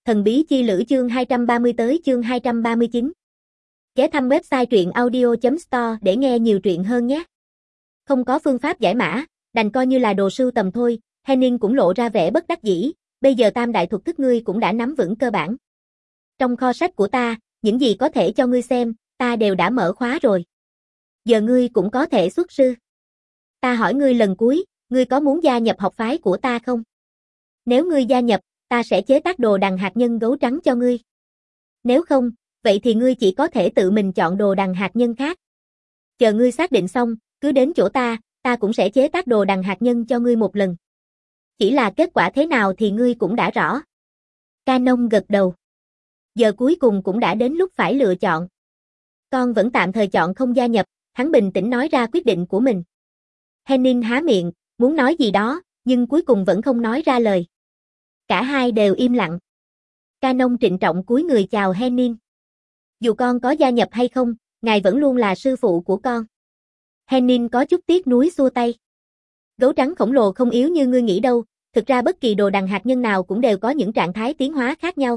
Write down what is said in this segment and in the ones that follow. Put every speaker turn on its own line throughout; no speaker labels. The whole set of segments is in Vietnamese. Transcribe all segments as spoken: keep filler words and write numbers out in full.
Thần bí chi lữ chương hai trăm ba mươi tới chương hai trăm ba mươi chín. Ghé thăm website truyện audio chấm store để nghe nhiều truyện hơn nhé. Không có phương pháp giải mã, đành coi như là đồ sưu tầm thôi. Henning cũng lộ ra vẻ bất đắc dĩ, bây giờ tam đại thuật thức ngươi cũng đã nắm vững cơ bản. Trong kho sách của ta, những gì có thể cho ngươi xem, ta đều đã mở khóa rồi. Giờ ngươi cũng có thể xuất sư. Ta hỏi ngươi lần cuối, ngươi có muốn gia nhập học phái của ta không? Nếu ngươi gia nhập, ta sẽ chế tác đồ đằng hạt nhân gấu trắng cho ngươi. Nếu không, vậy thì ngươi chỉ có thể tự mình chọn đồ đằng hạt nhân khác. Chờ ngươi xác định xong, cứ đến chỗ ta, ta cũng sẽ chế tác đồ đằng hạt nhân cho ngươi một lần. Chỉ là kết quả thế nào thì ngươi cũng đã rõ. Canon gật đầu. Giờ cuối cùng cũng đã đến lúc phải lựa chọn. Con vẫn tạm thời chọn không gia nhập, hắn bình tĩnh nói ra quyết định của mình. Henning há miệng, muốn nói gì đó, nhưng cuối cùng vẫn không nói ra lời. Cả hai đều im lặng. Canon trịnh trọng cúi người chào Henning. Dù con có gia nhập hay không, ngài vẫn luôn là sư phụ của con. Henning có chút tiếc nuối xua tay. Gấu trắng khổng lồ không yếu như ngươi nghĩ đâu, thực ra bất kỳ đồ đằng hạt nhân nào cũng đều có những trạng thái tiến hóa khác nhau.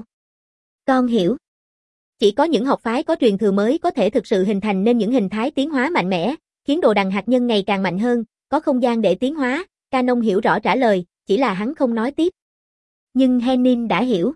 Con hiểu. Chỉ có những học phái có truyền thừa mới có thể thực sự hình thành nên những hình thái tiến hóa mạnh mẽ, khiến đồ đằng hạt nhân ngày càng mạnh hơn, có không gian để tiến hóa. Canon hiểu rõ trả lời, chỉ là hắn không nói tiếp. Nhưng Henning đã hiểu.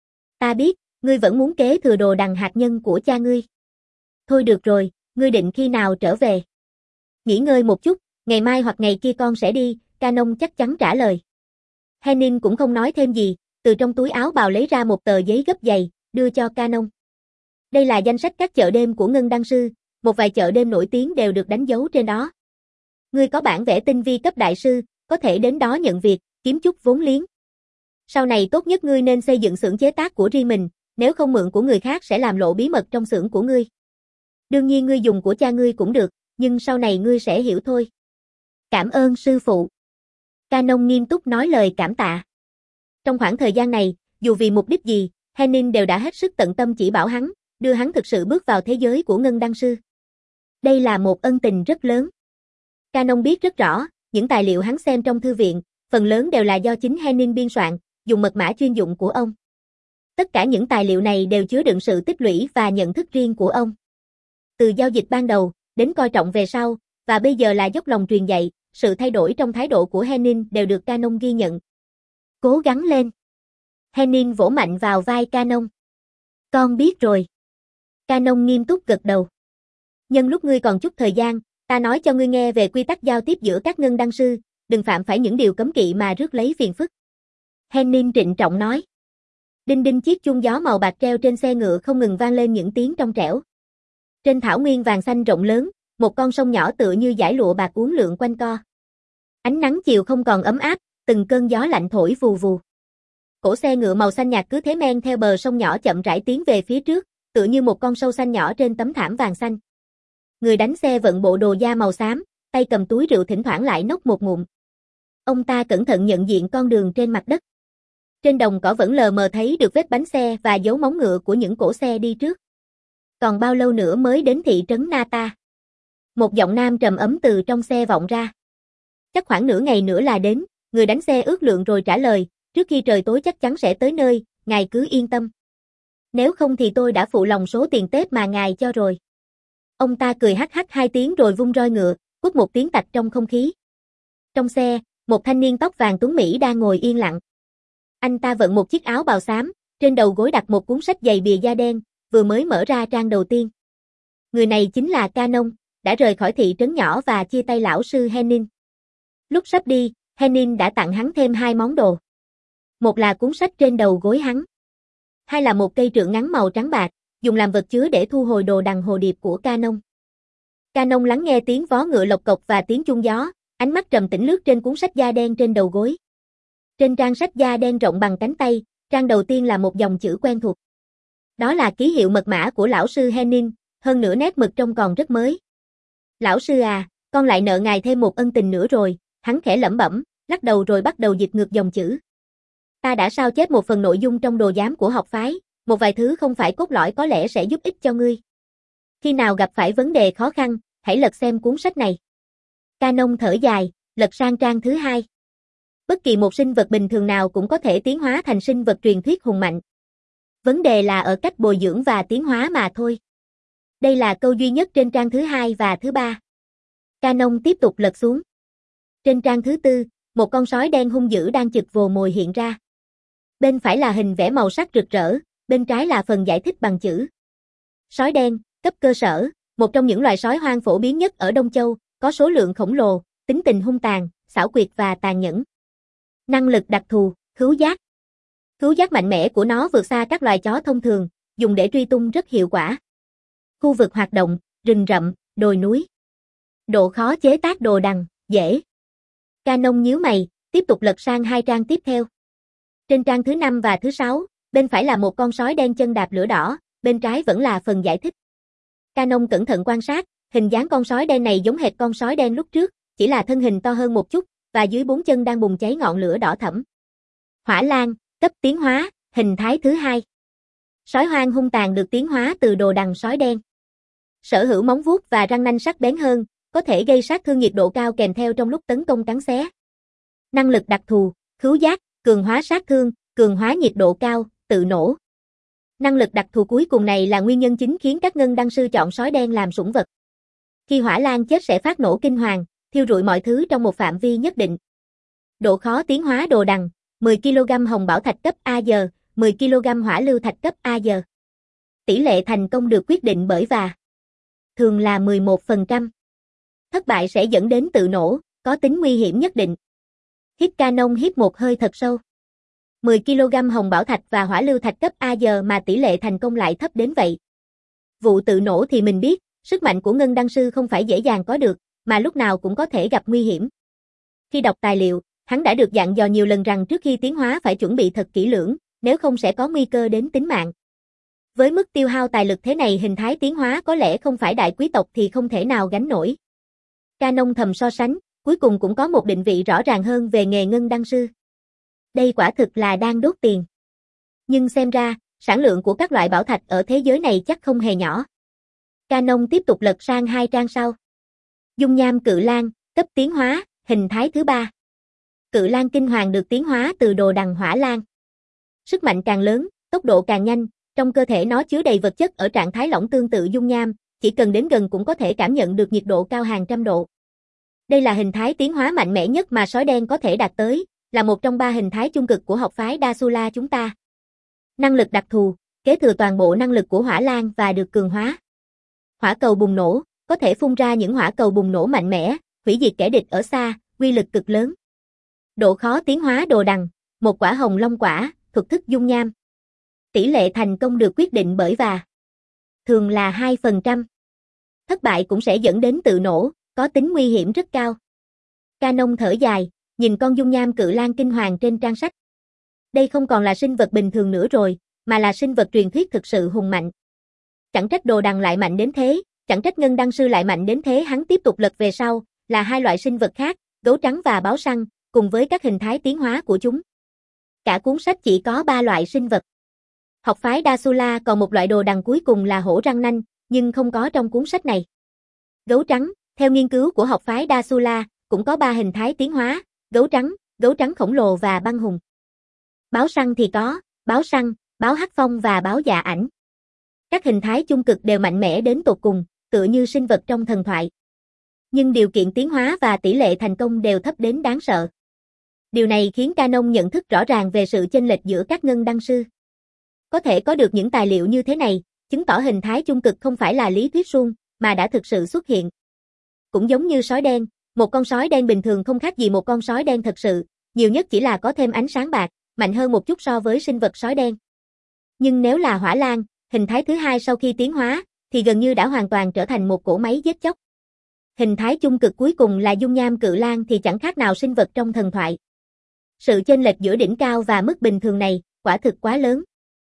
Ta biết, ngươi vẫn muốn kế thừa đồ đằng hạt nhân của cha ngươi. Thôi được rồi, ngươi định khi nào trở về? Nghỉ ngơi một chút, ngày mai hoặc ngày kia con sẽ đi, Canon chắc chắn trả lời. Henning cũng không nói thêm gì, từ trong túi áo bào lấy ra một tờ giấy gấp dày, đưa cho Canon. Đây là danh sách các chợ đêm của Ngân Đăng Sư, một vài chợ đêm nổi tiếng đều được đánh dấu trên đó. Ngươi có bản vẽ tinh vi cấp đại sư, có thể đến đó nhận việc, kiếm chút vốn liếng. Sau này tốt nhất ngươi nên xây dựng xưởng chế tác của riêng mình, nếu không mượn của người khác sẽ làm lộ bí mật trong xưởng của ngươi. Đương nhiên ngươi dùng của cha ngươi cũng được, nhưng sau này ngươi sẽ hiểu thôi. Cảm ơn sư phụ. Canon nghiêm túc nói lời cảm tạ. Trong khoảng thời gian này, dù vì mục đích gì, Henning đều đã hết sức tận tâm chỉ bảo hắn, đưa hắn thực sự bước vào thế giới của Ngân Đăng Sư. Đây là một ân tình rất lớn. Canon biết rất rõ, những tài liệu hắn xem trong thư viện, phần lớn đều là do chính Henning biên soạn, dùng mật mã chuyên dụng của ông. Tất cả những tài liệu này đều chứa đựng sự tích lũy và nhận thức riêng của ông. Từ giao dịch ban đầu, đến coi trọng về sau, và bây giờ là dốc lòng truyền dạy, sự thay đổi trong thái độ của Henning đều được Canon ghi nhận. Cố gắng lên. Henning vỗ mạnh vào vai Canon. Con biết rồi. Canon nghiêm túc gật đầu. Nhân lúc ngươi còn chút thời gian, ta nói cho ngươi nghe về quy tắc giao tiếp giữa các ngân đăng sư, đừng phạm phải những điều cấm kỵ mà rước lấy phiền phức. Henning trịnh trọng nói. Đinh đinh chiếc chuông gió màu bạc treo trên xe ngựa không ngừng vang lên những tiếng trong trẻo. Trên thảo nguyên vàng xanh rộng lớn, một con sông nhỏ tựa như dải lụa bạc uốn lượn quanh co. Ánh nắng chiều không còn ấm áp, từng cơn gió lạnh thổi vù vù. Cỗ xe ngựa màu xanh nhạt cứ thế men theo bờ sông nhỏ chậm rãi tiến về phía trước, tựa như một con sâu xanh nhỏ trên tấm thảm vàng xanh. Người đánh xe vận bộ đồ da màu xám, tay cầm túi rượu thỉnh thoảng lại nốc một ngụm. Ông ta cẩn thận nhận diện con đường trên mặt đất. Trên đồng cỏ vẫn lờ mờ thấy được vết bánh xe và dấu móng ngựa của những cỗ xe đi trước. Còn bao lâu nữa mới đến thị trấn Nata? Một giọng nam trầm ấm từ trong xe vọng ra. Chắc khoảng nửa ngày nữa là đến, người đánh xe ước lượng rồi trả lời, trước khi trời tối chắc chắn sẽ tới nơi, ngài cứ yên tâm. Nếu không thì tôi đã phụ lòng số tiền Tết mà ngài cho rồi. Ông ta cười hắc hắc hai tiếng rồi vung roi ngựa, cút một tiếng tạch trong không khí. Trong xe, một thanh niên tóc vàng tuấn Mỹ đang ngồi yên lặng. Anh ta vận một chiếc áo bào xám, trên đầu gối đặt một cuốn sách dày bìa da đen, vừa mới mở ra trang đầu tiên. Người này chính là Canon, đã rời khỏi thị trấn nhỏ và chia tay lão sư Henning. Lúc sắp đi, Henning đã tặng hắn thêm hai món đồ. Một là cuốn sách trên đầu gối hắn. Hai là một cây trượng ngắn màu trắng bạc, dùng làm vật chứa để thu hồi đồ đằng hồ điệp của Canon. Canon lắng nghe tiếng vó ngựa lộc cộc và tiếng chuông gió, ánh mắt trầm tĩnh lướt trên cuốn sách da đen trên đầu gối. Trên trang sách da đen rộng bằng cánh tay, trang đầu tiên là một dòng chữ quen thuộc. Đó là ký hiệu mật mã của lão sư Henning, hơn nữa nét mực trông còn rất mới. Lão sư à, con lại nợ ngài thêm một ân tình nữa rồi, hắn khẽ lẩm bẩm, lắc đầu rồi bắt đầu dịch ngược dòng chữ. Ta đã sao chép một phần nội dung trong đồ giám của học phái, một vài thứ không phải cốt lõi có lẽ sẽ giúp ích cho ngươi. Khi nào gặp phải vấn đề khó khăn, hãy lật xem cuốn sách này. Canon thở dài, lật sang trang thứ hai. Bất kỳ một sinh vật bình thường nào cũng có thể tiến hóa thành sinh vật truyền thuyết hùng mạnh. Vấn đề là ở cách bồi dưỡng và tiến hóa mà thôi. Đây là câu duy nhất trên trang thứ hai và thứ ba. Canon tiếp tục lật xuống. Trên trang thứ tư, một con sói đen hung dữ đang chực vồ mồi hiện ra. Bên phải là hình vẽ màu sắc rực rỡ, bên trái là phần giải thích bằng chữ. Sói đen, cấp cơ sở, một trong những loài sói hoang phổ biến nhất ở Đông Châu, có số lượng khổng lồ, tính tình hung tàn, xảo quyệt và tàn nhẫn. Năng lực đặc thù, khứu giác. Khứu giác mạnh mẽ của nó vượt xa các loài chó thông thường, dùng để truy tung rất hiệu quả. Khu vực hoạt động, rừng rậm, đồi núi. Độ khó chế tác đồ đằng, dễ. Canon nhíu mày, tiếp tục lật sang hai trang tiếp theo. Trên trang thứ năm và thứ sáu, bên phải là một con sói đen chân đạp lửa đỏ, bên trái vẫn là phần giải thích. Canon cẩn thận quan sát, hình dáng con sói đen này giống hệt con sói đen lúc trước, chỉ là thân hình to hơn một chút, và dưới bốn chân đang bùng cháy ngọn lửa đỏ thẫm. Hỏa lang, cấp tiến hóa, hình thái thứ hai. Sói hoang hung tàn được tiến hóa từ đồ đằng sói đen. Sở hữu móng vuốt và răng nanh sắc bén hơn, có thể gây sát thương nhiệt độ cao kèm theo trong lúc tấn công cắn xé. Năng lực đặc thù, khứu giác, cường hóa sát thương, cường hóa nhiệt độ cao, tự nổ. Năng lực đặc thù cuối cùng này là nguyên nhân chính khiến các ngân đăng sư chọn sói đen làm sủng vật. Khi hỏa lang chết sẽ phát nổ kinh hoàng, thiêu rụi mọi thứ trong một phạm vi nhất định. Độ khó tiến hóa đồ đằng, mười ki lô gam hồng bảo thạch cấp A giờ, mười ki lô gam hỏa lưu thạch cấp A giờ. Tỷ lệ thành công được quyết định bởi và thường là mười một phần trăm. Thất bại sẽ dẫn đến tự nổ, có tính nguy hiểm nhất định. Hít Canon hít một hơi thật sâu. mười ki lô gam hồng bảo thạch và hỏa lưu thạch cấp A giờ mà tỷ lệ thành công lại thấp đến vậy. Vụ tự nổ thì mình biết, sức mạnh của ngân đăng sư không phải dễ dàng có được, mà lúc nào cũng có thể gặp nguy hiểm. Khi đọc tài liệu, hắn đã được dặn dò nhiều lần rằng trước khi tiến hóa phải chuẩn bị thật kỹ lưỡng, nếu không sẽ có nguy cơ đến tính mạng. Với mức tiêu hao tài lực thế này, hình thái tiến hóa có lẽ không phải đại quý tộc thì không thể nào gánh nổi. Canon thầm so sánh, cuối cùng cũng có một định vị rõ ràng hơn về nghề ngân đăng sư. Đây quả thực là đang đốt tiền. Nhưng xem ra, sản lượng của các loại bảo thạch ở thế giới này chắc không hề nhỏ. Canon tiếp tục lật sang hai trang sau. Dung nham cự lang, cấp tiến hóa, hình thái thứ ba. Cự lang kinh hoàng được tiến hóa từ đồ đằng hỏa lang. Sức mạnh càng lớn, tốc độ càng nhanh, trong cơ thể nó chứa đầy vật chất ở trạng thái lỏng tương tự dung nham, chỉ cần đến gần cũng có thể cảm nhận được nhiệt độ cao hàng trăm độ. Đây là hình thái tiến hóa mạnh mẽ nhất mà sói đen có thể đạt tới, là một trong ba hình thái chung cực của học phái Dasula chúng ta. Năng lực đặc thù, kế thừa toàn bộ năng lực của hỏa lang và được cường hóa. Hỏa cầu bùng nổ, có thể phun ra những hỏa cầu bùng nổ mạnh mẽ, hủy diệt kẻ địch ở xa, uy lực cực lớn. Độ khó tiến hóa đồ đằng, một quả hồng long quả, thuật thức dung nham. Tỷ lệ thành công được quyết định bởi và thường là hai phần trăm. Thất bại cũng sẽ dẫn đến tự nổ, có tính nguy hiểm rất cao. Canon thở dài, nhìn con dung nham cự lang kinh hoàng trên trang sách. Đây không còn là sinh vật bình thường nữa rồi, mà là sinh vật truyền thuyết thực sự hùng mạnh. Chẳng trách đồ đằng lại mạnh đến thế, chẳng trách ngân đăng sư lại mạnh đến thế. Hắn tiếp tục lật về sau, là hai loại sinh vật khác, gấu trắng và báo săn, cùng với các hình thái tiến hóa của chúng. Cả cuốn sách chỉ có ba loại sinh vật. Học phái Dasula còn một loại đồ đằng cuối cùng là hổ răng nanh, nhưng không có trong cuốn sách này. Gấu trắng, theo nghiên cứu của học phái Dasula, cũng có ba hình thái tiến hóa, gấu trắng, gấu trắng khổng lồ và băng hùng. Báo săn thì có, báo săn, báo hắc phong và báo dạ ảnh. Các hình thái chung cực đều mạnh mẽ đến tột cùng, tựa như sinh vật trong thần thoại. Nhưng điều kiện tiến hóa và tỷ lệ thành công đều thấp đến đáng sợ. Điều này khiến Canon nhận thức rõ ràng về sự chênh lệch giữa các ngân đăng sư. Có thể có được những tài liệu như thế này, chứng tỏ hình thái chung cực không phải là lý thuyết suông, mà đã thực sự xuất hiện. Cũng giống như sói đen, một con sói đen bình thường không khác gì một con sói đen thật sự, nhiều nhất chỉ là có thêm ánh sáng bạc, mạnh hơn một chút so với sinh vật sói đen. Nhưng nếu là hỏa lang, hình thái thứ hai sau khi tiến hóa, thì gần như đã hoàn toàn trở thành một cỗ máy giết chóc. Hình thái chung cực cuối cùng là dung nham cự lang thì chẳng khác nào sinh vật trong thần thoại. Sự chênh lệch giữa đỉnh cao và mức bình thường này, quả thực quá lớn.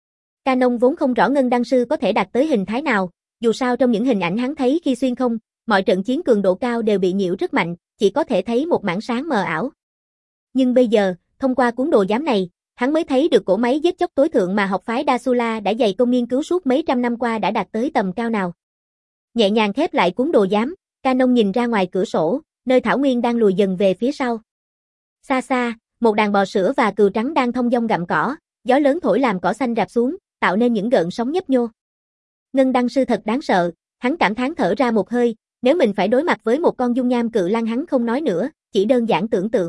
Canon vốn không rõ ngân đăng sư có thể đạt tới hình thái nào, dù sao trong những hình ảnh hắn thấy khi xuyên không, mọi trận chiến cường độ cao đều bị nhiễu rất mạnh, chỉ có thể thấy một mảng sáng mờ ảo. Nhưng bây giờ, thông qua cuốn đồ giám này, hắn mới thấy được cỗ máy giết chóc tối thượng mà học phái Dasula đã dày công nghiên cứu suốt mấy trăm năm qua đã đạt tới tầm cao nào. Nhẹ nhàng khép lại cuốn đồ giám, Canon nhìn ra ngoài cửa sổ, nơi thảo nguyên đang lùi dần về phía sau. Xa xa, một đàn bò sữa và cừu trắng đang thông dong gặm cỏ, gió lớn thổi làm cỏ xanh rạp xuống, tạo nên những gợn sóng nhấp nhô. Ngân đăng sư thật đáng sợ, hắn cảm thán thở ra một hơi, nếu mình phải đối mặt với một con dung nham cự lang hắn không nói nữa, chỉ đơn giản tưởng tượng.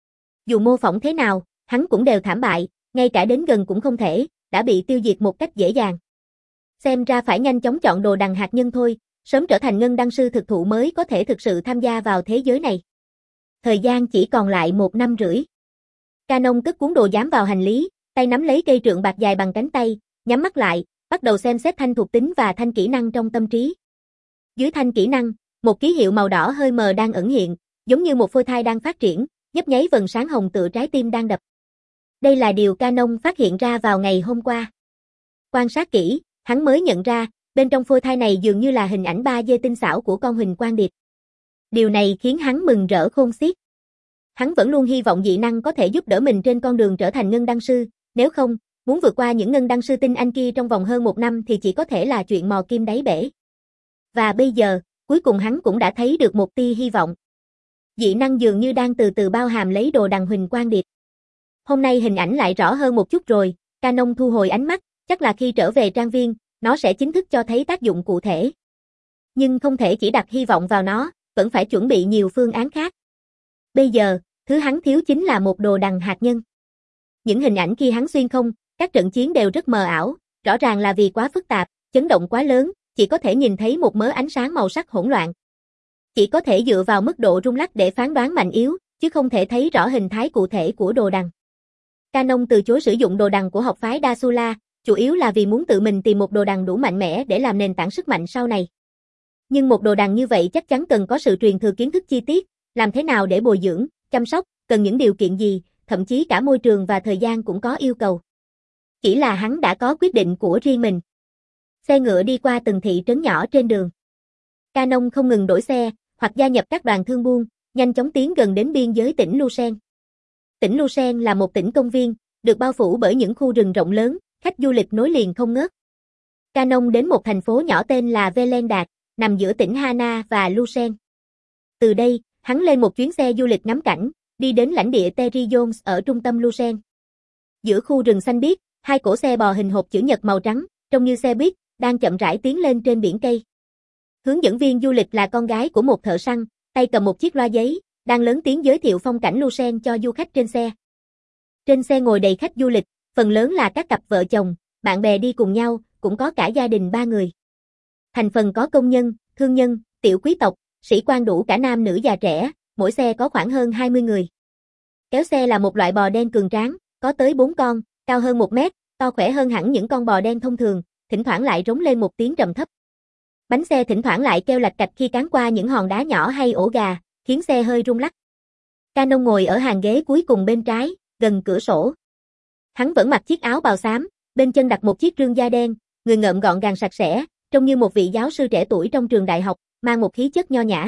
Dù mô phỏng thế nào, hắn cũng đều thảm bại, ngay cả đến gần cũng không thể, đã bị tiêu diệt một cách dễ dàng. Xem ra phải nhanh chóng chọn đồ đằng hạt nhân thôi, sớm trở thành ngân đăng sư thực thụ mới có thể thực sự tham gia vào thế giới này. Thời gian chỉ còn lại một năm rưỡi. Canon cất cuốn đồ giám vào hành lý, tay nắm lấy cây trượng bạc dài bằng cánh tay, nhắm mắt lại, bắt đầu xem xét thanh thuộc tính và thanh kỹ năng trong tâm trí. Dưới thanh kỹ năng, một ký hiệu màu đỏ hơi mờ đang ẩn hiện, giống như một phôi thai đang phát triển, nhấp nháy vầng sáng hồng tựa trái tim đang đập. Đây là điều Canon phát hiện ra vào ngày hôm qua. Quan sát kỹ, hắn mới nhận ra, bên trong phôi thai này dường như là hình ảnh ba D tinh xảo của con huỳnh quang điệp. Điều này khiến hắn mừng rỡ khôn xiết. Hắn vẫn luôn hy vọng dị năng có thể giúp đỡ mình trên con đường trở thành ngân đăng sư, nếu không, muốn vượt qua những ngân đăng sư tinh anh kia trong vòng hơn một năm thì chỉ có thể là chuyện mò kim đáy bể. Và bây giờ, cuối cùng hắn cũng đã thấy được một tia hy vọng. Dị năng dường như đang từ từ bao hàm lấy đồ đằng huỳnh quang điệp. Hôm nay hình ảnh lại rõ hơn một chút rồi, Canon thu hồi ánh mắt, chắc là khi trở về trang viên, nó sẽ chính thức cho thấy tác dụng cụ thể. Nhưng không thể chỉ đặt hy vọng vào nó, vẫn phải chuẩn bị nhiều phương án khác. Bây giờ, thứ hắn thiếu chính là một đồ đằng hạt nhân. Những hình ảnh khi hắn xuyên không, các trận chiến đều rất mờ ảo, rõ ràng là vì quá phức tạp, chấn động quá lớn, chỉ có thể nhìn thấy một mớ ánh sáng màu sắc hỗn loạn. Chỉ có thể dựa vào mức độ rung lắc để phán đoán mạnh yếu, chứ không thể thấy rõ hình thái cụ thể của đồ đằng. Canon từ chối sử dụng đồ đằng của học phái Dasula, chủ yếu là vì muốn tự mình tìm một đồ đằng đủ mạnh mẽ để làm nền tảng sức mạnh sau này. Nhưng một đồ đằng như vậy chắc chắn cần có sự truyền thừa kiến thức chi tiết, làm thế nào để bồi dưỡng, chăm sóc, cần những điều kiện gì, thậm chí cả môi trường và thời gian cũng có yêu cầu. Chỉ là hắn đã có quyết định của riêng mình. Xe ngựa đi qua từng thị trấn nhỏ trên đường. Canon không ngừng đổi xe, hoặc gia nhập các đoàn thương buôn, nhanh chóng tiến gần đến biên giới tỉnh Lucerne. Tỉnh Lucerne là một tỉnh công viên, được bao phủ bởi những khu rừng rộng lớn, khách du lịch nối liền không ngớt. Canon đến một thành phố nhỏ tên là Vellendat, nằm giữa tỉnh Hana và Lucerne. Từ đây, hắn lên một chuyến xe du lịch ngắm cảnh, đi đến lãnh địa Terry Jones ở trung tâm Lucerne. Giữa khu rừng xanh biếc, hai cỗ xe bò hình hộp chữ nhật màu trắng, trông như xe buýt, đang chậm rãi tiến lên trên biển cây. Hướng dẫn viên du lịch là con gái của một thợ săn, tay cầm một chiếc loa giấy, đang lớn tiếng giới thiệu phong cảnh Lucerne cho du khách trên xe. Trên xe ngồi đầy khách du lịch, phần lớn là các cặp vợ chồng, bạn bè đi cùng nhau, cũng có cả gia đình ba người. Thành phần có công nhân, thương nhân, tiểu quý tộc, sĩ quan đủ cả nam nữ già trẻ, mỗi xe có khoảng hơn hai mươi người. Kéo xe là một loại bò đen cường tráng, có tới bốn con, cao hơn một mét, to khỏe hơn hẳn những con bò đen thông thường, thỉnh thoảng lại rống lên một tiếng trầm thấp. Bánh xe thỉnh thoảng lại kêu lạch cạch khi cán qua những hòn đá nhỏ hay ổ gà, khiến xe hơi rung lắc. Canon ngồi ở hàng ghế cuối cùng bên trái, gần cửa sổ. Hắn vẫn mặc chiếc áo bào xám, bên chân đặt một chiếc rương da đen, người ngợm gọn gàng sạch sẽ, trông như một vị giáo sư trẻ tuổi trong trường đại học, mang một khí chất nho nhã.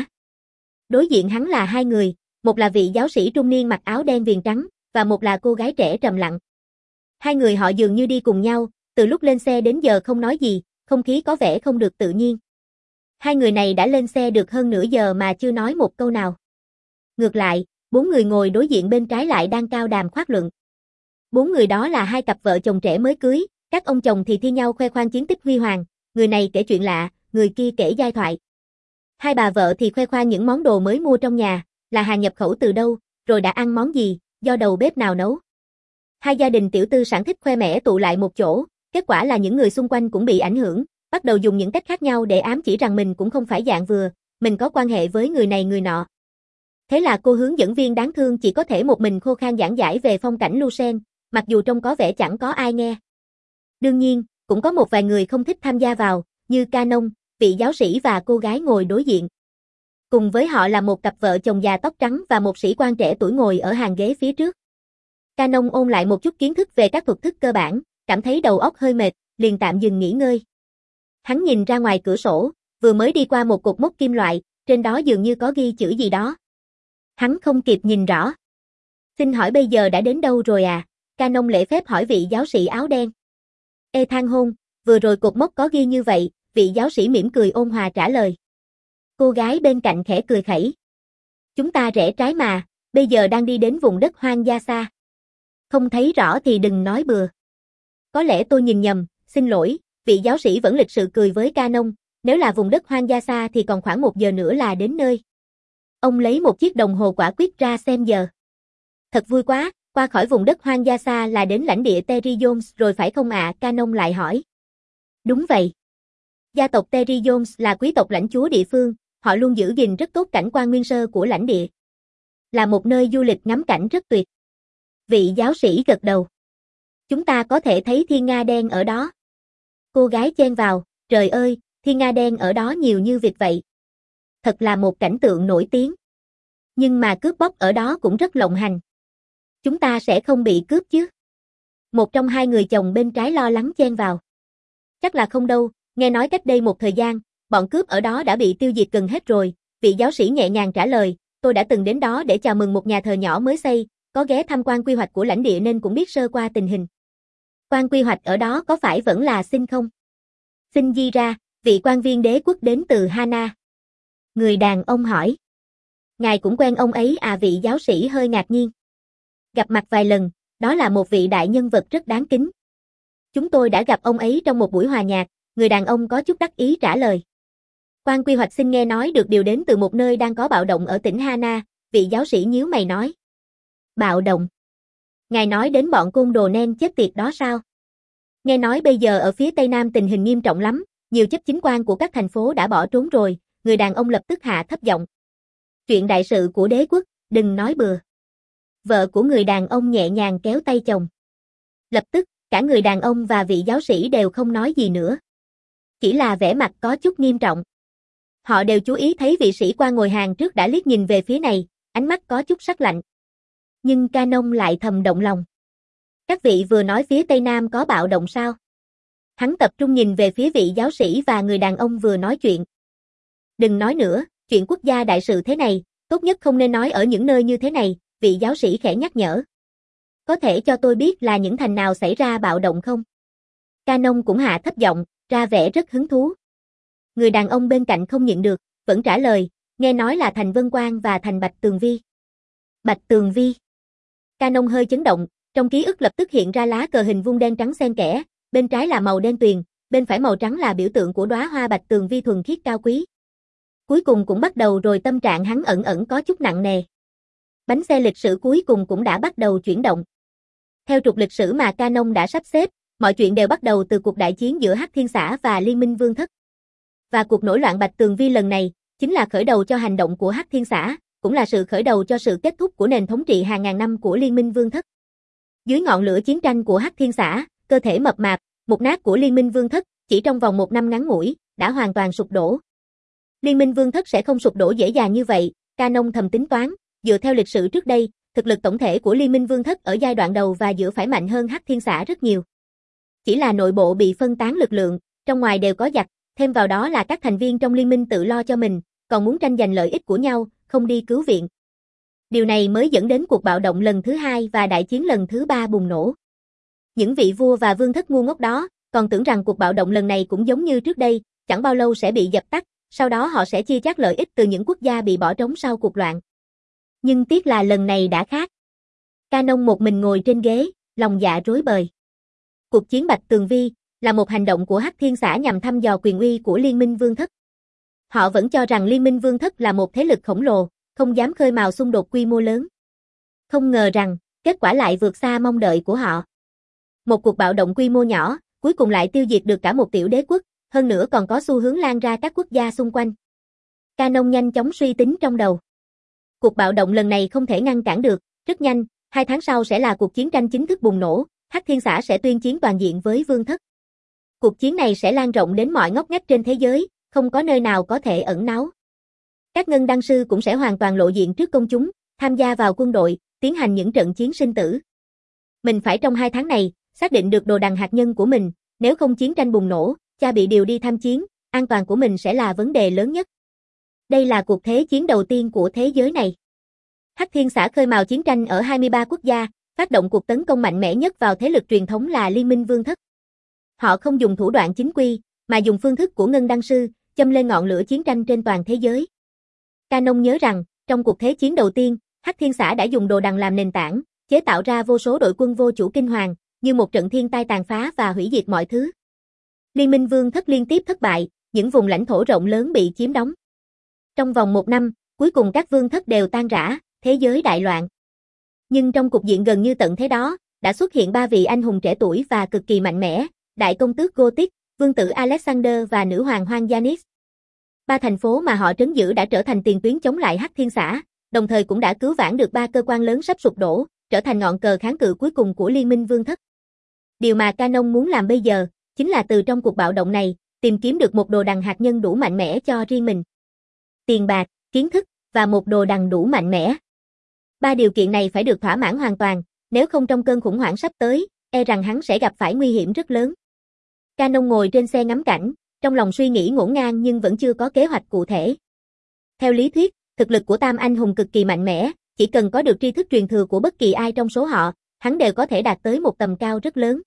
Đối diện hắn là hai người, một là vị giáo sĩ trung niên mặc áo đen viền trắng, và một là cô gái trẻ trầm lặng. Hai người họ dường như đi cùng nhau, từ lúc lên xe đến giờ không nói gì, không khí có vẻ không được tự nhiên. Hai người này đã lên xe được hơn nửa giờ mà chưa nói một câu nào. Ngược lại, bốn người ngồi đối diện bên trái lại đang cao đàm khoác luận. Bốn người đó là hai cặp vợ chồng trẻ mới cưới, các ông chồng thì thi nhau khoe khoang chiến tích huy hoàng, người này kể chuyện lạ, người kia kể giai thoại. Hai bà vợ thì khoe khoang những món đồ mới mua trong nhà, là hàng nhập khẩu từ đâu, rồi đã ăn món gì, do đầu bếp nào nấu. Hai gia đình tiểu tư sản thích khoe mẽ tụ lại một chỗ, kết quả là những người xung quanh cũng bị ảnh hưởng, bắt đầu dùng những cách khác nhau để ám chỉ rằng mình cũng không phải dạng vừa, mình có quan hệ với người này người nọ. Thế là cô hướng dẫn viên đáng thương chỉ có thể một mình khô khan giảng giải về phong cảnh Lucerne, mặc dù trông có vẻ chẳng có ai nghe. Đương nhiên, cũng có một vài người không thích tham gia vào, như Canon, vị giáo sĩ và cô gái ngồi đối diện. Cùng với họ là một cặp vợ chồng già tóc trắng và một sĩ quan trẻ tuổi ngồi ở hàng ghế phía trước. Canon ôn lại một chút kiến thức về các thuật thức cơ bản, cảm thấy đầu óc hơi mệt, liền tạm dừng nghỉ ngơi. Hắn nhìn ra ngoài cửa sổ, vừa mới đi qua một cột mốc kim loại, trên đó dường như có ghi chữ gì đó. Hắn không kịp nhìn rõ. Xin hỏi bây giờ đã đến đâu rồi à? Canon lễ phép hỏi vị giáo sĩ áo đen. Ê than hôn, vừa rồi cột mốc có ghi như vậy, vị giáo sĩ mỉm cười ôn hòa trả lời. Cô gái bên cạnh khẽ cười khẩy. Chúng ta rẽ trái mà, bây giờ đang đi đến vùng đất hoang dã xa. Không thấy rõ thì đừng nói bừa. Có lẽ tôi nhìn nhầm, xin lỗi, vị giáo sĩ vẫn lịch sự cười với Canon, nếu là vùng đất hoang dã xa thì còn khoảng một giờ nữa là đến nơi. Ông lấy một chiếc đồng hồ quả quyết ra xem giờ. Thật vui quá, qua khỏi vùng đất hoang dã xa là đến lãnh địa Terry Jones rồi phải không ạ? À? Canon lại hỏi. Đúng vậy. Gia tộc Terry Jones là quý tộc lãnh chúa địa phương, họ luôn giữ gìn rất tốt cảnh quan nguyên sơ của lãnh địa. Là một nơi du lịch ngắm cảnh rất tuyệt. Vị giáo sĩ gật đầu. Chúng ta có thể thấy thiên nga đen ở đó. Cô gái chen vào, trời ơi, thiên nga đen ở đó nhiều như vịt vậy. Thật là một cảnh tượng nổi tiếng. Nhưng mà cướp bóc ở đó cũng rất lộng hành. Chúng ta sẽ không bị cướp chứ? Một trong hai người chồng bên trái lo lắng chen vào. Chắc là không đâu, nghe nói cách đây một thời gian, bọn cướp ở đó đã bị tiêu diệt gần hết rồi, vị giáo sĩ nhẹ nhàng trả lời, tôi đã từng đến đó để chào mừng một nhà thờ nhỏ mới xây, có ghé tham quan quy hoạch của lãnh địa nên cũng biết sơ qua tình hình. Quan quy hoạch ở đó có phải vẫn là Xin không? Xin Di ra, vị quan viên đế quốc đến từ Hana. Người đàn ông hỏi. Ngài cũng quen ông ấy à? Vị giáo sĩ hơi ngạc nhiên. Gặp mặt vài lần, đó là một vị đại nhân vật rất đáng kính. Chúng tôi đã gặp ông ấy trong một buổi hòa nhạc, người đàn ông có chút đắc ý trả lời. Quan quy hoạch xin nghe nói được điều đến từ một nơi đang có bạo động ở tỉnh Hana, vị giáo sĩ nhíu mày nói. Bạo động? Ngài nói đến bọn côn đồ nen chết tiệt đó sao? Nghe nói bây giờ ở phía Tây Nam tình hình nghiêm trọng lắm, nhiều chấp chính quan của các thành phố đã bỏ trốn rồi, người đàn ông lập tức hạ thấp giọng. Chuyện đại sự của đế quốc, đừng nói bừa. Vợ của người đàn ông nhẹ nhàng kéo tay chồng. Lập tức, cả người đàn ông và vị giáo sĩ đều không nói gì nữa. Chỉ là vẻ mặt có chút nghiêm trọng. Họ đều chú ý thấy vị sĩ quan ngồi hàng trước đã liếc nhìn về phía này, ánh mắt có chút sắc lạnh. Nhưng Canon lại thầm động lòng. Các vị vừa nói phía Tây Nam có bạo động sao? Hắn tập trung nhìn về phía vị giáo sĩ và người đàn ông vừa nói chuyện. Đừng nói nữa, chuyện quốc gia đại sự thế này, tốt nhất không nên nói ở những nơi như thế này, vị giáo sĩ khẽ nhắc nhở. Có thể cho tôi biết là những thành nào xảy ra bạo động không? Canon cũng hạ thấp giọng, ra vẻ rất hứng thú. Người đàn ông bên cạnh không nhịn được, vẫn trả lời, nghe nói là thành Vân Quan và thành Bạch Tường Vi. Bạch Tường Vi. Canon hơi chấn động, trong ký ức lập tức hiện ra lá cờ hình vuông đen trắng xen kẽ, bên trái là màu đen tuyền, bên phải màu trắng là biểu tượng của đóa hoa Bạch Tường Vi thuần khiết cao quý. Cuối cùng cũng bắt đầu rồi, tâm trạng hắn ẩn ẩn có chút nặng nề. Bánh xe lịch sử cuối cùng cũng đã bắt đầu chuyển động. Theo trục lịch sử mà Canon đã sắp xếp, mọi chuyện đều bắt đầu từ cuộc đại chiến giữa Hắc Thiên Xã và Liên minh Vương Thất. Và cuộc nổi loạn Bạch Tường Vi lần này, chính là khởi đầu cho hành động của Hắc Thiên Xã, cũng là sự khởi đầu cho sự kết thúc của nền thống trị hàng ngàn năm của Liên minh Vương Thất. Dưới ngọn lửa chiến tranh của Hắc Thiên Xã, cơ thể mập mạp, mục nát của Liên minh Vương Thất, chỉ trong vòng một năm ngắn ngủi, đã hoàn toàn sụp đổ. Liên minh Vương Thất sẽ không sụp đổ dễ dàng như vậy, Canon thầm tính toán, dựa theo lịch sử trước đây, thực lực tổng thể của Liên minh Vương Thất ở giai đoạn đầu và giữa phải mạnh hơn Hắc Thiên Xã rất nhiều. Chỉ là nội bộ bị phân tán lực lượng, trong ngoài đều có giặc, thêm vào đó là các thành viên trong liên minh tự lo cho mình, còn muốn tranh giành lợi ích của nhau, không đi cứu viện. Điều này mới dẫn đến cuộc bạo động lần thứ hai và đại chiến lần thứ ba bùng nổ. Những vị vua và vương thất ngu ngốc đó, còn tưởng rằng cuộc bạo động lần này cũng giống như trước đây, chẳng bao lâu sẽ bị dập tắt, sau đó họ sẽ chia chác lợi ích từ những quốc gia bị bỏ trống sau cuộc loạn. Nhưng tiếc là lần này đã khác. Canon một mình ngồi trên ghế, lòng dạ rối bời. Cuộc chiến Bạch Tường Vi là một hành động của Hắc Thiên Xã nhằm thăm dò quyền uy của Liên minh Vương Thất. Họ vẫn cho rằng Liên minh Vương Thất là một thế lực khổng lồ, không dám khơi mào xung đột quy mô lớn. Không ngờ rằng, kết quả lại vượt xa mong đợi của họ. Một cuộc bạo động quy mô nhỏ, cuối cùng lại tiêu diệt được cả một tiểu đế quốc, hơn nữa còn có xu hướng lan ra các quốc gia xung quanh. Canon nhanh chóng suy tính trong đầu. Cuộc bạo động lần này không thể ngăn cản được, rất nhanh, hai tháng sau sẽ là cuộc chiến tranh chính thức bùng nổ, Hắc Thiên Xã sẽ tuyên chiến toàn diện với Vương Thất. Cuộc chiến này sẽ lan rộng đến mọi ngóc ngách trên thế giới, không có nơi nào có thể ẩn náu. Các ngân đăng sư cũng sẽ hoàn toàn lộ diện trước công chúng, tham gia vào quân đội, tiến hành những trận chiến sinh tử. Mình phải trong hai tháng này, xác định được đồ đằng hạt nhân của mình, nếu không chiến tranh bùng nổ, cha bị điều đi tham chiến, an toàn của mình sẽ là vấn đề lớn nhất. Đây là cuộc thế chiến đầu tiên của thế giới này. Hắc Thiên Xã khơi mào chiến tranh ở hai mươi ba quốc gia, phát động cuộc tấn công mạnh mẽ nhất vào thế lực truyền thống là Liên minh Vương Thất. Họ không dùng thủ đoạn chính quy, mà dùng phương thức của ngân đăng sư, châm lên ngọn lửa chiến tranh trên toàn thế giới. Canon nhớ rằng, trong cuộc thế chiến đầu tiên, Hắc Thiên Xã đã dùng đồ đằng làm nền tảng, chế tạo ra vô số đội quân vô chủ kinh hoàng, như một trận thiên tai tàn phá và hủy diệt mọi thứ. Liên minh vương thất liên tiếp thất bại, những vùng lãnh thổ rộng lớn bị chiếm đóng. Trong vòng một năm, cuối cùng các vương thất đều tan rã, thế giới đại loạn. Nhưng trong cục diện gần như tận thế đó, đã xuất hiện ba vị anh hùng trẻ tuổi và cực kỳ mạnh mẽ, đại công tước Gothic, vương tử Alexander và nữ hoàng Hoang Janis. Ba thành phố mà họ trấn giữ đã trở thành tiền tuyến chống lại Hắc Thiên Xã, đồng thời cũng đã cứu vãn được ba cơ quan lớn sắp sụp đổ, trở thành ngọn cờ kháng cự cuối cùng của Liên minh vương thất. Điều mà Canon muốn làm bây giờ, chính là từ trong cuộc bạo động này, tìm kiếm được một đồ đằng hạt nhân đủ mạnh mẽ cho riêng mình. Tiền bạc, kiến thức, và một đồ đằng đủ mạnh mẽ. Ba điều kiện này phải được thỏa mãn hoàn toàn, nếu không trong cơn khủng hoảng sắp tới, e rằng hắn sẽ gặp phải nguy hiểm rất lớn. Canon ngồi trên xe ngắm cảnh, trong lòng suy nghĩ ngổn ngang nhưng vẫn chưa có kế hoạch cụ thể. Theo lý thuyết, thực lực của Tam anh hùng cực kỳ mạnh mẽ, chỉ cần có được tri thức truyền thừa của bất kỳ ai trong số họ, hắn đều có thể đạt tới một tầm cao rất lớn.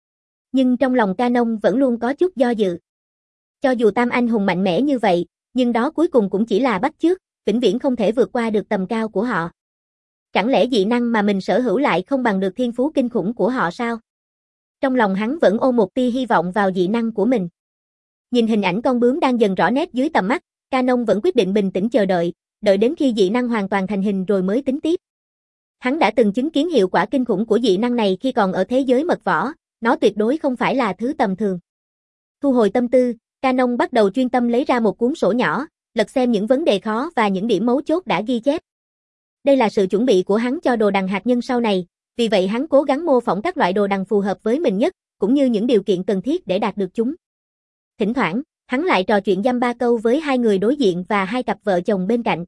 Nhưng trong lòng Canon vẫn luôn có chút do dự. Cho dù Tam anh hùng mạnh mẽ như vậy, nhưng đó cuối cùng cũng chỉ là bắt chước, vĩnh viễn không thể vượt qua được tầm cao của họ. Chẳng lẽ dị năng mà mình sở hữu lại không bằng được thiên phú kinh khủng của họ sao? Trong lòng hắn vẫn ôm một tia hy vọng vào dị năng của mình. Nhìn hình ảnh con bướm đang dần rõ nét dưới tầm mắt, Canon vẫn quyết định bình tĩnh chờ đợi, đợi đến khi dị năng hoàn toàn thành hình rồi mới tính tiếp. Hắn đã từng chứng kiến hiệu quả kinh khủng của dị năng này khi còn ở thế giới mật võ, nó tuyệt đối không phải là thứ tầm thường. Thu hồi tâm tư, Canon bắt đầu chuyên tâm lấy ra một cuốn sổ nhỏ, lật xem những vấn đề khó và những điểm mấu chốt đã ghi chép. Đây là sự chuẩn bị của hắn cho đồ đằng hạt nhân sau này, vì vậy hắn cố gắng mô phỏng các loại đồ đằng phù hợp với mình nhất, cũng như những điều kiện cần thiết để đạt được chúng. Thỉnh thoảng, hắn lại trò chuyện dăm ba câu với hai người đối diện và hai cặp vợ chồng bên cạnh.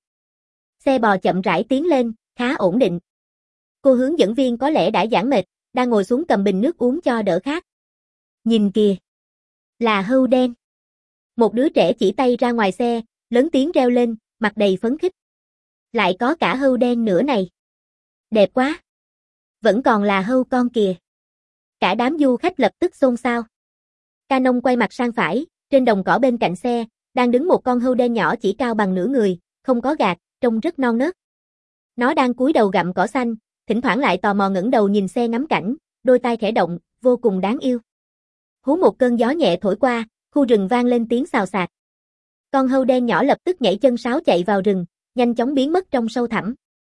Xe bò chậm rãi tiến lên, khá ổn định. Cô hướng dẫn viên có lẽ đã giãn mệt, đang ngồi xuống cầm bình nước uống cho đỡ khát. Nhìn kìa! Là hươu đen. Một đứa trẻ chỉ tay ra ngoài xe, lớn tiếng reo lên, mặt đầy phấn khích. Lại có cả hươu đen nữa này. Đẹp quá. Vẫn còn là hươu con kìa. Cả đám du khách lập tức xôn xao. Canon quay mặt sang phải, trên đồng cỏ bên cạnh xe, đang đứng một con hươu đen nhỏ chỉ cao bằng nửa người, không có gạc, trông rất non nớt. Nó đang cúi đầu gặm cỏ xanh, thỉnh thoảng lại tò mò ngẩng đầu nhìn xe ngắm cảnh, đôi tai khẽ động, vô cùng đáng yêu. Hú một cơn gió nhẹ thổi qua, khu rừng vang lên tiếng xào xạc. Con hươu đen nhỏ lập tức nhảy chân sáo chạy vào rừng, nhanh chóng biến mất trong sâu thẳm.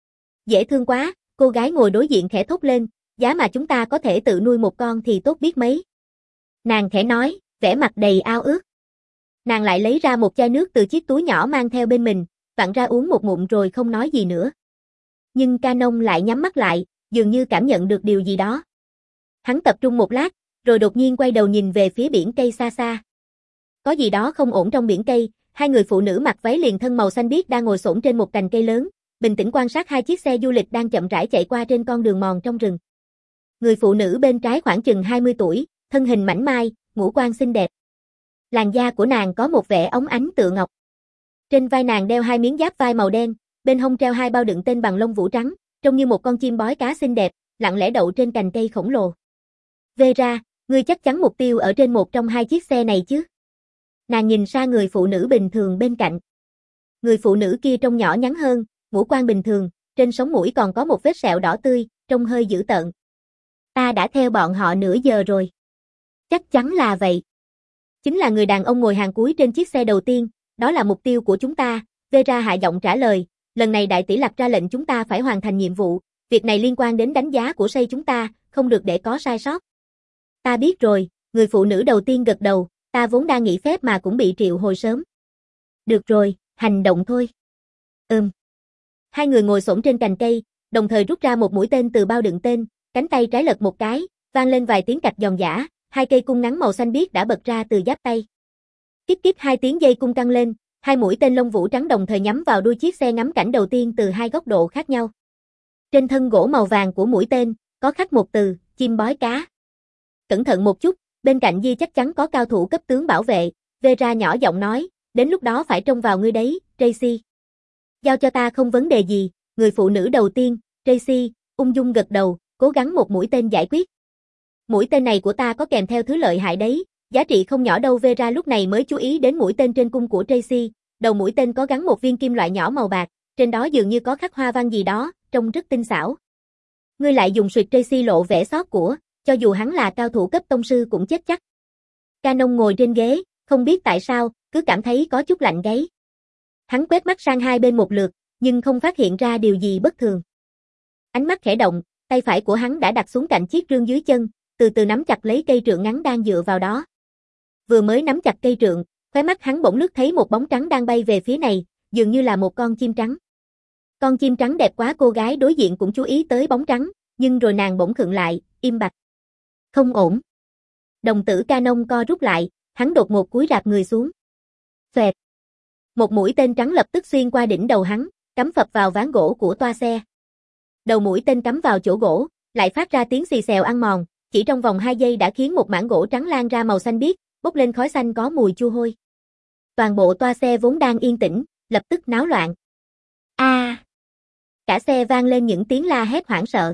Dễ thương quá, cô gái ngồi đối diện khẽ thốt lên, giá mà chúng ta có thể tự nuôi một con thì tốt biết mấy. Nàng khẽ nói, vẻ mặt đầy ao ước. Nàng lại lấy ra một chai nước từ chiếc túi nhỏ mang theo bên mình, vặn ra uống một ngụm rồi không nói gì nữa. Nhưng Canon lại nhắm mắt lại, dường như cảm nhận được điều gì đó. Hắn tập trung một lát, rồi đột nhiên quay đầu nhìn về phía biển cây xa xa. Có gì đó không ổn trong biển cây, hai người phụ nữ mặc váy liền thân màu xanh biếc đang ngồi xổm trên một cành cây lớn, bình tĩnh quan sát hai chiếc xe du lịch đang chậm rãi chạy qua trên con đường mòn trong rừng. Người phụ nữ bên trái khoảng chừng hai mươi tuổi, thân hình mảnh mai, ngũ quan xinh đẹp. Làn da của nàng có một vẻ óng ánh tựa ngọc. Trên vai nàng đeo hai miếng giáp vai màu đen, bên hông treo hai bao đựng tên bằng lông vũ trắng, trông như một con chim bói cá xinh đẹp, lặng lẽ đậu trên cành cây khổng lồ. Vera, ngươi chắc chắn mục tiêu ở trên một trong hai chiếc xe này chứ? Nàng nhìn sang người phụ nữ bình thường bên cạnh. Người phụ nữ kia trông nhỏ nhắn hơn, ngũ quan bình thường, trên sống mũi còn có một vết sẹo đỏ tươi, trông hơi dữ tợn. Ta đã theo bọn họ nửa giờ rồi. Chắc chắn là vậy. Chính là người đàn ông ngồi hàng cuối trên chiếc xe đầu tiên, đó là mục tiêu của chúng ta, Vera hạ giọng trả lời, lần này đại tỷ lập ra lệnh chúng ta phải hoàn thành nhiệm vụ, việc này liên quan đến đánh giá của xây chúng ta, không được để có sai sót. Ta biết rồi, người phụ nữ đầu tiên gật đầu, ta vốn đang nghỉ phép mà cũng bị triệu hồi sớm. Được rồi, hành động thôi. Ừm. Hai người ngồi xổm trên cành cây, đồng thời rút ra một mũi tên từ bao đựng tên, cánh tay trái lật một cái, vang lên vài tiếng cạch giòn giã, hai cây cung ngắn màu xanh biếc đã bật ra từ giáp tay. Kíp kíp hai tiếng dây cung căng lên, hai mũi tên lông vũ trắng đồng thời nhắm vào đuôi chiếc xe ngắm cảnh đầu tiên từ hai góc độ khác nhau. Trên thân gỗ màu vàng của mũi tên, có khắc một từ, chim bói cá. Cẩn thận một chút, bên cạnh Di chắc chắn có cao thủ cấp tướng bảo vệ, Vera nhỏ giọng nói, đến lúc đó phải trông vào ngươi đấy, Tracy. Giao cho ta không vấn đề gì, người phụ nữ đầu tiên, Tracy, ung dung gật đầu, cố gắng một mũi tên giải quyết. Mũi tên này của ta có kèm theo thứ lợi hại đấy, giá trị không nhỏ đâu. Vera lúc này mới chú ý đến mũi tên trên cung của Tracy, đầu mũi tên có gắn một viên kim loại nhỏ màu bạc, trên đó dường như có khắc hoa văn gì đó, trông rất tinh xảo. Ngươi lại dùng suyệt. Tracy lộ vẻ xót của, cho dù hắn là cao thủ cấp tông sư cũng chết chắc. Canon ngồi trên ghế, không biết tại sao, cứ cảm thấy có chút lạnh gáy. Hắn quét mắt sang hai bên một lượt, nhưng không phát hiện ra điều gì bất thường. Ánh mắt khẽ động, tay phải của hắn đã đặt xuống cạnh chiếc rương dưới chân, từ từ nắm chặt lấy cây trượng ngắn đang dựa vào đó. Vừa mới nắm chặt cây trượng, khóe mắt hắn bỗng lướt thấy một bóng trắng đang bay về phía này, dường như là một con chim trắng. Con chim trắng đẹp quá, cô gái đối diện cũng chú ý tới bóng trắng, nhưng rồi nàng bỗng khựng lại, im bặt. Không ổn. Đồng tử Canon co rút lại, hắn đột ngột cúi rạp người xuống. Xoẹt. Một mũi tên trắng lập tức xuyên qua đỉnh đầu hắn, cắm phập vào ván gỗ của toa xe. Đầu mũi tên cắm vào chỗ gỗ, lại phát ra tiếng xì xèo ăn mòn, chỉ trong vòng hai giây đã khiến một mảng gỗ trắng lan ra màu xanh biếc, bốc lên khói xanh có mùi chua hôi. Toàn bộ toa xe vốn đang yên tĩnh, lập tức náo loạn. A! À! Cả xe vang lên những tiếng la hét hoảng sợ.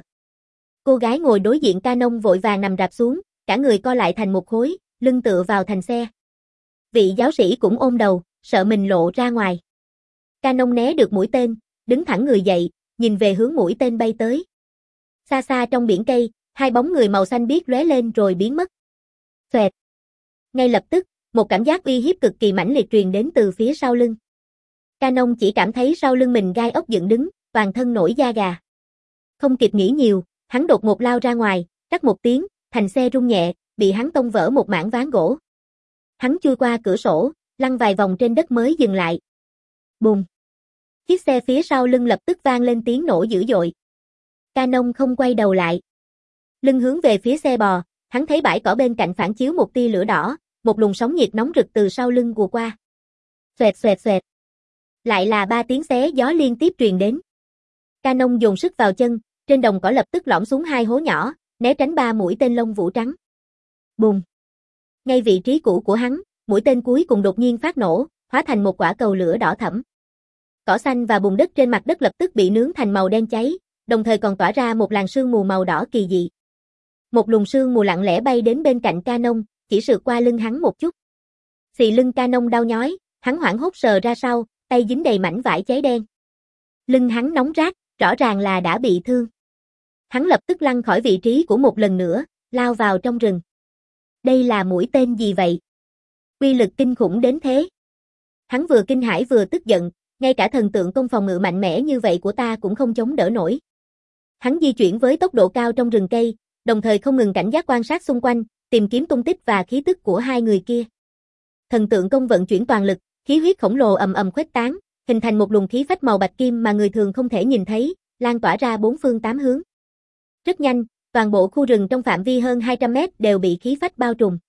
Cô gái ngồi đối diện Canon vội vàng nằm rạp xuống, cả người co lại thành một khối, lưng tựa vào thành xe. Vị giáo sĩ cũng ôm đầu, sợ mình lộ ra ngoài. Canon né được mũi tên, đứng thẳng người dậy, nhìn về hướng mũi tên bay tới. Xa xa trong biển cây, hai bóng người màu xanh biếc lóe lên rồi biến mất. Xoẹt. Ngay lập tức, một cảm giác uy hiếp cực kỳ mãnh liệt truyền đến từ phía sau lưng. Canon chỉ cảm thấy sau lưng mình gai ốc dựng đứng, toàn thân nổi da gà. Không kịp nghĩ nhiều, hắn đột ngột lao ra ngoài, rắc một tiếng, thành xe rung nhẹ, bị hắn tông vỡ một mảng ván gỗ. Hắn chui qua cửa sổ, lăn vài vòng trên đất mới dừng lại. Bùm! Chiếc xe phía sau lưng lập tức vang lên tiếng nổ dữ dội. Canon không quay đầu lại. Lưng hướng về phía xe bò, hắn thấy bãi cỏ bên cạnh phản chiếu một tia lửa đỏ, một luồng sóng nhiệt nóng rực từ sau lưng vụt qua. Xoẹt xoẹt xoẹt. Lại là ba tiếng xé gió liên tiếp truyền đến. Canon dồn sức vào chân, trên đồng cỏ lập tức lõm xuống hai hố nhỏ, né tránh ba mũi tên lông vũ trắng. Bùm! Ngay vị trí cũ của hắn, mũi tên cuối cùng đột nhiên phát nổ, hóa thành một quả cầu lửa đỏ thẫm. Cỏ xanh và bùn đất trên mặt đất lập tức bị nướng thành màu đen cháy, đồng thời còn tỏa ra một làn sương mù màu đỏ kỳ dị. Một luồng sương mù lặng lẽ bay đến bên cạnh Canon, chỉ sượt qua lưng hắn một chút. Xì lưng Canon đau nhói, hắn hoảng hốt sờ ra sau, tay dính đầy mảnh vải cháy đen. Lưng hắn nóng rát, rõ ràng là đã bị thương. Hắn lập tức lăn khỏi vị trí của một lần nữa, lao vào trong rừng. Đây là mũi tên gì vậy? Uy lực kinh khủng đến thế. Hắn vừa kinh hãi vừa tức giận, ngay cả thần tượng công phòng ngự mạnh mẽ như vậy của ta cũng không chống đỡ nổi. Hắn di chuyển với tốc độ cao trong rừng cây, đồng thời không ngừng cảnh giác quan sát xung quanh, tìm kiếm tung tích và khí tức của hai người kia. Thần tượng công vận chuyển toàn lực, khí huyết khổng lồ ầm ầm khuếch tán, hình thành một luồng khí phách màu bạch kim mà người thường không thể nhìn thấy, lan tỏa ra bốn phương tám hướng. Rất nhanh, toàn bộ khu rừng trong phạm vi hơn hai trăm mét đều bị khí phách bao trùm.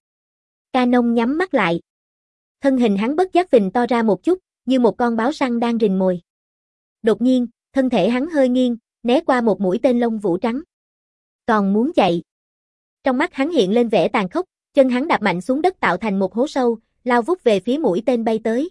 Canon nhắm mắt lại. Thân hình hắn bất giác phình to ra một chút, như một con báo săn đang rình mồi. Đột nhiên, thân thể hắn hơi nghiêng, né qua một mũi tên lông vũ trắng. Còn muốn chạy. Trong mắt hắn hiện lên vẻ tàn khốc, chân hắn đạp mạnh xuống đất tạo thành một hố sâu, lao vút về phía mũi tên bay tới.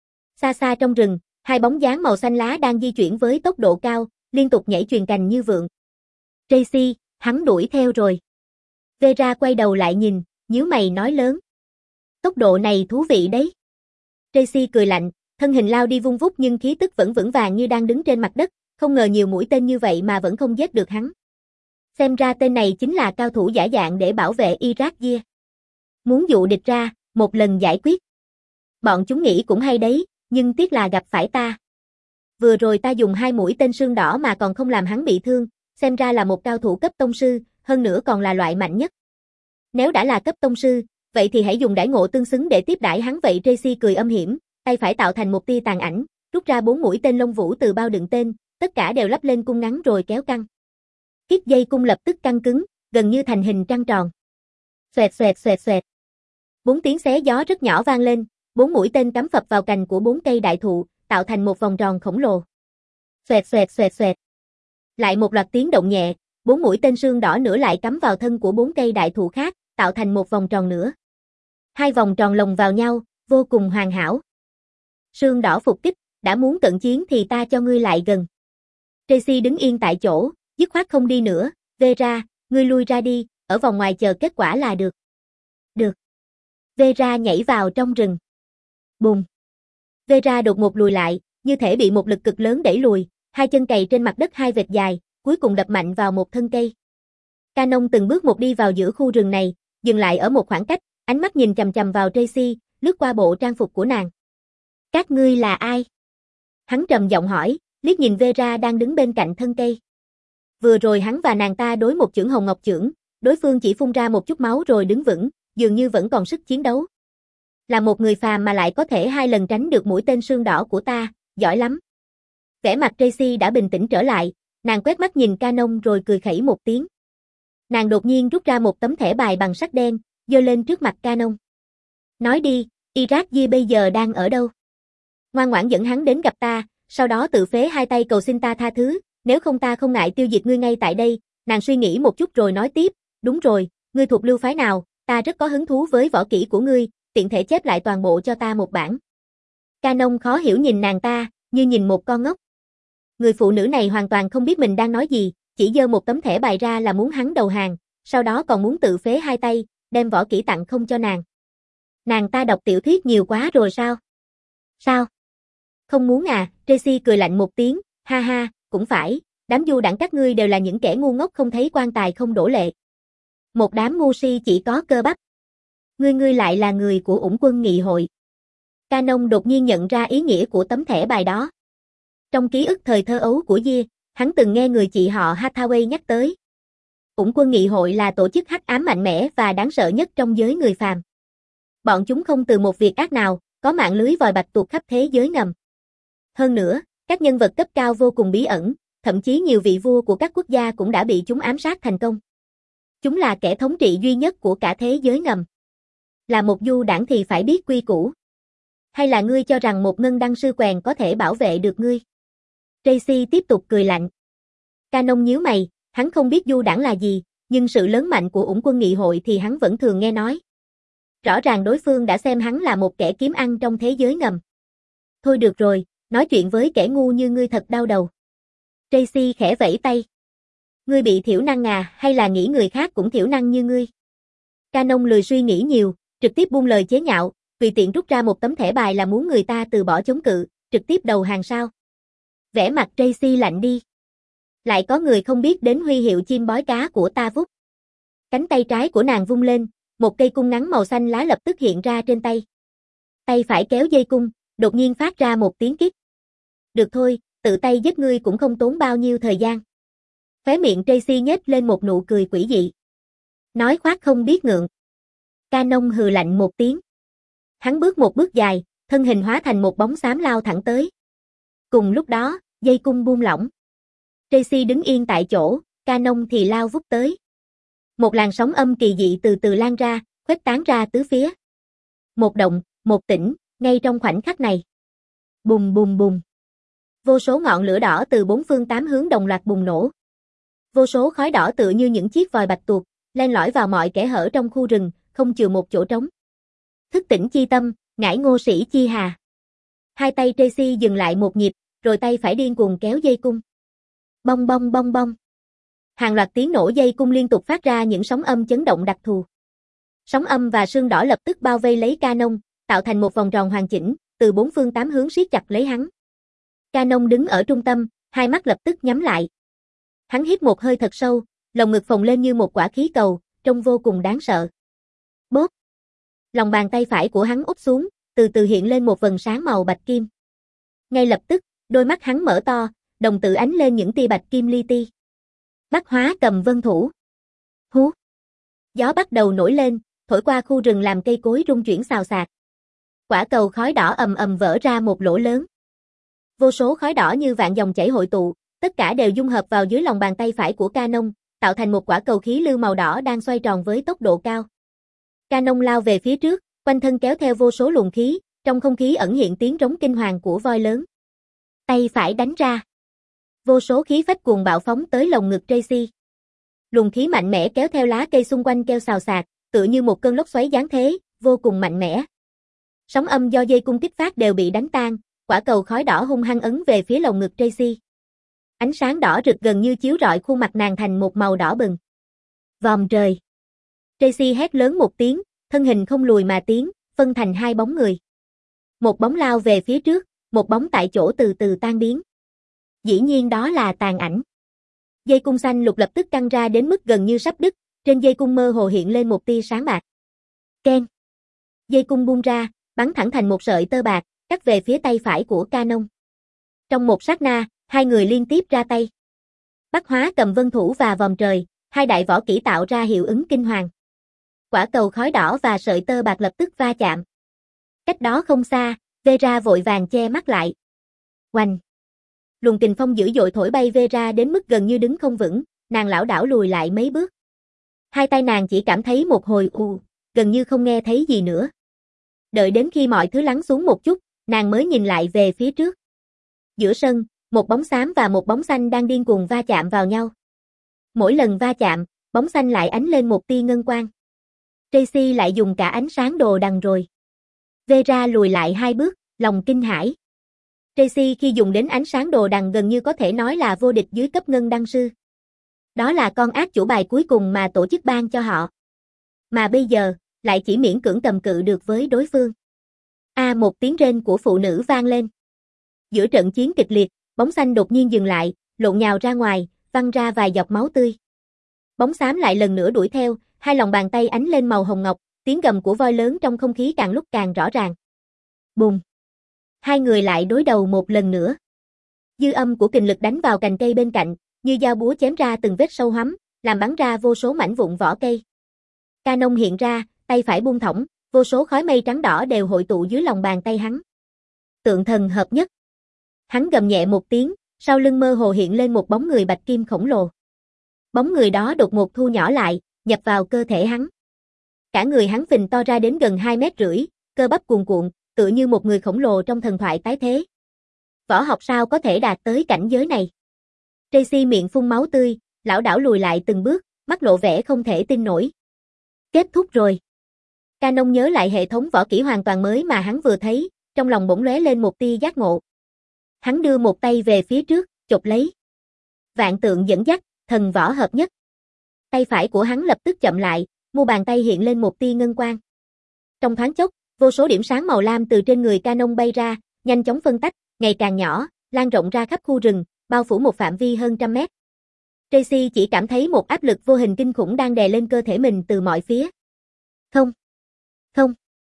Xa xa trong rừng, hai bóng dáng màu xanh lá đang di chuyển với tốc độ cao, liên tục nhảy chuyền cành như vượn. Tracy, hắn đuổi theo rồi. Vera quay đầu lại nhìn, nhíu mày nói lớn. Tốc độ này thú vị đấy. Tracy cười lạnh, thân hình lao đi vung vút nhưng khí tức vẫn vững vàng như đang đứng trên mặt đất, không ngờ nhiều mũi tên như vậy mà vẫn không giết được hắn. Xem ra tên này chính là cao thủ giả dạng để bảo vệ Iraq Year. Muốn dụ địch ra, một lần giải quyết. Bọn chúng nghĩ cũng hay đấy, nhưng tiếc là gặp phải ta. Vừa rồi ta dùng hai mũi tên sương đỏ mà còn không làm hắn bị thương, xem ra là một cao thủ cấp tông sư, hơn nữa còn là loại mạnh nhất. Nếu đã là cấp tông sư, vậy thì hãy dùng đãi ngộ tương xứng để tiếp đãi hắn vậy. Tracy cười âm hiểm, tay phải tạo thành một tia tàn ảnh, rút ra bốn mũi tên lông vũ từ bao đựng tên, tất cả đều lắp lên cung ngắn rồi kéo căng. Kiếp dây cung lập tức căng cứng, gần như thành hình trăng tròn. Xoẹt xoẹt xoẹt xoẹt. Bốn tiếng xé gió rất nhỏ vang lên, bốn mũi tên cắm phập vào cành của bốn cây đại thụ, tạo thành một vòng tròn khổng lồ. Xoẹt xoẹt xoẹt xoẹt. Lại một loạt tiếng động nhẹ, bốn mũi tên sương đỏ nữa lại cắm vào thân của bốn cây đại thụ khác, tạo thành một vòng tròn nữa. Hai vòng tròn lồng vào nhau, vô cùng hoàn hảo. Sương đỏ phục kích, đã muốn cận chiến thì ta cho ngươi lại gần. Tracy đứng yên tại chỗ, dứt khoát không đi nữa. Vera, ngươi lui ra đi, ở vòng ngoài chờ kết quả là được. Được. Vera nhảy vào trong rừng. Bùm. Vera đột ngột lùi lại, như thể bị một lực cực lớn đẩy lùi, hai chân cày trên mặt đất hai vệt dài, cuối cùng đập mạnh vào một thân cây. Canon từng bước một đi vào giữa khu rừng này, dừng lại ở một khoảng cách, ánh mắt nhìn chằm chằm vào Tracy, lướt qua bộ trang phục của nàng. Các ngươi là ai? Hắn trầm giọng hỏi, liếc nhìn Vera đang đứng bên cạnh thân cây. Vừa rồi hắn và nàng ta đối một chưởng hồng ngọc chưởng, đối phương chỉ phun ra một chút máu rồi đứng vững, dường như vẫn còn sức chiến đấu. Là một người phàm mà lại có thể hai lần tránh được mũi tên sương đỏ của ta, giỏi lắm. Vẻ mặt Tracy đã bình tĩnh trở lại, nàng quét mắt nhìn Canon rồi cười khẩy một tiếng. Nàng đột nhiên rút ra một tấm thẻ bài bằng sắt đen, giơ lên trước mặt Canon. Nói đi, Iraq bây giờ đang ở đâu? Ngoan ngoãn dẫn hắn đến gặp ta, sau đó tự phế hai tay cầu xin ta tha thứ, nếu không ta không ngại tiêu diệt ngươi ngay tại đây. Nàng suy nghĩ một chút rồi nói tiếp, đúng rồi, ngươi thuộc lưu phái nào, ta rất có hứng thú với võ kỹ của ngươi, tiện thể chép lại toàn bộ cho ta một bản. Canon khó hiểu nhìn nàng ta, như nhìn một con ngốc. Người phụ nữ này hoàn toàn không biết mình đang nói gì, chỉ giơ một tấm thẻ bài ra là muốn hắn đầu hàng, sau đó còn muốn tự phế hai tay, đem võ kỹ tặng không cho nàng. Nàng ta đọc tiểu thuyết nhiều quá rồi sao? Sao? Không muốn à? Tracy cười lạnh một tiếng, ha ha, cũng phải, đám du đảng các ngươi đều là những kẻ ngu ngốc không thấy quan tài không đổ lệ. Một đám ngu si chỉ có cơ bắp. Ngươi ngươi lại là người của ủng quân nghị hội. Canon đột nhiên nhận ra ý nghĩa của tấm thẻ bài đó. Trong ký ức thời thơ ấu của Gia, hắn từng nghe người chị họ Hathaway nhắc tới. Ủng quân nghị hội là tổ chức hắc ám mạnh mẽ và đáng sợ nhất trong giới người phàm. Bọn chúng không từ một việc ác nào, có mạng lưới vòi bạch tuộc khắp thế giới ngầm. Hơn nữa, các nhân vật cấp cao vô cùng bí ẩn, thậm chí nhiều vị vua của các quốc gia cũng đã bị chúng ám sát thành công. Chúng là kẻ thống trị duy nhất của cả thế giới ngầm. Là một du đảng thì phải biết quy củ. Hay là ngươi cho rằng một ngân đăng sư quèn có thể bảo vệ được ngươi? Tracy tiếp tục cười lạnh. Canon nhíu mày, hắn không biết du đảng là gì, nhưng sự lớn mạnh của ủng quân nghị hội thì hắn vẫn thường nghe nói. Rõ ràng đối phương đã xem hắn là một kẻ kiếm ăn trong thế giới ngầm. Thôi được rồi, nói chuyện với kẻ ngu như ngươi thật đau đầu. Tracy khẽ vẫy tay. Ngươi bị thiểu năng à, hay là nghĩ người khác cũng thiểu năng như ngươi? Canon lười suy nghĩ nhiều, trực tiếp buông lời chế nhạo, tùy tiện rút ra một tấm thẻ bài là muốn người ta từ bỏ chống cự, trực tiếp đầu hàng sao? Vẻ mặt Tracy lạnh đi. Lại có người không biết đến huy hiệu chim bói cá của ta vút. Cánh tay trái của nàng vung lên, một cây cung ngắn màu xanh lá lập tức hiện ra trên tay. Tay phải kéo dây cung, đột nhiên phát ra một tiếng kít. Được thôi, tự tay giết ngươi cũng không tốn bao nhiêu thời gian. Khóe miệng Tracy nhếch lên một nụ cười quỷ dị. Nói khoác không biết ngượng. Canon hừ lạnh một tiếng. Hắn bước một bước dài, thân hình hóa thành một bóng xám lao thẳng tới. Cùng lúc đó, dây cung buông lỏng. Tracy đứng yên tại chỗ, Canon thì lao vút tới. Một làn sóng âm kỳ dị từ từ lan ra, khuếch tán ra tứ phía. Một động, một tĩnh, ngay trong khoảnh khắc này. Bùng bùng bùng. Vô số ngọn lửa đỏ từ bốn phương tám hướng đồng loạt bùng nổ. Vô số khói đỏ tựa như những chiếc vòi bạch tuộc, len lỏi vào mọi kẽ hở trong khu rừng, không chừa một chỗ trống. Thức tỉnh chi tâm, ngải ngô sĩ chi hà. Hai tay Tracy dừng lại một nhịp, rồi tay phải điên cuồng kéo dây cung. Bong bong bong bong. Hàng loạt tiếng nổ dây cung liên tục phát ra những sóng âm chấn động đặc thù. Sóng âm và sương đỏ lập tức bao vây lấy Canon, tạo thành một vòng tròn hoàn chỉnh, từ bốn phương tám hướng siết chặt lấy hắn. Canon đứng ở trung tâm, hai mắt lập tức nhắm lại. Hắn hít một hơi thật sâu, lồng ngực phồng lên như một quả khí cầu, trông vô cùng đáng sợ. Bốp. Lòng bàn tay phải của hắn úp xuống, từ từ hiện lên một vầng sáng màu bạch kim. Ngay lập tức, đôi mắt hắn mở to, đồng tử ánh lên những tia bạch kim li ti. Bắc hóa cầm vân thủ. Hú. Gió bắt đầu nổi lên, thổi qua khu rừng làm cây cối rung chuyển xào xạc. Quả cầu khói đỏ ầm ầm vỡ ra một lỗ lớn. Vô số khói đỏ như vạn dòng chảy hội tụ, tất cả đều dung hợp vào dưới lòng bàn tay phải của Canon, tạo thành một quả cầu khí lưu màu đỏ đang xoay tròn với tốc độ cao. Canon lao về phía trước, quanh thân kéo theo vô số luồng khí, trong không khí ẩn hiện tiếng rống kinh hoàng của voi lớn. Tay phải đánh ra. Vô số khí phách cuồng bạo phóng tới lồng ngực Tracy. Luồng khí mạnh mẽ kéo theo lá cây xung quanh kêu xào xạc, tựa như một cơn lốc xoáy giáng thế, vô cùng mạnh mẽ. Sóng âm do dây cung kích phát đều bị đánh tan, quả cầu khói đỏ hung hăng ấn về phía lồng ngực Tracy. Ánh sáng đỏ rực gần như chiếu rọi khuôn mặt nàng thành một màu đỏ bừng. Vòm trời. Tracy hét lớn một tiếng, thân hình không lùi mà tiến, phân thành hai bóng người. Một bóng lao về phía trước, một bóng tại chỗ từ từ tan biến. Dĩ nhiên đó là tàn ảnh. Dây cung xanh lục lập tức căng ra đến mức gần như sắp đứt, trên dây cung mơ hồ hiện lên một tia sáng bạc. Keng. Dây cung buông ra, bắn thẳng thành một sợi tơ bạc, cắt về phía tay phải của Canon. Trong một sát na, hai người liên tiếp ra tay. Bắc Hóa Cầm Vân Thủ và Vòm Trời, hai đại võ kỹ tạo ra hiệu ứng kinh hoàng. Quả cầu khói đỏ và sợi tơ bạc lập tức va chạm. Cách đó không xa, Vera vội vàng che mắt lại. Oanh! Luồng kình phong dữ dội thổi bay Vera đến mức gần như đứng không vững, nàng lảo đảo lùi lại mấy bước. Hai tay nàng chỉ cảm thấy một hồi ù, gần như không nghe thấy gì nữa. Đợi đến khi mọi thứ lắng xuống một chút, nàng mới nhìn lại về phía trước. Giữa sân, một bóng xám và một bóng xanh đang điên cuồng va chạm vào nhau. Mỗi lần va chạm, bóng xanh lại ánh lên một tia ngân quang. Tracy lại dùng cả ánh sáng đồ đằng rồi. Vera lùi lại hai bước, lòng kinh hãi. Tracy khi dùng đến ánh sáng đồ đằng gần như có thể nói là vô địch dưới cấp ngân đăng sư. Đó là con ác chủ bài cuối cùng mà tổ chức ban cho họ. Mà bây giờ, lại chỉ miễn cưỡng cầm cự được với đối phương. A à, một tiếng rên của phụ nữ vang lên. Giữa trận chiến kịch liệt, bóng xanh đột nhiên dừng lại, lộn nhào ra ngoài, văng ra vài giọt máu tươi. Bóng xám lại lần nữa đuổi theo, hai lòng bàn tay ánh lên màu hồng ngọc, tiếng gầm của voi lớn trong không khí càng lúc càng rõ ràng. Bùm! Hai người lại đối đầu một lần nữa. Dư âm của kình lực đánh vào cành cây bên cạnh, như dao búa chém ra từng vết sâu hoắm, làm bắn ra vô số mảnh vụn vỏ cây. Canon hiện ra, tay phải buông thõng, vô số khói mây trắng đỏ đều hội tụ dưới lòng bàn tay hắn. Tượng thần hợp nhất. Hắn gầm nhẹ một tiếng, sau lưng mơ hồ hiện lên một bóng người bạch kim khổng lồ. Bóng người đó đột ngột thu nhỏ lại, nhập vào cơ thể hắn. Cả người hắn phình to ra đến gần hai mét rưỡi, cơ bắp cuồn cuộn, tựa như một người khổng lồ trong thần thoại tái thế. Võ học sao có thể đạt tới cảnh giới này? Tracy miệng phun máu tươi, lảo đảo lùi lại từng bước, mắt lộ vẻ không thể tin nổi. Kết thúc rồi. Canon nhớ lại hệ thống võ kỹ hoàn toàn mới mà hắn vừa thấy, trong lòng bỗng lóe lên một tia giác ngộ. Hắn đưa một tay về phía trước, chộp lấy. Vạn tượng dẫn dắt, thần võ hợp nhất. Tay phải của hắn lập tức chậm lại, mu bàn tay hiện lên một tia ngân quang. Trong thoáng chốc, vô số điểm sáng màu lam từ trên người Canon bay ra, nhanh chóng phân tách, ngày càng nhỏ, lan rộng ra khắp khu rừng, bao phủ một phạm vi hơn trăm mét. Tracy chỉ cảm thấy một áp lực vô hình kinh khủng đang đè lên cơ thể mình từ mọi phía. Không. Không.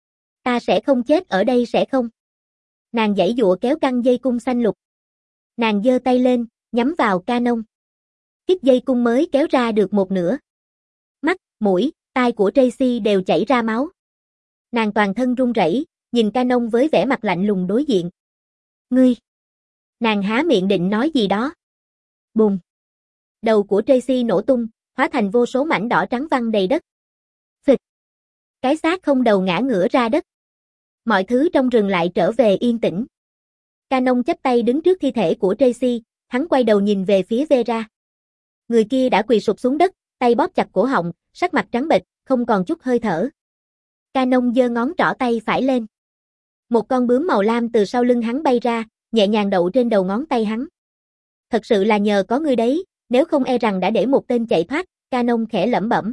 Ta sẽ không chết ở đây sẽ không. Nàng giãy giụa kéo căng dây cung xanh lục. Nàng giơ tay lên, nhắm vào Canon. Chiếc dây cung mới kéo ra được một nửa. Mắt, mũi, tai của Tracy đều chảy ra máu. Nàng toàn thân run rẩy, nhìn Canon với vẻ mặt lạnh lùng đối diện. Ngươi. Nàng há miệng định nói gì đó. Bùm. Đầu của Tracy nổ tung, hóa thành vô số mảnh đỏ trắng văng đầy đất. Phịch. Cái xác không đầu ngã ngửa ra đất. Mọi thứ trong rừng lại trở về yên tĩnh. Canon chắp tay đứng trước thi thể của Tracy, hắn quay đầu nhìn về phía Vera. Người kia đã quỳ sụp xuống đất, tay bóp chặt cổ họng, sắc mặt trắng bệch, không còn chút hơi thở. Canon giơ ngón trỏ tay phải lên. Một con bướm màu lam từ sau lưng hắn bay ra, nhẹ nhàng đậu trên đầu ngón tay hắn. Thật sự là nhờ có ngươi đấy, nếu không e rằng đã để một tên chạy thoát, Canon khẽ lẩm bẩm.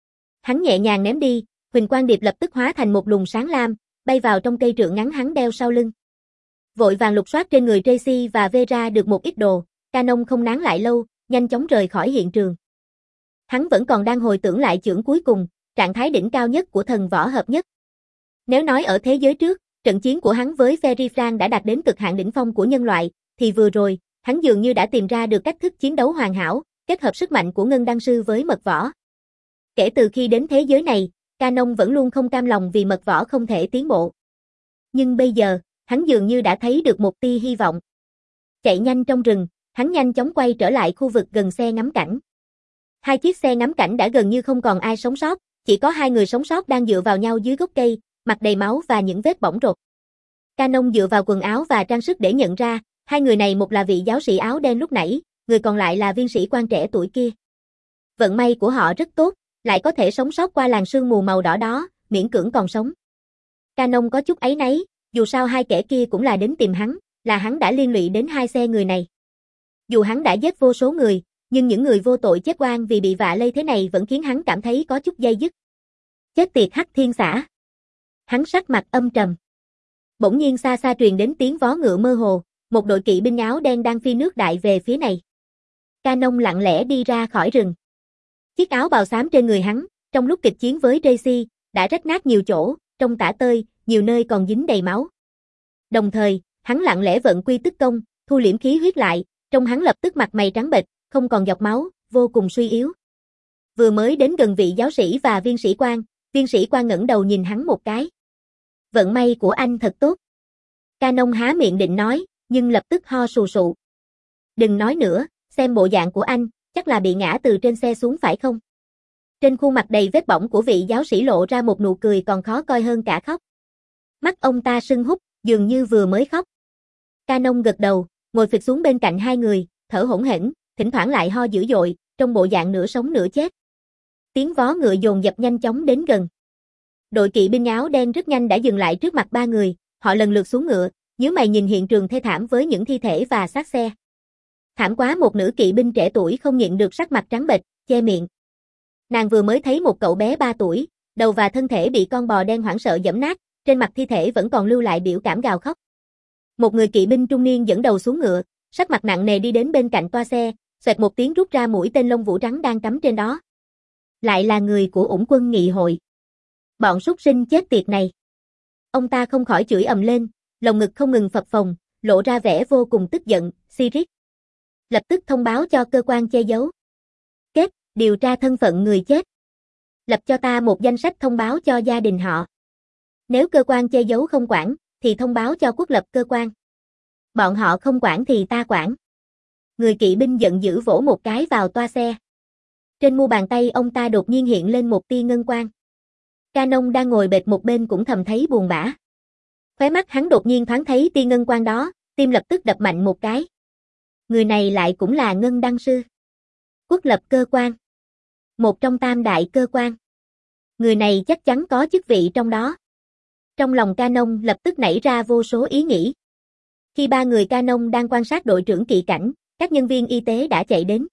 Hắn nhẹ nhàng ném đi, huỳnh quang điệp lập tức hóa thành một luồng sáng lam, bay vào trong cây trượng ngắn hắn đeo sau lưng. Vội vàng lục soát trên người Tracy và Vera được một ít đồ, Canon không nán lại lâu, nhanh chóng rời khỏi hiện trường. Hắn vẫn còn đang hồi tưởng lại chưởng cuối cùng, trạng thái đỉnh cao nhất của thần võ hợp nhất. Nếu nói ở thế giới trước, trận chiến của hắn với Ferry Frank đã đạt đến cực hạn đỉnh phong của nhân loại, thì vừa rồi, hắn dường như đã tìm ra được cách thức chiến đấu hoàn hảo, kết hợp sức mạnh của ngân đăng sư với mật võ. Kể từ khi đến thế giới này, Canon vẫn luôn không cam lòng vì mật võ không thể tiến bộ. Nhưng bây giờ, hắn dường như đã thấy được một tia hy vọng. Chạy nhanh trong rừng, hắn nhanh chóng quay trở lại khu vực gần xe ngắm cảnh. Hai chiếc xe ngắm cảnh đã gần như không còn ai sống sót, chỉ có hai người sống sót đang dựa vào nhau dưới gốc cây, mặt đầy máu và những vết bỏng rột. Canon dựa vào quần áo và trang sức để nhận ra, hai người này một là vị giáo sĩ áo đen lúc nãy, người còn lại là viên sĩ quan trẻ tuổi kia. Vận may của họ rất tốt, lại có thể sống sót qua làn sương mù màu đỏ đó, miễn cưỡng còn sống. Canon có chút áy náy, dù sao hai kẻ kia cũng là đến tìm hắn, là hắn đã liên lụy đến hai xe người này. Dù hắn đã giết vô số người, nhưng những người vô tội chết oan vì bị vạ lây thế này vẫn khiến hắn cảm thấy có chút day dứt. Chết tiệt Hắc Thiên Xã. Hắn sắc mặt âm trầm. Bỗng nhiên xa xa truyền đến tiếng vó ngựa mơ hồ, một đội kỵ binh áo đen đang phi nước đại về phía này. Canon lặng lẽ đi ra khỏi rừng. Chiếc áo bào xám trên người hắn, trong lúc kịch chiến với Tracy, đã rách nát nhiều chỗ, trông tả tơi, nhiều nơi còn dính đầy máu. Đồng thời, hắn lặng lẽ vận quy tức công, thu liễm khí huyết lại, trông hắn lập tức mặt mày trắng bệch, không còn giọt máu, vô cùng suy yếu. Vừa mới đến gần vị giáo sĩ và viên sĩ quan, viên sĩ quan ngẩng đầu nhìn hắn một cái. Vận may của anh thật tốt. Canon há miệng định nói, nhưng lập tức ho sù sụ. Đừng nói nữa, xem bộ dạng của anh, chắc là bị ngã từ trên xe xuống phải không? Trên khuôn mặt đầy vết bỏng của vị giáo sĩ lộ ra một nụ cười còn khó coi hơn cả khóc. Mắt ông ta sưng húp, dường như vừa mới khóc. Canon gật đầu, ngồi phịch xuống bên cạnh hai người, thở hổn hển, thỉnh thoảng lại ho dữ dội, trong bộ dạng nửa sống nửa chết. Tiếng vó ngựa dồn dập nhanh chóng đến gần. Đội kỵ binh áo đen rất nhanh đã dừng lại trước mặt ba người, họ lần lượt xuống ngựa, nhíu mày nhìn hiện trường thê thảm với những thi thể và xác xe. Thảm quá, một nữ kỵ binh trẻ tuổi không nhịn được sắc mặt trắng bệch, che miệng. Nàng vừa mới thấy một cậu bé ba tuổi, đầu và thân thể bị con bò đen hoảng sợ giẫm nát, trên mặt thi thể vẫn còn lưu lại biểu cảm gào khóc. Một người kỵ binh trung niên dẫn đầu xuống ngựa, sắc mặt nặng nề đi đến bên cạnh toa xe, xoẹt một tiếng rút ra mũi tên lông vũ trắng đang cắm trên đó. Lại là người của ủng quân nghị hội. Bọn súc sinh chết tiệt này. Ông ta không khỏi chửi ầm lên, lồng ngực không ngừng phập phồng, lộ ra vẻ vô cùng tức giận. Cyrix, lập tức thông báo cho cơ quan che giấu. Kết, điều tra thân phận người chết. Lập cho ta một danh sách thông báo cho gia đình họ. Nếu cơ quan che giấu không quản, thì thông báo cho quốc lập cơ quan. Bọn họ không quản thì ta quản. Người kỵ binh giận dữ vỗ một cái vào toa xe. Trên mu bàn tay ông ta đột nhiên hiện lên một tia ngân quang. Canon đang ngồi bệt một bên cũng thầm thấy buồn bã. Khóe mắt hắn đột nhiên thoáng thấy tia ngân quang đó, tim lập tức đập mạnh một cái. Người này lại cũng là Ngân Đăng Sư. Quốc lập cơ quan. Một trong tam đại cơ quan. Người này chắc chắn có chức vị trong đó. Trong lòng Canon lập tức nảy ra vô số ý nghĩ. Khi ba người Canon đang quan sát đội trưởng kỵ cảnh, các nhân viên y tế đã chạy đến.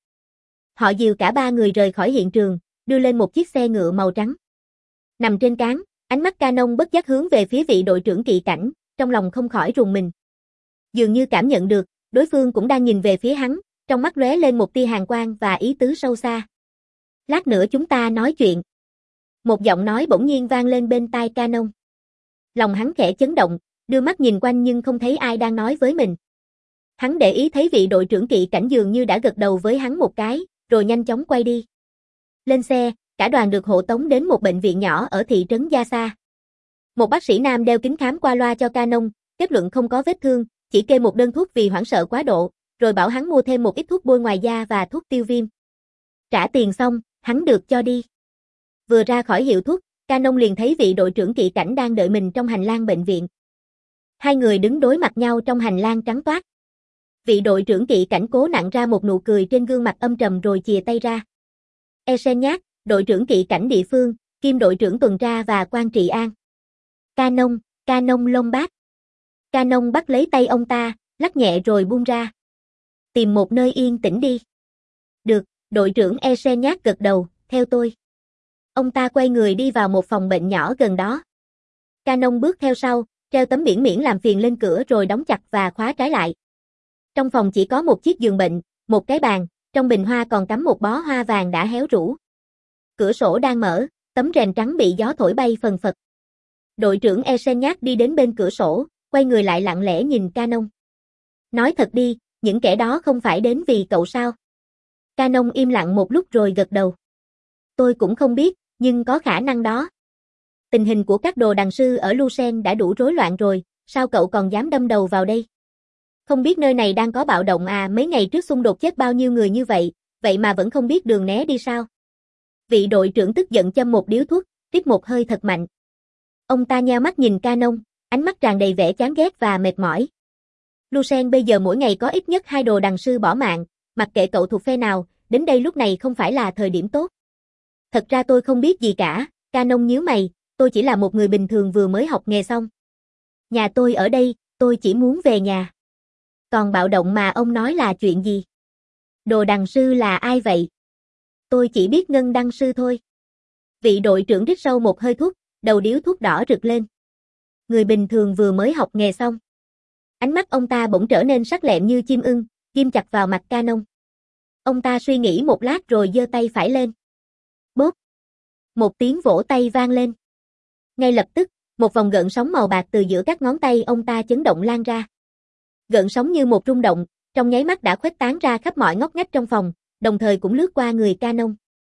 Họ dìu cả ba người rời khỏi hiện trường, đưa lên một chiếc xe ngựa màu trắng. Nằm trên cáng, ánh mắt Canon bất giác hướng về phía vị đội trưởng kỵ cảnh, trong lòng không khỏi rùng mình. Dường như cảm nhận được, đối phương cũng đang nhìn về phía hắn, trong mắt lóe lên một tia hàn quang và ý tứ sâu xa. Lát nữa chúng ta nói chuyện. Một giọng nói bỗng nhiên vang lên bên tai Canon. Lòng hắn khẽ chấn động, đưa mắt nhìn quanh nhưng không thấy ai đang nói với mình. Hắn để ý thấy vị đội trưởng kỵ cảnh dường như đã gật đầu với hắn một cái, rồi nhanh chóng quay đi. Lên xe, cả đoàn được hộ tống đến một bệnh viện nhỏ ở thị trấn Gia Sa. Một bác sĩ nam đeo kính khám qua loa cho Canon, kết luận không có vết thương, chỉ kê một đơn thuốc vì hoảng sợ quá độ, rồi bảo hắn mua thêm một ít thuốc bôi ngoài da và thuốc tiêu viêm. Trả tiền xong, hắn được cho đi. Vừa ra khỏi hiệu thuốc, Canon liền thấy vị đội trưởng kỵ cảnh đang đợi mình trong hành lang bệnh viện. Hai người đứng đối mặt nhau trong hành lang trắng toát. Vị đội trưởng kỵ cảnh cố nặn ra một nụ cười trên gương mặt âm trầm rồi chìa tay ra. Esenac, đội trưởng kỵ cảnh địa phương, kiêm đội trưởng tuần tra và quan trị an. Canon, Canon Lombard. Canon bắt lấy tay ông ta, lắc nhẹ rồi buông ra. Tìm một nơi yên tĩnh đi. Được, đội trưởng Esenac gật đầu, theo tôi. Ông ta quay người đi vào một phòng bệnh nhỏ gần đó. Canon bước theo sau, treo tấm biển miễn làm phiền lên cửa rồi đóng chặt và khóa trái lại. Trong phòng chỉ có một chiếc giường bệnh, một cái bàn, trong bình hoa còn cắm một bó hoa vàng đã héo rũ. Cửa sổ đang mở, tấm rèm trắng bị gió thổi bay phần phật. Đội trưởng Esenac đi đến bên cửa sổ, quay người lại lặng lẽ nhìn Canon. Nói thật đi, những kẻ đó không phải đến vì cậu sao? Canon im lặng một lúc rồi gật đầu. Tôi cũng không biết, nhưng có khả năng đó. Tình hình của các đồ đằng sư ở Lucerne đã đủ rối loạn rồi, sao cậu còn dám đâm đầu vào đây? Không biết nơi này đang có bạo động à, mấy ngày trước xung đột chết bao nhiêu người như vậy, vậy mà vẫn không biết đường né đi sao? Vị đội trưởng tức giận châm một điếu thuốc, rít một hơi thật mạnh. Ông ta nheo mắt nhìn Canon, ánh mắt tràn đầy vẻ chán ghét và mệt mỏi. Lucerne bây giờ mỗi ngày có ít nhất hai đồ đằng sư bỏ mạng, mặc kệ cậu thuộc phe nào, đến đây lúc này không phải là thời điểm tốt. Thật ra tôi không biết gì cả, Canon nhíu mày, tôi chỉ là một người bình thường vừa mới học nghề xong. Nhà tôi ở đây, tôi chỉ muốn về nhà. Còn bạo động mà ông nói là chuyện gì? Đồ đằng sư là ai vậy? Tôi chỉ biết Ngân Đăng Sư thôi. Vị đội trưởng rít sâu một hơi thuốc, đầu điếu thuốc đỏ rực lên. Người bình thường vừa mới học nghề xong. Ánh mắt ông ta bỗng trở nên sắc lẹm như chim ưng, ghim chặt vào mặt Canon. Ông ta suy nghĩ một lát rồi giơ tay phải lên. Bốp. Một tiếng vỗ tay vang lên. Ngay lập tức, một vòng gợn sóng màu bạc từ giữa các ngón tay ông ta chấn động lan ra. Gợn sóng như một rung động, trong nháy mắt đã khuếch tán ra khắp mọi ngóc ngách trong phòng, đồng thời cũng lướt qua người Canon.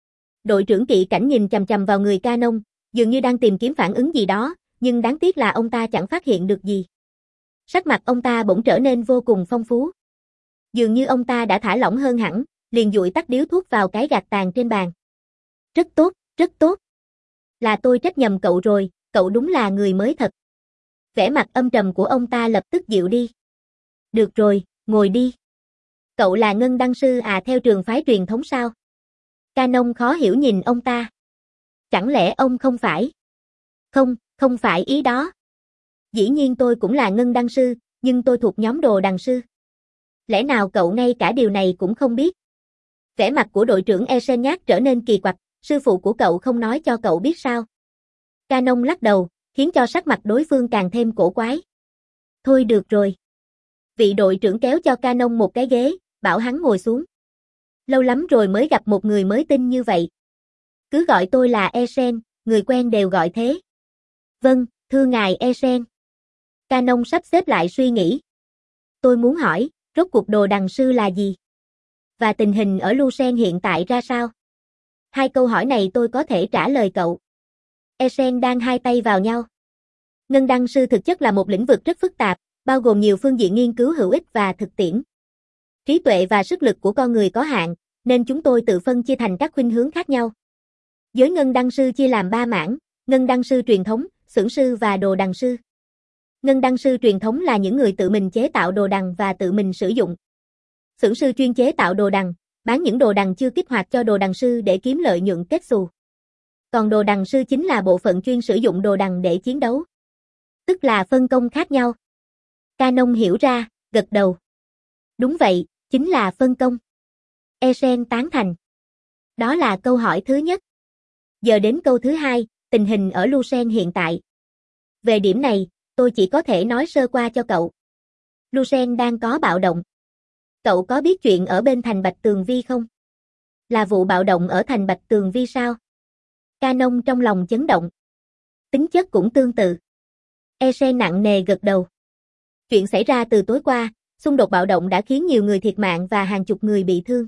Đội trưởng kỵ cảnh nhìn chằm chằm vào người Canon, dường như đang tìm kiếm phản ứng gì đó, nhưng đáng tiếc là ông ta chẳng phát hiện được gì. Sắc mặt ông ta bỗng trở nên vô cùng phong phú. Dường như ông ta đã thả lỏng hơn hẳn, liền dụi tắt điếu thuốc vào cái gạt tàn trên bàn. Rất tốt, rất tốt. Là tôi trách nhầm cậu rồi, cậu đúng là người mới thật. Vẻ mặt âm trầm của ông ta lập tức dịu đi. Được rồi, ngồi đi. Cậu là ngân đăng sư à, theo trường phái truyền thống sao? Canon khó hiểu nhìn ông ta. Chẳng lẽ ông không phải? Không, không phải ý đó. Dĩ nhiên tôi cũng là ngân đăng sư, nhưng tôi thuộc nhóm đồ đằng sư. Lẽ nào cậu ngay cả điều này cũng không biết? Vẻ mặt của đội trưởng Esenyak trở nên kỳ quặc, sư phụ của cậu không nói cho cậu biết sao? Canon lắc đầu, khiến cho sắc mặt đối phương càng thêm cổ quái. Thôi được rồi. Vị đội trưởng kéo cho Canon một cái ghế, bảo hắn ngồi xuống. Lâu lắm rồi mới gặp một người mới tinh như vậy. Cứ gọi tôi là Esen, người quen đều gọi thế. Vâng, thưa ngài Esen. Canon sắp xếp lại suy nghĩ. Tôi muốn hỏi, rốt cuộc đồ đằng sư là gì? Và tình hình ở Lucen hiện tại ra sao? Hai câu hỏi này tôi có thể trả lời cậu. Esen đang hai tay vào nhau. Ngân đăng sư thực chất là một lĩnh vực rất phức tạp, bao gồm nhiều phương diện nghiên cứu hữu ích và thực tiễn. Trí tuệ và sức lực của con người có hạn, nên chúng tôi tự phân chia thành các khuynh hướng khác nhau. Giới ngân đăng sư chia làm ba mảng, ngân đăng sư truyền thống, xưởng sư và đồ đằng sư. Ngân đăng sư truyền thống là những người tự mình chế tạo đồ đằng và tự mình sử dụng. Xưởng sư chuyên chế tạo đồ đằng, bán những đồ đằng chưa kích hoạt cho đồ đằng sư để kiếm lợi nhuận kết xù. Còn đồ đằng sư chính là bộ phận chuyên sử dụng đồ đằng để chiến đấu. Tức là phân công khác nhau. Canon hiểu ra, gật đầu. Đúng vậy, chính là phân công. Esen tán thành. Đó là câu hỏi thứ nhất. Giờ đến câu thứ hai, tình hình ở Lucen hiện tại. Về điểm này, tôi chỉ có thể nói sơ qua cho cậu. Lucen đang có bạo động. Cậu có biết chuyện ở bên thành Bạch Tường Vi không? Là vụ bạo động ở thành Bạch Tường Vi sao? Canon trong lòng chấn động. Tính chất cũng tương tự. Esen nặng nề gật đầu. Chuyện xảy ra từ tối qua, xung đột bạo động đã khiến nhiều người thiệt mạng và hàng chục người bị thương.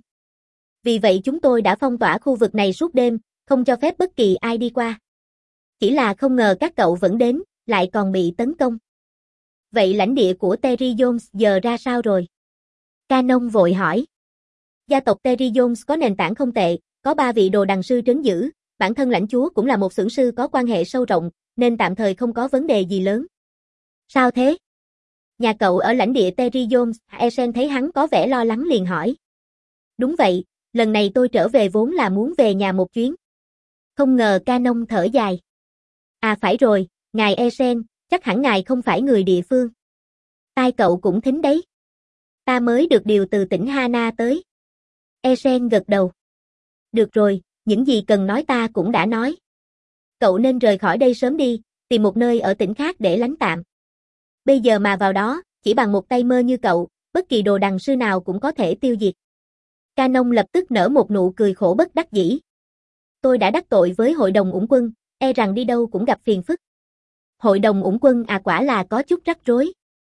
Vì vậy chúng tôi đã phong tỏa khu vực này suốt đêm, không cho phép bất kỳ ai đi qua. Chỉ là không ngờ các cậu vẫn đến, lại còn bị tấn công. Vậy lãnh địa của Terry Jones giờ ra sao rồi? Canon vội hỏi. Gia tộc Terry Jones có nền tảng không tệ, có ba vị đồ đằng sư trấn giữ, bản thân lãnh chúa cũng là một xưởng sư có quan hệ sâu rộng, nên tạm thời không có vấn đề gì lớn. Sao thế? Nhà cậu ở lãnh địa Terry Jones, Esen thấy hắn có vẻ lo lắng liền hỏi. Đúng vậy, lần này tôi trở về vốn là muốn về nhà một chuyến. Không ngờ Canon thở dài. À phải rồi, ngài Esen, chắc hẳn ngài không phải người địa phương. Tai cậu cũng thính đấy. Ta mới được điều từ tỉnh Hana tới. Esen gật đầu. Được rồi, những gì cần nói ta cũng đã nói. Cậu nên rời khỏi đây sớm đi, tìm một nơi ở tỉnh khác để lánh tạm. Bây giờ mà vào đó, chỉ bằng một tay mơ như cậu, bất kỳ đồ đằng sư nào cũng có thể tiêu diệt. Canon lập tức nở một nụ cười khổ bất đắc dĩ. Tôi đã đắc tội với hội đồng ủng quân, e rằng đi đâu cũng gặp phiền phức. Hội đồng ủng quân à, quả là có chút rắc rối.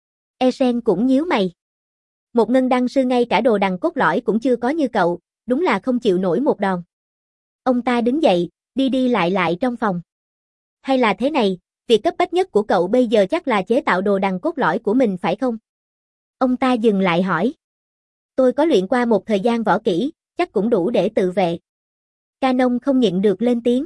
Esen cũng nhíu mày. Một ngân đăng sư ngay cả đồ đằng cốt lõi cũng chưa có như cậu, đúng là không chịu nổi một đòn. Ông ta đứng dậy, đi đi lại lại trong phòng. Hay là thế này, việc cấp bách nhất của cậu bây giờ chắc là chế tạo đồ đằng cốt lõi của mình phải không? Ông ta dừng lại hỏi. Tôi có luyện qua một thời gian võ kỹ, chắc cũng đủ để tự vệ. Canon không nhịn được lên tiếng.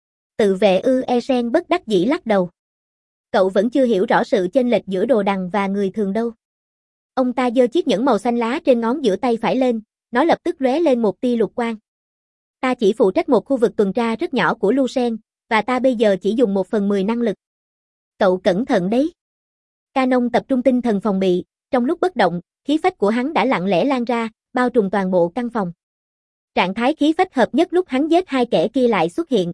Tự vệ ư? Esen bất đắc dĩ lắc đầu. Cậu vẫn chưa hiểu rõ sự chênh lệch giữa đồ đằng và người thường đâu. Ông ta giơ chiếc nhẫn màu xanh lá trên ngón giữa tay phải lên, nó lập tức lóe lên một tia lục quang. Ta chỉ phụ trách một khu vực tuần tra rất nhỏ của Lucen, và ta bây giờ chỉ dùng một phần mười năng lực. Cậu cẩn thận đấy. Canon tập trung tinh thần phòng bị, trong lúc bất động, khí phách của hắn đã lặng lẽ lan ra, bao trùm toàn bộ căn phòng. Trạng thái khí phách hợp nhất lúc hắn giết hai kẻ kia lại xuất hiện.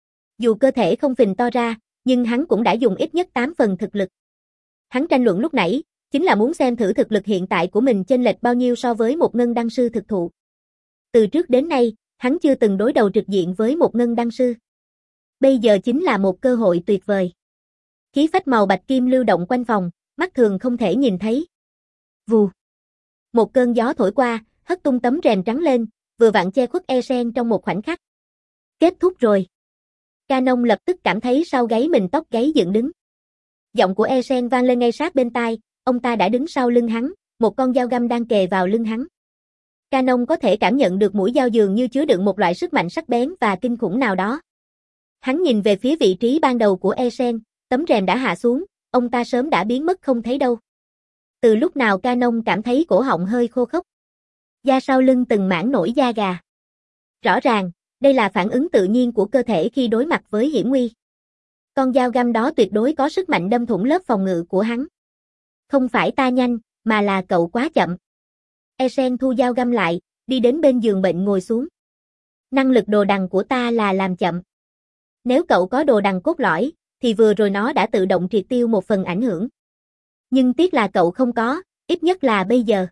Dù cơ thể không phình to ra, nhưng hắn cũng đã dùng ít nhất tám phần thực lực. Hắn tranh luận lúc nãy, chính là muốn xem thử thực lực hiện tại của mình chênh lệch bao nhiêu so với một ngân đăng sư thực thụ. Từ trước đến nay, hắn chưa từng đối đầu trực diện với một ngân đăng sư. Bây giờ chính là một cơ hội tuyệt vời. Khí phách màu bạch kim lưu động quanh phòng, mắt thường không thể nhìn thấy. Vù. Một cơn gió thổi qua, hất tung tấm rèm trắng lên, vừa vặn che khuất Esen trong một khoảnh khắc. Kết thúc rồi. Canon lập tức cảm thấy sau gáy mình tóc gáy dựng đứng. Giọng của Esen vang lên ngay sát bên tai, ông ta đã đứng sau lưng hắn, một con dao găm đang kề vào lưng hắn. Canon có thể cảm nhận được mũi dao dường như chứa đựng một loại sức mạnh sắc bén và kinh khủng nào đó. Hắn nhìn về phía vị trí ban đầu của Esen, tấm rèm đã hạ xuống, ông ta sớm đã biến mất không thấy đâu. Từ lúc nào Canon cảm thấy cổ họng hơi khô khốc. Da sau lưng từng mảng nổi da gà. Rõ ràng, đây là phản ứng tự nhiên của cơ thể khi đối mặt với hiểm nguy. Con dao găm đó tuyệt đối có sức mạnh đâm thủng lớp phòng ngự của hắn. Không phải ta nhanh, mà là cậu quá chậm. Esen thu dao găm lại, đi đến bên giường bệnh ngồi xuống. Năng lực đồ đằng của ta là làm chậm. Nếu cậu có đồ đằng cốt lõi, thì vừa rồi nó đã tự động triệt tiêu một phần ảnh hưởng. Nhưng tiếc là cậu không có, ít nhất là bây giờ.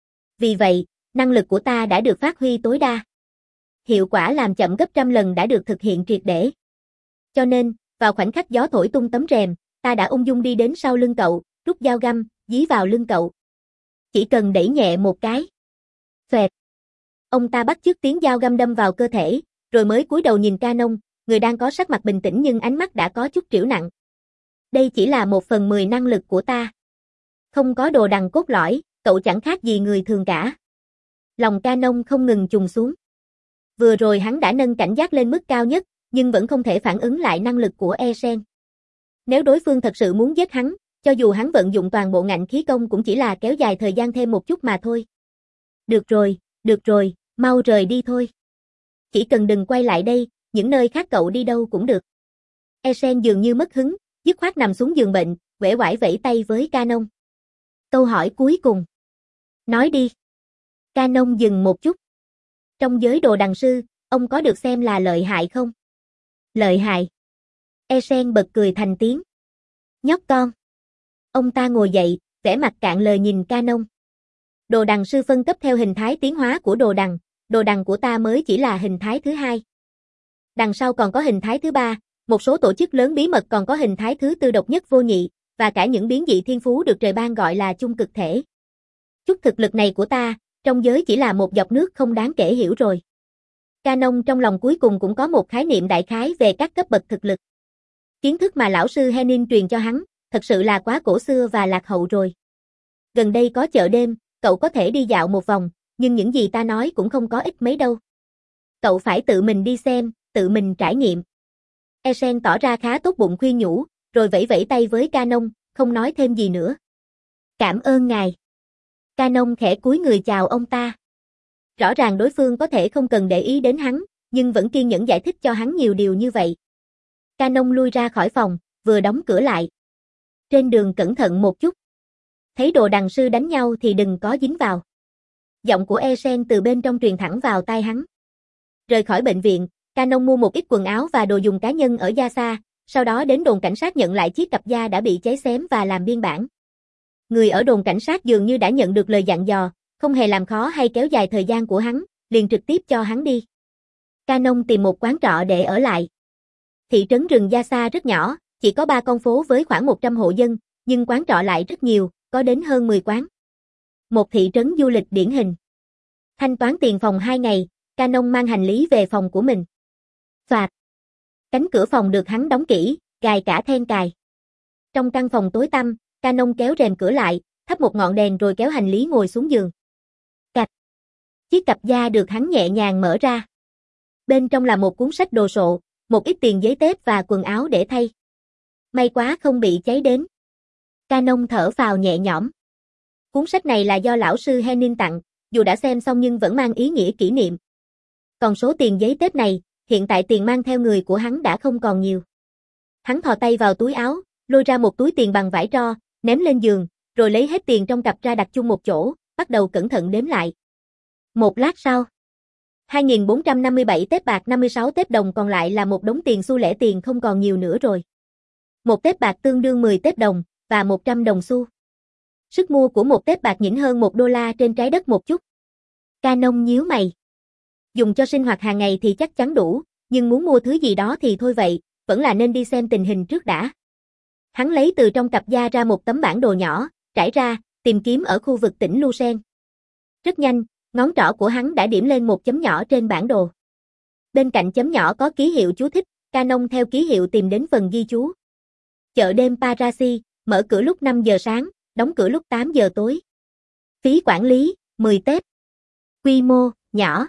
Vì vậy, năng lực của ta đã được phát huy tối đa. Hiệu quả làm chậm gấp trăm lần đã được thực hiện triệt để. Cho nên, vào khoảnh khắc gió thổi tung tấm rèm, ta đã ung dung đi đến sau lưng cậu, rút dao găm, dí vào lưng cậu. Chỉ cần đẩy nhẹ một cái. Xoẹt. Ông ta bắt chước tiếng dao găm đâm vào cơ thể, rồi mới cúi đầu nhìn Canon, người đang có sắc mặt bình tĩnh nhưng ánh mắt đã có chút trĩu nặng. Đây chỉ là một phần mười năng lực của ta. Không có đồ đằng cốt lõi, cậu chẳng khác gì người thường cả. Lòng Canon không ngừng trùng xuống. Vừa rồi hắn đã nâng cảnh giác lên mức cao nhất, nhưng vẫn không thể phản ứng lại năng lực của Esen. Nếu đối phương thật sự muốn giết hắn, cho dù hắn vận dụng toàn bộ ngạnh khí công cũng chỉ là kéo dài thời gian thêm một chút mà thôi. Được rồi, được rồi, mau rời đi thôi. Chỉ cần đừng quay lại đây, những nơi khác cậu đi đâu cũng được. Esen dường như mất hứng, dứt khoát nằm xuống giường bệnh, uể oải vẫy tay với Canon. Câu hỏi cuối cùng. Nói đi. Canon dừng một chút. Trong giới đồ đằng sư, ông có được xem là lợi hại không? Lợi hại. Esen bật cười thành tiếng. Nhóc con. Ông ta ngồi dậy, vẻ mặt cạn lời nhìn Canon. Đồ đằng sư phân cấp theo hình thái tiến hóa của đồ đằng, đồ đằng của ta mới chỉ là hình thái thứ hai. Đằng sau còn có hình thái thứ ba, một số tổ chức lớn bí mật còn có hình thái thứ tư độc nhất vô nhị, và cả những biến dị thiên phú được trời ban gọi là chung cực thể. Chút thực lực này của ta, trong giới chỉ là một giọt nước không đáng kể hiểu rồi. Canon trong lòng cuối cùng cũng có một khái niệm đại khái về các cấp bậc thực lực. Kiến thức mà lão sư Henin truyền cho hắn, thật sự là quá cổ xưa và lạc hậu rồi. Gần đây có chợ đêm, cậu có thể đi dạo một vòng, nhưng những gì ta nói cũng không có ích mấy đâu. Cậu phải tự mình đi xem, tự mình trải nghiệm. Esen tỏ ra khá tốt bụng khuyên nhủ, rồi vẫy vẫy tay với Canon, không nói thêm gì nữa. Cảm ơn ngài. Canon khẽ cúi người chào ông ta. Rõ ràng đối phương có thể không cần để ý đến hắn, nhưng vẫn kiên nhẫn giải thích cho hắn nhiều điều như vậy. Canon lui ra khỏi phòng, vừa đóng cửa lại. Trên đường cẩn thận một chút. Thấy đồ đằng sư đánh nhau thì đừng có dính vào. Giọng của Esen từ bên trong truyền thẳng vào tai hắn. Rời khỏi bệnh viện, Canon mua một ít quần áo và đồ dùng cá nhân ở Yasa, sau đó đến đồn cảnh sát nhận lại chiếc cặp da đã bị cháy xém và làm biên bản. Người ở đồn cảnh sát dường như đã nhận được lời dặn dò, không hề làm khó hay kéo dài thời gian của hắn, liền trực tiếp cho hắn đi. Canon tìm một quán trọ để ở lại. Thị trấn rừng Yasa rất nhỏ, chỉ có ba con phố với khoảng một trăm hộ dân, nhưng quán trọ lại rất nhiều, có đến hơn mười quán. Một thị trấn du lịch điển hình. Thanh toán tiền phòng hai ngày, Canon mang hành lý về phòng của mình. Phạt. Cánh cửa phòng được hắn đóng kỹ, gài cả then cài. Trong căn phòng tối tăm, Canon kéo rèm cửa lại, thắp một ngọn đèn rồi kéo hành lý ngồi xuống giường. Cạch. Chiếc cặp da được hắn nhẹ nhàng mở ra. Bên trong là một cuốn sách đồ sộ, một ít tiền giấy tép và quần áo để thay. May quá không bị cháy đến. Canon thở phào nhẹ nhõm. Cuốn sách này là do lão sư Henin tặng, dù đã xem xong nhưng vẫn mang ý nghĩa kỷ niệm. Còn số tiền giấy tép này, hiện tại tiền mang theo người của hắn đã không còn nhiều. Hắn thò tay vào túi áo, lôi ra một túi tiền bằng vải tro, ném lên giường, rồi lấy hết tiền trong cặp ra đặt chung một chỗ, bắt đầu cẩn thận đếm lại. Một lát sau, hai nghìn bốn trăm năm mươi bảy tép bạc năm mươi sáu tép đồng còn lại là một đống tiền xu lẻ tiền không còn nhiều nữa rồi. Một tép bạc tương đương mười tép đồng, và một trăm đồng xu. Sức mua của một tép bạc nhỉnh hơn một đô la trên trái đất một chút. Canon nhíu mày. Dùng cho sinh hoạt hàng ngày thì chắc chắn đủ, nhưng muốn mua thứ gì đó thì thôi vậy, vẫn là nên đi xem tình hình trước đã. Hắn lấy từ trong cặp da ra một tấm bản đồ nhỏ, trải ra, tìm kiếm ở khu vực tỉnh Lucerne. Rất nhanh, ngón trỏ của hắn đã điểm lên một chấm nhỏ trên bản đồ. Bên cạnh chấm nhỏ có ký hiệu chú thích, Canon theo ký hiệu tìm đến phần ghi chú. Chợ đêm Paracy, mở cửa lúc năm giờ sáng, đóng cửa lúc tám giờ tối. Phí quản lý, mười tép. Quy mô, nhỏ.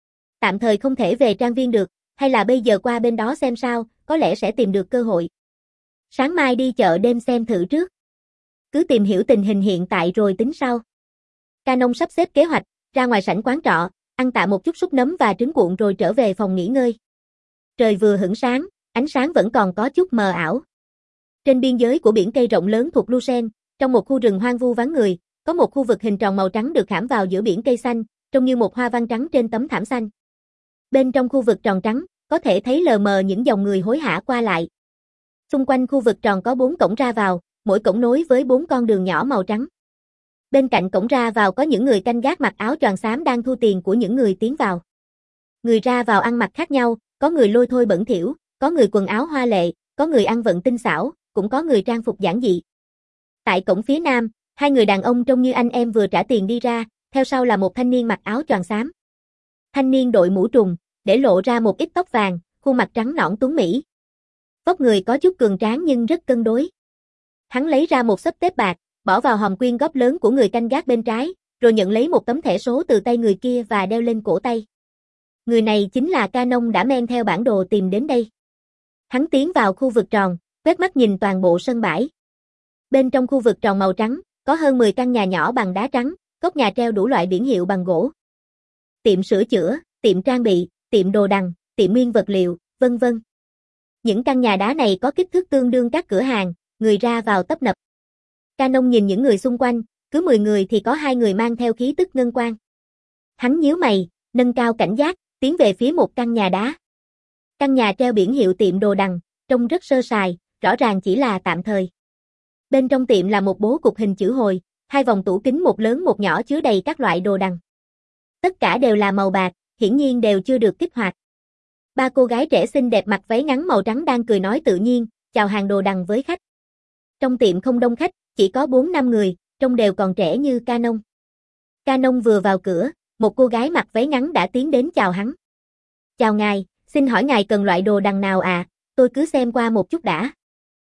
Tạm thời không thể về trang viên được, hay là bây giờ qua bên đó xem sao, có lẽ sẽ tìm được cơ hội. Sáng mai đi chợ đêm xem thử trước. Cứ tìm hiểu tình hình hiện tại rồi tính sau. Canon sắp xếp kế hoạch, ra ngoài sảnh quán trọ, ăn tạm một chút súp nấm và trứng cuộn rồi trở về phòng nghỉ ngơi. Trời vừa hửng sáng, ánh sáng vẫn còn có chút mờ ảo. Trên biên giới của biển cây rộng lớn thuộc Lucerne, trong một khu rừng hoang vu vắng người, có một khu vực hình tròn màu trắng được khảm vào giữa biển cây xanh, trông như một hoa văn trắng trên tấm thảm xanh. Bên trong khu vực tròn trắng, có thể thấy lờ mờ những dòng người hối hả qua lại. Xung quanh khu vực tròn có bốn cổng ra vào, mỗi cổng nối với bốn con đường nhỏ màu trắng. Bên cạnh cổng ra vào có những người canh gác mặc áo choàng xám đang thu tiền của những người tiến vào. Người ra vào ăn mặc khác nhau, có người lôi thôi bẩn thỉu, có người quần áo hoa lệ, có người ăn vận tinh xảo, cũng có người trang phục giản dị. Tại cổng phía nam, hai người đàn ông trông như anh em vừa trả tiền đi ra, theo sau là một thanh niên mặc áo choàng xám. Thanh niên đội mũ trùm, để lộ ra một ít tóc vàng, khuôn mặt trắng nõn tuấn mỹ. Vóc người có chút cường tráng nhưng rất cân đối. Hắn lấy ra một xấp tép bạc, bỏ vào hòm quyên góp lớn của người canh gác bên trái, rồi nhận lấy một tấm thẻ số từ tay người kia và đeo lên cổ tay. Người này chính là Canon đã men theo bản đồ tìm đến đây. Hắn tiến vào khu vực tròn, quét mắt nhìn toàn bộ sân bãi. Bên trong khu vực tròn màu trắng, có hơn mười căn nhà nhỏ bằng đá trắng, góc nhà treo đủ loại biển hiệu bằng gỗ. Tiệm sửa chữa, tiệm trang bị, tiệm đồ đằng, tiệm nguyên vật liệu, vân vân. Những căn nhà đá này có kích thước tương đương các cửa hàng, người ra vào tấp nập. Canon nhìn những người xung quanh, cứ mười người thì có hai người mang theo khí tức ngân quan. Hắn nhíu mày, nâng cao cảnh giác, tiến về phía một căn nhà đá. Căn nhà treo biển hiệu tiệm đồ đằng, trông rất sơ sài, rõ ràng chỉ là tạm thời. Bên trong tiệm là một bố cục hình chữ hồi, hai vòng tủ kính một lớn một nhỏ chứa đầy các loại đồ đằng. Tất cả đều là màu bạc, hiển nhiên đều chưa được kích hoạt. Ba cô gái trẻ xinh đẹp mặc váy ngắn màu trắng đang cười nói tự nhiên, chào hàng đồ đằng với khách. Trong tiệm không đông khách, chỉ có bốn năm người, trông đều còn trẻ như Canon. Canon vừa vào cửa, một cô gái mặc váy ngắn đã tiến đến chào hắn. Chào ngài, xin hỏi ngài cần loại đồ đằng nào à, tôi cứ xem qua một chút đã.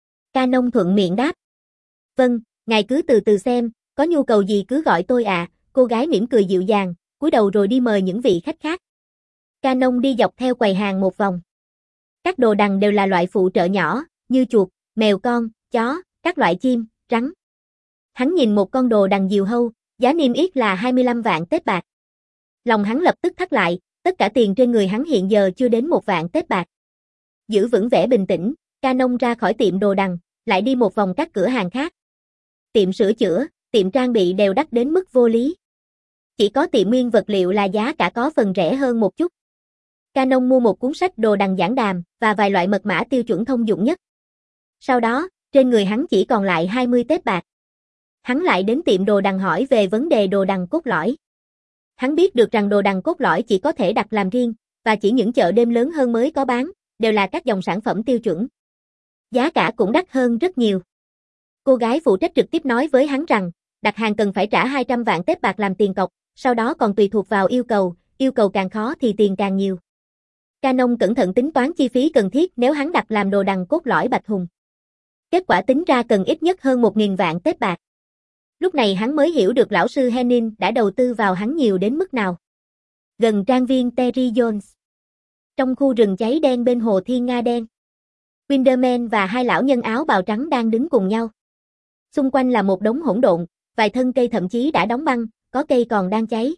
Canon thuận miệng đáp. Vâng, ngài cứ từ từ xem, có nhu cầu gì cứ gọi tôi à, cô gái mỉm cười dịu dàng, cúi đầu rồi đi mời những vị khách khác. Canon đi dọc theo quầy hàng một vòng. Các đồ đằng đều là loại phụ trợ nhỏ, như chuột, mèo con, chó, các loại chim, rắn. Hắn nhìn một con đồ đằng diều hâu, giá niêm yết là hai mươi lăm vạn tép bạc. Lòng hắn lập tức thắt lại, tất cả tiền trên người hắn hiện giờ chưa đến một vạn tép bạc. Giữ vững vẻ bình tĩnh, Canon ra khỏi tiệm đồ đằng, lại đi một vòng các cửa hàng khác. Tiệm sửa chữa, tiệm trang bị đều đắt đến mức vô lý. Chỉ có tiệm nguyên vật liệu là giá cả có phần rẻ hơn một chút. Canon mua một cuốn sách đồ đằng giảng đàm và vài loại mật mã tiêu chuẩn thông dụng nhất. Sau đó, trên người hắn chỉ còn lại hai mươi tép bạc. Hắn lại đến tiệm đồ đằng hỏi về vấn đề đồ đằng cốt lõi. Hắn biết được rằng đồ đằng cốt lõi chỉ có thể đặt làm riêng, và chỉ những chợ đêm lớn hơn mới có bán, đều là các dòng sản phẩm tiêu chuẩn. Giá cả cũng đắt hơn rất nhiều. Cô gái phụ trách trực tiếp nói với hắn rằng, đặt hàng cần phải trả hai trăm vạn tép bạc làm tiền cọc, sau đó còn tùy thuộc vào yêu cầu, yêu cầu càng khó thì tiền càng nhiều. Canon cẩn thận tính toán chi phí cần thiết nếu hắn đặt làm đồ đằng cốt lõi bạch hùng. Kết quả tính ra cần ít nhất hơn một nghìn vạn tép bạc. Lúc này hắn mới hiểu được lão sư Henning đã đầu tư vào hắn nhiều đến mức nào. Gần trang viên Terry Jones. Trong khu rừng cháy đen bên hồ Thiên Nga đen. Winderman và hai lão nhân áo bào trắng đang đứng cùng nhau. Xung quanh là một đống hỗn độn, vài thân cây thậm chí đã đóng băng, có cây còn đang cháy.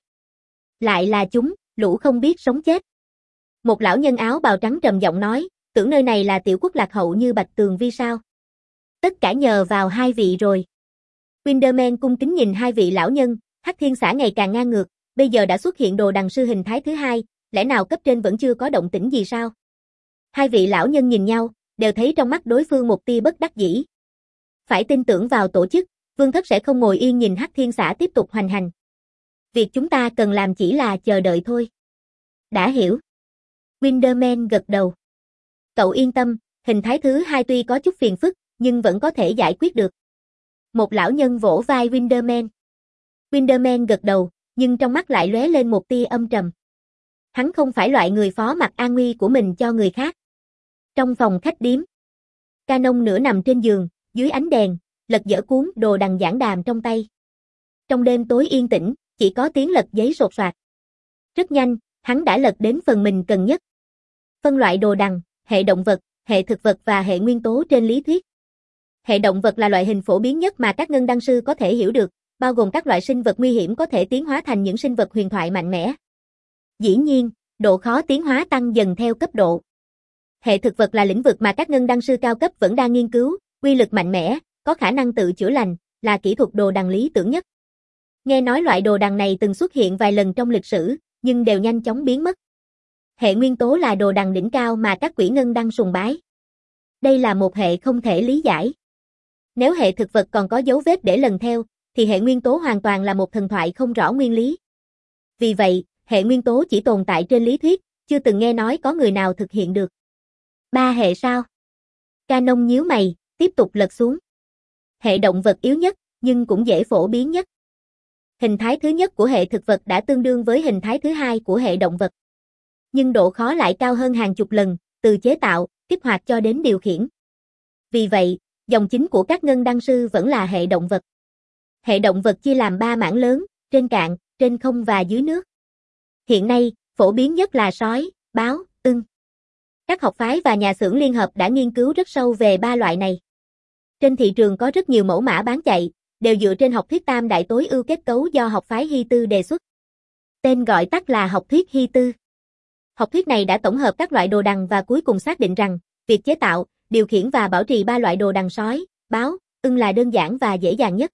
Lại là chúng, lũ không biết sống chết. Một lão nhân áo bào trắng trầm giọng nói, tưởng nơi này là tiểu quốc lạc hậu như Bạch Tường Vi sao? Tất cả nhờ vào hai vị rồi. Winderman cung kính nhìn hai vị lão nhân, Hắc Thiên xã ngày càng ngang ngược, bây giờ đã xuất hiện đồ đằng sư hình thái thứ hai, lẽ nào cấp trên vẫn chưa có động tĩnh gì sao? Hai vị lão nhân nhìn nhau, đều thấy trong mắt đối phương một tia bất đắc dĩ. Phải tin tưởng vào tổ chức, Vương Thất sẽ không ngồi yên nhìn Hắc Thiên xã tiếp tục hoành hành. Việc chúng ta cần làm chỉ là chờ đợi thôi. Đã hiểu. Winderman gật đầu. Cậu yên tâm, hình thái thứ hai tuy có chút phiền phức, nhưng vẫn có thể giải quyết được. Một lão nhân vỗ vai Winderman. Winderman gật đầu, nhưng trong mắt lại lóe lên một tia âm trầm. Hắn không phải loại người phó mặc an nguy của mình cho người khác. Trong phòng khách điếm, Canon nửa nằm trên giường, dưới ánh đèn, lật dở cuốn đồ đằng giảng đàm trong tay. Trong đêm tối yên tĩnh, chỉ có tiếng lật giấy sột soạt. Rất nhanh, hắn đã lật đến phần mình cần nhất. Phân loại đồ đằng, hệ động vật, hệ thực vật và hệ nguyên tố trên lý thuyết. Hệ động vật là loại hình phổ biến nhất mà các ngân đăng sư có thể hiểu được, bao gồm các loại sinh vật nguy hiểm có thể tiến hóa thành những sinh vật huyền thoại mạnh mẽ. Dĩ nhiên, độ khó tiến hóa tăng dần theo cấp độ. Hệ thực vật là lĩnh vực mà các ngân đăng sư cao cấp vẫn đang nghiên cứu, quy lực mạnh mẽ, có khả năng tự chữa lành, là kỹ thuật đồ đằng lý tưởng nhất. Nghe nói loại đồ đằng này từng xuất hiện vài lần trong lịch sử, nhưng đều nhanh chóng biến mất. Hệ nguyên tố là đồ đằng đỉnh cao mà các quỷ ngân đăng sùng bái. Đây là một hệ không thể lý giải. Nếu hệ thực vật còn có dấu vết để lần theo, thì hệ nguyên tố hoàn toàn là một thần thoại không rõ nguyên lý. Vì vậy, hệ nguyên tố chỉ tồn tại trên lý thuyết, chưa từng nghe nói có người nào thực hiện được. Ba hệ sao? Canon nhíu mày, tiếp tục lật xuống. Hệ động vật yếu nhất, nhưng cũng dễ phổ biến nhất. Hình thái thứ nhất của hệ thực vật đã tương đương với hình thái thứ hai của hệ động vật. Nhưng độ khó lại cao hơn hàng chục lần, từ chế tạo, kích hoạt cho đến điều khiển. Vì vậy, dòng chính của các ngân đăng sư vẫn là hệ động vật. Hệ động vật chia làm ba mảng lớn, trên cạn, trên không và dưới nước. Hiện nay, phổ biến nhất là sói, báo, ưng. Các học phái và nhà xưởng liên hợp đã nghiên cứu rất sâu về ba loại này. Trên thị trường có rất nhiều mẫu mã bán chạy, đều dựa trên học thuyết tam đại tối ưu kết cấu do học phái Hy Tư đề xuất. Tên gọi tắt là học thuyết Hy Tư. Học thuyết này đã tổng hợp các loại đồ đằng và cuối cùng xác định rằng, việc chế tạo, điều khiển và bảo trì ba loại đồ đằng sói, báo, ưng là đơn giản và dễ dàng nhất.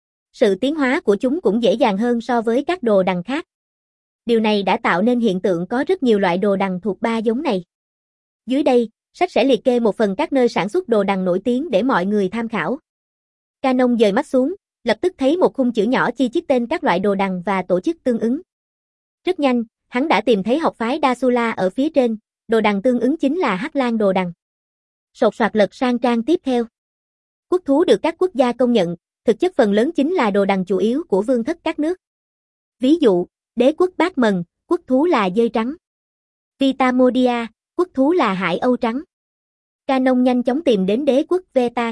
Sự tiến hóa của chúng cũng dễ dàng hơn so với các đồ đằng khác. Điều này đã tạo nên hiện tượng có rất nhiều loại đồ đằng thuộc ba giống này. Dưới đây, sách sẽ liệt kê một phần các nơi sản xuất đồ đằng nổi tiếng để mọi người tham khảo. Canon dời mắt xuống, lập tức thấy một khung chữ nhỏ chi chít tên các loại đồ đằng và tổ chức tương ứng. Rất nhanh, hắn đã tìm thấy học phái Dasula ở phía trên, đồ đằng tương ứng chính là Hắc Lang đồ đằng. Sột soạt lật sang trang tiếp theo. Quốc thú được các quốc gia công nhận, thực chất phần lớn chính là đồ đằng chủ yếu của vương thất các nước. Ví dụ, đế quốc Bát Mần, quốc thú là dơi trắng. Vitamodia, quốc thú là hải âu trắng. Canon nhanh chóng tìm đến đế quốc Vetan.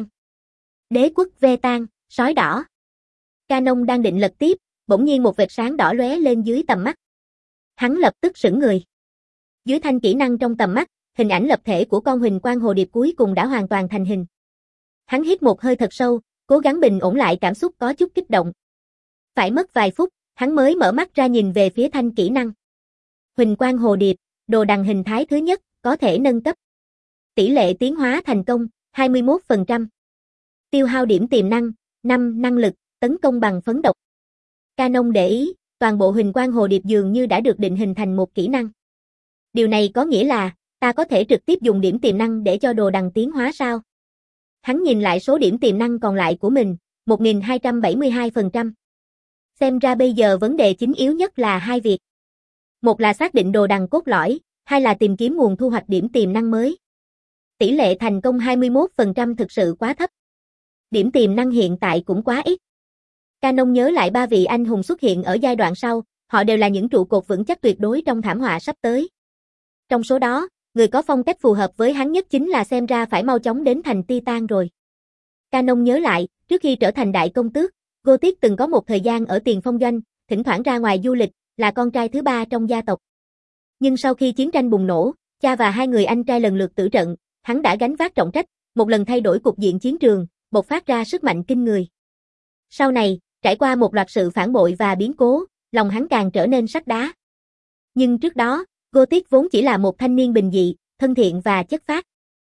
Đế quốc Vetan, sói đỏ. Canon đang định lật tiếp, bỗng nhiên một vệt sáng đỏ lóe lên dưới tầm mắt. Hắn lập tức sững người. Dưới thanh kỹ năng trong tầm mắt, hình ảnh lập thể của con huỳnh quang hồ điệp cuối cùng đã hoàn toàn thành hình. Hắn hít một hơi thật sâu, cố gắng bình ổn lại cảm xúc có chút kích động. Phải mất vài phút, hắn mới mở mắt ra nhìn về phía thanh kỹ năng. Huỳnh quang hồ điệp, đồ đằng hình thái thứ nhất, có thể nâng cấp. Tỷ lệ tiến hóa thành công, hai mươi mốt phần trăm. Tiêu hao điểm tiềm năng, năm năng lực, tấn công bằng phấn độc. Canon để ý, toàn bộ huỳnh quang hồ điệp dường như đã được định hình thành một kỹ năng. Điều này có nghĩa là, ta có thể trực tiếp dùng điểm tiềm năng để cho đồ đằng tiến hóa sao? Hắn nhìn lại số điểm tiềm năng còn lại của mình, một nghìn hai trăm bảy mươi hai phần trăm. Xem ra bây giờ vấn đề chính yếu nhất là hai việc. Một là xác định đồ đằng cốt lõi, hai là tìm kiếm nguồn thu hoạch điểm tiềm năng mới. Tỷ lệ thành công hai mươi mốt phần trăm thực sự quá thấp. Điểm tiềm năng hiện tại cũng quá ít. Canon nhớ lại ba vị anh hùng xuất hiện ở giai đoạn sau, họ đều là những trụ cột vững chắc tuyệt đối trong thảm họa sắp tới. Trong số đó, người có phong cách phù hợp với hắn nhất chính là xem ra phải mau chóng đến thành Titan rồi. Canon nhớ lại, trước khi trở thành đại công tước, Gothic từng có một thời gian ở tiền phong doanh, thỉnh thoảng ra ngoài du lịch, là con trai thứ ba trong gia tộc. Nhưng sau khi chiến tranh bùng nổ, cha và hai người anh trai lần lượt tử trận, hắn đã gánh vác trọng trách, một lần thay đổi cục diện chiến trường, bộc phát ra sức mạnh kinh người. Sau này, trải qua một loạt sự phản bội và biến cố, lòng hắn càng trở nên sắt đá. Nhưng trước đó, Gothic vốn chỉ là một thanh niên bình dị, thân thiện và chất phác.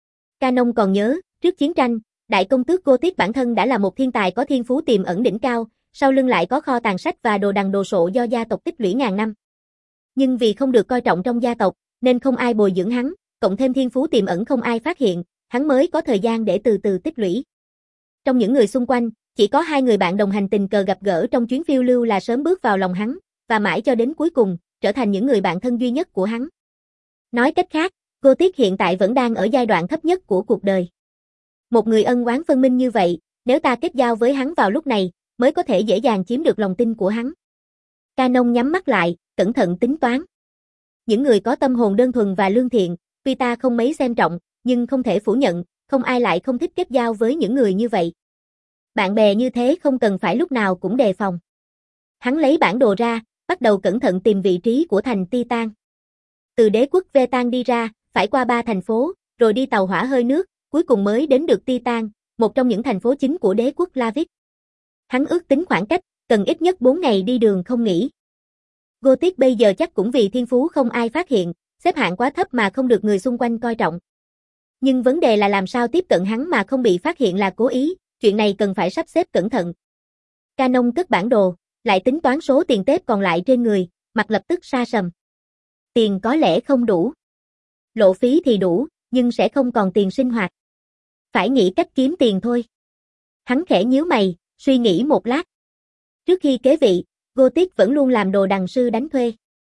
Canon còn nhớ, trước chiến tranh, đại công tước Gothic bản thân đã là một thiên tài có thiên phú tiềm ẩn đỉnh cao, sau lưng lại có kho tàng sách và đồ đằng đồ sộ do gia tộc tích lũy ngàn năm. Nhưng vì không được coi trọng trong gia tộc, nên không ai bồi dưỡng hắn, cộng thêm thiên phú tiềm ẩn không ai phát hiện, hắn mới có thời gian để từ từ tích lũy. Trong những người xung quanh, chỉ có hai người bạn đồng hành tình cờ gặp gỡ trong chuyến phiêu lưu là sớm bước vào lòng hắn, và mãi cho đến cuối cùng, trở thành những người bạn thân duy nhất của hắn. Nói cách khác, Gothic hiện tại vẫn đang ở giai đoạn thấp nhất của cuộc đời. Một người ân oán phân minh như vậy, nếu ta kết giao với hắn vào lúc này, mới có thể dễ dàng chiếm được lòng tin của hắn. Canon nhắm mắt lại, cẩn thận tính toán. Những người có tâm hồn đơn thuần và lương thiện, tuy ta không mấy xem trọng, nhưng không thể phủ nhận, không ai lại không thích kết giao với những người như vậy. Bạn bè như thế không cần phải lúc nào cũng đề phòng. Hắn lấy bản đồ ra, bắt đầu cẩn thận tìm vị trí của thành Titan. Từ đế quốc Vetan đi ra, phải qua ba thành phố, rồi đi tàu hỏa hơi nước, cuối cùng mới đến được Titan, một trong những thành phố chính của đế quốc Lavis. Hắn ước tính khoảng cách, cần ít nhất bốn ngày đi đường không nghỉ. Gothic bây giờ chắc cũng vì thiên phú không ai phát hiện, xếp hạng quá thấp mà không được người xung quanh coi trọng. Nhưng vấn đề là làm sao tiếp cận hắn mà không bị phát hiện là cố ý, chuyện này cần phải sắp xếp cẩn thận. Canon cất bản đồ, lại tính toán số tiền tép còn lại trên người, mặt lập tức sa sầm. Tiền có lẽ không đủ. Lộ phí thì đủ, nhưng sẽ không còn tiền sinh hoạt. Phải nghĩ cách kiếm tiền thôi. Hắn khẽ nhíu mày, suy nghĩ một lát. Trước khi kế vị, Gothic vẫn luôn làm đồ đằng sư đánh thuê.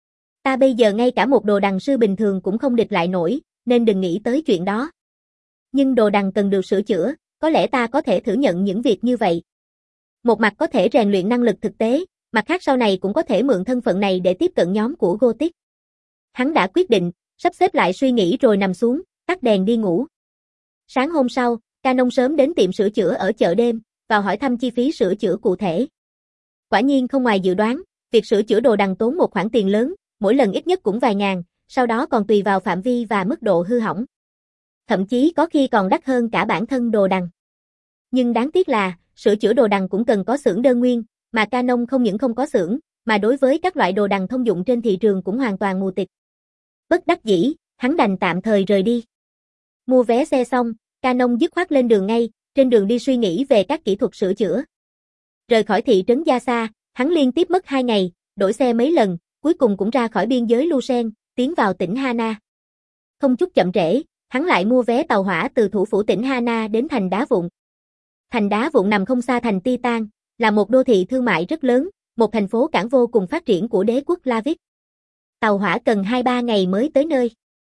Ta bây giờ ngay cả một đồ đằng sư bình thường cũng không địch lại nổi, nên đừng nghĩ tới chuyện đó. Nhưng đồ đằng cần được sửa chữa, có lẽ ta có thể thử nhận những việc như vậy. Một mặt có thể rèn luyện năng lực thực tế, mặt khác sau này cũng có thể mượn thân phận này để tiếp cận nhóm của Gothic. Hắn đã quyết định, sắp xếp lại suy nghĩ rồi nằm xuống, tắt đèn đi ngủ. Sáng hôm sau, Canon sớm đến tiệm sửa chữa ở chợ đêm, vào hỏi thăm chi phí sửa chữa cụ thể. Quả nhiên không ngoài dự đoán, việc sửa chữa đồ đằng tốn một khoản tiền lớn, mỗi lần ít nhất cũng vài ngàn, sau đó còn tùy vào phạm vi và mức độ hư hỏng. Thậm chí có khi còn đắt hơn cả bản thân đồ đằng. Nhưng đáng tiếc là, sửa chữa đồ đằng cũng cần có xưởng đơn nguyên, mà Canon không những không có xưởng, mà đối với các loại đồ đằng thông dụng trên thị trường cũng hoàn toàn mù tịt. Bất đắc dĩ, hắn đành tạm thời rời đi. Mua vé xe xong, Canon dứt khoát lên đường ngay, trên đường đi suy nghĩ về các kỹ thuật sửa chữa. Rời khỏi thị trấn Gia Sa, hắn liên tiếp mất hai ngày, đổi xe mấy lần, cuối cùng cũng ra khỏi biên giới Lusen, tiến vào tỉnh Hana. Không chút chậm trễ, hắn lại mua vé tàu hỏa từ thủ phủ tỉnh Hana đến thành Đá Vụn. Thành Đá Vụn nằm không xa thành Titan, là một đô thị thương mại rất lớn, một thành phố cảng vô cùng phát triển của đế quốc Lavis. Tàu hỏa cần hai ba ngày mới tới nơi.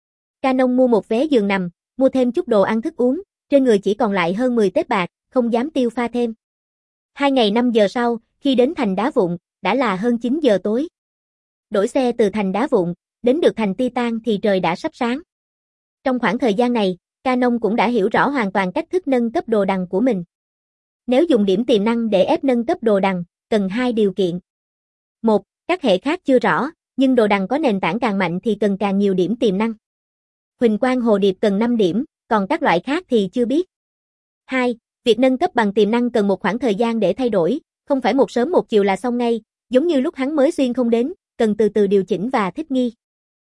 Canon mua một vé giường nằm, mua thêm chút đồ ăn thức uống, trên người chỉ còn lại hơn mười tép bạc, không dám tiêu pha thêm. Hai ngày năm giờ sau, khi đến thành Đá Vụn, đã là hơn chín giờ tối. Đổi xe từ thành Đá Vụn, đến được thành Titan thì trời đã sắp sáng. Trong khoảng thời gian này, Canon cũng đã hiểu rõ hoàn toàn cách thức nâng cấp đồ đằng của mình. Nếu dùng điểm tiềm năng để ép nâng cấp đồ đằng, cần hai điều kiện. Một, các hệ khác chưa rõ, nhưng đồ đằng có nền tảng càng mạnh thì cần càng nhiều điểm tiềm năng. Huỳnh quang hồ điệp cần năm điểm, còn các loại khác thì chưa biết. Hai, việc nâng cấp bằng tiềm năng cần một khoảng thời gian để thay đổi, không phải một sớm một chiều là xong ngay, giống như lúc hắn mới xuyên không đến, cần từ từ điều chỉnh và thích nghi.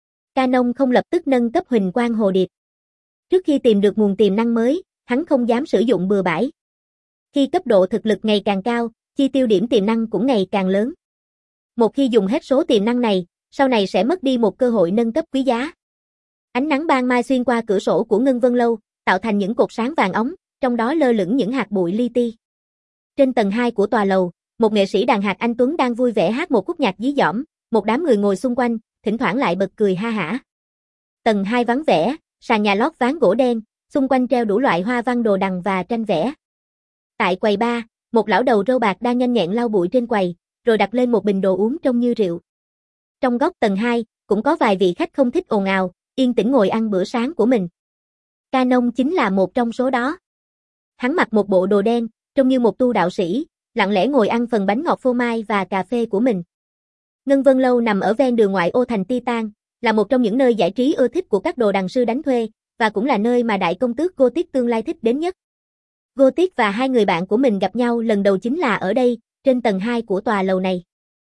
Canon không lập tức nâng cấp huỳnh quang hồ điệp. Trước khi tìm được nguồn tiềm năng mới, hắn không dám sử dụng bừa bãi. Khi cấp độ thực lực ngày càng cao, chi tiêu điểm tiềm năng cũng ngày càng lớn. Một khi dùng hết số tiềm năng này, sau này sẽ mất đi một cơ hội nâng cấp quý giá. Ánh nắng ban mai xuyên qua cửa sổ của Ngân Vân Lâu, tạo thành những cột sáng vàng óng, trong đó lơ lửng những hạt bụi li ti. Trên tầng hai của tòa lầu, một nghệ sĩ đàn hạt anh tuấn đang vui vẻ hát một khúc nhạc dí dỏm, một đám người ngồi xung quanh, thỉnh thoảng lại bật cười ha hả. Tầng hai vắng vẻ, sàn nhà lót ván gỗ đen, xung quanh treo đủ loại hoa văn đồ đằng và tranh vẽ. Tại quầy ba, một lão đầu râu bạc đang nhanh nhẹn lau bụi trên quầy, rồi đặt lên một bình đồ uống trông như rượu. Trong góc tầng hai, cũng có vài vị khách không thích ồn ào, yên tĩnh ngồi ăn bữa sáng của mình. Canon chính là một trong số đó. Hắn mặc một bộ đồ đen, trông như một tu đạo sĩ, lặng lẽ ngồi ăn phần bánh ngọt phô mai và cà phê của mình. Ngân Vân Lâu nằm ở ven đường ngoại ô thành Titan, là một trong những nơi giải trí ưa thích của các đồ đằng sư đánh thuê, và cũng là nơi mà đại công tước Gothic tương lai thích đến nhất. Gothic và hai người bạn của mình gặp nhau lần đầu chính là ở đây, trên tầng hai của tòa lầu này.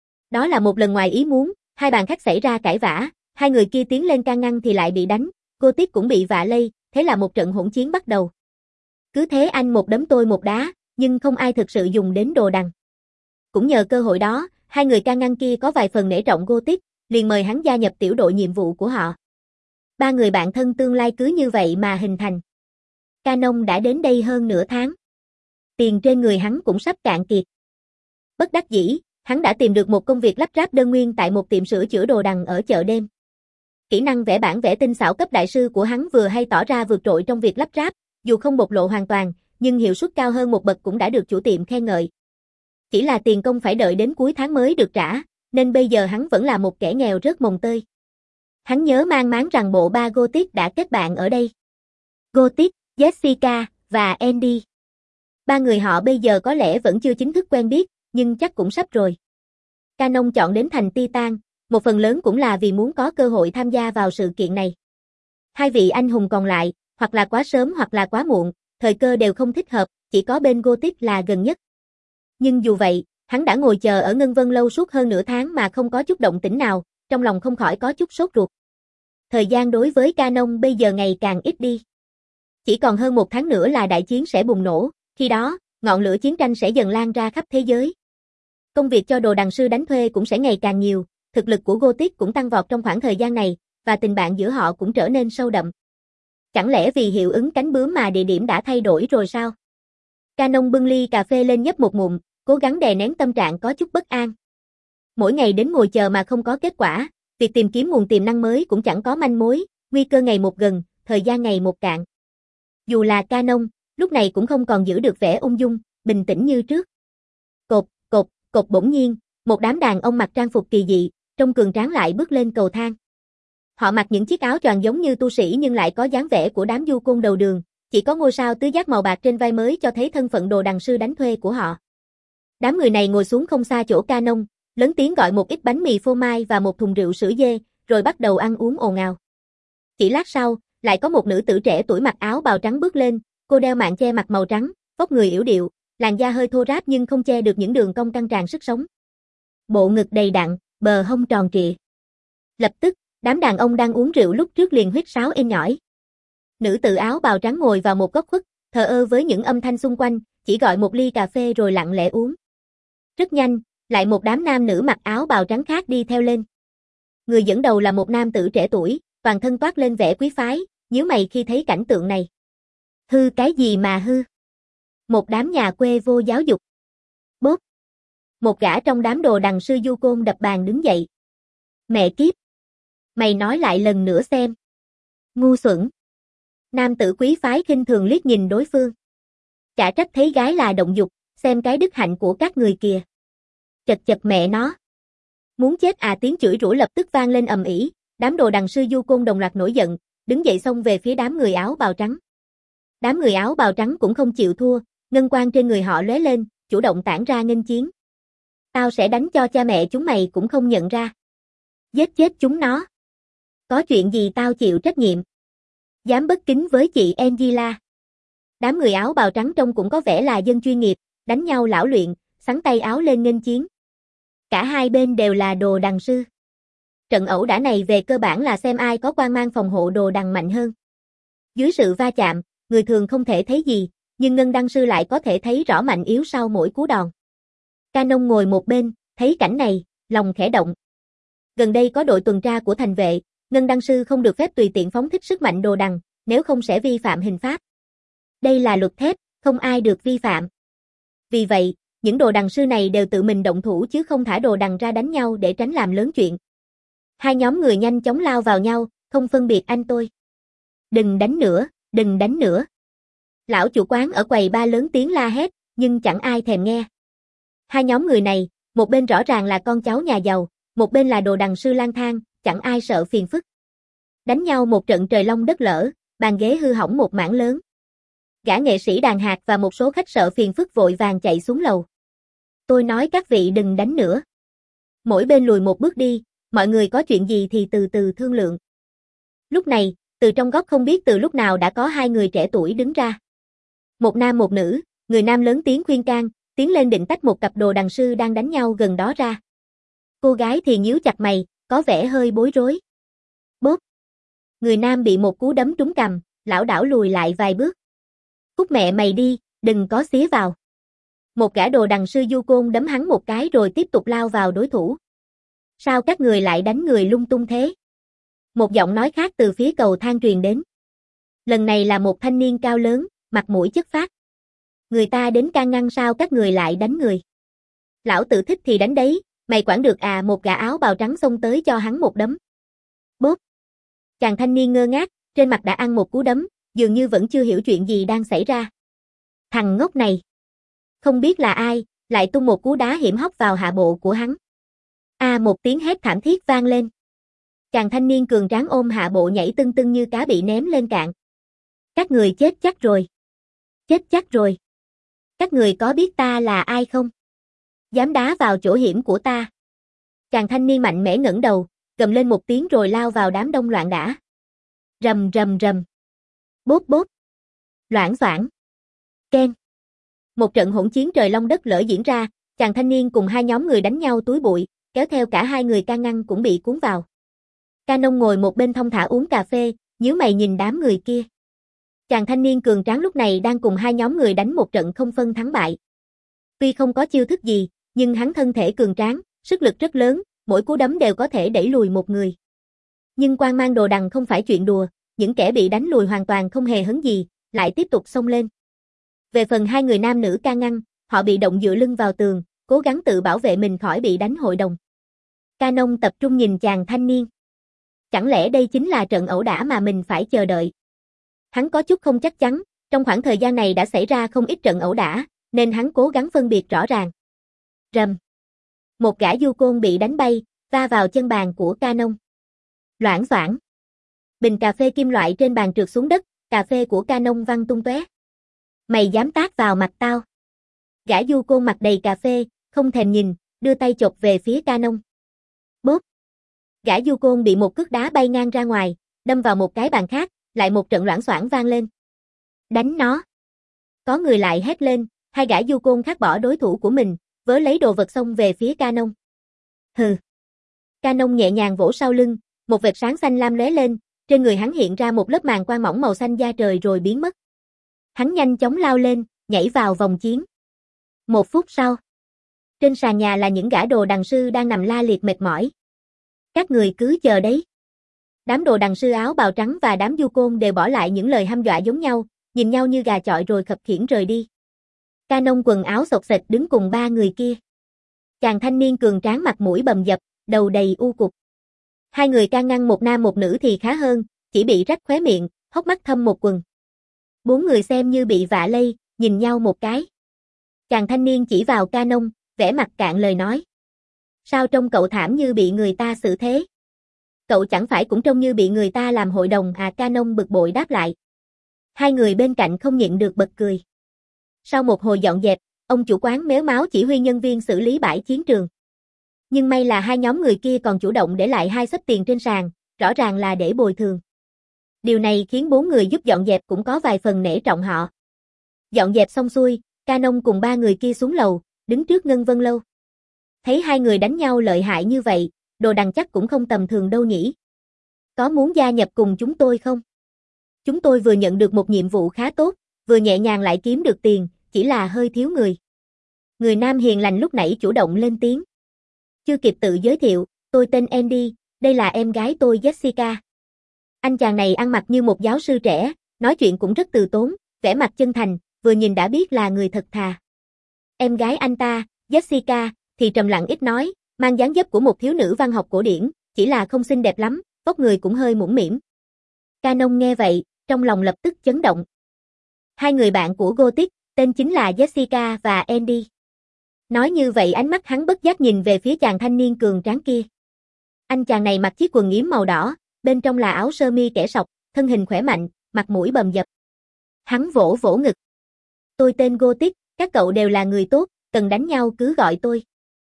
Đó là một lần ngoài ý muốn, hai bạn khách xảy ra cãi vã, hai người kia tiến lên can ngăn thì lại bị đánh, Gothic cũng bị vạ lây, thế là một trận hỗn chiến bắt đầu. Cứ thế anh một đấm tôi một đá, nhưng không ai thực sự dùng đến đồ đằng. Cũng nhờ cơ hội đó, hai người can ngăn kia có vài phần nể trọng Gothic, liền mời hắn gia nhập tiểu đội nhiệm vụ của họ. Ba người bạn thân tương lai cứ như vậy mà hình thành. Canon đã đến đây hơn nửa tháng. Tiền trên người hắn cũng sắp cạn kiệt. Bất đắc dĩ, hắn đã tìm được một công việc lắp ráp đơn nguyên tại một tiệm sửa chữa đồ đằng ở chợ đêm. Kỹ năng vẽ bản vẽ tinh xảo cấp đại sư của hắn vừa hay tỏ ra vượt trội trong việc lắp ráp, dù không bộc lộ hoàn toàn, nhưng hiệu suất cao hơn một bậc cũng đã được chủ tiệm khen ngợi. Chỉ là tiền công phải đợi đến cuối tháng mới được trả, nên bây giờ hắn vẫn là một kẻ nghèo rớt mồng tơi. Hắn nhớ mang máng rằng bộ ba Gothic đã kết bạn ở đây. Gothic, Jessica và Andy. Ba người họ bây giờ có lẽ vẫn chưa chính thức quen biết, nhưng chắc cũng sắp rồi. Canon chọn đến thành Titan, một phần lớn cũng là vì muốn có cơ hội tham gia vào sự kiện này. Hai vị anh hùng còn lại, hoặc là quá sớm hoặc là quá muộn, thời cơ đều không thích hợp, chỉ có bên Gothic là gần nhất. Nhưng dù vậy, hắn đã ngồi chờ ở Ngân Vân Lâu suốt hơn nửa tháng mà không có chút động tĩnh nào, trong lòng không khỏi có chút sốt ruột. Thời gian đối với Canon bây giờ ngày càng ít đi. Chỉ còn hơn một tháng nữa là đại chiến sẽ bùng nổ, khi đó, ngọn lửa chiến tranh sẽ dần lan ra khắp thế giới. Công việc cho đồ đằng sư đánh thuê cũng sẽ ngày càng nhiều, thực lực của Gothic cũng tăng vọt trong khoảng thời gian này, và tình bạn giữa họ cũng trở nên sâu đậm. Chẳng lẽ vì hiệu ứng cánh bướm mà địa điểm đã thay đổi rồi sao? Canon bưng ly cà phê lên nhấp một ngụm, cố gắng đè nén tâm trạng có chút bất an. Mỗi ngày đến ngồi chờ mà không có kết quả, việc tìm kiếm nguồn tiềm năng mới cũng chẳng có manh mối, nguy cơ ngày một gần, thời gian ngày một cạn. Dù là Canon, lúc này cũng không còn giữ được vẻ ung dung, bình tĩnh như trước. Cột, cột, cột bỗng nhiên, một đám đàn ông mặc trang phục kỳ dị, trông cường tráng lại bước lên cầu thang. Họ mặc những chiếc áo choàng giống như tu sĩ nhưng lại có dáng vẻ của đám du côn đầu đường, chỉ có ngôi sao tứ giác màu bạc trên vai mới cho thấy thân phận đồ đằng sư đánh thuê của họ. Đám người này ngồi xuống không xa chỗ Canon, lớn tiếng gọi một ít bánh mì phô mai và một thùng rượu sữa dê, rồi bắt đầu ăn uống ồn ào. Chỉ lát sau, lại có một nữ tử trẻ tuổi mặc áo bào trắng bước lên, cô đeo mạng che mặt màu trắng, vóc người yểu điệu, làn da hơi thô ráp nhưng không che được những đường cong căng tràn sức sống. Bộ ngực đầy đặn, bờ hông tròn trịa. Lập tức, đám đàn ông đang uống rượu lúc trước liền huýt sáo êm nhỏi. Nữ tử áo bào trắng ngồi vào một góc khuất, thờ ơ với những âm thanh xung quanh, chỉ gọi một ly cà phê rồi lặng lẽ uống. Rất nhanh, lại một đám nam nữ mặc áo bào trắng khác đi theo lên. Người dẫn đầu là một nam tử trẻ tuổi, toàn thân toát lên vẻ quý phái, nhíu mày khi thấy cảnh tượng này. Hư cái gì mà hư? Một đám nhà quê vô giáo dục. Bốp. Một gã trong đám đồ đằng sư du côn đập bàn đứng dậy. Mẹ kiếp. Mày nói lại lần nữa xem. Ngu xuẩn. Nam tử quý phái khinh thường liếc nhìn đối phương. Chả trách thấy gái là động dục, xem cái đức hạnh của các người kìa. Chật chật mẹ nó. Muốn chết à, tiếng chửi rủa lập tức vang lên ầm ĩ, đám đồ đằng sư du côn đồng loạt nổi giận, đứng dậy xông về phía đám người áo bào trắng. Đám người áo bào trắng cũng không chịu thua, ngân quang trên người họ lóe lên, chủ động tản ra nghênh chiến. Tao sẽ đánh cho cha mẹ chúng mày cũng không nhận ra. Giết chết chúng nó. Có chuyện gì tao chịu trách nhiệm. Dám bất kính với chị Angela. Đám người áo bào trắng trông cũng có vẻ là dân chuyên nghiệp, đánh nhau lão luyện, xắn tay áo lên nghênh chiến. Cả hai bên đều là đồ đằng sư. Trận ẩu đả này về cơ bản là xem ai có quan mang phòng hộ đồ đằng mạnh hơn. Dưới sự va chạm, người thường không thể thấy gì, nhưng ngân đăng sư lại có thể thấy rõ mạnh yếu sau mỗi cú đòn. Canon ngồi một bên, thấy cảnh này, lòng khẽ động. Gần đây có đội tuần tra của thành vệ, ngân đăng sư không được phép tùy tiện phóng thích sức mạnh đồ đằng, nếu không sẽ vi phạm hình pháp. Đây là luật thép, không ai được vi phạm. Vì vậy, những đồ đằng sư này đều tự mình động thủ chứ không thả đồ đằng ra đánh nhau để tránh làm lớn chuyện. Hai nhóm người nhanh chóng lao vào nhau, không phân biệt anh tôi. Đừng đánh nữa, đừng đánh nữa. Lão chủ quán ở quầy ba lớn tiếng la hét, nhưng chẳng ai thèm nghe. Hai nhóm người này, một bên rõ ràng là con cháu nhà giàu, một bên là đồ đằng sư lang thang, chẳng ai sợ phiền phức. Đánh nhau một trận trời long đất lở, bàn ghế hư hỏng một mảng lớn. Gã nghệ sĩ đàn hạt và một số khách sợ phiền phức vội vàng chạy xuống lầu. Tôi nói các vị đừng đánh nữa. Mỗi bên lùi một bước đi, mọi người có chuyện gì thì từ từ thương lượng. Lúc này, từ trong góc không biết từ lúc nào đã có hai người trẻ tuổi đứng ra. Một nam một nữ, người nam lớn tiếng khuyên can, tiến lên định tách một cặp đồ đằng sư đang đánh nhau gần đó ra. Cô gái thì nhíu chặt mày, có vẻ hơi bối rối. Bốp. Người nam bị một cú đấm trúng cằm, lảo đảo lùi lại vài bước. Cút mẹ mày đi, đừng có xía vào. Một gã đồ đằng sư du côn đấm hắn một cái rồi tiếp tục lao vào đối thủ. Sao các người lại đánh người lung tung thế? Một giọng nói khác từ phía cầu thang truyền đến. Lần này là một thanh niên cao lớn, mặt mũi chất phác. Người ta đến can ngăn sao các người lại đánh người? Lão tự thích thì đánh đấy, mày quản được à? Một gã áo bào trắng xông tới cho hắn một đấm. Bốp. Chàng thanh niên ngơ ngác, trên mặt đã ăn một cú đấm, dường như vẫn chưa hiểu chuyện gì đang xảy ra. Thằng ngốc này, không biết là ai, lại tung một cú đá hiểm hóc vào hạ bộ của hắn. A à, một tiếng hét thảm thiết vang lên. Chàng thanh niên cường tráng ôm hạ bộ nhảy tưng tưng như cá bị ném lên cạn. Các người chết chắc rồi. Chết chắc rồi. Các người có biết ta là ai không? Dám đá vào chỗ hiểm của ta. Chàng thanh niên mạnh mẽ ngẩng đầu, gầm lên một tiếng rồi lao vào đám đông loạn đả. Rầm rầm rầm. Bốp bốp. Loảng xoảng. Keng. Một trận hỗn chiến trời long đất lở diễn ra, chàng thanh niên cùng hai nhóm người đánh nhau túi bụi, kéo theo cả hai người can ngăn cũng bị cuốn vào. Canon ngồi một bên thong thả uống cà phê, nhíu mày nhìn đám người kia. Chàng thanh niên cường tráng lúc này đang cùng hai nhóm người đánh một trận không phân thắng bại. Tuy không có chiêu thức gì, nhưng hắn thân thể cường tráng, sức lực rất lớn, mỗi cú đấm đều có thể đẩy lùi một người. Nhưng quang mang đồ đằng không phải chuyện đùa, những kẻ bị đánh lùi hoàn toàn không hề hấn gì, lại tiếp tục xông lên. Về phần hai người nam nữ can ngăn, họ bị động dựa lưng vào tường, cố gắng tự bảo vệ mình khỏi bị đánh hội đồng. Canon tập trung nhìn chàng thanh niên. Chẳng lẽ đây chính là trận ẩu đả mà mình phải chờ đợi? Hắn có chút không chắc chắn, trong khoảng thời gian này đã xảy ra không ít trận ẩu đả, nên hắn cố gắng phân biệt rõ ràng. Rầm. Một gã du côn bị đánh bay, va vào chân bàn của Canon. Loảng xoảng. Bình cà phê kim loại trên bàn trượt xuống đất, cà phê của Canon văng tung tóe. Mày dám tát vào mặt tao? Gã du côn mặt đầy cà phê, không thèm nhìn, đưa tay chộp về phía Canon. Bốp. Gã du côn bị một cước đá bay ngang ra ngoài, đâm vào một cái bàn khác, lại một trận loảng xoảng vang lên. Đánh nó. Có người lại hét lên, hai gã du côn khác bỏ đối thủ của mình, vớ lấy đồ vật xông về phía Canon. Hừ. Canon nhẹ nhàng vỗ sau lưng, một vệt sáng xanh lam lóe lên, trên người hắn hiện ra một lớp màng quang mỏng màu xanh da trời rồi biến mất. Hắn nhanh chóng lao lên, nhảy vào vòng chiến. Một phút sau, trên sàn nhà là những gã đồ đằng sư đang nằm la liệt mệt mỏi. Các người cứ chờ đấy. Đám đồ đằng sư áo bào trắng và đám du côn đều bỏ lại những lời hăm dọa giống nhau, nhìn nhau như gà chọi rồi khập khiễng rời đi. Canon quần áo xộc xệch đứng cùng ba người kia. Chàng thanh niên cường tráng mặt mũi bầm dập, đầu đầy u cục. Hai người can ngăn một nam một nữ thì khá hơn, chỉ bị rách khóe miệng, hốc mắt thâm một quần. Bốn người xem như bị vạ lây, nhìn nhau một cái. Chàng thanh niên chỉ vào Canon, vẻ mặt cạn lời nói. Sao trông cậu thảm như bị người ta xử thế? Cậu chẳng phải cũng trông như bị người ta làm hội đồng à? Canon bực bội đáp lại. Hai người bên cạnh không nhịn được bật cười. Sau một hồi dọn dẹp, ông chủ quán méo máu chỉ huy nhân viên xử lý bãi chiến trường. Nhưng may là hai nhóm người kia còn chủ động để lại hai xấp tiền trên sàn, rõ ràng là để bồi thường. Điều này khiến bốn người giúp dọn dẹp cũng có vài phần nể trọng họ. Dọn dẹp xong xuôi, Canon cùng ba người kia xuống lầu, đứng trước Ngân Vân Lâu. Thấy hai người đánh nhau lợi hại như vậy, đồ đằng chắc cũng không tầm thường đâu nhỉ. Có muốn gia nhập cùng chúng tôi không? Chúng tôi vừa nhận được một nhiệm vụ khá tốt, vừa nhẹ nhàng lại kiếm được tiền, chỉ là hơi thiếu người. Người nam hiền lành lúc nãy chủ động lên tiếng. Chưa kịp tự giới thiệu, tôi tên Andy, đây là em gái tôi Jessica. Anh chàng này ăn mặc như một giáo sư trẻ, nói chuyện cũng rất từ tốn, vẻ mặt chân thành, vừa nhìn đã biết là người thật thà. Em gái anh ta, Jessica, thì trầm lặng ít nói, mang dáng dấp của một thiếu nữ văn học cổ điển, chỉ là không xinh đẹp lắm, vóc người cũng hơi mũm mĩm. Canon nghe vậy, trong lòng lập tức chấn động. Hai người bạn của Gothic, tên chính là Jessica và Andy. Nói như vậy ánh mắt hắn bất giác nhìn về phía chàng thanh niên cường tráng kia. Anh chàng này mặc chiếc quần yếm màu đỏ, bên trong là áo sơ mi kẻ sọc, thân hình khỏe mạnh, mặt mũi bầm dập. Hắn vỗ vỗ ngực. Tôi tên Gothic, các cậu đều là người tốt, cần đánh nhau cứ gọi tôi.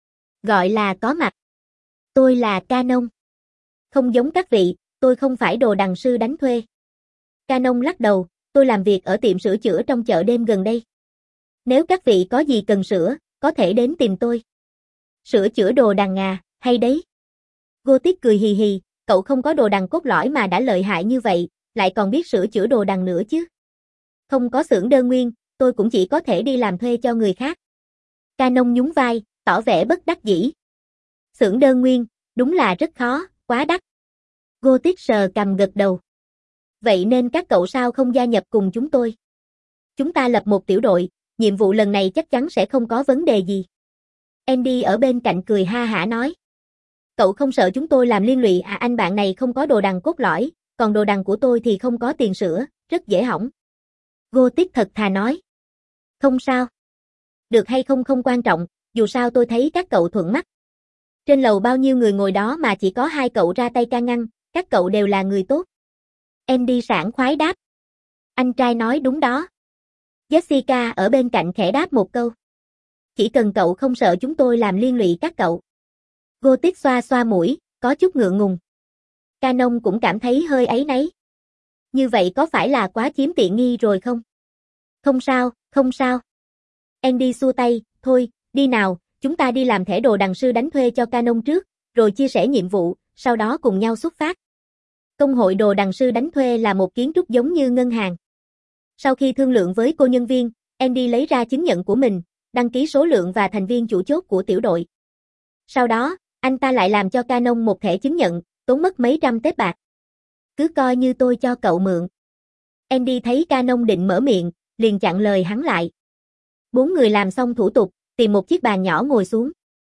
Gọi là có mặt. Tôi là Canon. Không giống các vị, tôi không phải đồ đằng sư đánh thuê. Canon lắc đầu, tôi làm việc ở tiệm sửa chữa trong chợ đêm gần đây. Nếu các vị có gì cần sửa, có thể đến tìm tôi. Sửa chữa đồ đằng à, hay đấy. Gothic cười hì hì, cậu không có đồ đằng cốt lõi mà đã lợi hại như vậy, lại còn biết sửa chữa đồ đằng nữa chứ. Không có xưởng đơn nguyên, tôi cũng chỉ có thể đi làm thuê cho người khác. Canon nhún vai, tỏ vẻ bất đắc dĩ. Xưởng đơn nguyên, đúng là rất khó, quá đắt. Gothic sờ cằm gật đầu. Vậy nên các cậu sao không gia nhập cùng chúng tôi? Chúng ta lập một tiểu đội, nhiệm vụ lần này chắc chắn sẽ không có vấn đề gì. Andy ở bên cạnh cười ha hả nói. Cậu không sợ chúng tôi làm liên lụy à? Anh bạn này không có đồ đằng cốt lõi, còn đồ đằng của tôi thì không có tiền sửa, rất dễ hỏng. Gothic thật thà nói. Không sao. Được hay không không quan trọng, dù sao tôi thấy các cậu thuận mắt. Trên lầu bao nhiêu người ngồi đó mà chỉ có hai cậu ra tay can ngăn, các cậu đều là người tốt. Andy sảng khoái đáp. Anh trai nói đúng đó. Jessica ở bên cạnh khẽ đáp một câu. Chỉ cần cậu không sợ chúng tôi làm liên lụy các cậu. Gothic xoa xoa mũi, có chút ngượng ngùng. Canon cũng cảm thấy hơi áy náy. Như vậy có phải là quá chiếm tiện nghi rồi không? Không sao, không sao. Andy xua tay, thôi, đi nào, chúng ta đi làm thẻ đồ đằng sư đánh thuê cho Canon trước, rồi chia sẻ nhiệm vụ, sau đó cùng nhau xuất phát. Công hội đồ đằng sư đánh thuê là một kiến trúc giống như ngân hàng. Sau khi thương lượng với cô nhân viên, Andy lấy ra chứng nhận của mình, đăng ký số lượng và thành viên chủ chốt của tiểu đội. Sau đó, anh ta lại làm cho Canon một thẻ chứng nhận, tốn mất mấy trăm tép bạc. Cứ coi như tôi cho cậu mượn. Andy thấy Canon định mở miệng, liền chặn lời hắn lại. Bốn người làm xong thủ tục, tìm một chiếc bàn nhỏ ngồi xuống.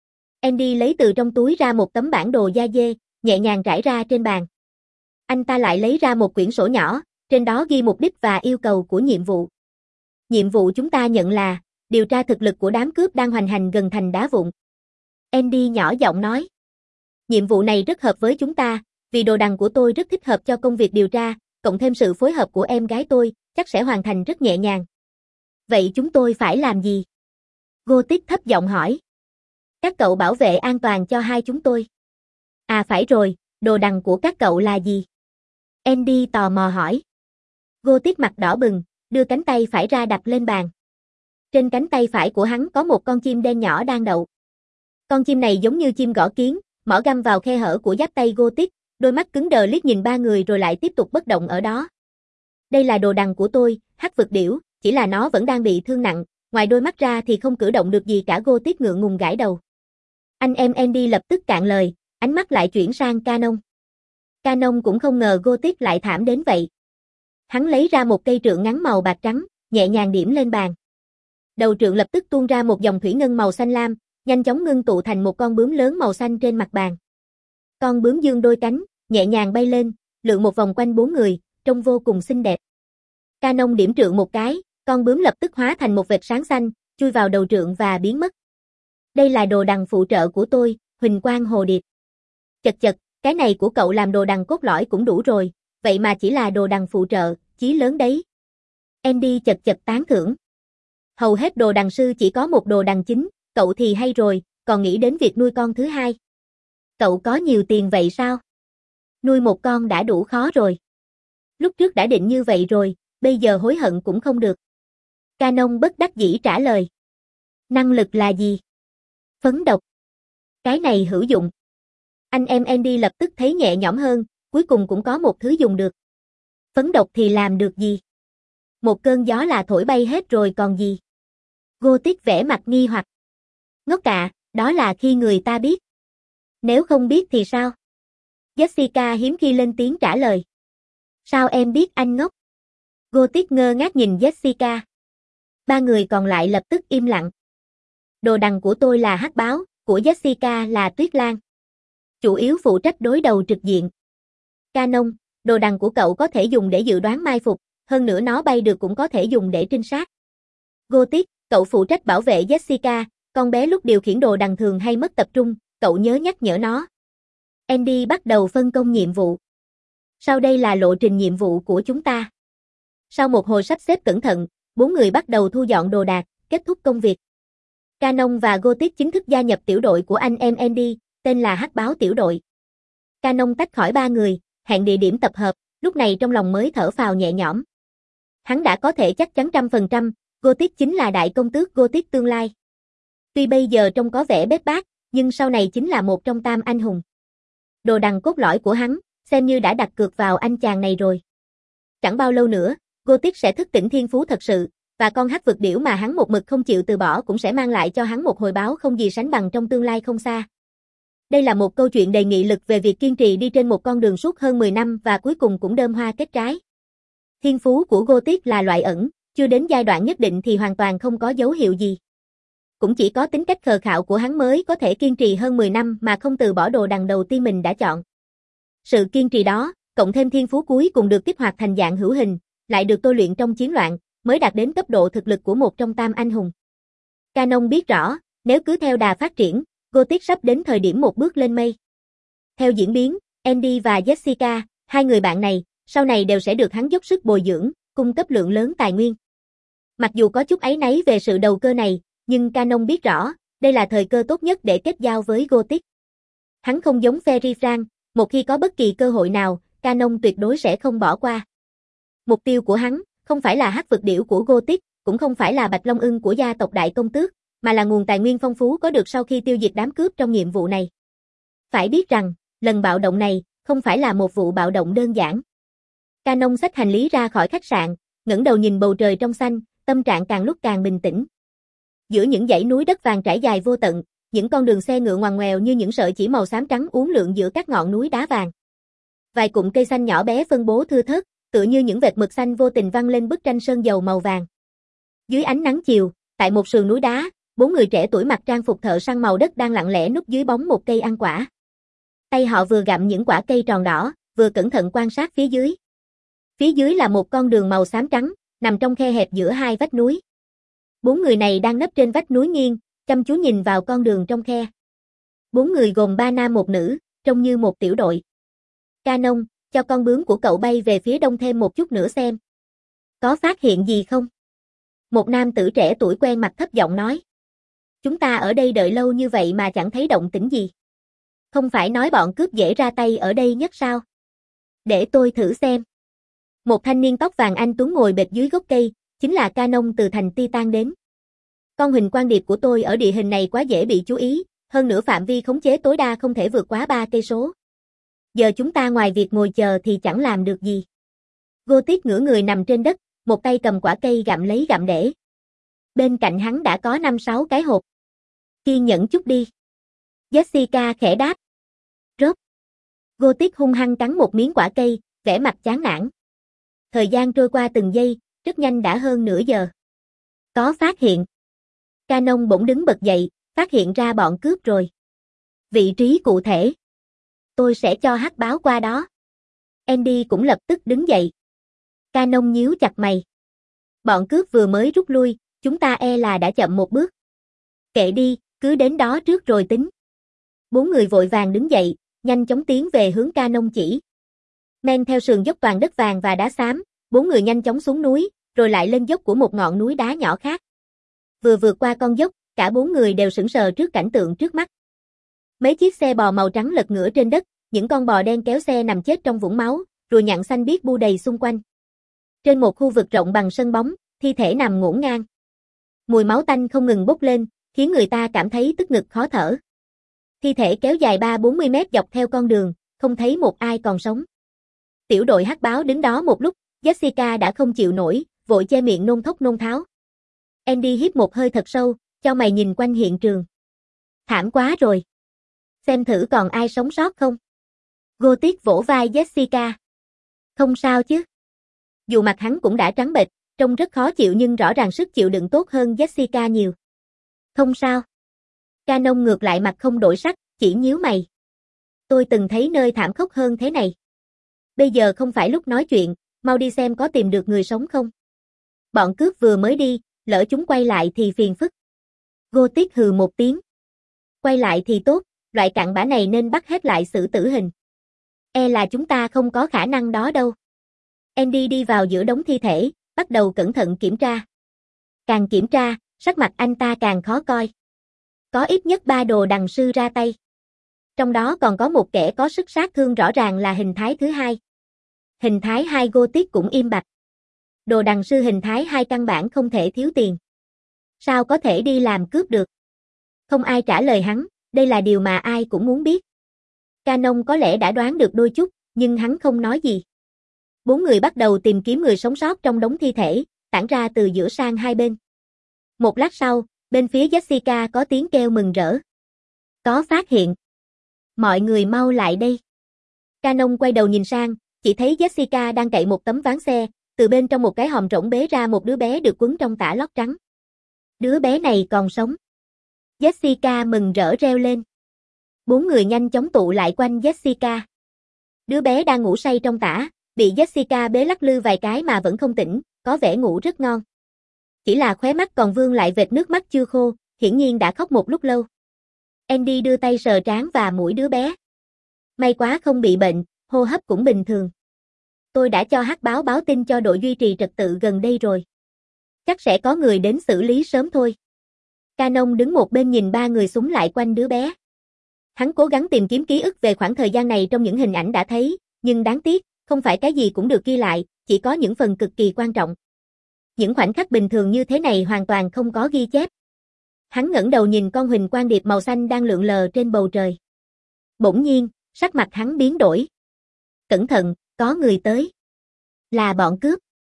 Andy lấy từ trong túi ra một tấm bản đồ da dê, nhẹ nhàng trải ra trên bàn. Anh ta lại lấy ra một quyển sổ nhỏ, trên đó ghi mục đích và yêu cầu của nhiệm vụ. Nhiệm vụ chúng ta nhận là điều tra thực lực của đám cướp đang hoành hành gần thành đá vụn. Andy nhỏ giọng nói. Nhiệm vụ này rất hợp với chúng ta, vì đồ đằng của tôi rất thích hợp cho công việc điều tra, cộng thêm sự phối hợp của em gái tôi, chắc sẽ hoàn thành rất nhẹ nhàng. Vậy chúng tôi phải làm gì? Gothic thấp giọng hỏi. Các cậu bảo vệ an toàn cho hai chúng tôi. À phải rồi, đồ đằng của các cậu là gì? Andy tò mò hỏi. Gothic mặt đỏ bừng, đưa cánh tay phải ra đặt lên bàn. Trên cánh tay phải của hắn có một con chim đen nhỏ đang đậu. Con chim này giống như chim gõ kiến, mỏ găm vào khe hở của giáp tay Gothic, đôi mắt cứng đờ liếc nhìn ba người rồi lại tiếp tục bất động ở đó. Đây là đồ đằng của tôi, hắc vực điểu, chỉ là nó vẫn đang bị thương nặng, ngoài đôi mắt ra thì không cử động được gì cả. Gothic ngượng ngùng gãi đầu. Anh em Andy lập tức cạn lời, ánh mắt lại chuyển sang Canon. Canon cũng không ngờ Gothic lại thảm đến vậy. Hắn lấy ra một cây trượng ngắn màu bạc trắng, nhẹ nhàng điểm lên bàn. Đầu trượng lập tức tuôn ra một dòng thủy ngân màu xanh lam, nhanh chóng ngưng tụ thành một con bướm lớn màu xanh trên mặt bàn. Con bướm dương đôi cánh, nhẹ nhàng bay lên, lượn một vòng quanh bốn người, trông vô cùng xinh đẹp. Canon điểm trượng một cái, con bướm lập tức hóa thành một vệt sáng xanh, chui vào đầu trượng và biến mất. Đây là đồ đằng phụ trợ của tôi, Huỳnh Quang Hồ Điệp. Chật chật, cái này của cậu làm đồ đằng cốt lõi cũng đủ rồi, vậy mà chỉ là đồ đằng phụ trợ, chí lớn đấy. Andy chật chật tán thưởng. Hầu hết đồ đằng sư chỉ có một đồ đằng chính, cậu thì hay rồi, còn nghĩ đến việc nuôi con thứ hai. Cậu có nhiều tiền vậy sao? Nuôi một con đã đủ khó rồi. Lúc trước đã định như vậy rồi, bây giờ hối hận cũng không được. Canon bất đắc dĩ trả lời. Năng lực là gì? Phấn độc. Cái này hữu dụng. Anh em Andy lập tức thấy nhẹ nhõm hơn, cuối cùng cũng có một thứ dùng được. Phấn độc thì làm được gì? Một cơn gió là thổi bay hết rồi còn gì? Gothic vẻ mặt nghi hoặc. Ngốc cả, đó là khi người ta biết. Nếu không biết thì sao? Jessica hiếm khi lên tiếng trả lời. Sao em biết anh ngốc? Gothic ngơ ngác nhìn Jessica. Ba người còn lại lập tức im lặng. Đồ đằng của tôi là hắc báo, của Jessica là Tuyết Lan. Chủ yếu phụ trách đối đầu trực diện. Canon, đồ đằng của cậu có thể dùng để dự đoán mai phục, hơn nữa nó bay được cũng có thể dùng để trinh sát. Gothic, cậu phụ trách bảo vệ Jessica, con bé lúc điều khiển đồ đằng thường hay mất tập trung, cậu nhớ nhắc nhở nó. Andy bắt đầu phân công nhiệm vụ. Sau đây là lộ trình nhiệm vụ của chúng ta. Sau một hồi sắp xếp cẩn thận, bốn người bắt đầu thu dọn đồ đạc, kết thúc công việc. Canon và Gothic chính thức gia nhập tiểu đội của anh em Andy, tên là Hắc Báo tiểu đội. Canon tách khỏi ba người, hẹn địa điểm tập hợp, lúc này trong lòng mới thở phào nhẹ nhõm. Hắn đã có thể chắc chắn trăm phần trăm, Gothic chính là đại công tước Gothic tương lai. Tuy bây giờ trông có vẻ bết bát, nhưng sau này chính là một trong tam anh hùng. Đồ đằng cốt lõi của hắn, xem như đã đặt cược vào anh chàng này rồi. Chẳng bao lâu nữa, Gothic sẽ thức tỉnh thiên phú thật sự, và con hắc vực điểu mà hắn một mực không chịu từ bỏ cũng sẽ mang lại cho hắn một hồi báo không gì sánh bằng trong tương lai không xa. Đây là một câu chuyện đầy nghị lực về việc kiên trì đi trên một con đường suốt hơn mười năm và cuối cùng cũng đơm hoa kết trái. Thiên phú của Gothic là loại ẩn, chưa đến giai đoạn nhất định thì hoàn toàn không có dấu hiệu gì. Cũng chỉ có tính cách khờ khạo của hắn mới có thể kiên trì hơn mười năm mà không từ bỏ đồ đằng đầu tiên mình đã chọn. Sự kiên trì đó, cộng thêm thiên phú cuối cùng được kích hoạt thành dạng hữu hình, lại được tôi luyện trong chiến loạn, mới đạt đến cấp độ thực lực của một trong tam anh hùng. Canon biết rõ, nếu cứ theo đà phát triển, Gothic sắp đến thời điểm một bước lên mây. Theo diễn biến, Andy và Jessica, hai người bạn này, sau này đều sẽ được hắn dốc sức bồi dưỡng, cung cấp lượng lớn tài nguyên. Mặc dù có chút áy náy về sự đầu cơ này, nhưng Canon biết rõ, đây là thời cơ tốt nhất để kết giao với Gothic. Hắn không giống Ferry Frank, một khi có bất kỳ cơ hội nào, Canon tuyệt đối sẽ không bỏ qua. Mục tiêu của hắn, không phải là hắc vực điểu của Gothic, cũng không phải là bạch long ưng của gia tộc Đại Công Tước, mà là nguồn tài nguyên phong phú có được sau khi tiêu diệt đám cướp trong nhiệm vụ này. Phải biết rằng, lần bạo động này, không phải là một vụ bạo động đơn giản. Canon xách hành lý ra khỏi khách sạn, ngẩng đầu nhìn bầu trời trong xanh, tâm trạng càng lúc càng bình tĩnh. Giữa những dãy núi đất vàng trải dài vô tận, những con đường xe ngựa ngoằn ngoèo như những sợi chỉ màu xám trắng uốn lượn giữa các ngọn núi đá vàng. Vài cụm cây xanh nhỏ bé phân bố thưa thớt, tựa như những vệt mực xanh vô tình văng lên bức tranh sơn dầu màu vàng. Dưới ánh nắng chiều, tại một sườn núi đá, bốn người trẻ tuổi mặc trang phục thợ săn màu đất đang lặng lẽ núp dưới bóng một cây ăn quả. Tay họ vừa gặm những quả cây tròn đỏ, vừa cẩn thận quan sát phía dưới. Phía dưới là một con đường màu xám trắng, nằm trong khe hẹp giữa hai vách núi. Bốn người này đang nấp trên vách núi nghiêng, chăm chú nhìn vào con đường trong khe. Bốn người gồm ba nam một nữ, trông như một tiểu đội. Canon, cho con bướm của cậu bay về phía đông thêm một chút nữa xem. Có phát hiện gì không? Một nam tử trẻ tuổi quen mặt thấp giọng nói. Chúng ta ở đây đợi lâu như vậy mà chẳng thấy động tĩnh gì. Không phải nói bọn cướp dễ ra tay ở đây nhất sao? Để tôi thử xem. Một thanh niên tóc vàng anh tuấn ngồi bệt dưới gốc cây, chính là Canon từ thành Titan đến. Con hình quan điệp của tôi ở địa hình này quá dễ bị chú ý, hơn nữa phạm vi khống chế tối đa không thể vượt quá ba cây số. Giờ chúng ta ngoài việc ngồi chờ thì chẳng làm được gì. Gothic ngửa người nằm trên đất, một tay cầm quả cây gặm lấy gặm để. Bên cạnh hắn đã có năm sáu cái hộp. Kiên nhẫn chút đi. Jessica khẽ đáp. Rớp. Gothic hung hăng cắn một miếng quả cây, vẻ mặt chán nản. Thời gian trôi qua từng giây, rất nhanh đã hơn nửa giờ. Có phát hiện. Canon bỗng đứng bật dậy, phát hiện ra bọn cướp rồi. Vị trí cụ thể. Tôi sẽ cho hắc báo qua đó. Andy cũng lập tức đứng dậy. Canon nhíu chặt mày. Bọn cướp vừa mới rút lui, chúng ta e là đã chậm một bước. Kệ đi, cứ đến đó trước rồi tính. Bốn người vội vàng đứng dậy, nhanh chóng tiến về hướng Canon chỉ. Men theo sườn dốc toàn đất vàng và đá xám, bốn người nhanh chóng xuống núi, rồi lại lên dốc của một ngọn núi đá nhỏ khác. Vừa vượt qua con dốc, cả bốn người đều sững sờ trước cảnh tượng trước mắt. Mấy chiếc xe bò màu trắng lật ngửa trên đất, những con bò đen kéo xe nằm chết trong vũng máu, ruồi nhặng xanh biếc bu đầy xung quanh. Trên một khu vực rộng bằng sân bóng, thi thể nằm ngổn ngang. Mùi máu tanh không ngừng bốc lên, khiến người ta cảm thấy tức ngực khó thở. Thi thể kéo dài ba bốn mươi mét dọc theo con đường, không thấy một ai còn sống. Tiểu đội hắc báo đứng đó một lúc, Jessica đã không chịu nổi, vội che miệng nôn thốc nôn tháo. Andy hít một hơi thật sâu, cho mày nhìn quanh hiện trường. Thảm quá rồi. Xem thử còn ai sống sót không? Gothic vỗ vai Jessica. Không sao chứ. Dù mặt hắn cũng đã trắng bệch, trông rất khó chịu nhưng rõ ràng sức chịu đựng tốt hơn Jessica nhiều. Không sao. Canon ngược lại mặt không đổi sắc, chỉ nhíu mày. Tôi từng thấy nơi thảm khốc hơn thế này. Bây giờ không phải lúc nói chuyện, mau đi xem có tìm được người sống không. Bọn cướp vừa mới đi, lỡ chúng quay lại thì phiền phức. Gothic hừ một tiếng. Quay lại thì tốt, loại cặn bã này nên bắt hết lại xử tử hình. E là chúng ta không có khả năng đó đâu. Andy đi vào giữa đống thi thể, bắt đầu cẩn thận kiểm tra. Càng kiểm tra, sắc mặt anh ta càng khó coi. Có ít nhất ba đồ đằng sư ra tay. Trong đó còn có một kẻ có sức sát thương rõ ràng là hình thái thứ hai. Hình thái hai Gothic cũng im bặt. Đồ đằng sư hình thái hai căn bản không thể thiếu tiền. Sao có thể đi làm cướp được? Không ai trả lời hắn, đây là điều mà ai cũng muốn biết. Canon có lẽ đã đoán được đôi chút, nhưng hắn không nói gì. Bốn người bắt đầu tìm kiếm người sống sót trong đống thi thể, tản ra từ giữa sang hai bên. Một lát sau, bên phía Jessica có tiếng kêu mừng rỡ. Có phát hiện. Mọi người mau lại đây. Canon quay đầu nhìn sang, chỉ thấy Jessica đang cậy một tấm ván xe, từ bên trong một cái hòm rỗng bế ra một đứa bé được quấn trong tã lót trắng. Đứa bé này còn sống. Jessica mừng rỡ reo lên. Bốn người nhanh chóng tụ lại quanh Jessica. Đứa bé đang ngủ say trong tã, bị Jessica bế lắc lư vài cái mà vẫn không tỉnh, có vẻ ngủ rất ngon. Chỉ là khóe mắt còn vương lại vệt nước mắt chưa khô, hiển nhiên đã khóc một lúc lâu. Andy đưa tay sờ trán và mũi đứa bé. May quá không bị bệnh, hô hấp cũng bình thường. Tôi đã cho hắc báo báo tin cho đội duy trì trật tự gần đây rồi. Chắc sẽ có người đến xử lý sớm thôi. Canon đứng một bên nhìn ba người súng lại quanh đứa bé. Hắn cố gắng tìm kiếm ký ức về khoảng thời gian này trong những hình ảnh đã thấy, nhưng đáng tiếc, không phải cái gì cũng được ghi lại, chỉ có những phần cực kỳ quan trọng. Những khoảnh khắc bình thường như thế này hoàn toàn không có ghi chép. Hắn ngẩng đầu nhìn con huỳnh quang điệp màu xanh đang lượn lờ trên bầu trời. Bỗng nhiên, sắc mặt hắn biến đổi. Cẩn thận, có người tới. Là bọn cướp.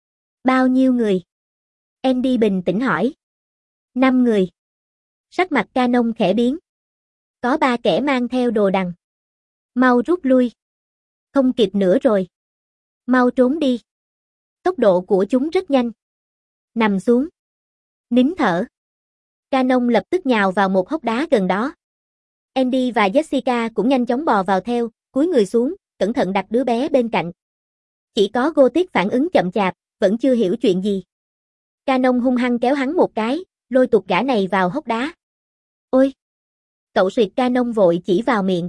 Bao nhiêu người? Andy bình tĩnh hỏi. Năm người. Sắc mặt Canon khẽ biến. Có ba kẻ mang theo đồ đằng. Mau rút lui. Không kịp nữa rồi. Mau trốn đi. Tốc độ của chúng rất nhanh. Nằm xuống. Nín thở. Canon lập tức nhào vào một hốc đá gần đó. Andy và Jessica cũng nhanh chóng bò vào theo, cúi người xuống, cẩn thận đặt đứa bé bên cạnh. Chỉ có Gothic phản ứng chậm chạp, vẫn chưa hiểu chuyện gì. Canon hung hăng kéo hắn một cái, lôi tụt gã này vào hốc đá. Ôi! Cậu suyệt Canon vội chỉ vào miệng.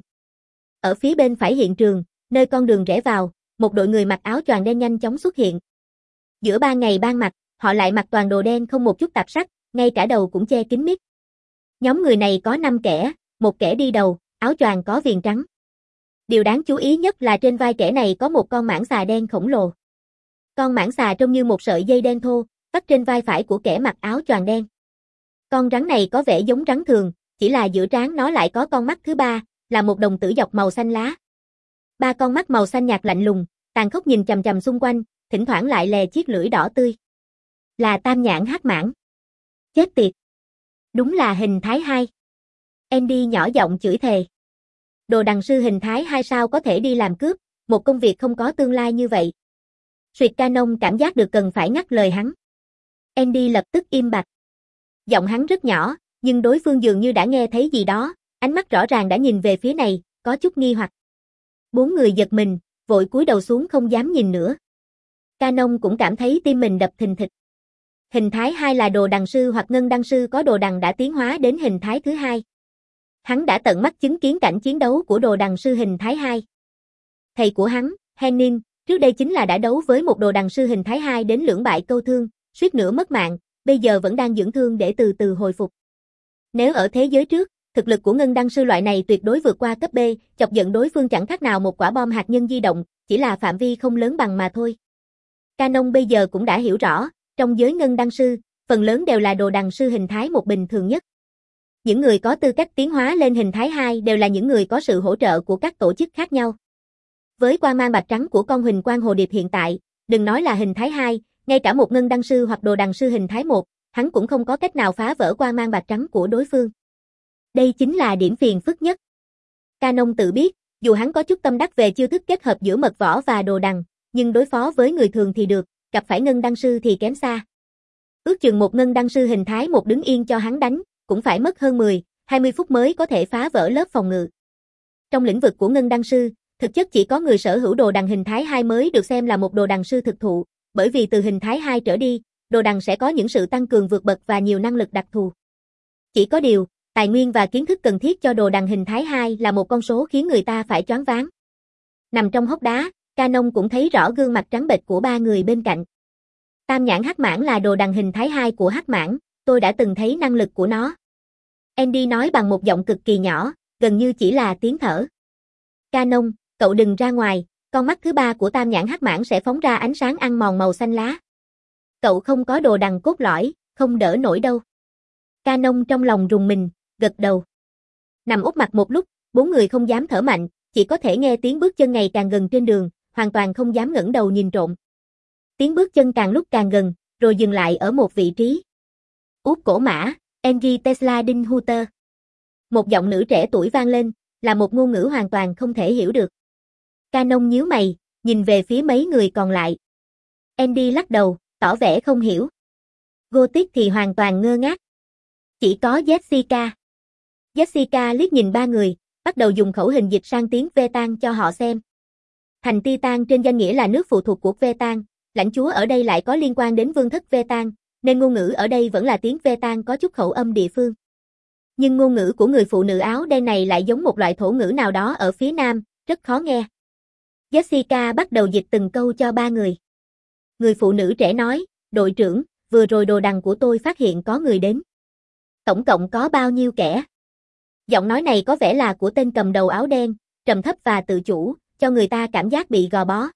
Ở phía bên phải hiện trường, nơi con đường rẽ vào, một đội người mặc áo choàng đen nhanh chóng xuất hiện. Giữa ban ngày ban mặt, họ lại mặc toàn đồ đen không một chút tạp sắc, ngay cả đầu cũng che kín mít. Nhóm người này có năm kẻ, một kẻ đi đầu, áo choàng có viền trắng. Điều đáng chú ý nhất là trên vai kẻ này có một con mãng xà đen khổng lồ. Con mãng xà trông như một sợi dây đen thô, vắt trên vai phải của kẻ mặc áo choàng đen. Con rắn này có vẻ giống rắn thường, chỉ là giữa trán nó lại có con mắt thứ ba, là một đồng tử dọc màu xanh lá. Ba con mắt màu xanh nhạt lạnh lùng, tàn khốc nhìn chằm chằm xung quanh, thỉnh thoảng lại lè chiếc lưỡi đỏ tươi. Là tam nhãn hắc mãng. Chết tiệt. Đúng là hình thái hai. Andy nhỏ giọng chửi thề. Đồ đằng sư hình thái hai sao có thể đi làm cướp, một công việc không có tương lai như vậy. Suyệt Canon cảm giác được cần phải ngắt lời hắn. Andy lập tức im bặt. Giọng hắn rất nhỏ, nhưng đối phương dường như đã nghe thấy gì đó, ánh mắt rõ ràng đã nhìn về phía này, có chút nghi hoặc. Bốn người giật mình, vội cúi đầu xuống không dám nhìn nữa. Canon cũng cảm thấy tim mình đập thình thịch. Hình thái hai là đồ đằng sư hoặc ngân đăng sư có đồ đằng đã tiến hóa đến hình thái thứ hai. Hắn đã tận mắt chứng kiến cảnh chiến đấu của đồ đằng sư hình thái hai. Thầy của hắn, Henning, trước đây chính là đã đấu với một đồ đằng sư hình thái hai đến lưỡng bại câu thương, suýt nữa mất mạng, bây giờ vẫn đang dưỡng thương để từ từ hồi phục. Nếu ở thế giới trước, thực lực của ngân đăng sư loại này tuyệt đối vượt qua cấp B, chọc giận đối phương chẳng khác nào một quả bom hạt nhân di động, chỉ là phạm vi không lớn bằng mà thôi. Canon bây giờ cũng đã hiểu rõ, trong giới ngân đăng sư, phần lớn đều là đồ đằng sư hình thái một bình thường nhất. Những người có tư cách tiến hóa lên hình thái hai đều là những người có sự hỗ trợ của các tổ chức khác nhau. Với quang mang bạc trắng của con huỳnh quang hồ điệp hiện tại, đừng nói là hình thái hai, ngay cả một ngân đăng sư hoặc đồ đằng sư hình thái một, hắn cũng không có cách nào phá vỡ quang mang bạc trắng của đối phương. Đây chính là điểm phiền phức nhất. Canon tự biết, dù hắn có chút tâm đắc về chiêu thức kết hợp giữa mật võ và đồ đằng, nhưng đối phó với người thường thì được, gặp phải ngân đăng sư thì kém xa. Ước chừng một ngân đăng sư hình thái một đứng yên cho hắn đánh, cũng phải mất hơn mười, hai mươi phút mới có thể phá vỡ lớp phòng ngự. Trong lĩnh vực của ngân đăng sư, thực chất chỉ có người sở hữu đồ đằng hình thái hai mới được xem là một đồ đằng sư thực thụ, bởi vì từ hình thái hai trở đi, đồ đằng sẽ có những sự tăng cường vượt bậc và nhiều năng lực đặc thù. Chỉ có điều, tài nguyên và kiến thức cần thiết cho đồ đằng hình thái hai là một con số khiến người ta phải choáng váng. Nằm trong hốc đá, Canon cũng thấy rõ gương mặt trắng bệch của ba người bên cạnh. Tam nhãn hắc mãng là đồ đằng hình thái hai của hắc mãng, tôi đã từng thấy năng lực của nó. Andy nói bằng một giọng cực kỳ nhỏ, gần như chỉ là tiếng thở. Canon, cậu đừng ra ngoài, con mắt thứ ba của tam nhãn hắc mãng sẽ phóng ra ánh sáng ăn mòn màu xanh lá. Cậu không có đồ đằng cốt lõi, không đỡ nổi đâu. Canon trong lòng rùng mình, gật đầu. Nằm úp mặt một lúc, bốn người không dám thở mạnh, chỉ có thể nghe tiếng bước chân ngày càng gần trên đường, hoàn toàn không dám ngẩng đầu nhìn trộm. Tiếng bước chân càng lúc càng gần, rồi dừng lại ở một vị trí. Úp cổ mã, Engie Tesla Đinh Hooter. Một giọng nữ trẻ tuổi vang lên, là một ngôn ngữ hoàn toàn không thể hiểu được. Canon nhíu mày, nhìn về phía mấy người còn lại. Andy lắc đầu, tỏ vẻ không hiểu. Gothic thì hoàn toàn ngơ ngác. Chỉ có Jessica. Jessica liếc nhìn ba người, bắt đầu dùng khẩu hình dịch sang tiếng Vetan cho họ xem. Thành Titan trên danh nghĩa là nước phụ thuộc của Vetan, lãnh chúa ở đây lại có liên quan đến vương thất Vetan, nên ngôn ngữ ở đây vẫn là tiếng Vetan có chút khẩu âm địa phương. Nhưng ngôn ngữ của người phụ nữ áo đen này lại giống một loại thổ ngữ nào đó ở phía nam, rất khó nghe. Jessica bắt đầu dịch từng câu cho ba người. Người phụ nữ trẻ nói, đội trưởng, vừa rồi đồ đằng của tôi phát hiện có người đến. Tổng cộng có bao nhiêu kẻ? Giọng nói này có vẻ là của tên cầm đầu áo đen, trầm thấp và tự chủ, cho người ta cảm giác bị gò bó.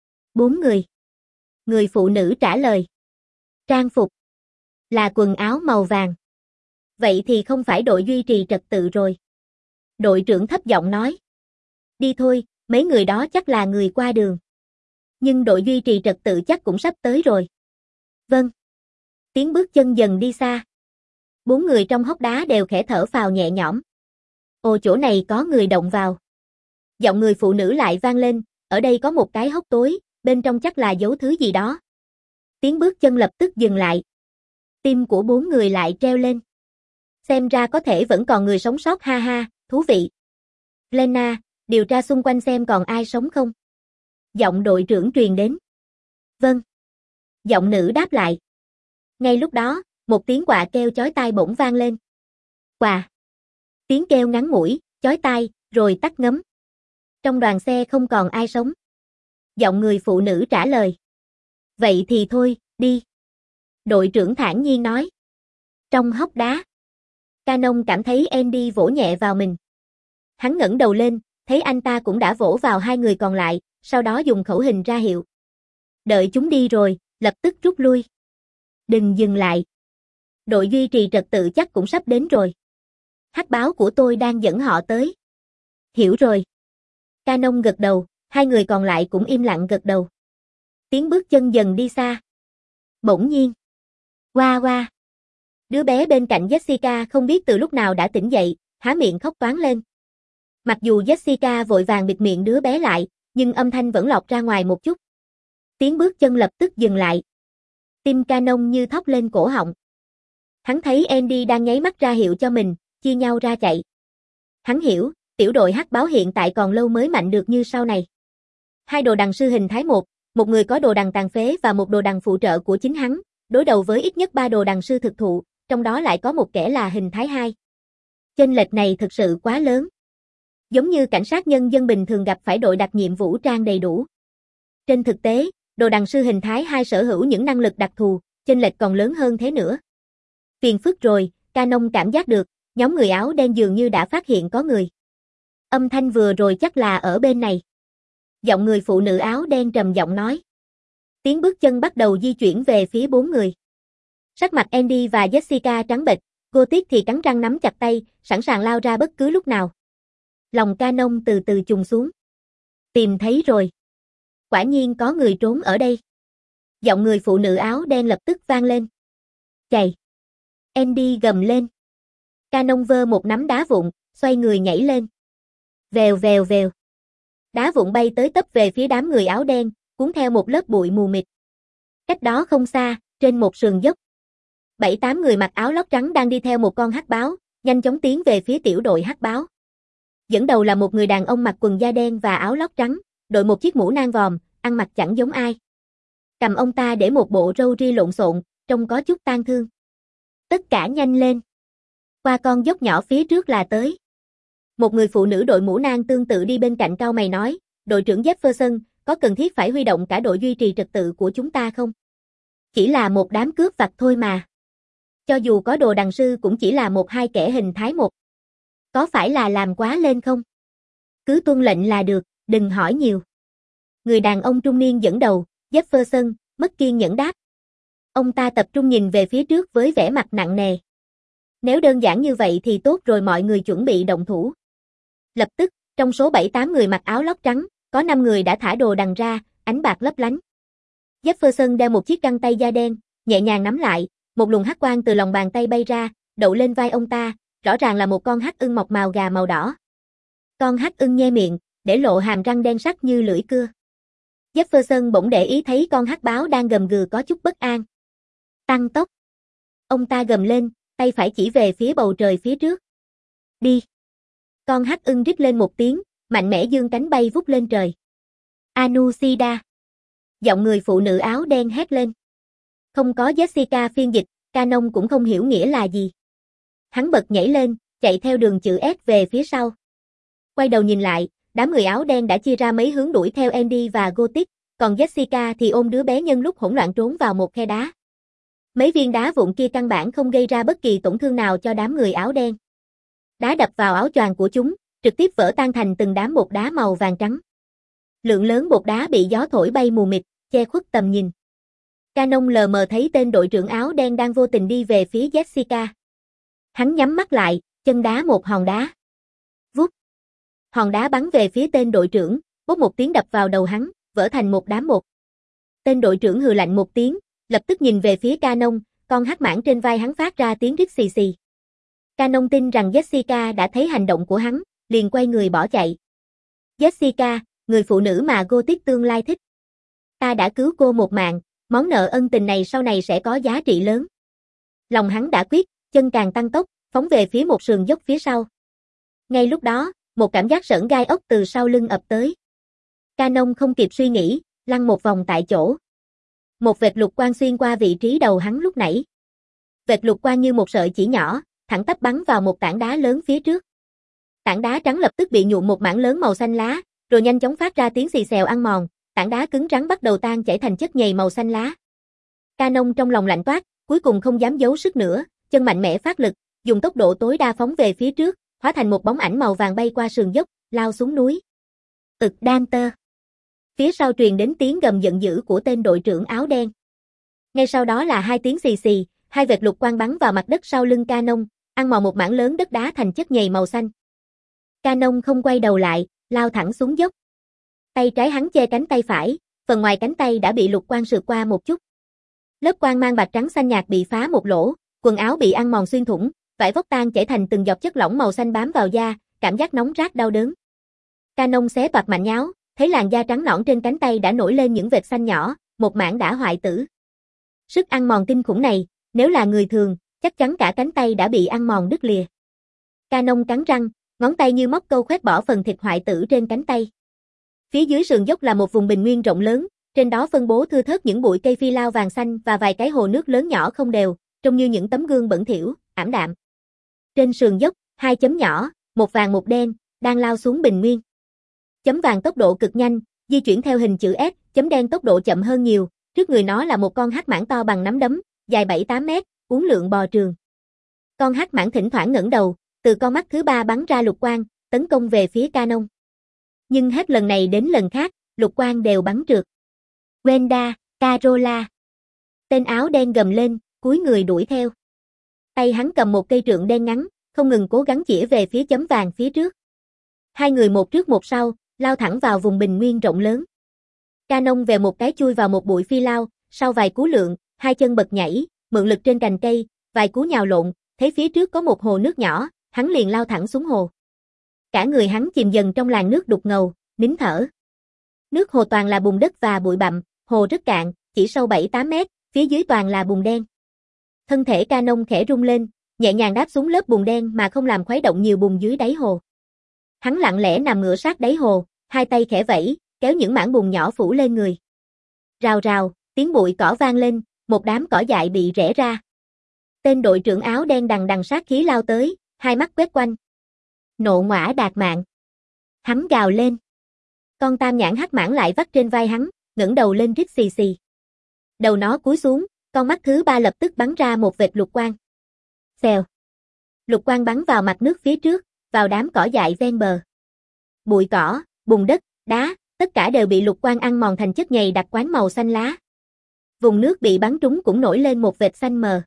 Bốn người. Người phụ nữ trả lời. Trang phục. Là quần áo màu vàng. Vậy thì không phải đội duy trì trật tự rồi. Đội trưởng thấp giọng nói. Đi thôi, mấy người đó chắc là người qua đường. Nhưng đội duy trì trật tự chắc cũng sắp tới rồi. Vâng. Tiếng bước chân dần đi xa. Bốn người trong hốc đá đều khẽ thở phào nhẹ nhõm. Ồ, chỗ này có người động vào. Giọng người phụ nữ lại vang lên, ở đây có một cái hốc tối, bên trong chắc là giấu thứ gì đó. Tiếng bước chân lập tức dừng lại. Tim của bốn người lại treo lên. Xem ra có thể vẫn còn người sống sót, ha ha, thú vị. Lena, điều tra xung quanh xem còn ai sống không? Giọng đội trưởng truyền đến. Vâng. Giọng nữ đáp lại. Ngay lúc đó, một tiếng quạ kêu chói tai bỗng vang lên. Quà. Tiếng kêu ngắn ngủi, chói tai, rồi tắt ngấm. Trong đoàn xe không còn ai sống. Giọng người phụ nữ trả lời. Vậy thì thôi, đi. Đội trưởng thản nhiên nói. Trong hốc đá. Canon cảm thấy Andy vỗ nhẹ vào mình. Hắn ngẩng đầu lên, thấy anh ta cũng đã vỗ vào hai người còn lại, sau đó dùng khẩu hình ra hiệu. Đợi chúng đi rồi, lập tức rút lui. Đừng dừng lại. Đội duy trì trật tự chắc cũng sắp đến rồi. Hắc báo của tôi đang dẫn họ tới. Hiểu rồi. Canon gật đầu, hai người còn lại cũng im lặng gật đầu. Tiếng bước chân dần đi xa. Bỗng nhiên. Hoa hoa. Đứa bé bên cạnh Jessica không biết từ lúc nào đã tỉnh dậy, há miệng khóc toáng lên. Mặc dù Jessica vội vàng bịt miệng đứa bé lại, nhưng âm thanh vẫn lọt ra ngoài một chút. Tiếng bước chân lập tức dừng lại. Tim Canon như thóc lên cổ họng. Hắn thấy Andy đang nháy mắt ra hiệu cho mình, chia nhau ra chạy. Hắn hiểu, tiểu đội hắc báo hiện tại còn lâu mới mạnh được như sau này. Hai đồ đằng sư hình thái một, một người có đồ đằng tàn phế và một đồ đằng phụ trợ của chính hắn, đối đầu với ít nhất ba đồ đằng sư thực thụ, trong đó lại có một kẻ là hình thái hai. Chênh lệch này thực sự quá lớn. Giống như cảnh sát nhân dân bình thường gặp phải đội đặc nhiệm vũ trang đầy đủ. Trên thực tế, đồ đằng sư hình thái hai sở hữu những năng lực đặc thù, chênh lệch còn lớn hơn thế nữa. Phiền phức rồi, Canon cảm giác được, nhóm người áo đen dường như đã phát hiện có người. Âm thanh vừa rồi chắc là ở bên này. Giọng người phụ nữ áo đen trầm giọng nói. Tiếng bước chân bắt đầu di chuyển về phía bốn người. Sắc mặt Andy và Jessica trắng bệch, Gothic thì cắn răng nắm chặt tay, sẵn sàng lao ra bất cứ lúc nào. Lòng Canon từ từ trùng xuống. Tìm thấy rồi. Quả nhiên có người trốn ở đây. Giọng người phụ nữ áo đen lập tức vang lên. Chạy. Andy gầm lên. Canon vơ một nắm đá vụn, xoay người nhảy lên. Vèo vèo vèo. Đá vụn bay tới tấp về phía đám người áo đen, cuốn theo một lớp bụi mù mịt. Cách đó không xa, trên một sườn dốc. Bảy tám người mặc áo lót trắng đang đi theo một con hắc báo, nhanh chóng tiến về phía tiểu đội hắc báo. Dẫn đầu là một người đàn ông mặc quần da đen và áo lót trắng, đội một chiếc mũ nang vòm, ăn mặc chẳng giống ai. Cầm ông ta để một bộ râu ria lộn xộn, trông có chút tang thương. Tất cả nhanh lên. Qua con dốc nhỏ phía trước là tới. Một người phụ nữ đội mũ nang tương tự đi bên cạnh cau mày nói, đội trưởng Jefferson, có cần thiết phải huy động cả đội duy trì trật tự của chúng ta không? Chỉ là một đám cướp vặt thôi mà. Cho dù có đồ đằng sư cũng chỉ là một hai kẻ hình thái một. Có phải là làm quá lên không? Cứ tuân lệnh là được, đừng hỏi nhiều. Người đàn ông trung niên dẫn đầu, Jefferson, mất kiên nhẫn đáp. Ông ta tập trung nhìn về phía trước với vẻ mặt nặng nề. Nếu đơn giản như vậy thì tốt rồi, mọi người chuẩn bị động thủ. Lập tức, trong số bảy tám người mặc áo lót trắng, có năm người đã thả đồ đằng ra, ánh bạc lấp lánh. Jefferson đeo một chiếc găng tay da đen, nhẹ nhàng nắm lại, một luồng hắc quang từ lòng bàn tay bay ra, đậu lên vai ông ta, rõ ràng là một con hắc ưng mọc mào gà màu đỏ. Con hắc ưng nhe miệng, để lộ hàm răng đen sắc như lưỡi cưa. Jefferson bỗng để ý thấy con hắc báo đang gầm gừ có chút bất an. Tăng tốc. Ông ta gầm lên, tay phải chỉ về phía bầu trời phía trước. Đi. Con hắc ưng rít lên một tiếng, mạnh mẽ giương cánh bay vút lên trời. Anushida. Giọng người phụ nữ áo đen hét lên. Không có Jessica phiên dịch, Canon cũng không hiểu nghĩa là gì. Hắn bật nhảy lên, chạy theo đường chữ S về phía sau. Quay đầu nhìn lại, đám người áo đen đã chia ra mấy hướng đuổi theo Andy và Gothic, còn Jessica thì ôm đứa bé nhân lúc hỗn loạn trốn vào một khe đá. Mấy viên đá vụn kia căn bản không gây ra bất kỳ tổn thương nào cho đám người áo đen. Đá đập vào áo choàng của chúng, trực tiếp vỡ tan thành từng đám bột đá màu vàng trắng. Lượng lớn bột đá bị gió thổi bay mù mịt, che khuất tầm nhìn. Canon lờ mờ thấy tên đội trưởng áo đen đang vô tình đi về phía Jessica. Hắn nhắm mắt lại, chân đá một hòn đá. Vút. Hòn đá bắn về phía tên đội trưởng, bốp một tiếng đập vào đầu hắn, vỡ thành một đám bột. Tên đội trưởng hừ lạnh một tiếng, lập tức nhìn về phía Canon, con hắc mãng trên vai hắn phát ra tiếng rít xì xì. Canon tin rằng Jessica đã thấy hành động của hắn, liền quay người bỏ chạy. Jessica, người phụ nữ mà Gothic tương lai thích. Ta đã cứu cô một mạng, món nợ ân tình này sau này sẽ có giá trị lớn. Lòng hắn đã quyết, chân càng tăng tốc, phóng về phía một sườn dốc phía sau. Ngay lúc đó, một cảm giác sởn gai ốc từ sau lưng ập tới. Canon không kịp suy nghĩ, lăn một vòng tại chỗ. Một vệt lục quang xuyên qua vị trí đầu hắn lúc nãy. Vệt lục quang như một sợi chỉ nhỏ, thẳng tắp bắn vào một tảng đá lớn phía trước. Tảng đá trắng lập tức bị nhuộm một mảng lớn màu xanh lá, rồi nhanh chóng phát ra tiếng xì xèo ăn mòn, tảng đá cứng rắn bắt đầu tan chảy thành chất nhầy màu xanh lá. Canon trong lòng lạnh toát, cuối cùng không dám giấu sức nữa, chân mạnh mẽ phát lực, dùng tốc độ tối đa phóng về phía trước, hóa thành một bóng ảnh màu vàng bay qua sườn dốc, lao xuống núi. Ực đan tơ. Phía sau truyền đến tiếng gầm giận dữ của tên đội trưởng áo đen. Ngay sau đó là hai tiếng xì xì, hai vệt lục quang bắn vào mặt đất sau lưng Canon, ăn mòn một mảng lớn đất đá thành chất nhầy màu xanh. Canon không quay đầu lại, lao thẳng xuống dốc. Tay trái hắn che cánh tay phải, phần ngoài cánh tay đã bị lục quang sượt qua một chút. Lớp quang mang bạc trắng xanh nhạt bị phá một lỗ, quần áo bị ăn mòn xuyên thủng, vải vóc tan chảy thành từng giọt chất lỏng màu xanh bám vào da, cảm giác nóng rát đau đớn. Canon xé toạc mạnh nháo, thấy làn da trắng nõn trên cánh tay đã nổi lên những vệt xanh nhỏ, một mảng đã hoại tử. Sức ăn mòn kinh khủng này, nếu là người thường, chắc chắn cả cánh tay đã bị ăn mòn đứt lìa. Canon cắn răng, ngón tay như móc câu khoét bỏ phần thịt hoại tử trên cánh tay. Phía dưới sườn dốc là một vùng bình nguyên rộng lớn, trên đó phân bố thưa thớt những bụi cây phi lao vàng xanh và vài cái hồ nước lớn nhỏ không đều, trông như những tấm gương bẩn thỉu, ảm đạm. Trên sườn dốc, hai chấm nhỏ, một vàng một đen, đang lao xuống bình nguyên. Chấm vàng tốc độ cực nhanh, di chuyển theo hình chữ S, chấm đen tốc độ chậm hơn nhiều, trước người nó là một con hắc mãng to bằng nắm đấm, dài bảy tám mét, uốn lượn bò trường. Con hắc mãng thỉnh thoảng ngẩng đầu, từ con mắt thứ ba bắn ra lục quang, tấn công về phía Canon. Nhưng hết lần này đến lần khác, lục quang đều bắn trượt. Wenda, Carola. Tên áo đen gầm lên, cúi người đuổi theo. Tay hắn cầm một cây trượng đen ngắn, không ngừng cố gắng chĩa về phía chấm vàng phía trước. Hai người một trước một sau, lao thẳng vào vùng bình nguyên rộng lớn. Canon về một cái chui vào một bụi phi lao, sau vài cú lượn, hai chân bật nhảy, mượn lực trên cành cây, vài cú nhào lộn, thấy phía trước có một hồ nước nhỏ, hắn liền lao thẳng xuống hồ. Cả người hắn chìm dần trong làn nước đục ngầu, nín thở. Nước hồ toàn là bùn đất và bụi bặm, hồ rất cạn, chỉ sâu bảy tám mét, phía dưới toàn là bùn đen. Thân thể Canon khẽ rung lên, nhẹ nhàng đáp xuống lớp bùn đen mà không làm khuấy động nhiều bùn dưới đáy hồ. Hắn lặng lẽ nằm ngửa sát đáy hồ, hai tay khẽ vẫy, kéo những mảng bùn nhỏ phủ lên người. Rào rào, tiếng bụi cỏ vang lên, một đám cỏ dại bị rẽ ra. Tên đội trưởng áo đen đằng đằng sát khí lao tới, hai mắt quét quanh. Nộ ngõa đạt mạng. Hắn gào lên. Con tam nhãn hắc mãng lại vắt trên vai hắn, ngẩng đầu lên rít xì xì. Đầu nó cúi xuống, con mắt thứ ba lập tức bắn ra một vệt lục quang. Xèo. Lục quang bắn vào mặt nước phía trước, vào đám cỏ dại ven bờ. Bụi cỏ, bùn đất, đá, tất cả đều bị lục quang ăn mòn thành chất nhầy đặc quánh màu xanh lá. Vùng nước bị bắn trúng cũng nổi lên một vệt xanh mờ.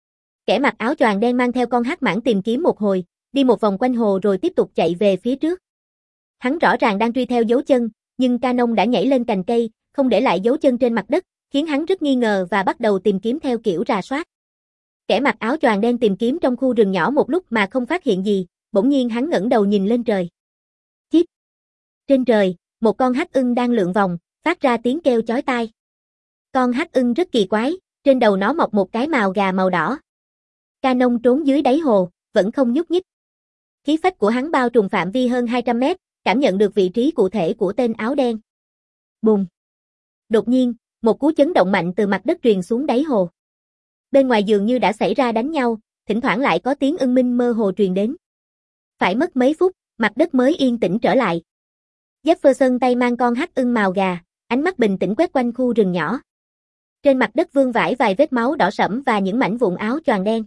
Kẻ mặc áo choàng đen mang theo con hắc mãng tìm kiếm một hồi, đi một vòng quanh hồ rồi tiếp tục chạy về phía trước. Hắn rõ ràng đang truy theo dấu chân, nhưng Canon đã nhảy lên cành cây, không để lại dấu chân trên mặt đất, khiến hắn rất nghi ngờ và bắt đầu tìm kiếm theo kiểu rà soát. Kẻ mặc áo choàng đen tìm kiếm trong khu rừng nhỏ một lúc mà không phát hiện gì, bỗng nhiên hắn ngẩng đầu nhìn lên trời. Chít. Trên trời, một con hắc ưng đang lượn vòng, phát ra tiếng kêu chói tai. Con hắc ưng rất kỳ quái, trên đầu nó mọc một cái mào gà màu đỏ. Canon trốn dưới đáy hồ, vẫn không nhúc nhích. Khí phách của hắn bao trùm phạm vi hơn hai trăm mét, cảm nhận được vị trí cụ thể của tên áo đen. Bùng. Đột nhiên, một cú chấn động mạnh từ mặt đất truyền xuống đáy hồ. Bên ngoài dường như đã xảy ra đánh nhau, thỉnh thoảng lại có tiếng ưng minh mơ hồ truyền đến. Phải mất mấy phút, mặt đất mới yên tĩnh trở lại. Jefferson tay mang con hắc ưng mào gà, ánh mắt bình tĩnh quét quanh khu rừng nhỏ. Trên mặt đất vương vãi vài vết máu đỏ sẫm và những mảnh vụn áo choàng đen.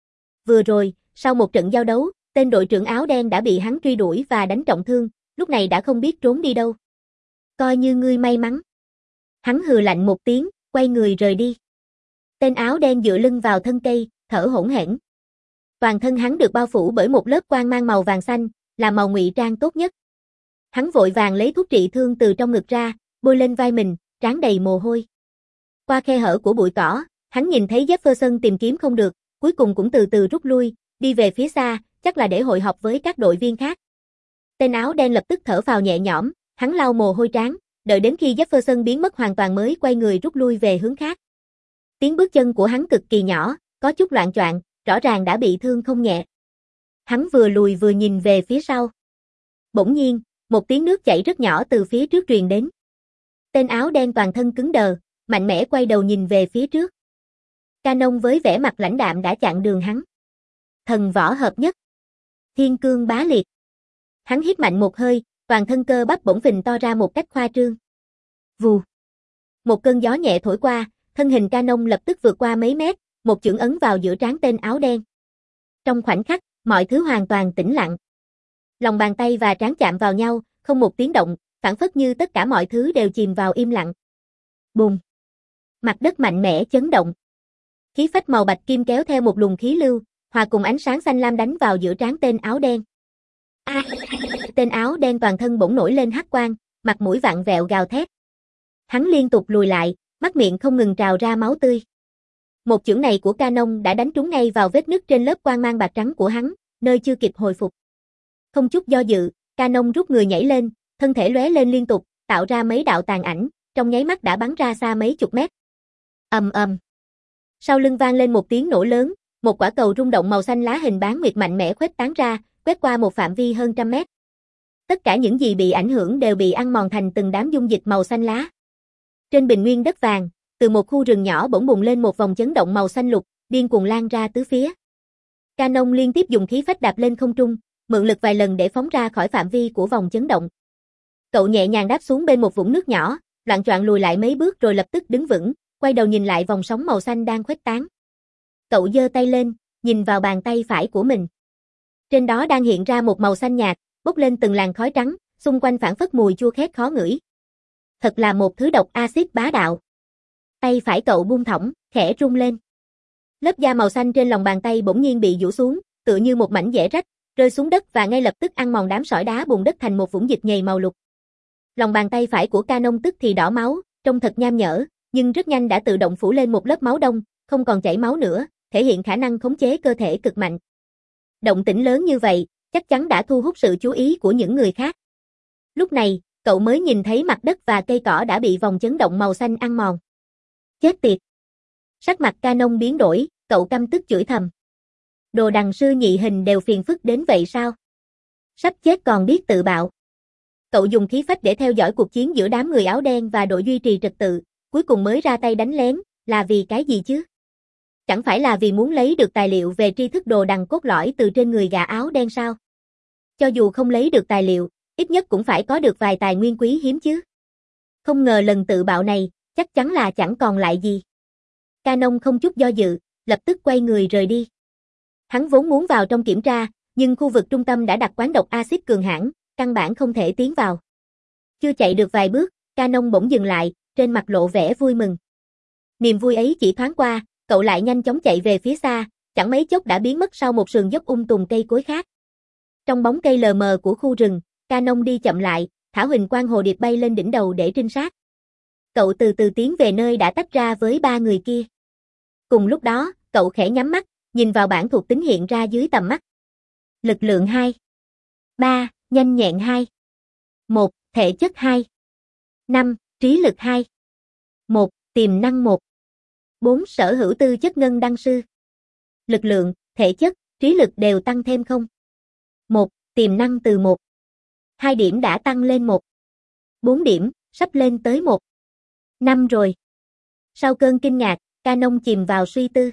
Vừa rồi, sau một trận giao đấu, tên đội trưởng áo đen đã bị hắn truy đuổi và đánh trọng thương, lúc này đã không biết trốn đi đâu. Coi như ngươi may mắn. Hắn hừ lạnh một tiếng, quay người rời đi. Tên áo đen dựa lưng vào thân cây, thở hổn hển. Toàn thân hắn được bao phủ bởi một lớp quang mang màu vàng xanh, là màu ngụy trang tốt nhất. Hắn vội vàng lấy thuốc trị thương từ trong ngực ra, bôi lên vai mình, trán đầy mồ hôi. Qua khe hở của bụi cỏ, hắn nhìn thấy Jefferson tìm kiếm không được, cuối cùng cũng từ từ rút lui, đi về phía xa, chắc là để hội họp với các đội viên khác. Tên áo đen lập tức thở phào nhẹ nhõm, hắn lau mồ hôi trán, đợi đến khi Jefferson biến mất hoàn toàn mới quay người rút lui về hướng khác. Tiếng bước chân của hắn cực kỳ nhỏ, có chút loạng choạng, rõ ràng đã bị thương không nhẹ. Hắn vừa lùi vừa nhìn về phía sau. Bỗng nhiên, một tiếng nước chảy rất nhỏ từ phía trước truyền đến. Tên áo đen toàn thân cứng đờ, mạnh mẽ quay đầu nhìn về phía trước. Canon với vẻ mặt lãnh đạm đã chặn đường hắn. Thần võ hợp nhất. Thiên cương bá liệt. Hắn hít mạnh một hơi, toàn thân cơ bắp bỗng phình to ra một cách khoa trương. Vù. Một cơn gió nhẹ thổi qua, thân hình Canon lập tức vượt qua mấy mét, một chưởng ấn vào giữa trán tên áo đen. Trong khoảnh khắc, mọi thứ hoàn toàn tĩnh lặng. Lòng bàn tay và trán chạm vào nhau, không một tiếng động, phảng phất như tất cả mọi thứ đều chìm vào im lặng. Bùng. Mặt đất mạnh mẽ chấn động. Khí phách màu bạch kim kéo theo một luồng khí lưu, hòa cùng ánh sáng xanh lam đánh vào giữa trán tên áo đen. À, tên áo đen toàn thân bỗng nổi lên hắc quang, mặt mũi vặn vẹo gào thét. Hắn liên tục lùi lại, mắt miệng không ngừng trào ra máu tươi. Một chưởng này của Canon đã đánh trúng ngay vào vết nứt trên lớp quang mang bạc trắng của hắn, nơi chưa kịp hồi phục. Không chút do dự, Canon rút người nhảy lên, thân thể lóe lên liên tục, tạo ra mấy đạo tàn ảnh, trong nháy mắt đã bắn ra xa mấy chục mét. Ầm ầm. Sau lưng vang lên một tiếng nổ lớn, một quả cầu rung động màu xanh lá hình bán nguyệt mạnh mẽ khuếch tán ra, quét qua một phạm vi hơn trăm mét. Tất cả những gì bị ảnh hưởng đều bị ăn mòn thành từng đám dung dịch màu xanh lá. Trên bình nguyên đất vàng, từ một khu rừng nhỏ bỗng bùng lên một vòng chấn động màu xanh lục, điên cuồng lan ra tứ phía. Canon liên tiếp dùng khí phách đạp lên không trung, mượn lực vài lần để phóng ra khỏi phạm vi của vòng chấn động. Cậu nhẹ nhàng đáp xuống bên một vũng nước nhỏ, loạng choạng lùi lại mấy bước rồi lập tức đứng vững, quay đầu nhìn lại vòng sóng màu xanh đang khuếch tán. Cậu giơ tay lên, nhìn vào bàn tay phải của mình. Trên đó đang hiện ra một màu xanh nhạt, bốc lên từng làn khói trắng, xung quanh phảng phất mùi chua khét khó ngửi. Thật là một thứ độc axit bá đạo. Tay phải cậu buông thõng, khẽ rung lên. Lớp da màu xanh trên lòng bàn tay bỗng nhiên bị rũ xuống, tựa như một mảnh dẻ rách, rơi xuống đất và ngay lập tức ăn mòn đám sỏi đá bùn đất thành một vũng dịch nhầy màu lục. Lòng bàn tay phải của Canon tức thì đỏ máu, trông thật nham nhở, nhưng rất nhanh đã tự động phủ lên một lớp máu đông, không còn chảy máu nữa, thể hiện khả năng khống chế cơ thể cực mạnh. Động tĩnh lớn như vậy, chắc chắn đã thu hút sự chú ý của những người khác. Lúc này, cậu mới nhìn thấy mặt đất và cây cỏ đã bị vòng chấn động màu xanh ăn mòn. Chết tiệt! Sắc mặt Canon biến đổi, cậu căm tức chửi thầm. Đồ đằng sư nhị hình đều phiền phức đến vậy sao? Sắp chết còn biết tự bạo. Cậu dùng khí phách để theo dõi cuộc chiến giữa đám người áo đen và đội duy trì trật tự, cuối cùng mới ra tay đánh lén, là vì cái gì chứ? Chẳng phải là vì muốn lấy được tài liệu về tri thức đồ đằng cốt lõi từ trên người gã áo đen sao? Cho dù không lấy được tài liệu, ít nhất cũng phải có được vài tài nguyên quý hiếm chứ. Không ngờ lần tự bạo này, chắc chắn là chẳng còn lại gì. Canon không chút do dự, lập tức quay người rời đi. Hắn vốn muốn vào trong kiểm tra, nhưng khu vực trung tâm đã đặt quán độc axit cường hãn, căn bản không thể tiến vào. Chưa chạy được vài bước, Canon bỗng dừng lại, trên mặt lộ vẻ vui mừng. Niềm vui ấy chỉ thoáng qua, cậu lại nhanh chóng chạy về phía xa, chẳng mấy chốc đã biến mất sau một sườn dốc um tùm cây cối khác. Trong bóng cây lờ mờ của khu rừng, Canon đi chậm lại, thả huỳnh quang hồ điệp bay lên đỉnh đầu để trinh sát. Cậu từ từ tiến về nơi đã tách ra với ba người kia. Cùng lúc đó, cậu khẽ nhắm mắt, nhìn vào bảng thuộc tính hiện ra dưới tầm mắt. Lực lượng hai, ba, nhanh nhẹn hai, một, thể chất hai, năm, trí lực hai, một, tiềm năng một, bốn, sở hữu tư chất ngân đăng sư. Lực lượng, thể chất, trí lực đều tăng thêm không. một, tiềm năng từ một. hai điểm đã tăng lên một. bốn điểm, sắp lên tới một năm rồi. Sau cơn kinh ngạc, Canon chìm vào suy tư.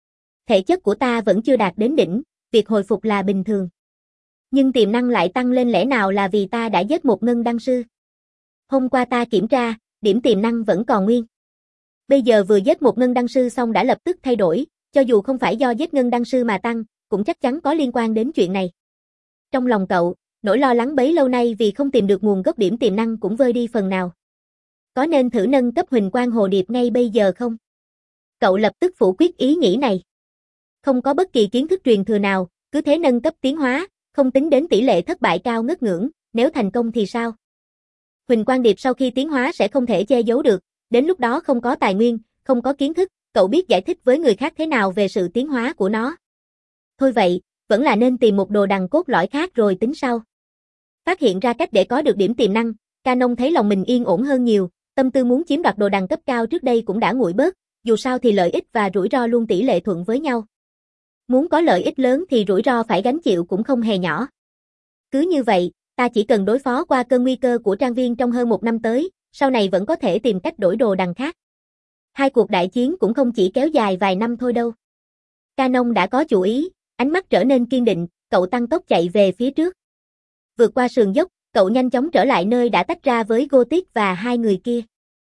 Thể chất của ta vẫn chưa đạt đến đỉnh, việc hồi phục là bình thường. Nhưng tiềm năng lại tăng lên, lẽ nào là vì ta đã giết một ngân đăng sư? Hôm qua ta kiểm tra, điểm tiềm năng vẫn còn nguyên. Bây giờ vừa giết một ngân đăng sư xong đã lập tức thay đổi, cho dù không phải do giết ngân đăng sư mà tăng, cũng chắc chắn có liên quan đến chuyện này. Trong lòng cậu, nỗi lo lắng bấy lâu nay vì không tìm được nguồn gốc điểm tiềm năng cũng vơi đi phần nào. Có nên thử nâng cấp Huỳnh Quang Hồ Điệp ngay bây giờ không? Cậu lập tức phủ quyết ý nghĩ này. Không có bất kỳ kiến thức truyền thừa nào, cứ thế nâng cấp tiến hóa, không tính đến tỷ lệ thất bại cao ngất ngưỡng, nếu thành công thì sao? Huỳnh Quang Điệp sau khi tiến hóa sẽ không thể che giấu được, đến lúc đó không có tài nguyên, không có kiến thức, cậu biết giải thích với người khác thế nào về sự tiến hóa của nó. Thôi vậy, vẫn là nên tìm một đồ đằng cốt lõi khác rồi tính sau. Phát hiện ra cách để có được điểm tiềm năng, Canon thấy lòng mình yên ổn hơn nhiều, tâm tư muốn chiếm đoạt đồ đằng cấp cao trước đây cũng đã nguội bớt, dù sao thì lợi ích và rủi ro luôn tỷ lệ thuận với nhau. Muốn có lợi ích lớn thì rủi ro phải gánh chịu cũng không hề nhỏ. Cứ như vậy, ta chỉ cần đối phó qua cơn nguy cơ của trang viên trong hơn một năm tới, sau này vẫn có thể tìm cách đổi đồ đằng khác. Hai cuộc đại chiến cũng không chỉ kéo dài vài năm thôi đâu. Canon đã có chủ ý, ánh mắt trở nên kiên định, cậu tăng tốc chạy về phía trước. Vượt qua sườn dốc, cậu nhanh chóng trở lại nơi đã tách ra với Gothic và hai người kia.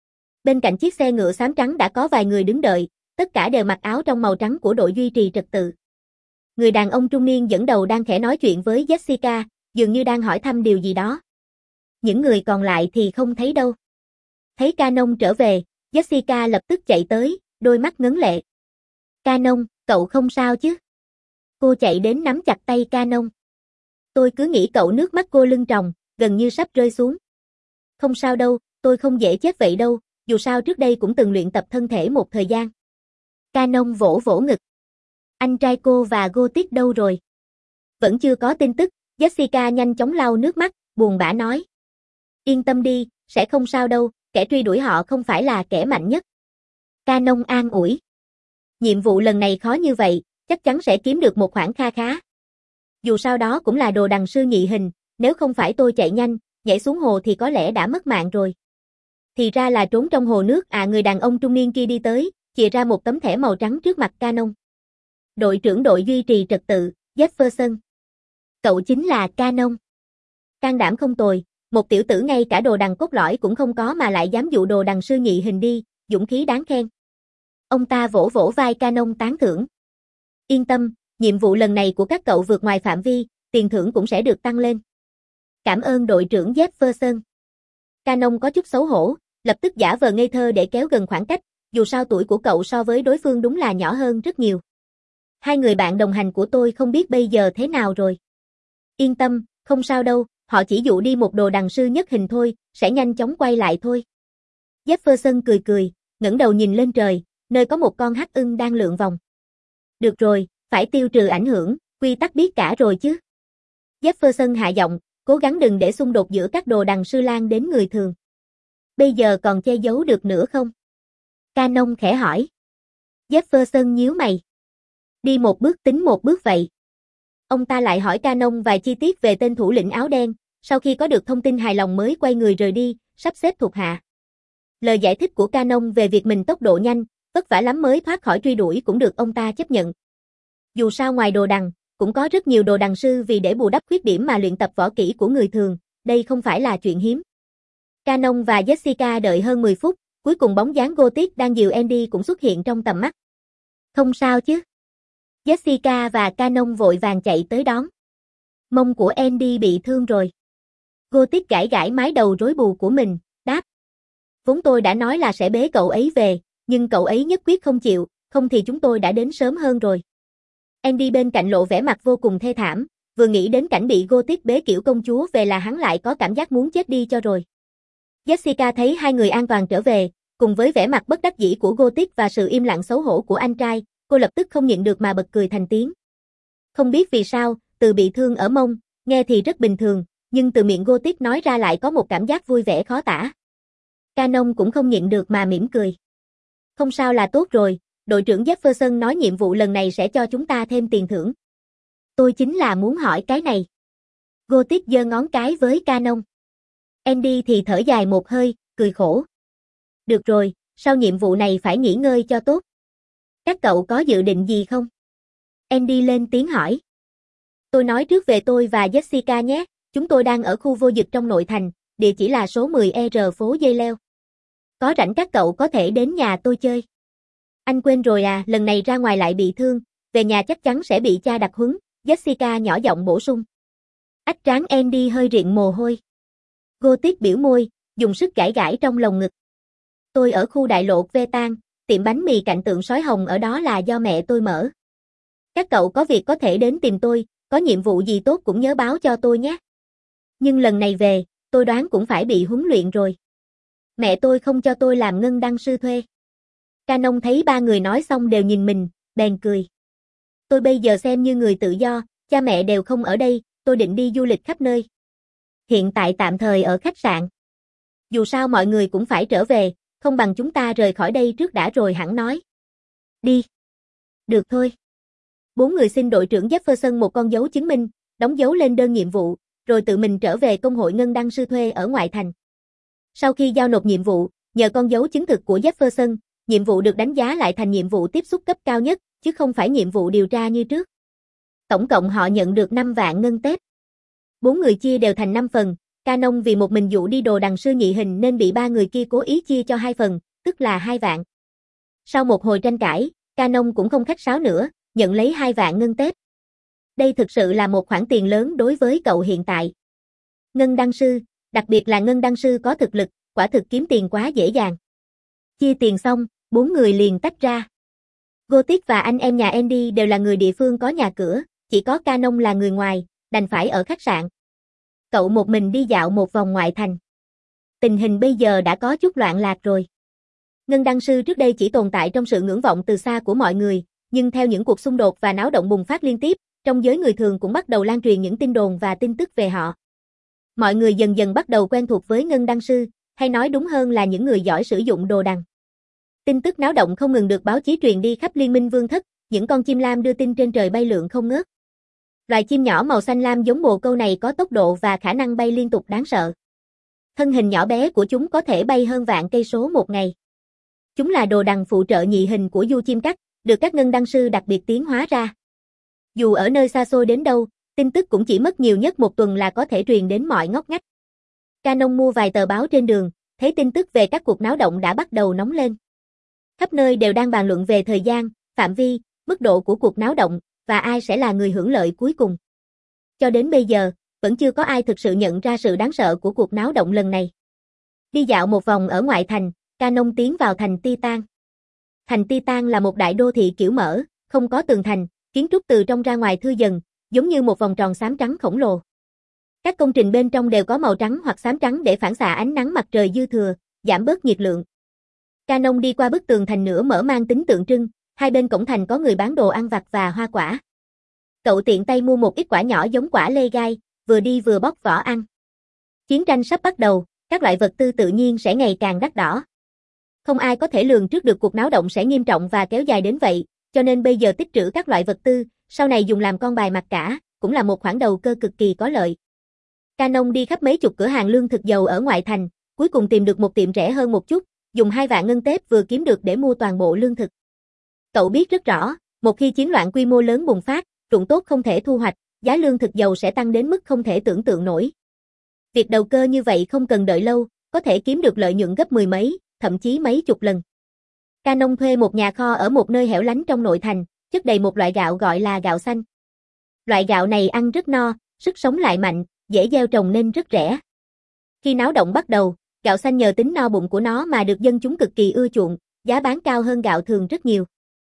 Bên cạnh chiếc xe ngựa xám trắng đã có vài người đứng đợi, tất cả đều mặc áo trong màu trắng của đội duy trì trật tự. Người đàn ông trung niên dẫn đầu đang khẽ nói chuyện với Jessica, dường như đang hỏi thăm điều gì đó. Những người còn lại thì không thấy đâu. Thấy Canon trở về, Jessica lập tức chạy tới, đôi mắt ngấn lệ. Canon, cậu không sao chứ? Cô chạy đến nắm chặt tay Canon. Tôi cứ nghĩ cậu, nước mắt cô lưng tròng, gần như sắp rơi xuống. Không sao đâu, tôi không dễ chết vậy đâu, dù sao trước đây cũng từng luyện tập thân thể một thời gian. Canon vỗ vỗ ngực. Anh trai cô và Gothic đâu rồi? Vẫn chưa có tin tức, Jessica nhanh chóng lau nước mắt, buồn bã nói. Yên tâm đi, sẽ không sao đâu, kẻ truy đuổi họ không phải là kẻ mạnh nhất. Canon an ủi. Nhiệm vụ lần này khó như vậy, chắc chắn sẽ kiếm được một khoản kha khá. Dù sao đó cũng là đồ đằng sư nhị hình, nếu không phải tôi chạy nhanh, nhảy xuống hồ thì có lẽ đã mất mạng rồi. Thì ra là trốn trong hồ nước à. Người đàn ông trung niên kia đi tới, chìa ra một tấm thẻ màu trắng trước mặt Canon. Đội trưởng đội duy trì trật tự, Jefferson. Cậu chính là Canon. Can đảm không tồi, một tiểu tử ngay cả đồ đằng cốt lõi cũng không có mà lại dám dụ đồ đằng sư nhị hình đi, dũng khí đáng khen. Ông ta vỗ vỗ vai Canon tán thưởng. Yên tâm, nhiệm vụ lần này của các cậu vượt ngoài phạm vi, tiền thưởng cũng sẽ được tăng lên. Cảm ơn đội trưởng Jefferson. Canon có chút xấu hổ, lập tức giả vờ ngây thơ để kéo gần khoảng cách, dù sao tuổi của cậu so với đối phương đúng là nhỏ hơn rất nhiều. Hai người bạn đồng hành của tôi không biết bây giờ thế nào rồi. Yên tâm, không sao đâu, họ chỉ dụ đi một đồ đằng sư nhất hình thôi, sẽ nhanh chóng quay lại thôi. Jefferson cười cười, ngẩng đầu nhìn lên trời, nơi có một con hắc ưng đang lượn vòng. Được rồi, phải tiêu trừ ảnh hưởng, quy tắc biết cả rồi chứ. Jefferson hạ giọng, cố gắng đừng để xung đột giữa các đồ đằng sư lan đến người thường. Bây giờ còn che giấu được nữa không? Canon khẽ hỏi. Jefferson nhíu mày. Đi một bước tính một bước vậy. Ông ta lại hỏi Canon vài chi tiết về tên thủ lĩnh áo đen, sau khi có được thông tin hài lòng mới quay người rời đi, sắp xếp thuộc hạ. Lời giải thích của Canon về việc mình tốc độ nhanh, vất vả lắm mới thoát khỏi truy đuổi cũng được ông ta chấp nhận. Dù sao ngoài đồ đằng, cũng có rất nhiều đồ đằng sư vì để bù đắp khuyết điểm mà luyện tập võ kỹ của người thường, đây không phải là chuyện hiếm. Canon và Jessica đợi hơn mười phút, cuối cùng bóng dáng Gothic đang dìu Andy cũng xuất hiện trong tầm mắt. Không sao chứ? Jessica và Canon vội vàng chạy tới đón. Mông của Andy bị thương rồi. Gothic gãi gãi mái đầu rối bù của mình, đáp. Vốn tôi đã nói là sẽ bế cậu ấy về, nhưng cậu ấy nhất quyết không chịu, không thì chúng tôi đã đến sớm hơn rồi. Andy bên cạnh lộ vẻ mặt vô cùng thê thảm, vừa nghĩ đến cảnh bị Gothic bế kiểu công chúa về là hắn lại có cảm giác muốn chết đi cho rồi. Jessica thấy hai người an toàn trở về, cùng với vẻ mặt bất đắc dĩ của Gothic và sự im lặng xấu hổ của anh trai, cô lập tức không nhịn được mà bật cười thành tiếng. Không biết vì sao, từ bị thương ở mông, nghe thì rất bình thường, nhưng từ miệng Gothic nói ra lại có một cảm giác vui vẻ khó tả. Canon cũng không nhịn được mà mỉm cười. Không sao là tốt rồi, đội trưởng Jefferson nói nhiệm vụ lần này sẽ cho chúng ta thêm tiền thưởng. Tôi chính là muốn hỏi cái này. Gothic giơ ngón cái với Canon. Andy thì thở dài một hơi, cười khổ. Được rồi, sau nhiệm vụ này phải nghỉ ngơi cho tốt. Các cậu có dự định gì không? Andy lên tiếng hỏi. Tôi nói trước về tôi và Jessica nhé, chúng tôi đang ở khu vô dịch trong nội thành, địa chỉ là số mười E R phố dây leo. Có rảnh các cậu có thể đến nhà tôi chơi. Anh quên rồi à, lần này ra ngoài lại bị thương, về nhà chắc chắn sẽ bị cha đặc huấn, Jessica nhỏ giọng bổ sung. Ách trán Andy hơi riện mồ hôi. Gothic biểu môi, dùng sức gãi gãi trong lồng ngực. Tôi ở khu đại lộ Vetan, tiệm bánh mì cạnh tượng sói hồng ở đó là do mẹ tôi mở. Các cậu có việc có thể đến tìm tôi, có nhiệm vụ gì tốt cũng nhớ báo cho tôi nhé. Nhưng lần này về, tôi đoán cũng phải bị huấn luyện rồi. Mẹ tôi không cho tôi làm ngân đăng sư thuê. Canon thấy ba người nói xong đều nhìn mình, bèn cười. Tôi bây giờ xem như người tự do, cha mẹ đều không ở đây, tôi định đi du lịch khắp nơi. Hiện tại tạm thời ở khách sạn. Dù sao mọi người cũng phải trở về, không bằng chúng ta rời khỏi đây trước đã rồi hẳn nói. Đi. Được thôi. Bốn người xin đội trưởng Jefferson một con dấu chứng minh, đóng dấu lên đơn nhiệm vụ, rồi tự mình trở về công hội ngân đăng sư thuê ở ngoại thành. Sau khi giao nộp nhiệm vụ, nhờ con dấu chứng thực của Jefferson, nhiệm vụ được đánh giá lại thành nhiệm vụ tiếp xúc cấp cao nhất, chứ không phải nhiệm vụ điều tra như trước. Tổng cộng họ nhận được năm vạn ngân tép. Bốn người chia đều thành năm phần, Canon vì một mình dụ đi đồ đằng sư nhị hình nên bị ba người kia cố ý chia cho hai phần, tức là hai vạn. Sau một hồi tranh cãi, Canon cũng không khách sáo nữa, nhận lấy hai vạn ngân tép. Đây thực sự là một khoản tiền lớn đối với cậu hiện tại. Ngân đăng sư, đặc biệt là ngân đăng sư có thực lực, quả thực kiếm tiền quá dễ dàng. Chia tiền xong, bốn người liền tách ra. Gothic và anh em nhà Andy đều là người địa phương có nhà cửa, chỉ có Canon là người ngoài, đành phải ở khách sạn. Cậu một mình đi dạo một vòng ngoại thành. Tình hình bây giờ đã có chút loạn lạc rồi. Ngân đăng sư trước đây chỉ tồn tại trong sự ngưỡng vọng từ xa của mọi người, nhưng theo những cuộc xung đột và náo động bùng phát liên tiếp, trong giới người thường cũng bắt đầu lan truyền những tin đồn và tin tức về họ. Mọi người dần dần bắt đầu quen thuộc với ngân đăng sư, hay nói đúng hơn là những người giỏi sử dụng đồ đằng. Tin tức náo động không ngừng được báo chí truyền đi khắp Liên minh Vương thất, những con chim lam đưa tin trên trời bay lượn không ngớt. Loài chim nhỏ màu xanh lam giống bồ câu này có tốc độ và khả năng bay liên tục đáng sợ. Thân hình nhỏ bé của chúng có thể bay hơn vạn cây số một ngày. Chúng là đồ đằng phụ trợ nhị hình của du chim cắt, được các ngân đăng sư đặc biệt tiến hóa ra. Dù ở nơi xa xôi đến đâu, tin tức cũng chỉ mất nhiều nhất một tuần là có thể truyền đến mọi ngóc ngách. Canon mua vài tờ báo trên đường, thấy tin tức về các cuộc náo động đã bắt đầu nóng lên. Khắp nơi đều đang bàn luận về thời gian, phạm vi, mức độ của cuộc náo động, và ai sẽ là người hưởng lợi cuối cùng. Cho đến bây giờ, vẫn chưa có ai thực sự nhận ra sự đáng sợ của cuộc náo động lần này. Đi dạo một vòng ở ngoại thành, Canon tiến vào thành Titan. Thành Titan là một đại đô thị kiểu mở, không có tường thành, kiến trúc từ trong ra ngoài thưa dần, giống như một vòng tròn xám trắng khổng lồ. Các công trình bên trong đều có màu trắng hoặc xám trắng để phản xạ ánh nắng mặt trời dư thừa, giảm bớt nhiệt lượng. Canon đi qua bức tường thành nửa mở mang tính tượng trưng, hai bên cổng thành có người bán đồ ăn vặt và hoa quả. Cậu tiện tay mua một ít quả nhỏ giống quả lê gai, vừa đi vừa bóc vỏ ăn. Chiến tranh sắp bắt đầu, các loại vật tư tự nhiên sẽ ngày càng đắt đỏ. Không ai có thể lường trước được cuộc náo động sẽ nghiêm trọng và kéo dài đến vậy, cho nên bây giờ tích trữ các loại vật tư, sau này dùng làm con bài mặt cả, cũng là một khoản đầu cơ cực kỳ có lợi. Canon đi khắp mấy chục cửa hàng lương thực dầu ở ngoại thành, cuối cùng tìm được một tiệm rẻ hơn một chút, dùng hai vạn ngân tép vừa kiếm được để mua toàn bộ lương thực. Cậu biết rất rõ, một khi chiến loạn quy mô lớn bùng phát, ruộng tốt không thể thu hoạch, giá lương thực dầu sẽ tăng đến mức không thể tưởng tượng nổi. Việc đầu cơ như vậy không cần đợi lâu, có thể kiếm được lợi nhuận gấp mười mấy, thậm chí mấy chục lần. Canon thuê một nhà kho ở một nơi hẻo lánh trong nội thành, chất đầy một loại gạo gọi là gạo xanh. Loại gạo này ăn rất no, sức sống lại mạnh, dễ gieo trồng nên rất rẻ. Khi náo động bắt đầu, gạo xanh nhờ tính no bụng của nó mà được dân chúng cực kỳ ưa chuộng, giá bán cao hơn gạo thường rất nhiều.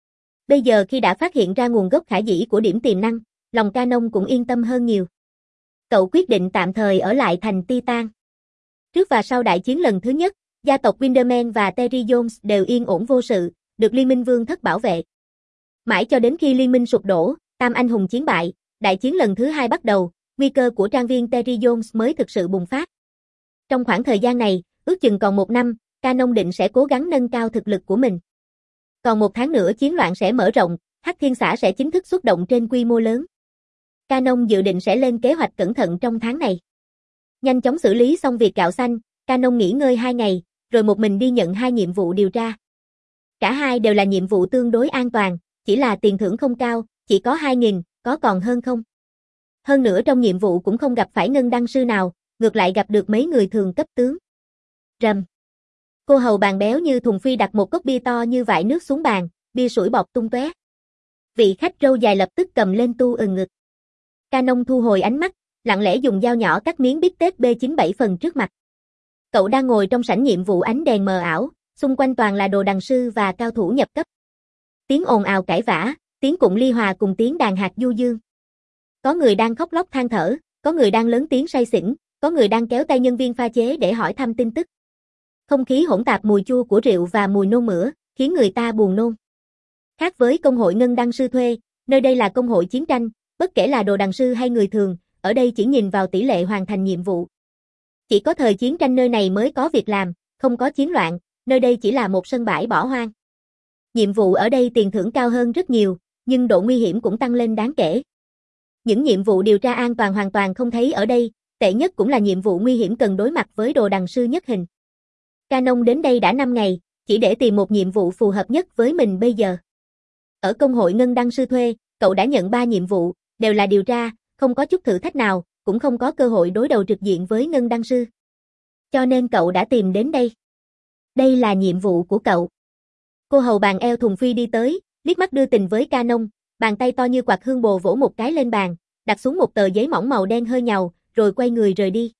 Bây giờ khi đã phát hiện ra nguồn gốc khả dĩ của điểm tiềm năng, lòng Canon cũng yên tâm hơn nhiều. Cậu quyết định tạm thời ở lại thành Titan. Trước và sau đại chiến lần thứ nhất, gia tộc Winderman và Terry Jones đều yên ổn vô sự, được Liên minh Vương thất bảo vệ. Mãi cho đến khi liên minh sụp đổ, tam anh hùng chiến bại, đại chiến lần thứ hai bắt đầu, nguy cơ của trang viên Terry Jones mới thực sự bùng phát. Trong khoảng thời gian này, ước chừng còn một năm, Canon định sẽ cố gắng nâng cao thực lực của mình. Còn một tháng nữa chiến loạn sẽ mở rộng, Hắc Thiên xã sẽ chính thức xuất động trên quy mô lớn. Canon dự định sẽ lên kế hoạch cẩn thận trong tháng này. Nhanh chóng xử lý xong việc gạo xanh, Canon nghỉ ngơi hai ngày, rồi một mình đi nhận hai nhiệm vụ điều tra. Cả hai đều là nhiệm vụ tương đối an toàn, chỉ là tiền thưởng không cao, chỉ có hai nghìn, có còn hơn không? Hơn nữa trong nhiệm vụ cũng không gặp phải ngân đăng sư nào, ngược lại gặp được mấy người thường cấp tướng. Rầm. Cô hầu bàn béo như thùng phi đặt một cốc bia to như vại nước xuống bàn, bia sủi bọt tung tóe. Vị khách râu dài lập tức cầm lên tu ừng ngực. Canon thu hồi ánh mắt, lặng lẽ dùng dao nhỏ cắt miếng bít tết B chín bảy phần trước mặt. Cậu đang ngồi trong sảnh nhiệm vụ ánh đèn mờ ảo, xung quanh toàn là đồ đằng sư và cao thủ nhập cấp. Tiếng ồn ào cãi vã, tiếng cụng ly hòa cùng tiếng đàn hạt du dương. Có người đang khóc lóc than thở, có người đang lớn tiếng say xỉn, có người đang kéo tay nhân viên pha chế để hỏi thăm tin tức. Không khí hỗn tạp mùi chua của rượu và mùi nôn mửa, khiến người ta buồn nôn. Khác với công hội ngân đăng sư thuê, nơi đây là công hội chiến tranh, bất kể là đồ đằng sư hay người thường, ở đây chỉ nhìn vào tỷ lệ hoàn thành nhiệm vụ. Chỉ có thời chiến tranh nơi này mới có việc làm, không có chiến loạn, nơi đây chỉ là một sân bãi bỏ hoang. Nhiệm vụ ở đây tiền thưởng cao hơn rất nhiều, nhưng độ nguy hiểm cũng tăng lên đáng kể. Những nhiệm vụ điều tra an toàn hoàn toàn không thấy ở đây, tệ nhất cũng là nhiệm vụ nguy hiểm cần đối mặt với đồ đằng sư nhất hình. Canon đến đây đã năm ngày, chỉ để tìm một nhiệm vụ phù hợp nhất với mình bây giờ. Ở công hội ngân đăng sư thuê, cậu đã nhận ba nhiệm vụ, đều là điều tra, không có chút thử thách nào, cũng không có cơ hội đối đầu trực diện với ngân đăng sư. Cho nên cậu đã tìm đến đây. Đây là nhiệm vụ của cậu. Cô hầu bàn eo thùng phi đi tới, liếc mắt đưa tình với Canon, bàn tay to như quạt hương bồ vỗ một cái lên bàn, đặt xuống một tờ giấy mỏng màu đen hơi nhàu, rồi quay người rời đi.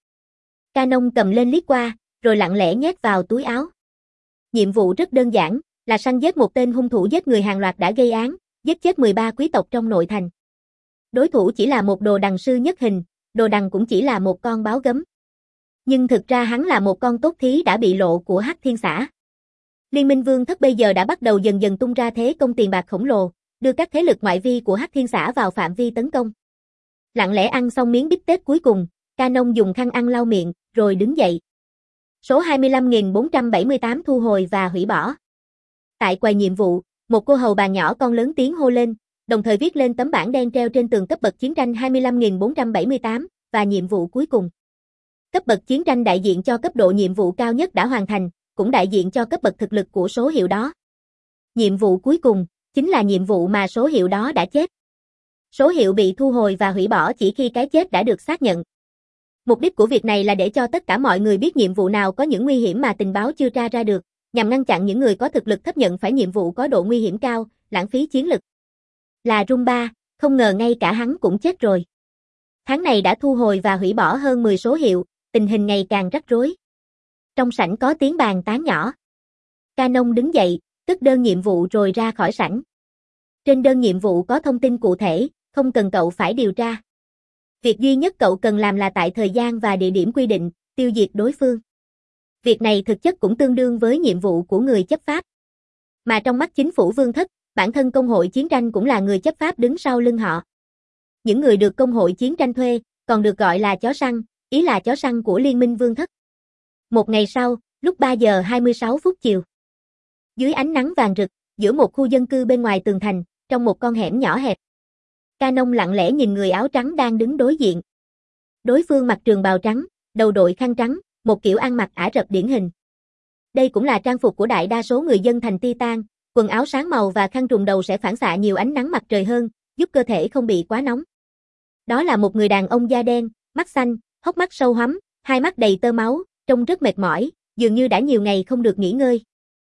Canon cầm lên liếc qua, rồi lặng lẽ nhét vào túi áo. Nhiệm vụ rất đơn giản, là săn giết một tên hung thủ giết người hàng loạt đã gây án, giết chết mười ba quý tộc trong nội thành. Đối thủ chỉ là một đồ đằng sư nhất hình, đồ đằng cũng chỉ là một con báo gấm. Nhưng thực ra hắn là một con tốt thí đã bị lộ của Hắc Thiên Xã. Liên minh Vương Thất bây giờ đã bắt đầu dần dần tung ra thế công tiền bạc khổng lồ, đưa các thế lực ngoại vi của Hắc Thiên Xã vào phạm vi tấn công. Lặng lẽ ăn xong miếng bít tết cuối cùng, Canon dùng khăn ăn lau miệng, rồi đứng dậy. Số hai mươi lăm nghìn bốn trăm bảy mươi tám thu hồi và hủy bỏ. Tại quầy nhiệm vụ, một cô hầu bà nhỏ con lớn tiếng hô lên, đồng thời viết lên tấm bảng đen treo trên tường cấp bậc chiến tranh hai mươi lăm nghìn bốn trăm bảy mươi tám, và nhiệm vụ cuối cùng. Cấp bậc chiến tranh đại diện cho cấp độ nhiệm vụ cao nhất đã hoàn thành, cũng đại diện cho cấp bậc thực lực của số hiệu đó. Nhiệm vụ cuối cùng, chính là nhiệm vụ mà số hiệu đó đã chết. Số hiệu bị thu hồi và hủy bỏ chỉ khi cái chết đã được xác nhận. Mục đích của việc này là để cho tất cả mọi người biết nhiệm vụ nào có những nguy hiểm mà tình báo chưa tra ra được, nhằm ngăn chặn những người có thực lực thấp nhận phải nhiệm vụ có độ nguy hiểm cao, lãng phí chiến lực. Là Rumba, không ngờ ngay cả hắn cũng chết rồi. Tháng này đã thu hồi và hủy bỏ hơn mười số hiệu, tình hình ngày càng rắc rối. Trong sảnh có tiếng bàn tán nhỏ. Canon đứng dậy, cất đơn nhiệm vụ rồi ra khỏi sảnh. Trên đơn nhiệm vụ có thông tin cụ thể, không cần cậu phải điều tra. Việc duy nhất cậu cần làm là tại thời gian và địa điểm quy định, tiêu diệt đối phương. Việc này thực chất cũng tương đương với nhiệm vụ của người chấp pháp. Mà trong mắt chính phủ Vương Thất, bản thân công hội chiến tranh cũng là người chấp pháp đứng sau lưng họ. Những người được công hội chiến tranh thuê, còn được gọi là chó săn, ý là chó săn của Liên minh Vương Thất. Một ngày sau, lúc ba giờ hai mươi sáu phút chiều. Dưới ánh nắng vàng rực, giữa một khu dân cư bên ngoài tường thành, trong một con hẻm nhỏ hẹp. Canon lặng lẽ nhìn người áo trắng đang đứng đối diện. Đối phương mặc trường bào trắng, đầu đội khăn trắng, một kiểu ăn mặc Ả Rập điển hình. Đây cũng là trang phục của đại đa số người dân thành Titan, quần áo sáng màu và khăn trùm đầu sẽ phản xạ nhiều ánh nắng mặt trời hơn, giúp cơ thể không bị quá nóng. Đó là một người đàn ông da đen, mắt xanh, hốc mắt sâu hoắm, hai mắt đầy tơ máu, trông rất mệt mỏi, dường như đã nhiều ngày không được nghỉ ngơi.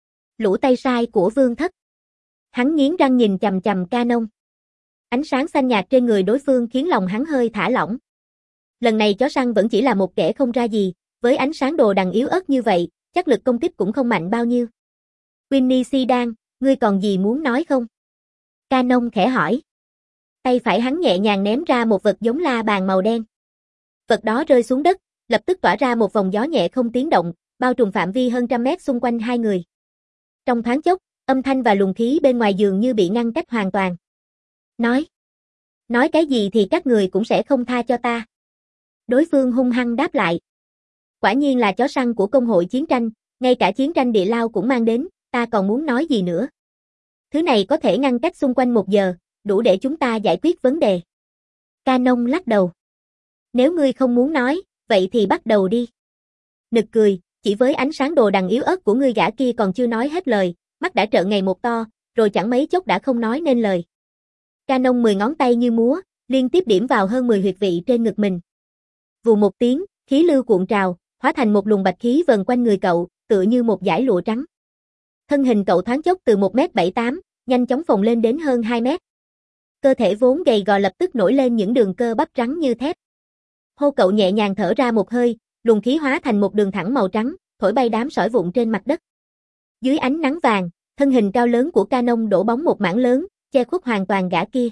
Lũ tay sai của Vương Thất. Hắn nghiến răng nhìn chằm chằm Canon. Ánh sáng xanh nhạt trên người đối phương khiến lòng hắn hơi thả lỏng. Lần này chó săn vẫn chỉ là một kẻ không ra gì, với ánh sáng đồ đằng yếu ớt như vậy, chắc lực công kích cũng không mạnh bao nhiêu. Winnie Sidan, ngươi còn gì muốn nói không? Canon khẽ hỏi. Tay phải hắn nhẹ nhàng ném ra một vật giống la bàn màu đen. Vật đó rơi xuống đất, lập tức tỏa ra một vòng gió nhẹ không tiếng động, bao trùm phạm vi hơn trăm mét xung quanh hai người. Trong thoáng chốc, âm thanh và luồng khí bên ngoài dường như bị ngăn cách hoàn toàn. Nói. Nói cái gì thì các người cũng sẽ không tha cho ta. Đối phương hung hăng đáp lại. Quả nhiên là chó săn của công hội chiến tranh, ngay cả chiến tranh địa lao cũng mang đến, ta còn muốn nói gì nữa. Thứ này có thể ngăn cách xung quanh một giờ, đủ để chúng ta giải quyết vấn đề. Canon lắc đầu. Nếu ngươi không muốn nói, vậy thì bắt đầu đi. Nực cười, Chỉ với ánh sáng đồ đằng yếu ớt của ngươi, gã kia còn chưa nói hết lời, mắt đã trợn ngày một to, rồi chẳng mấy chốc đã không nói nên lời. Canon mười ngón tay như múa, liên tiếp điểm vào hơn mười huyệt vị trên ngực mình. Vù một tiếng, khí lưu cuộn trào, hóa thành một luồng bạch khí vần quanh người cậu, tựa như một dải lụa trắng. Thân hình cậu thoáng chốc từ một mét bảy tám, nhanh chóng phồng lên đến hơn hai mét. Cơ thể vốn gầy gò lập tức nổi lên những đường cơ bắp trắng như thép. Hô, cậu nhẹ nhàng thở ra một hơi, luồng khí hóa thành một đường thẳng màu trắng, thổi bay đám sỏi vụn trên mặt đất. Dưới ánh nắng vàng, thân hình cao lớn của Canon đổ bóng một mảng lớn, che khuất hoàn toàn gã kia.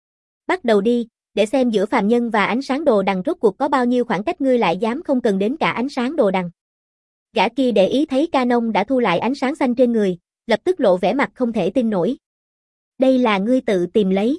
Bắt đầu đi, để xem giữa phàm nhân và ánh sáng đồ đằng rốt cuộc có bao nhiêu khoảng cách, ngươi lại dám không cần đến cả ánh sáng đồ đằng. Gã kia để ý thấy Canon đã thu lại ánh sáng xanh trên người, lập tức lộ vẻ mặt không thể tin nổi. Đây là ngươi tự tìm lấy.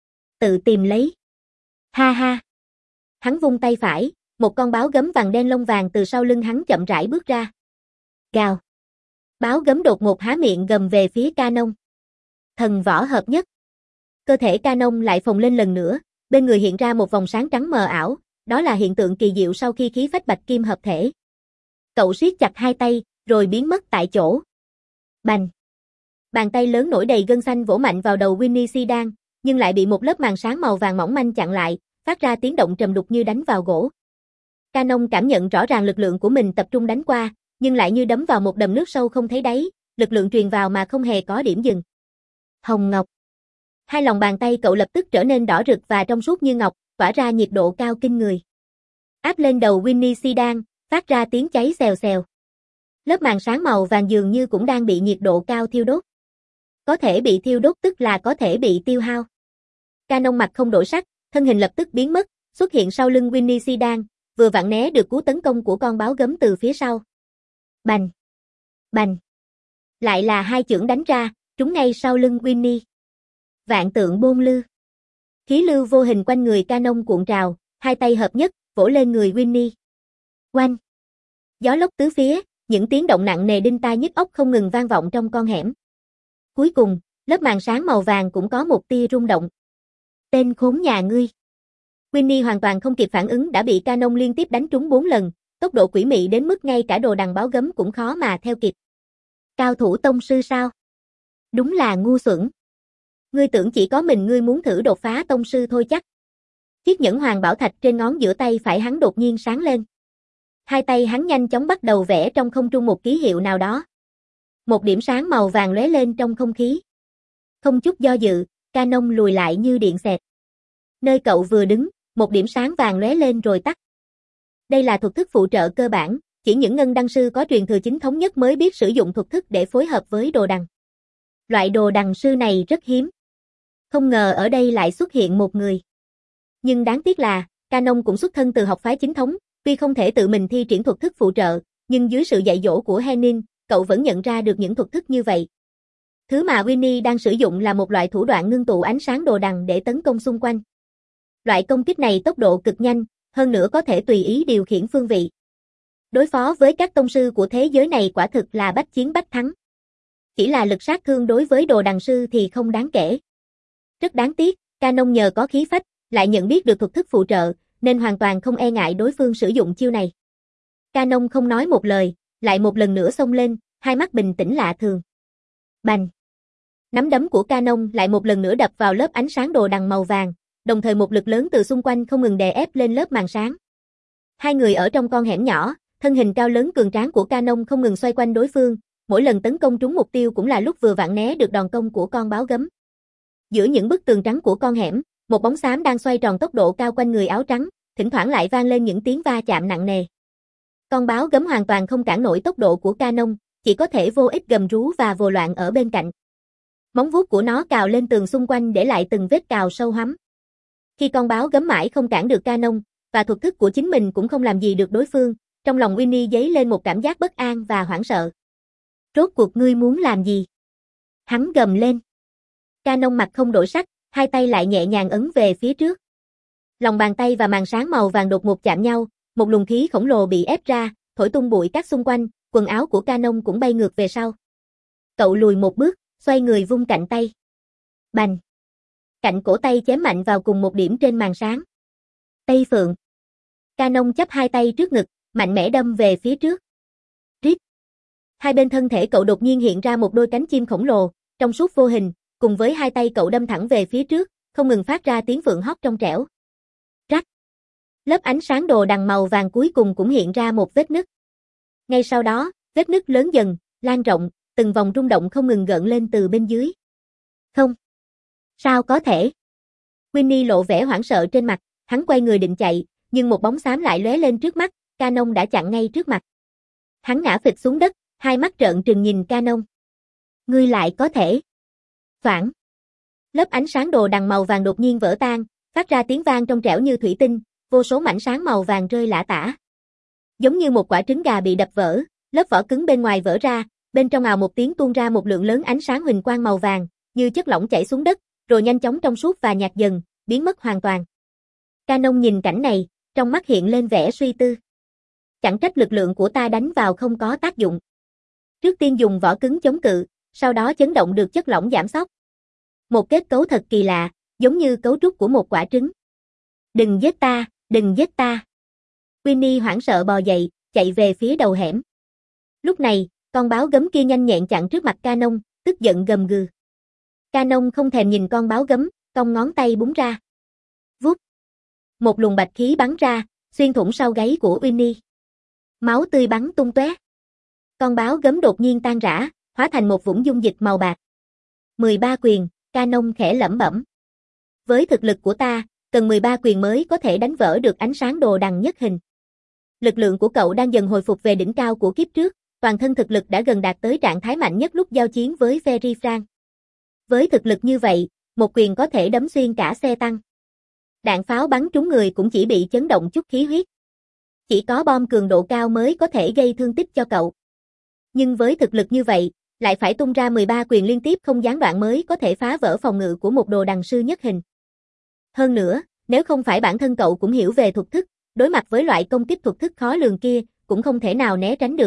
Tự tìm lấy. Ha ha. Hắn vung tay phải, một con báo gấm vàng đen lông vàng từ sau lưng hắn chậm rãi bước ra. Gào. Báo gấm đột ngột há miệng gầm về phía Canon. Thần võ hợp nhất. Cơ thể Canon lại phồng lên lần nữa, bên người hiện ra một vòng sáng trắng mờ ảo, đó là hiện tượng kỳ diệu sau khi khí phách bạch kim hợp thể. Cậu siết chặt hai tay, rồi biến mất tại chỗ. Bành. Bàn tay lớn nổi đầy gân xanh vỗ mạnh vào đầu Winnie Sedan, nhưng lại bị một lớp màn sáng màu vàng mỏng manh chặn lại, phát ra tiếng động trầm đục như đánh vào gỗ. Canon cảm nhận rõ ràng lực lượng của mình tập trung đánh qua, nhưng lại như đấm vào một đầm nước sâu không thấy đáy, lực lượng truyền vào mà không hề có điểm dừng. Hồng ngọc. Hai lòng bàn tay cậu lập tức trở nên đỏ rực và trong suốt như ngọc, tỏa ra nhiệt độ cao kinh người. Áp lên đầu Winnie Sedan, phát ra tiếng cháy xèo xèo. Lớp màn sáng màu vàng dường như cũng đang bị nhiệt độ cao thiêu đốt. Có thể bị thiêu đốt tức là có thể bị tiêu hao. Canon mặt không đổi sắc, thân hình lập tức biến mất, xuất hiện sau lưng Winnie Sedan, vừa vặn né được cú tấn công của con báo gấm từ phía sau. Bành! Bành! Lại là hai chưởng đánh ra, trúng ngay sau lưng Winnie. Vạn tượng bôn lư. Khí lưu vô hình quanh người Canon cuộn trào, hai tay hợp nhất, vỗ lên người Winnie. Oanh! Gió lốc tứ phía, những tiếng động nặng nề đinh tai nhức óc không ngừng vang vọng trong con hẻm. Cuối cùng, lớp màn sáng màu vàng cũng có một tia rung động. Tên khốn nhà ngươi. Winnie hoàn toàn không kịp phản ứng đã bị Canon liên tiếp đánh trúng bốn lần, tốc độ quỷ mị đến mức ngay cả đồ đằng báo gấm cũng khó mà theo kịp. Cao thủ tông sư sao? Đúng là ngu xuẩn. Ngươi tưởng chỉ có mình ngươi muốn thử đột phá tông sư thôi chắc. Chiếc nhẫn hoàng bảo thạch trên ngón giữa tay phải hắn đột nhiên sáng lên. Hai tay hắn nhanh chóng bắt đầu vẽ trong không trung một ký hiệu nào đó. Một điểm sáng màu vàng lóe lên trong không khí. Không chút do dự, Canon lùi lại như điện xẹt. Nơi cậu vừa đứng, một điểm sáng vàng lóe lên rồi tắt. Đây là thuật thức phụ trợ cơ bản, chỉ những ngân đăng sư có truyền thừa chính thống nhất mới biết sử dụng thuật thức để phối hợp với đồ đằng. Loại đồ đằng sư này rất hiếm. Không ngờ ở đây lại xuất hiện một người. Nhưng đáng tiếc là, Canon cũng xuất thân từ học phái chính thống, tuy không thể tự mình thi triển thuật thức phụ trợ, nhưng dưới sự dạy dỗ của Henin, cậu vẫn nhận ra được những thuật thức như vậy. Thứ mà Winnie đang sử dụng là một loại thủ đoạn ngưng tụ ánh sáng đồ đằng để tấn công xung quanh. Loại công kích này tốc độ cực nhanh, hơn nữa có thể tùy ý điều khiển phương vị. Đối phó với các tông sư của thế giới này quả thực là bách chiến bách thắng. Chỉ là lực sát thương đối với đồ đằng sư thì không đáng kể. Rất đáng tiếc, Canon nhờ có khí phách, lại nhận biết được thuật thức phụ trợ, nên hoàn toàn không e ngại đối phương sử dụng chiêu này. Canon không nói một lời, lại một lần nữa xông lên, hai mắt bình tĩnh lạ thường. Bành! Nắm đấm của Canon lại một lần nữa đập vào lớp ánh sáng đồ đằng màu vàng, đồng thời một lực lớn từ xung quanh không ngừng đè ép lên lớp màn sáng. Hai người ở trong con hẻm nhỏ, thân hình cao lớn cường tráng của Canon không ngừng xoay quanh đối phương, mỗi lần tấn công trúng mục tiêu cũng là lúc vừa vặn né được đòn công của con báo gấm. Giữa những bức tường trắng của con hẻm, một bóng xám đang xoay tròn tốc độ cao quanh người áo trắng, thỉnh thoảng lại vang lên những tiếng va chạm nặng nề. Con báo gấm hoàn toàn không cản nổi tốc độ của Canon, chỉ có thể vô ích gầm rú và vồ loạn ở bên cạnh. Móng vuốt của nó cào lên tường xung quanh để lại từng vết cào sâu hoắm. Khi con báo gấm mãi không cản được Canon, và thuật thức của chính mình cũng không làm gì được đối phương, trong lòng Winnie dấy lên một cảm giác bất an và hoảng sợ. Rốt cuộc ngươi muốn làm gì? Hắn gầm lên. Canon mặt không đổi sắc, hai tay lại nhẹ nhàng ấn về phía trước. Lòng bàn tay và màn sáng màu vàng đột ngột chạm nhau, một luồng khí khổng lồ bị ép ra, thổi tung bụi cát xung quanh, quần áo của Canon cũng bay ngược về sau. Cậu lùi một bước, xoay người vung cạnh tay. Bành! Cạnh cổ tay chém mạnh vào cùng một điểm trên màn sáng. Tây Phượng! Canon chắp hai tay trước ngực, mạnh mẽ đâm về phía trước. Rít! Hai bên thân thể cậu đột nhiên hiện ra một đôi cánh chim khổng lồ, trong suốt vô hình, cùng với hai tay cậu đâm thẳng về phía trước, không ngừng phát ra tiếng phượng hót trong trẻo. Rắc. Lớp ánh sáng đồ đằng màu vàng cuối cùng cũng hiện ra một vết nứt. Ngay sau đó, vết nứt lớn dần, lan rộng, từng vòng rung động không ngừng gợn lên từ bên dưới. Không. Sao có thể? Winnie lộ vẻ hoảng sợ trên mặt, hắn quay người định chạy, nhưng một bóng xám lại lóe lên trước mắt, Canon đã chặn ngay trước mặt. Hắn ngã phịch xuống đất, hai mắt trợn trừng nhìn Canon. Ngươi lại có thể. Phản. Lớp ánh sáng đồ đằng màu vàng đột nhiên vỡ tan, phát ra tiếng vang trong trẻo như thủy tinh, vô số mảnh sáng màu vàng rơi lả tả. Giống như một quả trứng gà bị đập vỡ, lớp vỏ cứng bên ngoài vỡ ra, bên trong ào một tiếng tuôn ra một lượng lớn ánh sáng huỳnh quang màu vàng, như chất lỏng chảy xuống đất, rồi nhanh chóng trong suốt và nhạt dần, biến mất hoàn toàn. Canon nhìn cảnh này, trong mắt hiện lên vẻ suy tư. Chẳng trách lực lượng của ta đánh vào không có tác dụng. Trước tiên dùng vỏ cứng chống cự, sau đó chấn động được chất lỏng giảm sóc. Một kết cấu thật kỳ lạ, giống như cấu trúc của một quả trứng. Đừng giết ta, đừng giết ta. Winnie hoảng sợ bò dậy, chạy về phía đầu hẻm. Lúc này, con báo gấm kia nhanh nhẹn chặn trước mặt Canon, tức giận gầm gừ. Canon không thèm nhìn con báo gấm, cong ngón tay búng ra. Vút. Một luồng bạch khí bắn ra, xuyên thủng sau gáy của Winnie. Máu tươi bắn tung tóe. Con báo gấm đột nhiên tan rã, hóa thành một vũng dung dịch màu bạc. mười ba quyền, Canon khẽ lẩm bẩm. Với thực lực của ta, cần mười ba quyền mới có thể đánh vỡ được ánh sáng đồ đằng nhất hình. Lực lượng của cậu đang dần hồi phục về đỉnh cao của kiếp trước, toàn thân thực lực đã gần đạt tới trạng thái mạnh nhất lúc giao chiến với Ferry Frank. Với thực lực như vậy, một quyền có thể đấm xuyên cả xe tăng. Đạn pháo bắn trúng người cũng chỉ bị chấn động chút khí huyết. Chỉ có bom cường độ cao mới có thể gây thương tích cho cậu. Nhưng với thực lực như vậy, lại phải tung ra mười ba quyền liên tiếp không gián đoạn mới có thể phá vỡ phòng ngự của một đồ đằng sư nhất hình. Hơn nữa, nếu không phải bản thân cậu cũng hiểu về thuật thức, đối mặt với loại công kích thuật thức khó lường kia, cũng không thể nào né tránh được.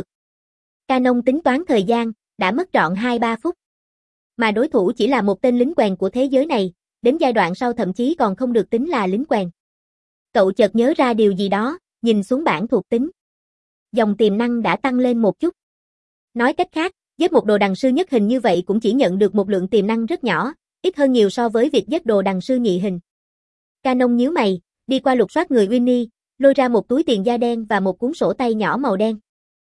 Canon tính toán thời gian, đã mất trọn hai ba phút. Mà đối thủ chỉ là một tên lính quèn của thế giới này, đến giai đoạn sau thậm chí còn không được tính là lính quèn. Cậu chợt nhớ ra điều gì đó, nhìn xuống bảng thuộc tính. Dòng tiềm năng đã tăng lên một chút. Nói cách khác, giết một đồ đằng sư nhất hình như vậy cũng chỉ nhận được một lượng tiềm năng rất nhỏ, ít hơn nhiều so với việc giết đồ đằng sư nhị hình. Canon nhíu mày, đi qua lục soát người Winnie, lôi ra một túi tiền da đen và một cuốn sổ tay nhỏ màu đen.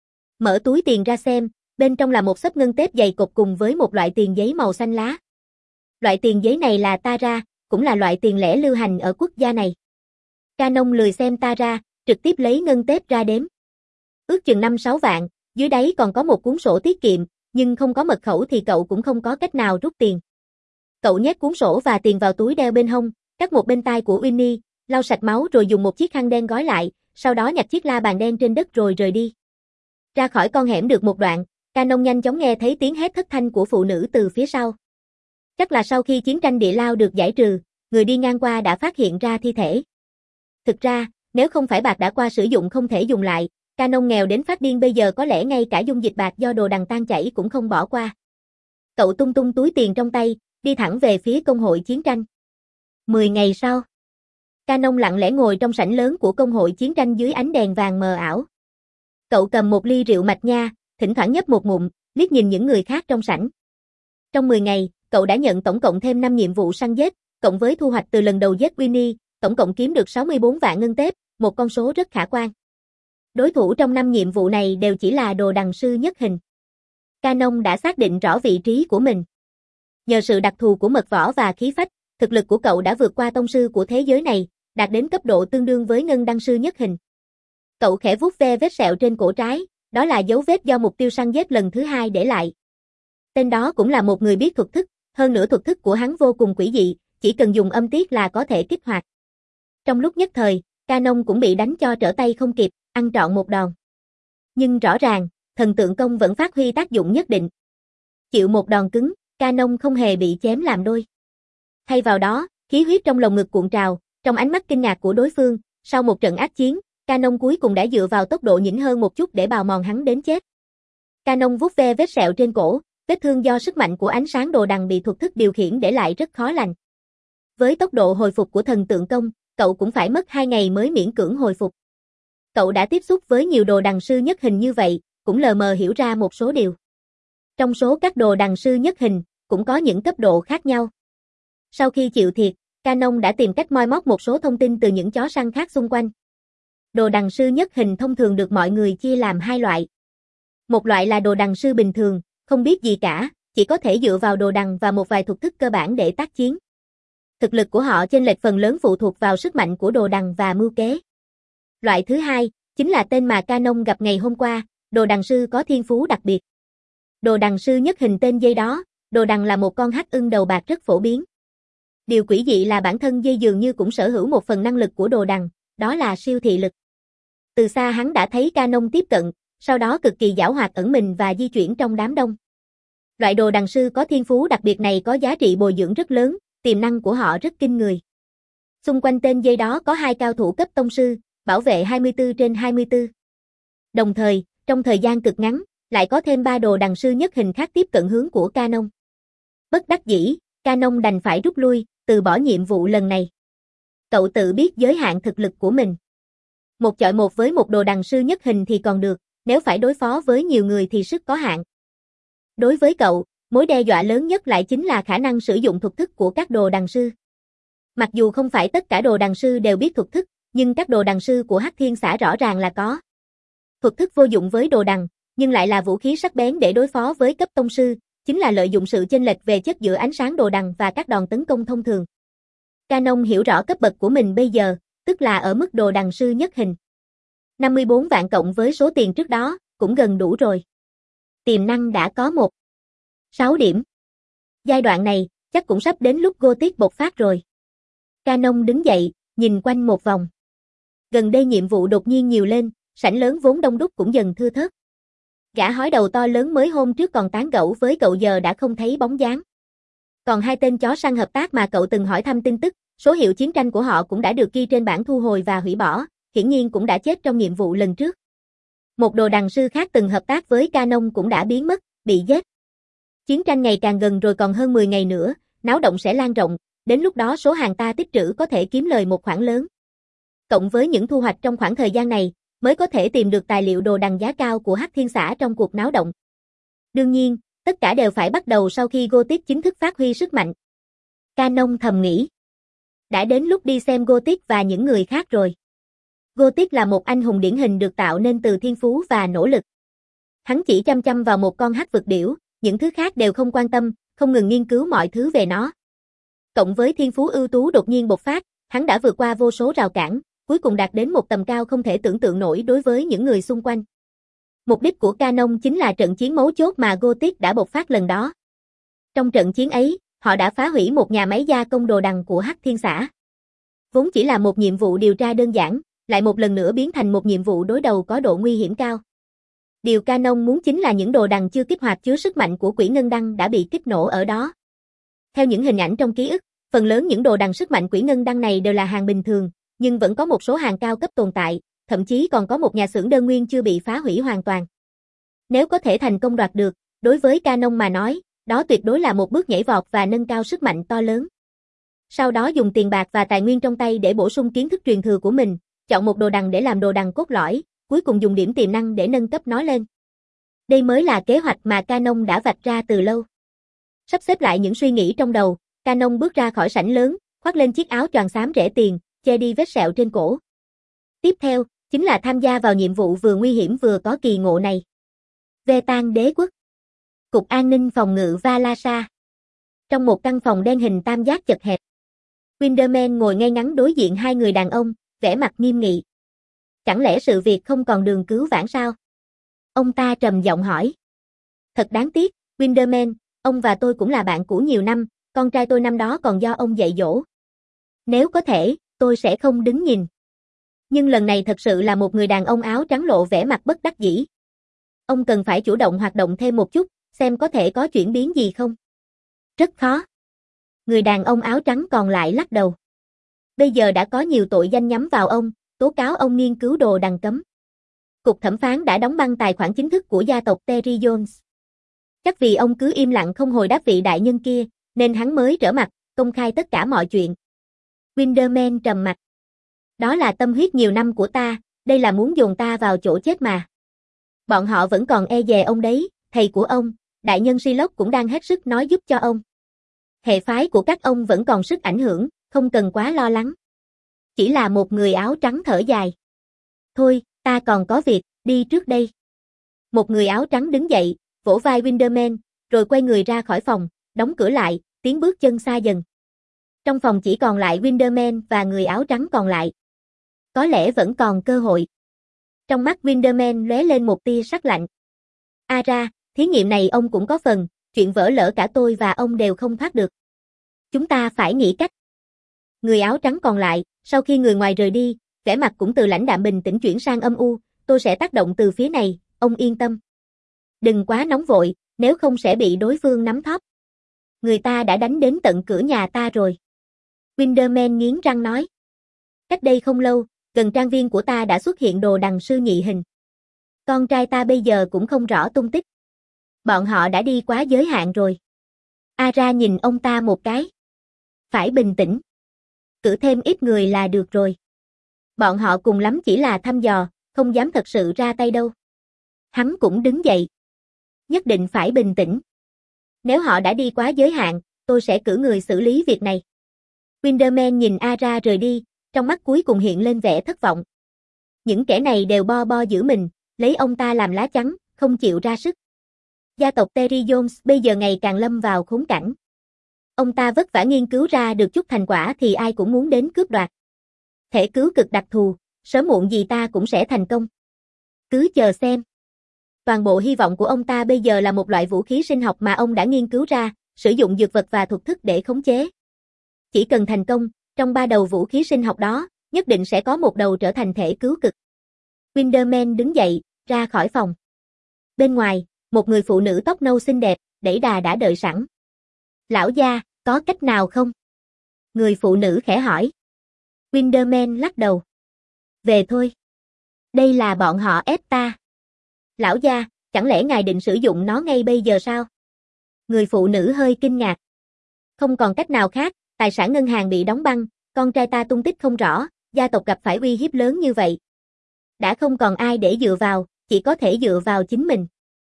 Mở túi tiền ra xem, bên trong là một xấp ngân tép dày cộp cùng với một loại tiền giấy màu xanh lá. Loại tiền giấy này là Tara, cũng là loại tiền lẻ lưu hành ở quốc gia này. Canon lười xem Tara, trực tiếp lấy ngân tép ra đếm. Ước chừng năm sáu vạn, dưới đáy còn có một cuốn sổ tiết kiệm, nhưng không có mật khẩu thì cậu cũng không có cách nào rút tiền. Cậu nhét cuốn sổ và tiền vào túi đeo bên hông, cắt một bên tai của Winnie, lau sạch máu rồi dùng một chiếc khăn đen gói lại, sau đó nhặt chiếc la bàn đen trên đất rồi rời đi. Ra khỏi con hẻm được một đoạn, Canon nhanh chóng nghe thấy tiếng hét thất thanh của phụ nữ từ phía sau. Chắc là sau khi chiến tranh địa lao được giải trừ, người đi ngang qua đã phát hiện ra thi thể. Thực ra, nếu không phải bạc đã qua sử dụng không thể dùng lại, Canon nghèo đến phát điên bây giờ có lẽ ngay cả dung dịch bạc do đồ đằng tan chảy cũng không bỏ qua. Cậu tung tung túi tiền trong tay, đi thẳng về phía công hội chiến tranh. Mười ngày sau, Canon lặng lẽ ngồi trong sảnh lớn của công hội chiến tranh dưới ánh đèn vàng mờ ảo. Cậu cầm một ly rượu mạch nha, thỉnh thoảng nhấp một ngụm, liếc nhìn những người khác trong sảnh. Trong mười ngày, cậu đã nhận tổng cộng thêm năm nhiệm vụ săn giết, cộng với thu hoạch từ lần đầu giết Winnie, tổng cộng kiếm được sáu mươi bốn vạn ngân tép, một con số rất khả quan. Đối thủ trong năm nhiệm vụ này đều chỉ là đồ đằng sư nhất hình. Canon đã xác định rõ vị trí của mình. Nhờ sự đặc thù của mật võ và khí phách, thực lực của cậu đã vượt qua tông sư của thế giới này, đạt đến cấp độ tương đương với ngân đăng sư nhất hình. Cậu khẽ vuốt ve vết sẹo trên cổ trái, đó là dấu vết do mục tiêu săn giết lần thứ hai để lại. Tên đó cũng là một người biết thuật thức, hơn nữa thuật thức của hắn vô cùng quỷ dị, chỉ cần dùng âm tiết là có thể kích hoạt. Trong lúc nhất thời, Canon cũng bị đánh cho trở tay không kịp, ăn trọn một đòn. Nhưng rõ ràng, thần tượng công vẫn phát huy tác dụng nhất định. Chịu một đòn cứng, Canon không hề bị chém làm đôi. Thay vào đó, khí huyết trong lồng ngực cuộn trào, trong ánh mắt kinh ngạc của đối phương, sau một trận ác chiến, Canon cuối cùng đã dựa vào tốc độ nhỉnh hơn một chút để bào mòn hắn đến chết. Canon vuốt ve vết sẹo trên cổ, vết thương do sức mạnh của ánh sáng đồ đằng bị thuật thức điều khiển để lại rất khó lành. Với tốc độ hồi phục của thần tượng công, cậu cũng phải mất hai ngày mới miễn cưỡng hồi phục. Cậu đã tiếp xúc với nhiều đồ đằng sư nhất hình như vậy, cũng lờ mờ hiểu ra một số điều. Trong số các đồ đằng sư nhất hình, cũng có những cấp độ khác nhau. Sau khi chịu thiệt, Canon đã tìm cách moi móc một số thông tin từ những chó săn khác xung quanh. Đồ đằng sư nhất hình thông thường được mọi người chia làm hai loại. Một loại là đồ đằng sư bình thường, không biết gì cả, chỉ có thể dựa vào đồ đằng và một vài thuật thức cơ bản để tác chiến. Thực lực của họ chênh lệch phần lớn phụ thuộc vào sức mạnh của đồ đằng và mưu kế. Loại thứ hai, chính là tên mà Canon gặp ngày hôm qua, đồ đằng sư có thiên phú đặc biệt. Đồ đằng sư nhất hình tên dây đó, đồ đằng là một con hắc ưng đầu bạc rất phổ biến. Điều quỷ dị là bản thân dây dường như cũng sở hữu một phần năng lực của đồ đằng, đó là siêu thị lực. Từ xa hắn đã thấy Canon tiếp cận, sau đó cực kỳ giảo hoạt ẩn mình và di chuyển trong đám đông. Loại đồ đằng sư có thiên phú đặc biệt này có giá trị bồi dưỡng rất lớn, tiềm năng của họ rất kinh người. Xung quanh tên dây đó có hai cao thủ cấp tông sư, bảo vệ hai mươi tư trên hai mươi tư. Đồng thời, trong thời gian cực ngắn, lại có thêm ba đồ đằng sư nhất hình khác tiếp cận hướng của Canon. Bất đắc dĩ, Canon đành phải rút lui, từ bỏ nhiệm vụ lần này. Cậu tự biết giới hạn thực lực của mình. Một chọi một với một đồ đằng sư nhất hình thì còn được, nếu phải đối phó với nhiều người thì sức có hạn. Đối với cậu, mối đe dọa lớn nhất lại chính là khả năng sử dụng thuật thức của các đồ đằng sư. Mặc dù không phải tất cả đồ đằng sư đều biết thuật thức, nhưng các đồ đằng sư của Hắc Thiên Xã rõ ràng là có. Thuật thức vô dụng với đồ đằng, nhưng lại là vũ khí sắc bén để đối phó với cấp tông sư, chính là lợi dụng sự chênh lệch về chất giữa ánh sáng đồ đằng và các đòn tấn công thông thường. Canon hiểu rõ cấp bậc của mình bây giờ, tức là ở mức đồ đằng sư nhất hình. năm mươi bốn vạn cộng với số tiền trước đó, cũng gần đủ rồi. Tiềm năng đã có một. sáu điểm. Giai đoạn này, chắc cũng sắp đến lúc Gothic bộc phát rồi. Canon đứng dậy, nhìn quanh một vòng. Gần đây nhiệm vụ đột nhiên nhiều lên, sảnh lớn vốn đông đúc cũng dần thưa thớt. Gã hói đầu to lớn mới hôm trước còn tán gẫu với cậu giờ đã không thấy bóng dáng. Còn hai tên chó săn hợp tác mà cậu từng hỏi thăm tin tức, số hiệu chiến tranh của họ cũng đã được ghi trên bảng thu hồi và hủy bỏ, hiển nhiên cũng đã chết trong nhiệm vụ lần trước. Một đồ đằng sư khác từng hợp tác với Canon cũng đã biến mất, bị giết. Chiến tranh ngày càng gần rồi, còn hơn mười ngày nữa, náo động sẽ lan rộng, đến lúc đó số hàng ta tích trữ có thể kiếm lời một khoản lớn. Cộng với những thu hoạch trong khoảng thời gian này, mới có thể tìm được tài liệu đồ đằng giá cao của Hắc Thiên Xã trong cuộc náo động. Đương nhiên, tất cả đều phải bắt đầu sau khi Gothic chính thức phát huy sức mạnh. Canon thầm nghĩ. Đã đến lúc đi xem Gothic và những người khác rồi. Gothic là một anh hùng điển hình được tạo nên từ thiên phú và nỗ lực. Hắn chỉ chăm chăm vào một con hắc vực điểu, những thứ khác đều không quan tâm, không ngừng nghiên cứu mọi thứ về nó. Cộng với thiên phú ưu tú đột nhiên bộc phát, hắn đã vượt qua vô số rào cản, cuối cùng đạt đến một tầm cao không thể tưởng tượng nổi đối với những người xung quanh. Mục đích của Canon chính là trận chiến mấu chốt mà Gothic đã bộc phát lần đó. Trong trận chiến ấy, họ đã phá hủy một nhà máy gia công đồ đằng của Hắc Thiên Xã. Vốn chỉ là một nhiệm vụ điều tra đơn giản, lại một lần nữa biến thành một nhiệm vụ đối đầu có độ nguy hiểm cao. Điều Canon muốn chính là những đồ đằng chưa kích hoạt chứa sức mạnh của Quỷ Ngân Đăng đã bị kích nổ ở đó. Theo những hình ảnh trong ký ức, phần lớn những đồ đằng sức mạnh Quỷ Ngân Đăng này đều là hàng bình thường, nhưng vẫn có một số hàng cao cấp tồn tại, thậm chí còn có một nhà xưởng đơn nguyên chưa bị phá hủy hoàn toàn. Nếu có thể thành công đoạt được, đối với Canon mà nói, đó tuyệt đối là một bước nhảy vọt và nâng cao sức mạnh to lớn. Sau đó dùng tiền bạc và tài nguyên trong tay để bổ sung kiến thức truyền thừa của mình, chọn một đồ đằng để làm đồ đằng cốt lõi, cuối cùng dùng điểm tiềm năng để nâng cấp nó lên. Đây mới là kế hoạch mà Canon đã vạch ra từ lâu. Sắp xếp lại những suy nghĩ trong đầu, Canon bước ra khỏi sảnh lớn, khoác lên chiếc áo choàng xám rẻ tiền, che đi vết sẹo trên cổ. Tiếp theo, chính là tham gia vào nhiệm vụ vừa nguy hiểm vừa có kỳ ngộ này. Vetan Đế Quốc. Cục An ninh phòng ngự Valasa. Trong một căn phòng đen hình tam giác chật hẹp, Winderman ngồi ngay ngắn đối diện hai người đàn ông, vẻ mặt nghiêm nghị. Chẳng lẽ sự việc không còn đường cứu vãn sao? Ông ta trầm giọng hỏi. Thật đáng tiếc, Winderman, ông và tôi cũng là bạn cũ nhiều năm, con trai tôi năm đó còn do ông dạy dỗ. Nếu có thể, tôi sẽ không đứng nhìn. Nhưng lần này thật sự là một người đàn ông áo trắng lộ vẻ mặt bất đắc dĩ. Ông cần phải chủ động hoạt động thêm một chút, xem có thể có chuyển biến gì không. Rất khó. Người đàn ông áo trắng còn lại lắc đầu. Bây giờ đã có nhiều tội danh nhắm vào ông, tố cáo ông nghiên cứu đồ đằng cấm. Cục thẩm phán đã đóng băng tài khoản chính thức của gia tộc Terry Jones. Chắc vì ông cứ im lặng không hồi đáp vị đại nhân kia, nên hắn mới trở mặt, công khai tất cả mọi chuyện. Winderman trầm mặt. Đó là tâm huyết nhiều năm của ta, đây là muốn dồn ta vào chỗ chết mà. Bọn họ vẫn còn e dè ông đấy, thầy của ông, đại nhân Sherlock cũng đang hết sức nói giúp cho ông. Hệ phái của các ông vẫn còn sức ảnh hưởng, không cần quá lo lắng. Chỉ là một người áo trắng thở dài. Thôi, ta còn có việc, đi trước đây. Một người áo trắng đứng dậy, vỗ vai Windermere, rồi quay người ra khỏi phòng, đóng cửa lại, tiếng bước chân xa dần. Trong phòng chỉ còn lại Windermere và người áo trắng còn lại. Có lẽ vẫn còn cơ hội. Trong mắt Windermere lóe lên một tia sắc lạnh. A ra, thí nghiệm này ông cũng có phần, chuyện vỡ lỡ cả tôi và ông đều không thoát được. Chúng ta phải nghĩ cách. Người áo trắng còn lại, sau khi người ngoài rời đi, vẻ mặt cũng từ lãnh đạm bình tĩnh chuyển sang âm u, tôi sẽ tác động từ phía này, ông yên tâm. Đừng quá nóng vội, nếu không sẽ bị đối phương nắm thóp. Người ta đã đánh đến tận cửa nhà ta rồi. Windermere nghiến răng nói. Cách đây không lâu, gần trang viên của ta đã xuất hiện đồ đằng sư nhị hình. Con trai ta bây giờ cũng không rõ tung tích. Bọn họ đã đi quá giới hạn rồi. A ra nhìn ông ta một cái. Phải bình tĩnh. Cử thêm ít người là được rồi. Bọn họ cùng lắm chỉ là thăm dò, không dám thật sự ra tay đâu. Hắn cũng đứng dậy. Nhất định phải bình tĩnh. Nếu họ đã đi quá giới hạn, tôi sẽ cử người xử lý việc này. Windermere nhìn A ra rời đi, trong mắt cuối cùng hiện lên vẻ thất vọng. Những kẻ này đều bo bo giữ mình, lấy ông ta làm lá chắn, không chịu ra sức. Gia tộc Terry Jones bây giờ ngày càng lâm vào khốn cảnh. Ông ta vất vả nghiên cứu ra được chút thành quả thì ai cũng muốn đến cướp đoạt. Thể cứu cực đặc thù, sớm muộn gì ta cũng sẽ thành công. Cứ chờ xem. Toàn bộ hy vọng của ông ta bây giờ là một loại vũ khí sinh học mà ông đã nghiên cứu ra, sử dụng dược vật và thuật thức để khống chế. Chỉ cần thành công, trong ba đầu vũ khí sinh học đó, nhất định sẽ có một đầu trở thành thể cứu cực. Windermere đứng dậy, ra khỏi phòng. Bên ngoài, một người phụ nữ tóc nâu xinh đẹp, đẩy đà đã đợi sẵn. Lão gia, có cách nào không? Người phụ nữ khẽ hỏi. Windermere lắc đầu. Về thôi. Đây là bọn họ ép ta. Lão gia, chẳng lẽ ngài định sử dụng nó ngay bây giờ sao? Người phụ nữ hơi kinh ngạc. Không còn cách nào khác, tài sản ngân hàng bị đóng băng, con trai ta tung tích không rõ, gia tộc gặp phải uy hiếp lớn như vậy. Đã không còn ai để dựa vào, chỉ có thể dựa vào chính mình.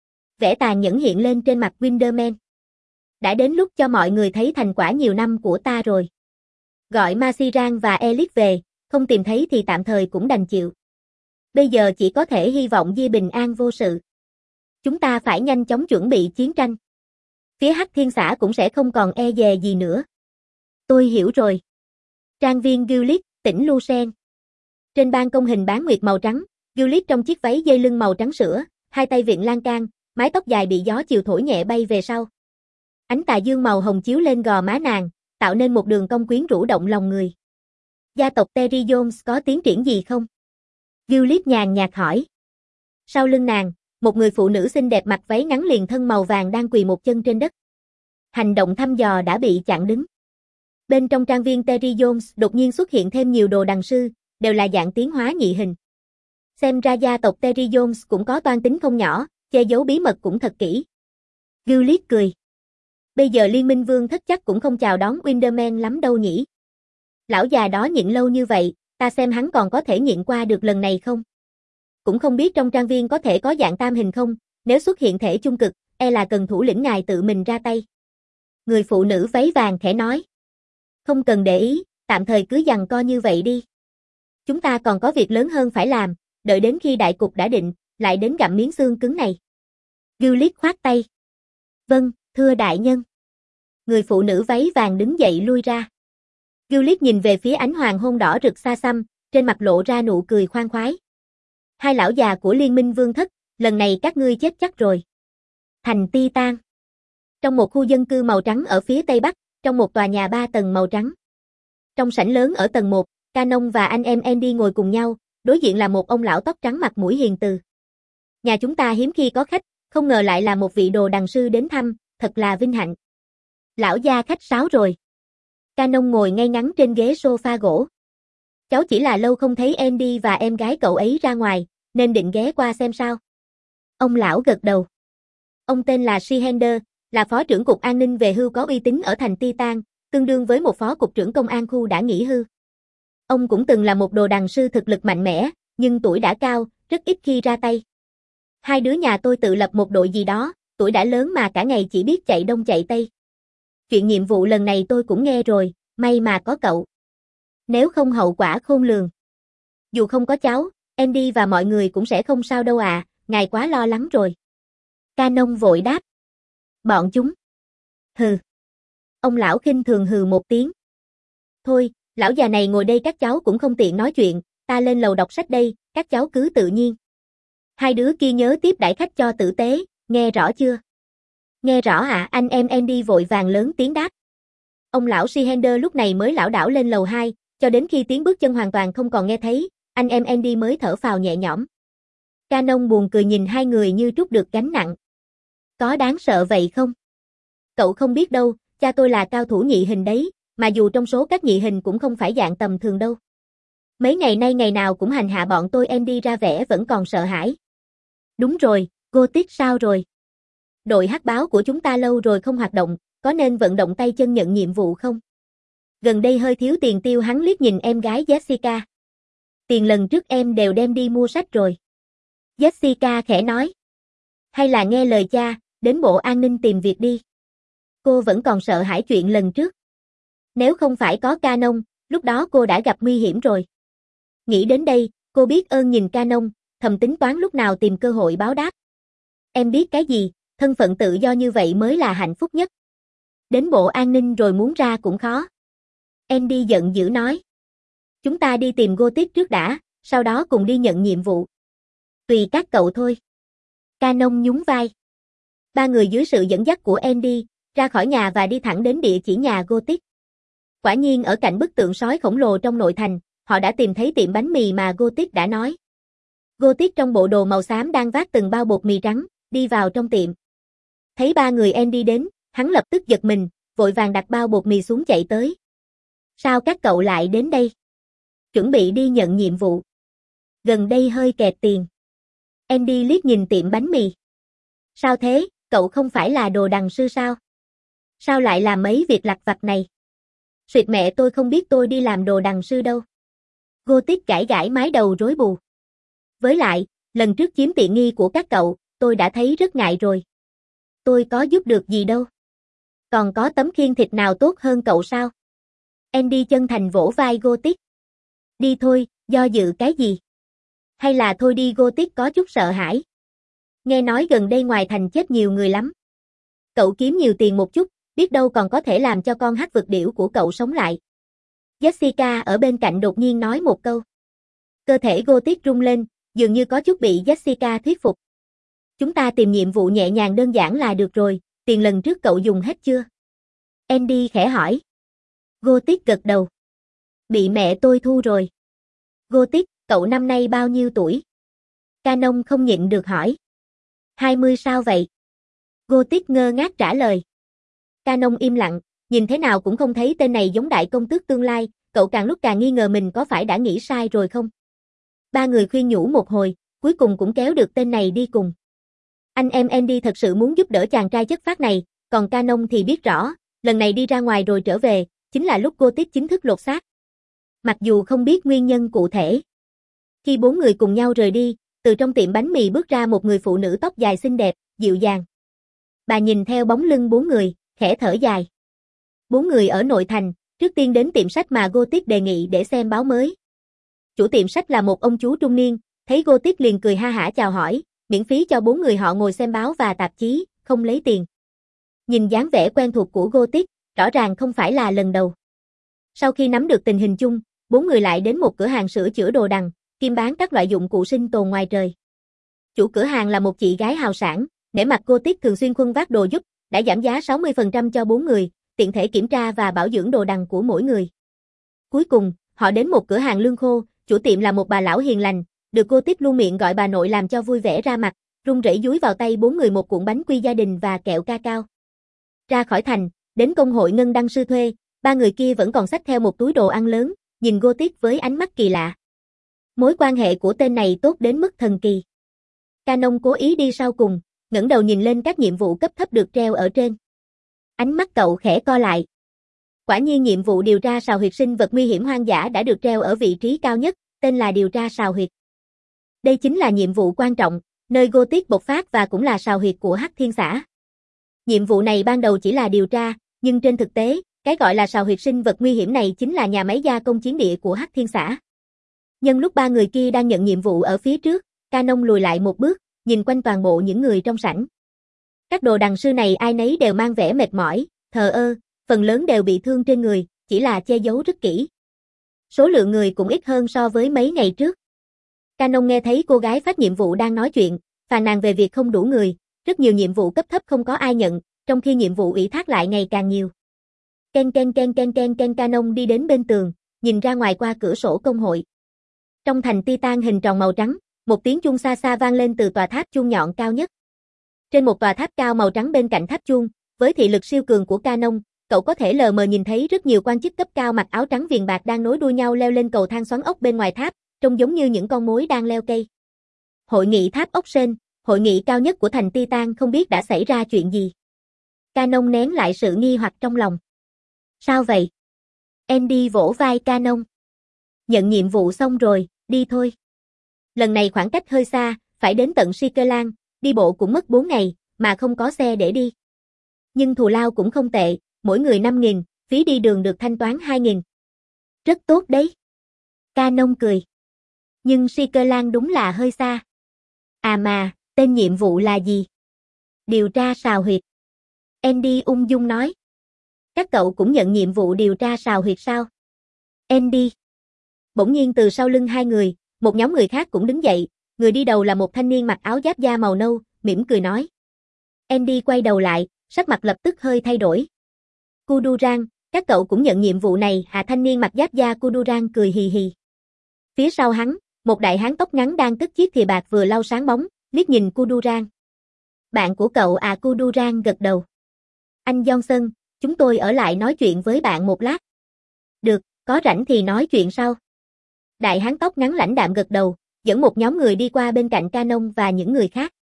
Vẻ tàn nhẫn hiện lên trên mặt Windermere. Đã đến lúc cho mọi người thấy thành quả nhiều năm của ta rồi. Gọi Masiran và Elite về, không tìm thấy thì tạm thời cũng đành chịu. Bây giờ chỉ có thể hy vọng Di bình an vô sự. Chúng ta phải nhanh chóng chuẩn bị chiến tranh. Phía Hắc Thiên xã cũng sẽ không còn e dè gì nữa. Tôi hiểu rồi. Trang viên Gilead, tỉnh Lucerne. Trên ban công hình bán nguyệt màu trắng, Gilead trong chiếc váy dây lưng màu trắng sữa, hai tay viện lan can, mái tóc dài bị gió chiều thổi nhẹ bay về sau. Ánh tà dương màu hồng chiếu lên gò má nàng, tạo nên một đường cong quyến rũ động lòng người. Gia tộc Terry Jones có tiến triển gì không? Gilead nhàn nhạt hỏi. Sau lưng nàng, một người phụ nữ xinh đẹp mặc váy ngắn liền thân màu vàng đang quỳ một chân trên đất. Hành động thăm dò đã bị chặn đứng. Bên trong trang viên Terry Jones đột nhiên xuất hiện thêm nhiều đồ đằng sư, đều là dạng tiến hóa nhị hình. Xem ra gia tộc Terry Jones cũng có toan tính không nhỏ, che giấu bí mật cũng thật kỹ. Gilead cười. Bây giờ Liên minh vương thất chắc cũng không chào đón Windermere lắm đâu nhỉ. Lão già đó nhịn lâu như vậy, ta xem hắn còn có thể nhịn qua được lần này không? Cũng không biết trong trang viên có thể có dạng tam hình không, nếu xuất hiện thể chung cực, e là cần thủ lĩnh ngài tự mình ra tay. Người phụ nữ váy vàng khẽ nói. Không cần để ý, tạm thời cứ giằng co như vậy đi. Chúng ta còn có việc lớn hơn phải làm, đợi đến khi đại cục đã định, lại đến gặm miếng xương cứng này. Gilead khoát tay. Vâng, thưa đại nhân. Người phụ nữ váy vàng đứng dậy lui ra. Gilead nhìn về phía ánh hoàng hôn đỏ rực xa xăm, trên mặt lộ ra nụ cười khoan khoái. Hai lão già của Liên minh vương thất, lần này các ngươi chết chắc rồi. Thành Titan. Trong một khu dân cư màu trắng ở phía tây bắc, trong một tòa nhà ba tầng màu trắng. Trong sảnh lớn ở tầng một, Canon và anh em Andy ngồi cùng nhau, đối diện là một ông lão tóc trắng mặt mũi hiền từ. Nhà chúng ta hiếm khi có khách, không ngờ lại là một vị đồ đằng sư đến thăm, thật là vinh hạnh. Lão gia khách sáo rồi. Canon ngồi ngay ngắn trên ghế sofa gỗ. Cháu chỉ là lâu không thấy Andy và em gái cậu ấy ra ngoài, nên định ghé qua xem sao. Ông lão gật đầu. Ông tên là Shehender, là phó trưởng cục an ninh về hưu có uy tín ở thành Titan, tương đương với một phó cục trưởng công an khu đã nghỉ hưu. Ông cũng từng là một đồ đằng sư thực lực mạnh mẽ, nhưng tuổi đã cao, rất ít khi ra tay. Hai đứa nhà tôi tự lập một đội gì đó, tuổi đã lớn mà cả ngày chỉ biết chạy đông chạy tây. Chuyện nhiệm vụ lần này tôi cũng nghe rồi, may mà có cậu. Nếu không hậu quả khôn lường. Dù không có cháu, Andy và mọi người cũng sẽ không sao đâu à, ngài quá lo lắng rồi. Canon vội đáp. Bọn chúng. Hừ. Ông lão khinh thường hừ một tiếng. Thôi, lão già này ngồi đây các cháu cũng không tiện nói chuyện, ta lên lầu đọc sách đây, các cháu cứ tự nhiên. Hai đứa kia nhớ tiếp đãi khách cho tử tế, nghe rõ chưa? Nghe rõ ạ, à, anh em Andy vội vàng lớn tiếng đáp. Ông lão Sheehander lúc này mới lảo đảo lên lầu hai, cho đến khi tiếng bước chân hoàn toàn không còn nghe thấy, anh em Andy mới thở phào nhẹ nhõm. Canon buồn cười nhìn hai người như trút được gánh nặng. Có đáng sợ vậy không? Cậu không biết đâu, cha tôi là cao thủ nhị hình đấy, mà dù trong số các nhị hình cũng không phải dạng tầm thường đâu. Mấy ngày nay ngày nào cũng hành hạ bọn tôi, Andy ra vẻ vẫn còn sợ hãi. Đúng rồi, Gothic sao rồi? Đội hắc báo của chúng ta lâu rồi không hoạt động, có nên vận động tay chân nhận nhiệm vụ không? Gần đây hơi thiếu tiền tiêu, hắn liếc nhìn em gái Jessica. Tiền lần trước em đều đem đi mua sách rồi. Jessica khẽ nói. Hay là nghe lời cha, đến bộ an ninh tìm việc đi. Cô vẫn còn sợ hãi chuyện lần trước. Nếu không phải có Canon, lúc đó cô đã gặp nguy hiểm rồi. Nghĩ đến đây, cô biết ơn nhìn Canon, thầm tính toán lúc nào tìm cơ hội báo đáp. Em biết cái gì, thân phận tự do như vậy mới là hạnh phúc nhất. Đến bộ an ninh rồi muốn ra cũng khó. Andy giận dữ nói. Chúng ta đi tìm Gothic trước đã, sau đó cùng đi nhận nhiệm vụ. Tùy các cậu thôi. Canon nhún vai. Ba người dưới sự dẫn dắt của Andy, ra khỏi nhà và đi thẳng đến địa chỉ nhà Gothic. Quả nhiên ở cạnh bức tượng sói khổng lồ trong nội thành, họ đã tìm thấy tiệm bánh mì mà Gothic đã nói. Gothic trong bộ đồ màu xám đang vác từng bao bột mì trắng, đi vào trong tiệm. Thấy ba người Andy đến, hắn lập tức giật mình, vội vàng đặt bao bột mì xuống chạy tới. Sao các cậu lại đến đây? Chuẩn bị đi nhận nhiệm vụ. Gần đây hơi kẹt tiền. Andy liếc nhìn tiệm bánh mì. Sao thế, cậu không phải là đồ đằng sư sao? Sao lại làm mấy việc lặt vặt này? Suyệt mẹ, tôi không biết tôi đi làm đồ đằng sư đâu. Gothic gãi gãi mái đầu rối bù. Với lại, lần trước chiếm tiện nghi của các cậu, tôi đã thấy rất ngại rồi. Tôi có giúp được gì đâu. Còn có tấm khiên thịt nào tốt hơn cậu sao? Andy chân thành vỗ vai Gothic. Đi thôi, do dự cái gì? Hay là thôi đi, Gothic có chút sợ hãi. Nghe nói gần đây ngoài thành chết nhiều người lắm. Cậu kiếm nhiều tiền một chút, biết đâu còn có thể làm cho con hắc vực điểu của cậu sống lại. Jessica ở bên cạnh đột nhiên nói một câu. Cơ thể Gothic rung lên, dường như có chút bị Jessica thuyết phục. Chúng ta tìm nhiệm vụ nhẹ nhàng đơn giản là được rồi, tiền lần trước cậu dùng hết chưa? Andy khẽ hỏi. Gothic gật đầu. Bị mẹ tôi thu rồi. Gothic, cậu năm nay bao nhiêu tuổi? Canon không nhịn được hỏi. hai mươi sao vậy? Gothic ngơ ngác trả lời. Canon im lặng, nhìn thế nào cũng không thấy tên này giống đại công tước tương lai, cậu càng lúc càng nghi ngờ mình có phải đã nghĩ sai rồi không? Ba người khuyên nhủ một hồi, cuối cùng cũng kéo được tên này đi cùng. Anh em Andy thật sự muốn giúp đỡ chàng trai chất phác này, còn Canon thì biết rõ, lần này đi ra ngoài rồi trở về, chính là lúc Gothic chính thức lột xác. Mặc dù không biết nguyên nhân cụ thể. Khi bốn người cùng nhau rời đi, từ trong tiệm bánh mì bước ra một người phụ nữ tóc dài xinh đẹp, dịu dàng. Bà nhìn theo bóng lưng bốn người, khẽ thở dài. Bốn người ở nội thành, trước tiên đến tiệm sách mà Gothic đề nghị để xem báo mới. Chủ tiệm sách là một ông chú trung niên, thấy Gothic liền cười ha hả chào hỏi, miễn phí cho bốn người họ ngồi xem báo và tạp chí, không lấy tiền. Nhìn dáng vẻ quen thuộc của Gothic, rõ ràng không phải là lần đầu. Sau khi nắm được tình hình chung, bốn người lại đến một cửa hàng sửa chữa đồ đằng, kiêm bán các loại dụng cụ sinh tồn ngoài trời. Chủ cửa hàng là một chị gái hào sảng, nể mặt Gothic thường xuyên khuân vác đồ giúp, đã giảm giá sáu mươi phần trăm cho bốn người, tiện thể kiểm tra và bảo dưỡng đồ đằng của mỗi người. Cuối cùng, họ đến một cửa hàng lương khô, chủ tiệm là một bà lão hiền lành, được Gothic luôn miệng gọi bà nội làm cho vui vẻ ra mặt, run rẩy dúi vào tay bốn người một cuộn bánh quy gia đình và kẹo ca cao. Ra khỏi thành, đến công hội ngân đăng sư thuê, ba người kia vẫn còn xách theo một túi đồ ăn lớn, nhìn Gothic với ánh mắt kỳ lạ. Mối quan hệ của tên này tốt đến mức thần kỳ. Canon cố ý đi sau cùng, ngẩng đầu nhìn lên các nhiệm vụ cấp thấp được treo ở trên. Ánh mắt cậu khẽ co lại. Quả nhiên nhiệm vụ điều tra sào huyệt sinh vật nguy hiểm hoang dã đã được treo ở vị trí cao nhất, tên là điều tra sào huyệt. Đây chính là nhiệm vụ quan trọng, nơi Gothic bộc phát và cũng là sào huyệt của Hắc Thiên xã. Nhiệm vụ này ban đầu chỉ là điều tra, nhưng trên thực tế, cái gọi là sào huyệt sinh vật nguy hiểm này chính là nhà máy gia công chiến địa của Hắc Thiên xã. Nhân lúc ba người kia đang nhận nhiệm vụ ở phía trước, Canon lùi lại một bước, nhìn quanh toàn bộ những người trong sảnh. Các đồ đằng sư này ai nấy đều mang vẻ mệt mỏi, thờ ơ, phần lớn đều bị thương trên người, chỉ là che giấu rất kỹ. Số lượng người cũng ít hơn so với mấy ngày trước. Canon nghe thấy cô gái phát nhiệm vụ đang nói chuyện, phàn nàn về việc không đủ người, rất nhiều nhiệm vụ cấp thấp không có ai nhận, trong khi nhiệm vụ ủy thác lại ngày càng nhiều. Ken ken ken ken ken ken Canon đi đến bên tường, nhìn ra ngoài qua cửa sổ công hội. Trong thành Titan hình tròn màu trắng, một tiếng chuông xa xa vang lên từ tòa tháp chuông nhọn cao nhất. Trên một tòa tháp cao màu trắng bên cạnh tháp chuông, với thị lực siêu cường của Canon, cậu có thể lờ mờ nhìn thấy rất nhiều quan chức cấp cao mặc áo trắng viền bạc đang nối đuôi nhau leo lên cầu thang xoắn ốc bên ngoài tháp, trông giống như những con mối đang leo cây. Hội nghị tháp ốc sên, hội nghị cao nhất của thành Titan không biết đã xảy ra chuyện gì. Canon nén lại sự nghi hoặc trong lòng. Sao vậy? Andy vỗ vai Canon. Nhận nhiệm vụ xong rồi, đi thôi. Lần này khoảng cách hơi xa, phải đến tận Sikeland, đi bộ cũng mất bốn ngày, mà không có xe để đi. Nhưng thù lao cũng không tệ, mỗi người năm nghìn, phí đi đường được thanh toán hai nghìn. Rất tốt đấy. Canon cười. Nhưng Sikeland đúng là hơi xa. À mà, tên nhiệm vụ là gì? Điều tra sào huyệt. Andy ung dung nói. Các cậu cũng nhận nhiệm vụ điều tra sào huyệt sao? Andy. Bỗng nhiên từ sau lưng hai người, một nhóm người khác cũng đứng dậy, người đi đầu là một thanh niên mặc áo giáp da màu nâu, mỉm cười nói. Andy quay đầu lại, sắc mặt lập tức hơi thay đổi. Kudurang, các cậu cũng nhận nhiệm vụ này à? Thanh niên mặc giáp da Kudurang cười hì hì. Phía sau hắn, một đại hán tóc ngắn đang cất chiếc thìa bạc vừa lau sáng bóng, liếc nhìn Kudurang. Bạn của cậu à? Kudurang gật đầu. Anh Johnson, chúng tôi ở lại nói chuyện với bạn một lát. Được, có rảnh thì nói chuyện sau. Đại hán tóc ngắn lãnh đạm gật đầu, dẫn một nhóm người đi qua bên cạnh Canon và những người khác.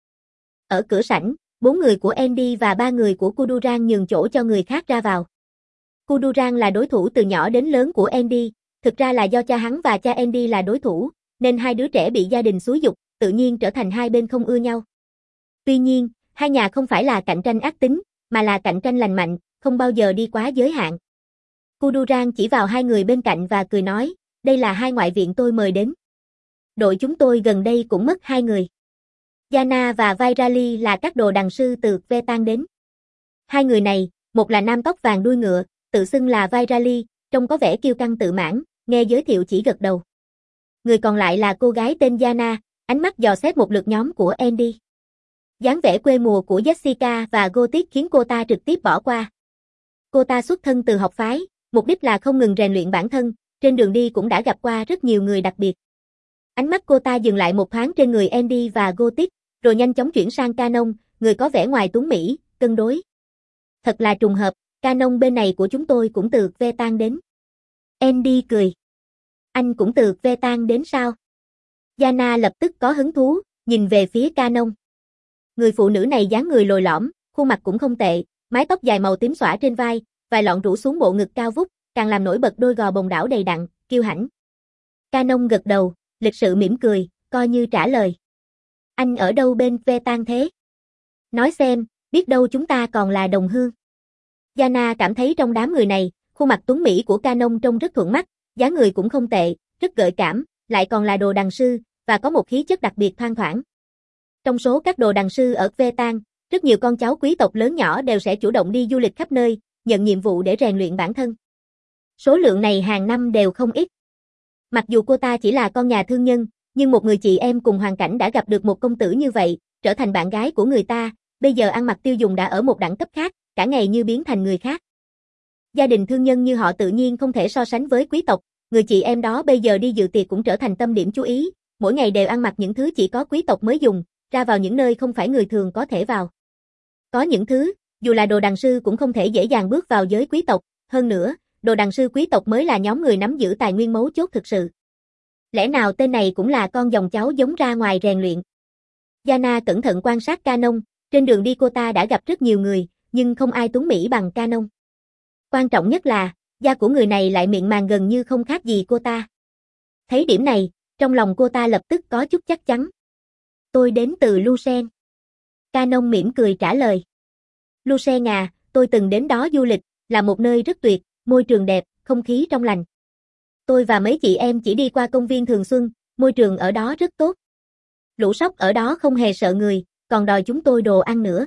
Ở cửa sảnh, bốn người của Andy và ba người của Kudurang nhường chỗ cho người khác ra vào. Kudurang là đối thủ từ nhỏ đến lớn của Andy, thực ra là do cha hắn và cha Andy là đối thủ, nên hai đứa trẻ bị gia đình xúi giục, tự nhiên trở thành hai bên không ưa nhau. Tuy nhiên, hai nhà không phải là cạnh tranh ác tính, mà là cạnh tranh lành mạnh, không bao giờ đi quá giới hạn. Kudurang chỉ vào hai người bên cạnh và cười nói, đây là hai ngoại viện tôi mời đến. Đội chúng tôi gần đây cũng mất hai người. Yana và Vairali là các đồ đằng sư từ Vetan đến. Hai người này, một là nam tóc vàng đuôi ngựa, tự xưng là Vairali, trông có vẻ kiêu căng tự mãn, nghe giới thiệu chỉ gật đầu. Người còn lại là cô gái tên Yana, ánh mắt dò xét một lượt nhóm của Andy. Dáng vẻ quê mùa của Jessica và Gothic khiến cô ta trực tiếp bỏ qua. Cô ta xuất thân từ học phái, mục đích là không ngừng rèn luyện bản thân, trên đường đi cũng đã gặp qua rất nhiều người đặc biệt. Ánh mắt cô ta dừng lại một thoáng trên người Andy và Gothic, rồi nhanh chóng chuyển sang Canon, người có vẻ ngoài tuấn mỹ, cân đối. Thật là trùng hợp, Canon bên này của chúng tôi cũng từ Vetan đến. Andy cười. Anh cũng từ Vetan đến sao? Yana lập tức có hứng thú, nhìn về phía Canon. Người phụ nữ này dáng người lồi lõm, khuôn mặt cũng không tệ, mái tóc dài màu tím xõa trên vai, vài lọn rủ xuống bộ ngực cao vút, càng làm nổi bật đôi gò bồng đảo đầy đặn, kiêu hãnh. Canon gật đầu, lịch sự mỉm cười, coi như trả lời. Anh ở đâu bên Vetan thế? Nói xem, biết đâu chúng ta còn là đồng hương. Yana cảm thấy trong đám người này, khuôn mặt tuấn mỹ của Canon trông rất thuận mắt, dáng người cũng không tệ, rất gợi cảm, lại còn là đồ đằng sư, và có một khí chất đặc biệt thoang thoảng. Trong số các đồ đằng sư ở Vetan, rất nhiều con cháu quý tộc lớn nhỏ đều sẽ chủ động đi du lịch khắp nơi, nhận nhiệm vụ để rèn luyện bản thân. Số lượng này hàng năm đều không ít. Mặc dù cô ta chỉ là con nhà thương nhân, nhưng một người chị em cùng hoàn cảnh đã gặp được một công tử như vậy, trở thành bạn gái của người ta, bây giờ ăn mặc tiêu dùng đã ở một đẳng cấp khác, cả ngày như biến thành người khác. Gia đình thương nhân như họ tự nhiên không thể so sánh với quý tộc, người chị em đó bây giờ đi dự tiệc cũng trở thành tâm điểm chú ý, mỗi ngày đều ăn mặc những thứ chỉ có quý tộc mới dùng, ra vào những nơi không phải người thường có thể vào. Có những thứ, dù là đồ đằng sư cũng không thể dễ dàng bước vào giới quý tộc, hơn nữa, đồ đằng sư quý tộc mới là nhóm người nắm giữ tài nguyên mấu chốt thực sự. Lẽ nào tên này cũng là con dòng cháu giống ra ngoài rèn luyện? Yana cẩn thận quan sát Canon, trên đường đi cô ta đã gặp rất nhiều người, nhưng không ai tuấn mỹ bằng Canon. Quan trọng nhất là, da của người này lại mịn màng gần như không khác gì cô ta. Thấy điểm này, trong lòng cô ta lập tức có chút chắc chắn. Tôi đến từ Lucerne. Canon mỉm cười trả lời. Lucerne à, tôi từng đến đó du lịch, là một nơi rất tuyệt, môi trường đẹp, không khí trong lành. Tôi và mấy chị em chỉ đi qua công viên thường xuân, môi trường ở đó rất tốt. Lũ sóc ở đó không hề sợ người, còn đòi chúng tôi đồ ăn nữa.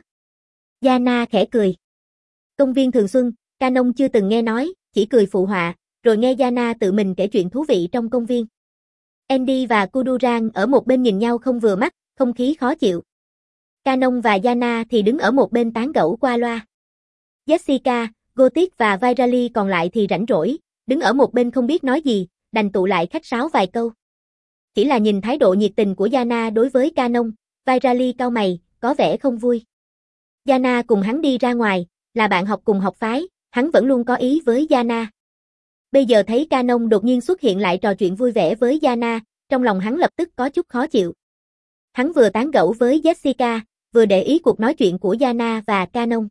Yana khẽ cười. Công viên thường xuân, Canon chưa từng nghe nói, chỉ cười phụ họa, rồi nghe Yana tự mình kể chuyện thú vị trong công viên. Andy và Kudurang ở một bên nhìn nhau không vừa mắt, không khí khó chịu. Canon và Yana thì đứng ở một bên tán gẫu qua loa. Jessica, Gothic và Vairali còn lại thì rảnh rỗi, đứng ở một bên không biết nói gì, đành tụ lại khách sáo vài câu. Chỉ là nhìn thái độ nhiệt tình của Yana đối với Canon, Vairali cau mày, có vẻ không vui. Yana cùng hắn đi ra ngoài, là bạn học cùng học phái, hắn vẫn luôn có ý với Yana. Bây giờ thấy Canon đột nhiên xuất hiện lại trò chuyện vui vẻ với Yana, trong lòng hắn lập tức có chút khó chịu. Hắn vừa tán gẫu với Jessica, vừa để ý cuộc nói chuyện của Yana và Canon.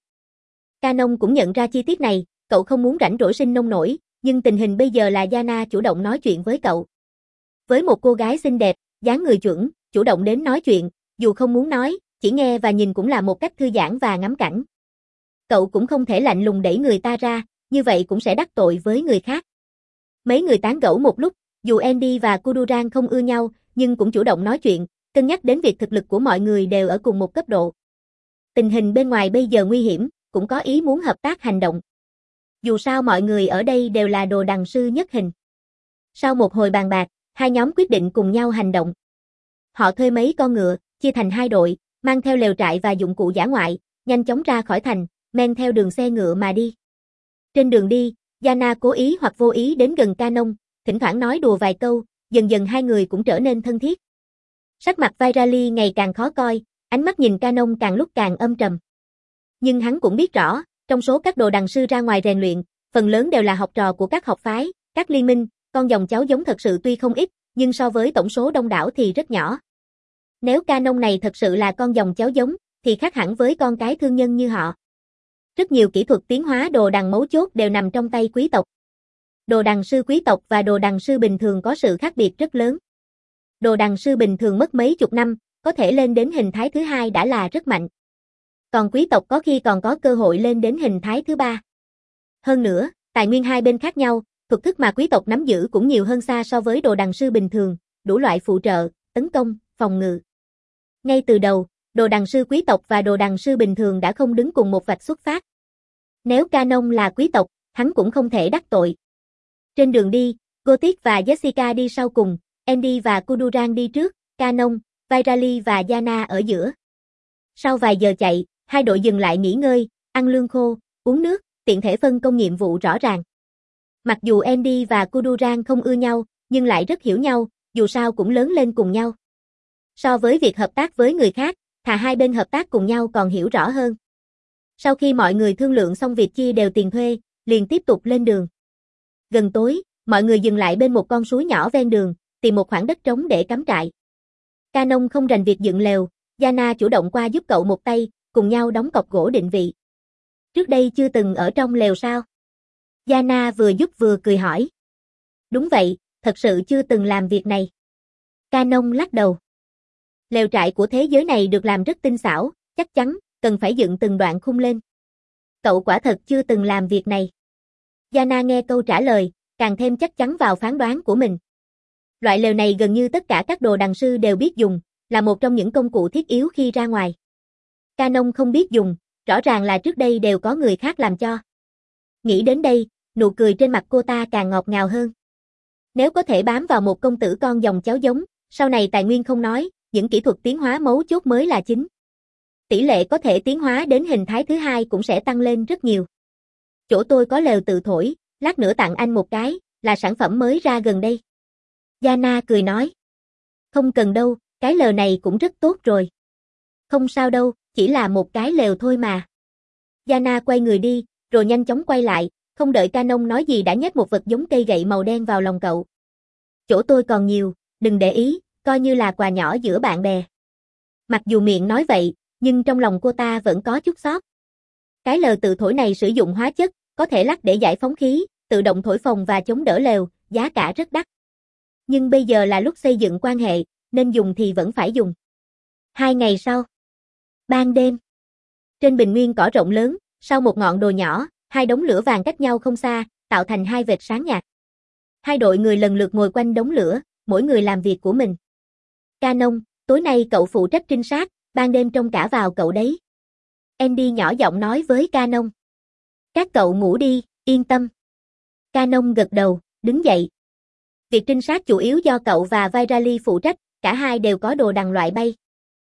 Canon cũng nhận ra chi tiết này, cậu không muốn rảnh rỗi sinh nông nổi, nhưng tình hình bây giờ là Yana chủ động nói chuyện với cậu. Với một cô gái xinh đẹp, dáng người chuẩn, chủ động đến nói chuyện, dù không muốn nói, chỉ nghe và nhìn cũng là một cách thư giãn và ngắm cảnh. Cậu cũng không thể lạnh lùng đẩy người ta ra, như vậy cũng sẽ đắc tội với người khác. Mấy người tán gẫu một lúc, dù Andy và Kudurang không ưa nhau, nhưng cũng chủ động nói chuyện, cân nhắc đến việc thực lực của mọi người đều ở cùng một cấp độ. Tình hình bên ngoài bây giờ nguy hiểm, cũng có ý muốn hợp tác hành động. Dù sao mọi người ở đây đều là đồ đằng sư nhất hình. Sau một hồi bàn bạc, hai nhóm quyết định cùng nhau hành động. Họ thuê mấy con ngựa, chia thành hai đội, mang theo lều trại và dụng cụ dã ngoại, nhanh chóng ra khỏi thành, men theo đường xe ngựa mà đi. Trên đường đi, Yana cố ý hoặc vô ý đến gần Canon, thỉnh thoảng nói đùa vài câu, dần dần hai người cũng trở nên thân thiết. Sắc mặt Vairali ngày càng khó coi, ánh mắt nhìn Canon càng lúc càng âm trầm. Nhưng hắn cũng biết rõ, trong số các đồ đằng sư ra ngoài rèn luyện, phần lớn đều là học trò của các học phái, các liên minh, con dòng cháu giống thật sự tuy không ít, nhưng so với tổng số đông đảo thì rất nhỏ. Nếu Canon này thật sự là con dòng cháu giống, thì khác hẳn với con cái thương nhân như họ. Rất nhiều kỹ thuật tiến hóa đồ đằng mấu chốt đều nằm trong tay quý tộc. Đồ đằng sư quý tộc và đồ đằng sư bình thường có sự khác biệt rất lớn. Đồ đằng sư bình thường mất mấy chục năm, có thể lên đến hình thái thứ hai đã là rất mạnh. Còn quý tộc có khi còn có cơ hội lên đến hình thái thứ ba. Hơn nữa, tài nguyên hai bên khác nhau, thuật thức mà quý tộc nắm giữ cũng nhiều hơn xa so với đồ đằng sư bình thường, đủ loại phụ trợ, tấn công, phòng ngự. Ngay từ đầu, đồ đằng sư quý tộc và đồ đằng sư bình thường đã không đứng cùng một vạch xuất phát. Nếu Canon là quý tộc, hắn cũng không thể đắc tội. Trên đường đi, Gothic và Jessica đi sau cùng, Andy và Kudurang đi trước, Canon, Vairali và Yana ở giữa. Sau vài giờ chạy, hai đội dừng lại nghỉ ngơi, ăn lương khô, uống nước, tiện thể phân công nhiệm vụ rõ ràng. Mặc dù Andy và Kudurang không ưa nhau, nhưng lại rất hiểu nhau, dù sao cũng lớn lên cùng nhau. So với việc hợp tác với người khác, thà hai bên hợp tác cùng nhau còn hiểu rõ hơn. Sau khi mọi người thương lượng xong việc chia đều tiền thuê, liền tiếp tục lên đường. Gần tối, mọi người dừng lại bên một con suối nhỏ ven đường, tìm một khoảng đất trống để cắm trại. Canon không rành việc dựng lều, Yana chủ động qua giúp cậu một tay, cùng nhau đóng cọc gỗ định vị. Trước đây chưa từng ở trong lều sao? Yana vừa giúp vừa cười hỏi. Đúng vậy, thật sự chưa từng làm việc này. Canon lắc đầu. Lều trại của thế giới này được làm rất tinh xảo, chắc chắn, cần phải dựng từng đoạn khung lên. Cậu quả thật chưa từng làm việc này. Yana nghe câu trả lời, càng thêm chắc chắn vào phán đoán của mình. Loại lều này gần như tất cả các đồ đằng sư đều biết dùng, là một trong những công cụ thiết yếu khi ra ngoài. Canon không biết dùng, rõ ràng là trước đây đều có người khác làm cho. Nghĩ đến đây, nụ cười trên mặt cô ta càng ngọt ngào hơn. Nếu có thể bám vào một công tử con dòng cháu giống, sau này tài nguyên không nói, những kỹ thuật tiến hóa mấu chốt mới là chính. Tỷ lệ có thể tiến hóa đến hình thái thứ hai cũng sẽ tăng lên rất nhiều. Chỗ tôi có lều tự thổi, lát nữa tặng anh một cái, là sản phẩm mới ra gần đây. Yana cười nói. Không cần đâu, cái lều này cũng rất tốt rồi. Không sao đâu, chỉ là một cái lều thôi mà. Yana quay người đi, rồi nhanh chóng quay lại, không đợi Canon nói gì đã nhét một vật giống cây gậy màu đen vào lòng cậu. Chỗ tôi còn nhiều, đừng để ý, coi như là quà nhỏ giữa bạn bè. Mặc dù miệng nói vậy, nhưng trong lòng cô ta vẫn có chút xót. Cái lều tự thổi này sử dụng hóa chất, có thể lắc để giải phóng khí, tự động thổi phồng và chống đỡ lều, giá cả rất đắt. Nhưng bây giờ là lúc xây dựng quan hệ, nên dùng thì vẫn phải dùng. Hai ngày sau. Ban đêm. Trên bình nguyên cỏ rộng lớn, sau một ngọn đồi nhỏ, hai đống lửa vàng cách nhau không xa, tạo thành hai vệt sáng nhạt. Hai đội người lần lượt ngồi quanh đống lửa, mỗi người làm việc của mình. Canon, tối nay cậu phụ trách trinh sát, ban đêm trông cả vào cậu đấy. Andy nhỏ giọng nói với Canon. Các cậu ngủ đi, yên tâm. Canon gật đầu, đứng dậy. Việc trinh sát chủ yếu do cậu và Vairali phụ trách, cả hai đều có đồ đằng loại bay.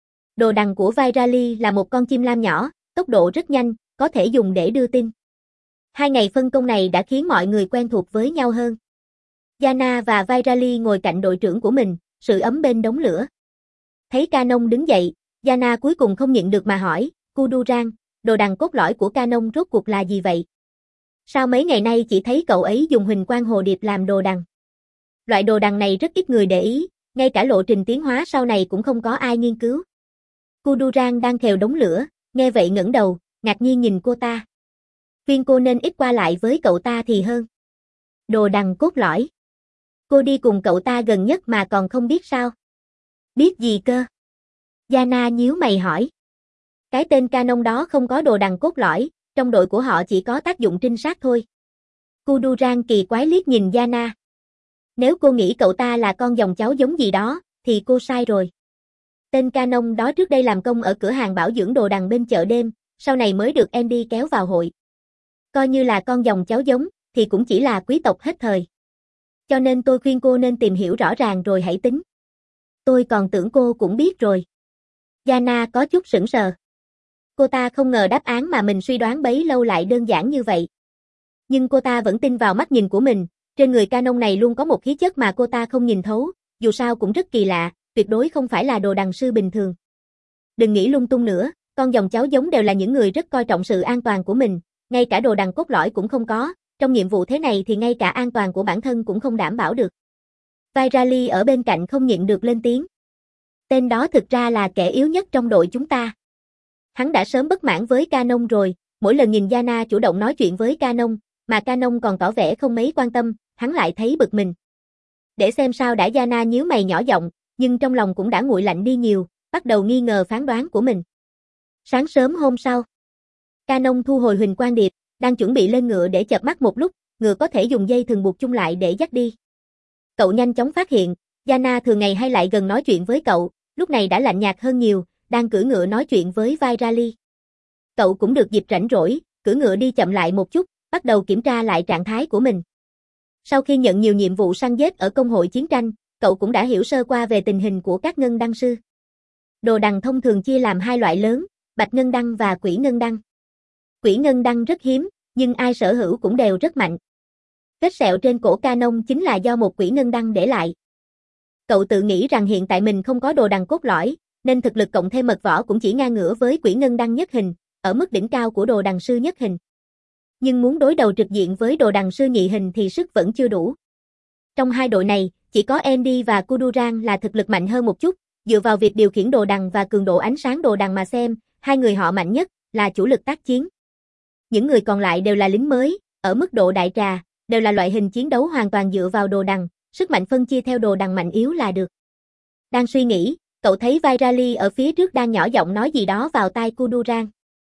Đồ đằng của Vairali là một con chim lam nhỏ, tốc độ rất nhanh, có thể dùng để đưa tin. Hai ngày phân công này đã khiến mọi người quen thuộc với nhau hơn. Yana và Vairali ngồi cạnh đội trưởng của mình, sưởi ấm bên đống lửa. Thấy Canon đứng dậy, Yana cuối cùng không nhịn được mà hỏi, Kudurang, đồ đằng cốt lõi của Canon rốt cuộc là gì vậy? Sao mấy ngày nay chỉ thấy cậu ấy dùng huỳnh quang hồ điệp làm đồ đằng? Loại đồ đằng này rất ít người để ý, ngay cả lộ trình tiến hóa sau này cũng không có ai nghiên cứu. Kudurang đang khều đống lửa, nghe vậy ngẩng đầu, ngạc nhiên nhìn cô ta. Khuyên cô nên ít qua lại với cậu ta thì hơn. Đồ đằng cốt lõi. Cô đi cùng cậu ta gần nhất mà còn không biết sao? Biết gì cơ? Yana nhíu mày hỏi. Cái tên Canon đó không có đồ đằng cốt lõi, trong đội của họ chỉ có tác dụng trinh sát thôi. Kudurang kỳ quái liếc nhìn Yana. Nếu cô nghĩ cậu ta là con dòng cháu giống gì đó, thì cô sai rồi. Tên Canon đó trước đây làm công ở cửa hàng bảo dưỡng đồ đằng bên chợ đêm, sau này mới được Andy kéo vào hội. Coi như là con dòng cháu giống, thì cũng chỉ là quý tộc hết thời. Cho nên tôi khuyên cô nên tìm hiểu rõ ràng rồi hãy tính. Tôi còn tưởng cô cũng biết rồi. Yana có chút sững sờ. Cô ta không ngờ đáp án mà mình suy đoán bấy lâu lại đơn giản như vậy. Nhưng cô ta vẫn tin vào mắt nhìn của mình, trên người Canon này luôn có một khí chất mà cô ta không nhìn thấu, dù sao cũng rất kỳ lạ, tuyệt đối không phải là đồ đằng sư bình thường. Đừng nghĩ lung tung nữa, con dòng cháu giống đều là những người rất coi trọng sự an toàn của mình, ngay cả đồ đằng cốt lõi cũng không có, trong nhiệm vụ thế này thì ngay cả an toàn của bản thân cũng không đảm bảo được. Vairali ở bên cạnh không nhịn được lên tiếng. Tên đó thực ra là kẻ yếu nhất trong đội chúng ta. Hắn đã sớm bất mãn với Canon rồi, mỗi lần nhìn Yana chủ động nói chuyện với Canon, mà Canon còn tỏ vẻ không mấy quan tâm, hắn lại thấy bực mình. Để xem sao đã. Yana nhíu mày nhỏ giọng, nhưng trong lòng cũng đã nguội lạnh đi nhiều, bắt đầu nghi ngờ phán đoán của mình. Sáng sớm hôm sau, Canon thu hồi huỳnh quang điệp, đang chuẩn bị lên ngựa để chợp mắt một lúc, ngựa có thể dùng dây thừng buộc chung lại để dắt đi. Cậu nhanh chóng phát hiện, Yana thường ngày hay lại gần nói chuyện với cậu, lúc này đã lạnh nhạt hơn nhiều, đang cưỡi ngựa nói chuyện với Vairali. Cậu cũng được dịp rảnh rỗi, cưỡi ngựa đi chậm lại một chút, bắt đầu kiểm tra lại trạng thái của mình. Sau khi nhận nhiều nhiệm vụ săn giết ở công hội chiến tranh, cậu cũng đã hiểu sơ qua về tình hình của các ngân đăng sư. Đồ đằng thông thường chia làm hai loại lớn, bạch ngân đăng và quỷ ngân đăng. Quỷ ngân đăng rất hiếm, nhưng ai sở hữu cũng đều rất mạnh. Vết sẹo trên cổ Canon chính là do một quỷ ngân đăng để lại. Cậu tự nghĩ rằng hiện tại mình không có đồ đằng cốt lõi, nên thực lực cộng thêm mật võ cũng chỉ ngang ngửa với quỷ ngân đăng nhất hình, ở mức đỉnh cao của đồ đằng sư nhất hình. Nhưng muốn đối đầu trực diện với đồ đằng sư nhị hình thì sức vẫn chưa đủ. Trong hai đội này, chỉ có Andy và Kudurang là thực lực mạnh hơn một chút, dựa vào việc điều khiển đồ đằng và cường độ ánh sáng đồ đằng mà xem, hai người họ mạnh nhất, là chủ lực tác chiến. Những người còn lại đều là lính mới, ở mức độ đại trà, đều là loại hình chiến đấu hoàn toàn dựa vào đồ đằng, sức mạnh phân chia theo đồ đằng mạnh yếu là được. Đang suy nghĩ, cậu thấy Vairali ở phía trước đang nhỏ giọng nói gì đó vào tai Kudurang.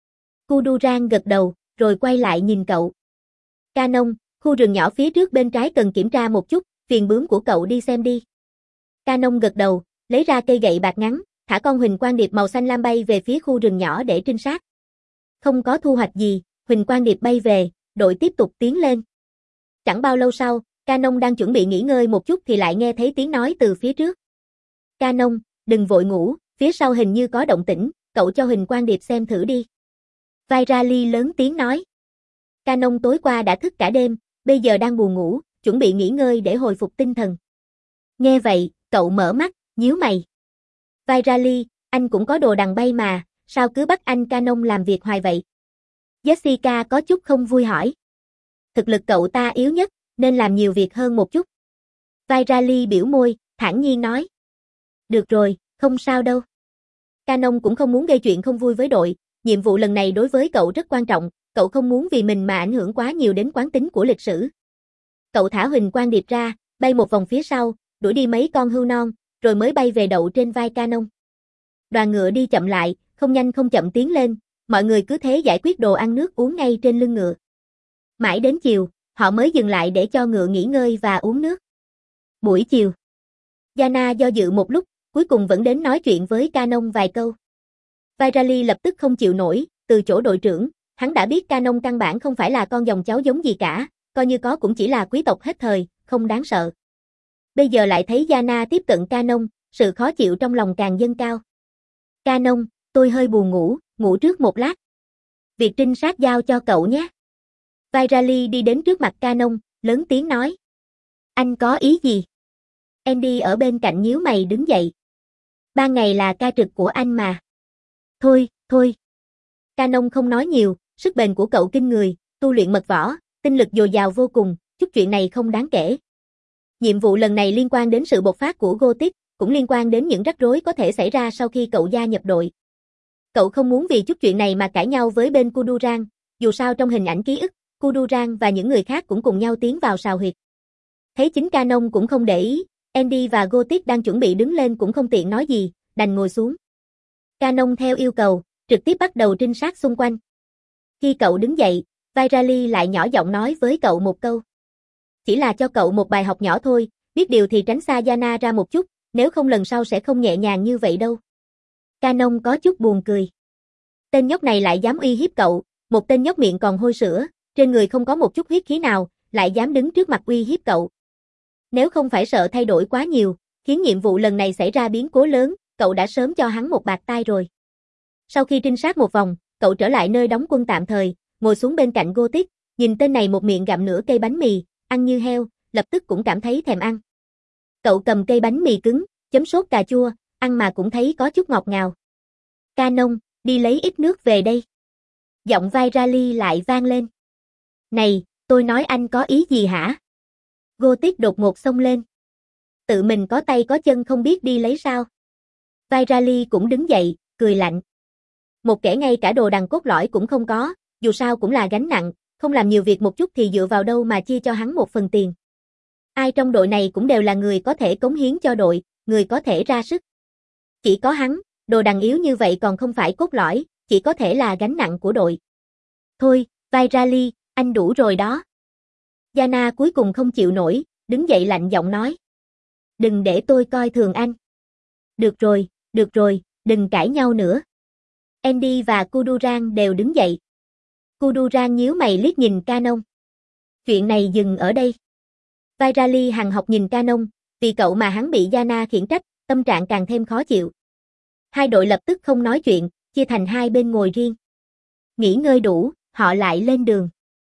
Kudurang gật đầu, rồi quay lại nhìn cậu. Canon, khu rừng nhỏ phía trước bên trái cần kiểm tra một chút, phiền bướm của cậu đi xem đi. Canon gật đầu, lấy ra cây gậy bạc ngắn, thả con huỳnh quang điệp màu xanh lam bay về phía khu rừng nhỏ để trinh sát. Không có thu hoạch gì, huỳnh quang điệp bay về, đội tiếp tục tiến lên. Chẳng bao lâu sau, Canon đang chuẩn bị nghỉ ngơi một chút thì lại nghe thấy tiếng nói từ phía trước. Canon, đừng vội ngủ, phía sau hình như có động tĩnh, cậu cho huỳnh quang điệp xem thử đi. Vairali lớn tiếng nói. Canon tối qua đã thức cả đêm, bây giờ đang buồn ngủ, chuẩn bị nghỉ ngơi để hồi phục tinh thần. Nghe vậy, cậu mở mắt, nhíu mày. Vairali, anh cũng có đồ đằng bay mà, sao cứ bắt anh Canon làm việc hoài vậy? Jessica có chút không vui hỏi. Thực lực cậu ta yếu nhất, nên làm nhiều việc hơn một chút. Vairali biểu môi, thản nhiên nói. Được rồi, không sao đâu. Canon cũng không muốn gây chuyện không vui với đội, nhiệm vụ lần này đối với cậu rất quan trọng, cậu không muốn vì mình mà ảnh hưởng quá nhiều đến quán tính của lịch sử. Cậu thả huỳnh quang điệp ra, bay một vòng phía sau, đuổi đi mấy con hươu non, rồi mới bay về đậu trên vai Canon. Đoàn ngựa đi chậm lại, không nhanh không chậm tiến lên, mọi người cứ thế giải quyết đồ ăn nước uống ngay trên lưng ngựa. Mãi đến chiều, họ mới dừng lại để cho ngựa nghỉ ngơi và uống nước. Buổi chiều, Yana do dự một lúc, cuối cùng vẫn đến nói chuyện với Canon vài câu. Vairali lập tức không chịu nổi, từ chỗ đội trưởng, hắn đã biết Canon căn bản không phải là con dòng cháu giống gì cả, coi như có cũng chỉ là quý tộc hết thời, không đáng sợ. Bây giờ lại thấy Yana tiếp cận Canon, sự khó chịu trong lòng càng dâng cao. Canon, tôi hơi buồn ngủ, ngủ trước một lát. Việc trinh sát giao cho cậu nhé. Vairali đi đến trước mặt Canon, lớn tiếng nói. Anh có ý gì? Andy ở bên cạnh nhíu mày đứng dậy. Ban ngày là ca trực của anh mà. Thôi, thôi. Canon không nói nhiều, sức bền của cậu kinh người, tu luyện mật võ, tinh lực dồi dào vô cùng, chút chuyện này không đáng kể. Nhiệm vụ lần này liên quan đến sự bộc phát của Gothic, cũng liên quan đến những rắc rối có thể xảy ra sau khi cậu gia nhập đội. Cậu không muốn vì chút chuyện này mà cãi nhau với bên Kudurang, dù sao trong hình ảnh ký ức, Kudurang và những người khác cũng cùng nhau tiến vào sào huyệt. Thấy chính Canon cũng không để ý, Andy và Gothic đang chuẩn bị đứng lên cũng không tiện nói gì, đành ngồi xuống. Canon theo yêu cầu, trực tiếp bắt đầu trinh sát xung quanh. Khi cậu đứng dậy, Vairali lại nhỏ giọng nói với cậu một câu. Chỉ là cho cậu một bài học nhỏ thôi, biết điều thì tránh xa Yana ra một chút, nếu không lần sau sẽ không nhẹ nhàng như vậy đâu. Canon có chút buồn cười. Tên nhóc này lại dám uy hiếp cậu, một tên nhóc miệng còn hôi sữa, trên người không có một chút huyết khí nào, lại dám đứng trước mặt uy hiếp cậu. Nếu không phải sợ thay đổi quá nhiều, khiến nhiệm vụ lần này xảy ra biến cố lớn, cậu đã sớm cho hắn một bạt tai rồi. Sau khi trinh sát một vòng, cậu trở lại nơi đóng quân tạm thời, ngồi xuống bên cạnh Gothic, nhìn tên này một miệng gặm nửa cây bánh mì, ăn như heo, lập tức cũng cảm thấy thèm ăn. Cậu cầm cây bánh mì cứng, chấm sốt cà chua, ăn mà cũng thấy có chút ngọt ngào. Canon, đi lấy ít nước về đây. Giọng Vairali lại vang lên. Này, tôi nói anh có ý gì hả? Gothic đột ngột xông lên. Tự mình có tay có chân không biết đi lấy sao? Vairali cũng đứng dậy, cười lạnh. Một kẻ ngay cả đồ đằng cốt lõi cũng không có, dù sao cũng là gánh nặng, không làm nhiều việc một chút thì dựa vào đâu mà chia cho hắn một phần tiền. Ai trong đội này cũng đều là người có thể cống hiến cho đội, người có thể ra sức. Chỉ có hắn, đồ đằng yếu như vậy còn không phải cốt lõi, chỉ có thể là gánh nặng của đội. Thôi, Vairali, anh đủ rồi đó. Yana cuối cùng không chịu nổi, đứng dậy lạnh giọng nói. Đừng để tôi coi thường anh. Được rồi, được rồi, đừng cãi nhau nữa. Andy và Kudurang đều đứng dậy. Kudurang nhíu mày liếc nhìn Canon. Chuyện này dừng ở đây. Vairali hằng học nhìn Canon, vì cậu mà hắn bị Yana khiển trách, tâm trạng càng thêm khó chịu. Hai đội lập tức không nói chuyện, chia thành hai bên ngồi riêng. Nghỉ ngơi đủ, họ lại lên đường.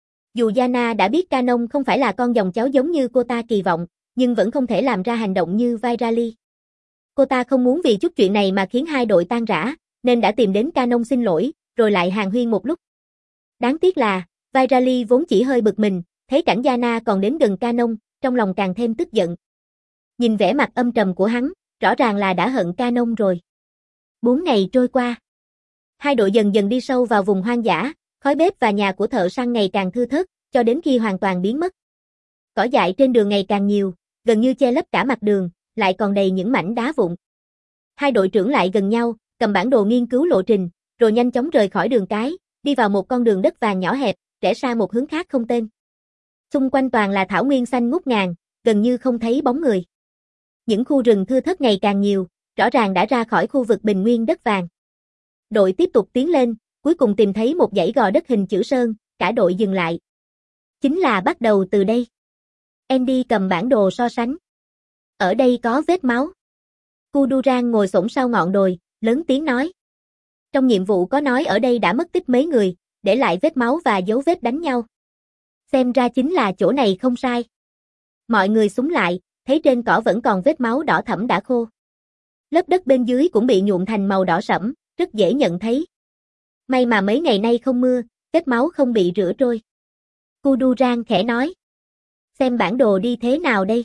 Dù Yana đã biết Canon không phải là con dòng cháu giống như cô ta kỳ vọng, nhưng vẫn không thể làm ra hành động như Vairali. Cô ta không muốn vì chút chuyện này mà khiến hai đội tan rã, nên đã tìm đến Canon xin lỗi, rồi lại hàn huyên một lúc. Đáng tiếc là, Vairali vốn chỉ hơi bực mình, thấy cảnh Yana còn đến gần Canon, trong lòng càng thêm tức giận. Nhìn vẻ mặt âm trầm của hắn, rõ ràng là đã hận Canon rồi. Bốn ngày trôi qua. Hai đội dần dần đi sâu vào vùng hoang dã, khói bếp và nhà của thợ săn ngày càng thưa thớt, cho đến khi hoàn toàn biến mất. Cỏ dại trên đường ngày càng nhiều, gần như che lấp cả mặt đường, lại còn đầy những mảnh đá vụn. Hai đội trưởng lại gần nhau, cầm bản đồ nghiên cứu lộ trình, rồi nhanh chóng rời khỏi đường cái, đi vào một con đường đất vàng nhỏ hẹp, rẽ sang một hướng khác không tên. Xung quanh toàn là thảo nguyên xanh ngút ngàn, gần như không thấy bóng người. Những khu rừng thưa thớt ngày càng nhiều, rõ ràng đã ra khỏi khu vực bình nguyên đất vàng. Đội tiếp tục tiến lên, cuối cùng tìm thấy một dãy gò đất hình chữ sơn, cả đội dừng lại. Chính là bắt đầu từ đây. Andy cầm bản đồ so sánh. Ở đây có vết máu. Kudurang ngồi xổm sau ngọn đồi, lớn tiếng nói. Trong nhiệm vụ có nói ở đây đã mất tích mấy người, để lại vết máu và dấu vết đánh nhau. Xem ra chính là chỗ này không sai. Mọi người xúm lại, thấy trên cỏ vẫn còn vết máu đỏ thẫm đã khô. Lớp đất bên dưới cũng bị nhuộm thành màu đỏ sẫm, rất dễ nhận thấy. May mà mấy ngày nay không mưa, vết máu không bị rửa trôi. Kudurang khẽ nói. Xem bản đồ đi thế nào đây?